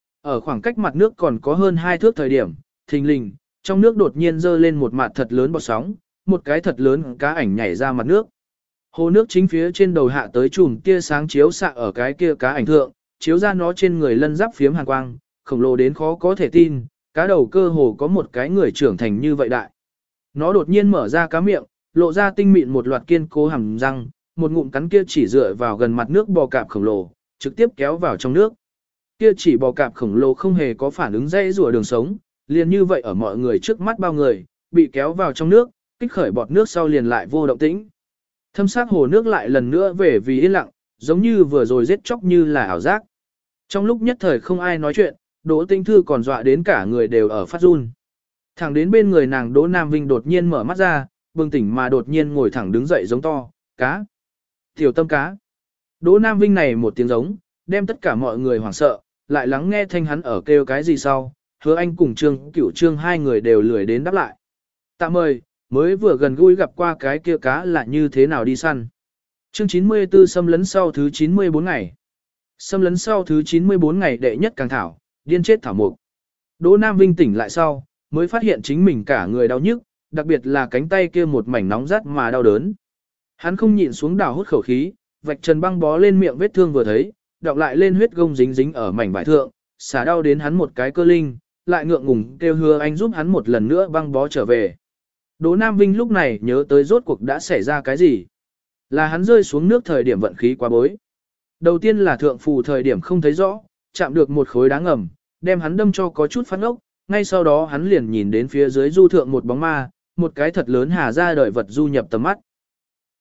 Ở khoảng cách mặt nước còn có hơn hai thước thời điểm, thình lình, trong nước đột nhiên dơ lên một mặt thật lớn bọt sóng, một cái thật lớn cá ảnh nhảy ra mặt nước. Hồ nước chính phía trên đầu hạ tới chùm tia sáng chiếu xạ ở cái kia cá ảnh thượng, chiếu ra nó trên người lân giáp phiếm hàn quang, khổng lồ đến khó có thể tin, cá đầu cơ hồ có một cái người trưởng thành như vậy đại. Nó đột nhiên mở ra cá miệng, lộ ra tinh mịn một loạt kiên cố hàm răng, một ngụm cắn kia chỉ dựa vào gần mặt nước bò cạp khổng lồ, trực tiếp kéo vào trong nước. Kia chỉ bò cạp khổng lồ không hề có phản ứng dây rùa đường sống, liền như vậy ở mọi người trước mắt bao người, bị kéo vào trong nước, kích khởi bọt nước sau liền lại vô động tĩnh. Thâm sắc hồ nước lại lần nữa về vì yên lặng, giống như vừa rồi giết chóc như là ảo giác. Trong lúc nhất thời không ai nói chuyện, Đỗ Tĩnh Thư còn dọa đến cả người đều ở phát run. Thẳng đến bên người nàng Đỗ Nam Vinh đột nhiên mở mắt ra, bừng tỉnh mà đột nhiên ngồi thẳng đứng dậy giống to, cá. Tiểu tâm cá. Đỗ Nam Vinh này một tiếng giống, đem tất cả mọi người hoảng sợ, lại lắng nghe thanh hắn ở kêu cái gì sau, Hứa Anh cùng Trương Cửu Trương hai người đều lười đến đáp lại. Tạm mời, mới vừa gần gũi gặp qua cái kia cá là như thế nào đi săn. Chương chín mươi tư xâm lấn sau thứ chín mươi bốn ngày. Xâm lấn sau thứ chín mươi bốn ngày đệ nhất càng thảo, điên chết thảo mục. Đỗ Nam Vinh tỉnh lại sau, mới phát hiện chính mình cả người đau nhức, đặc biệt là cánh tay kia một mảnh nóng rát mà đau đớn. Hắn không nhịn xuống đảo hút khẩu khí, vạch trần băng bó lên miệng vết thương vừa thấy, đọng lại lên huyết gông dính dính ở mảnh vải thượng, xả đau đến hắn một cái cơ linh, lại ngượng ngùng kêu Hứa Anh giúp hắn một lần nữa băng bó trở về. Đỗ Nam Vinh lúc này nhớ tới rốt cuộc đã xảy ra cái gì. Là hắn rơi xuống nước thời điểm vận khí quá bối. Đầu tiên là thượng phù thời điểm không thấy rõ, chạm được một khối đá ngầm, đem hắn đâm cho có chút phát ốc, ngay sau đó hắn liền nhìn đến phía dưới du thượng một bóng ma, một cái thật lớn hà ra đời vật du nhập tầm mắt.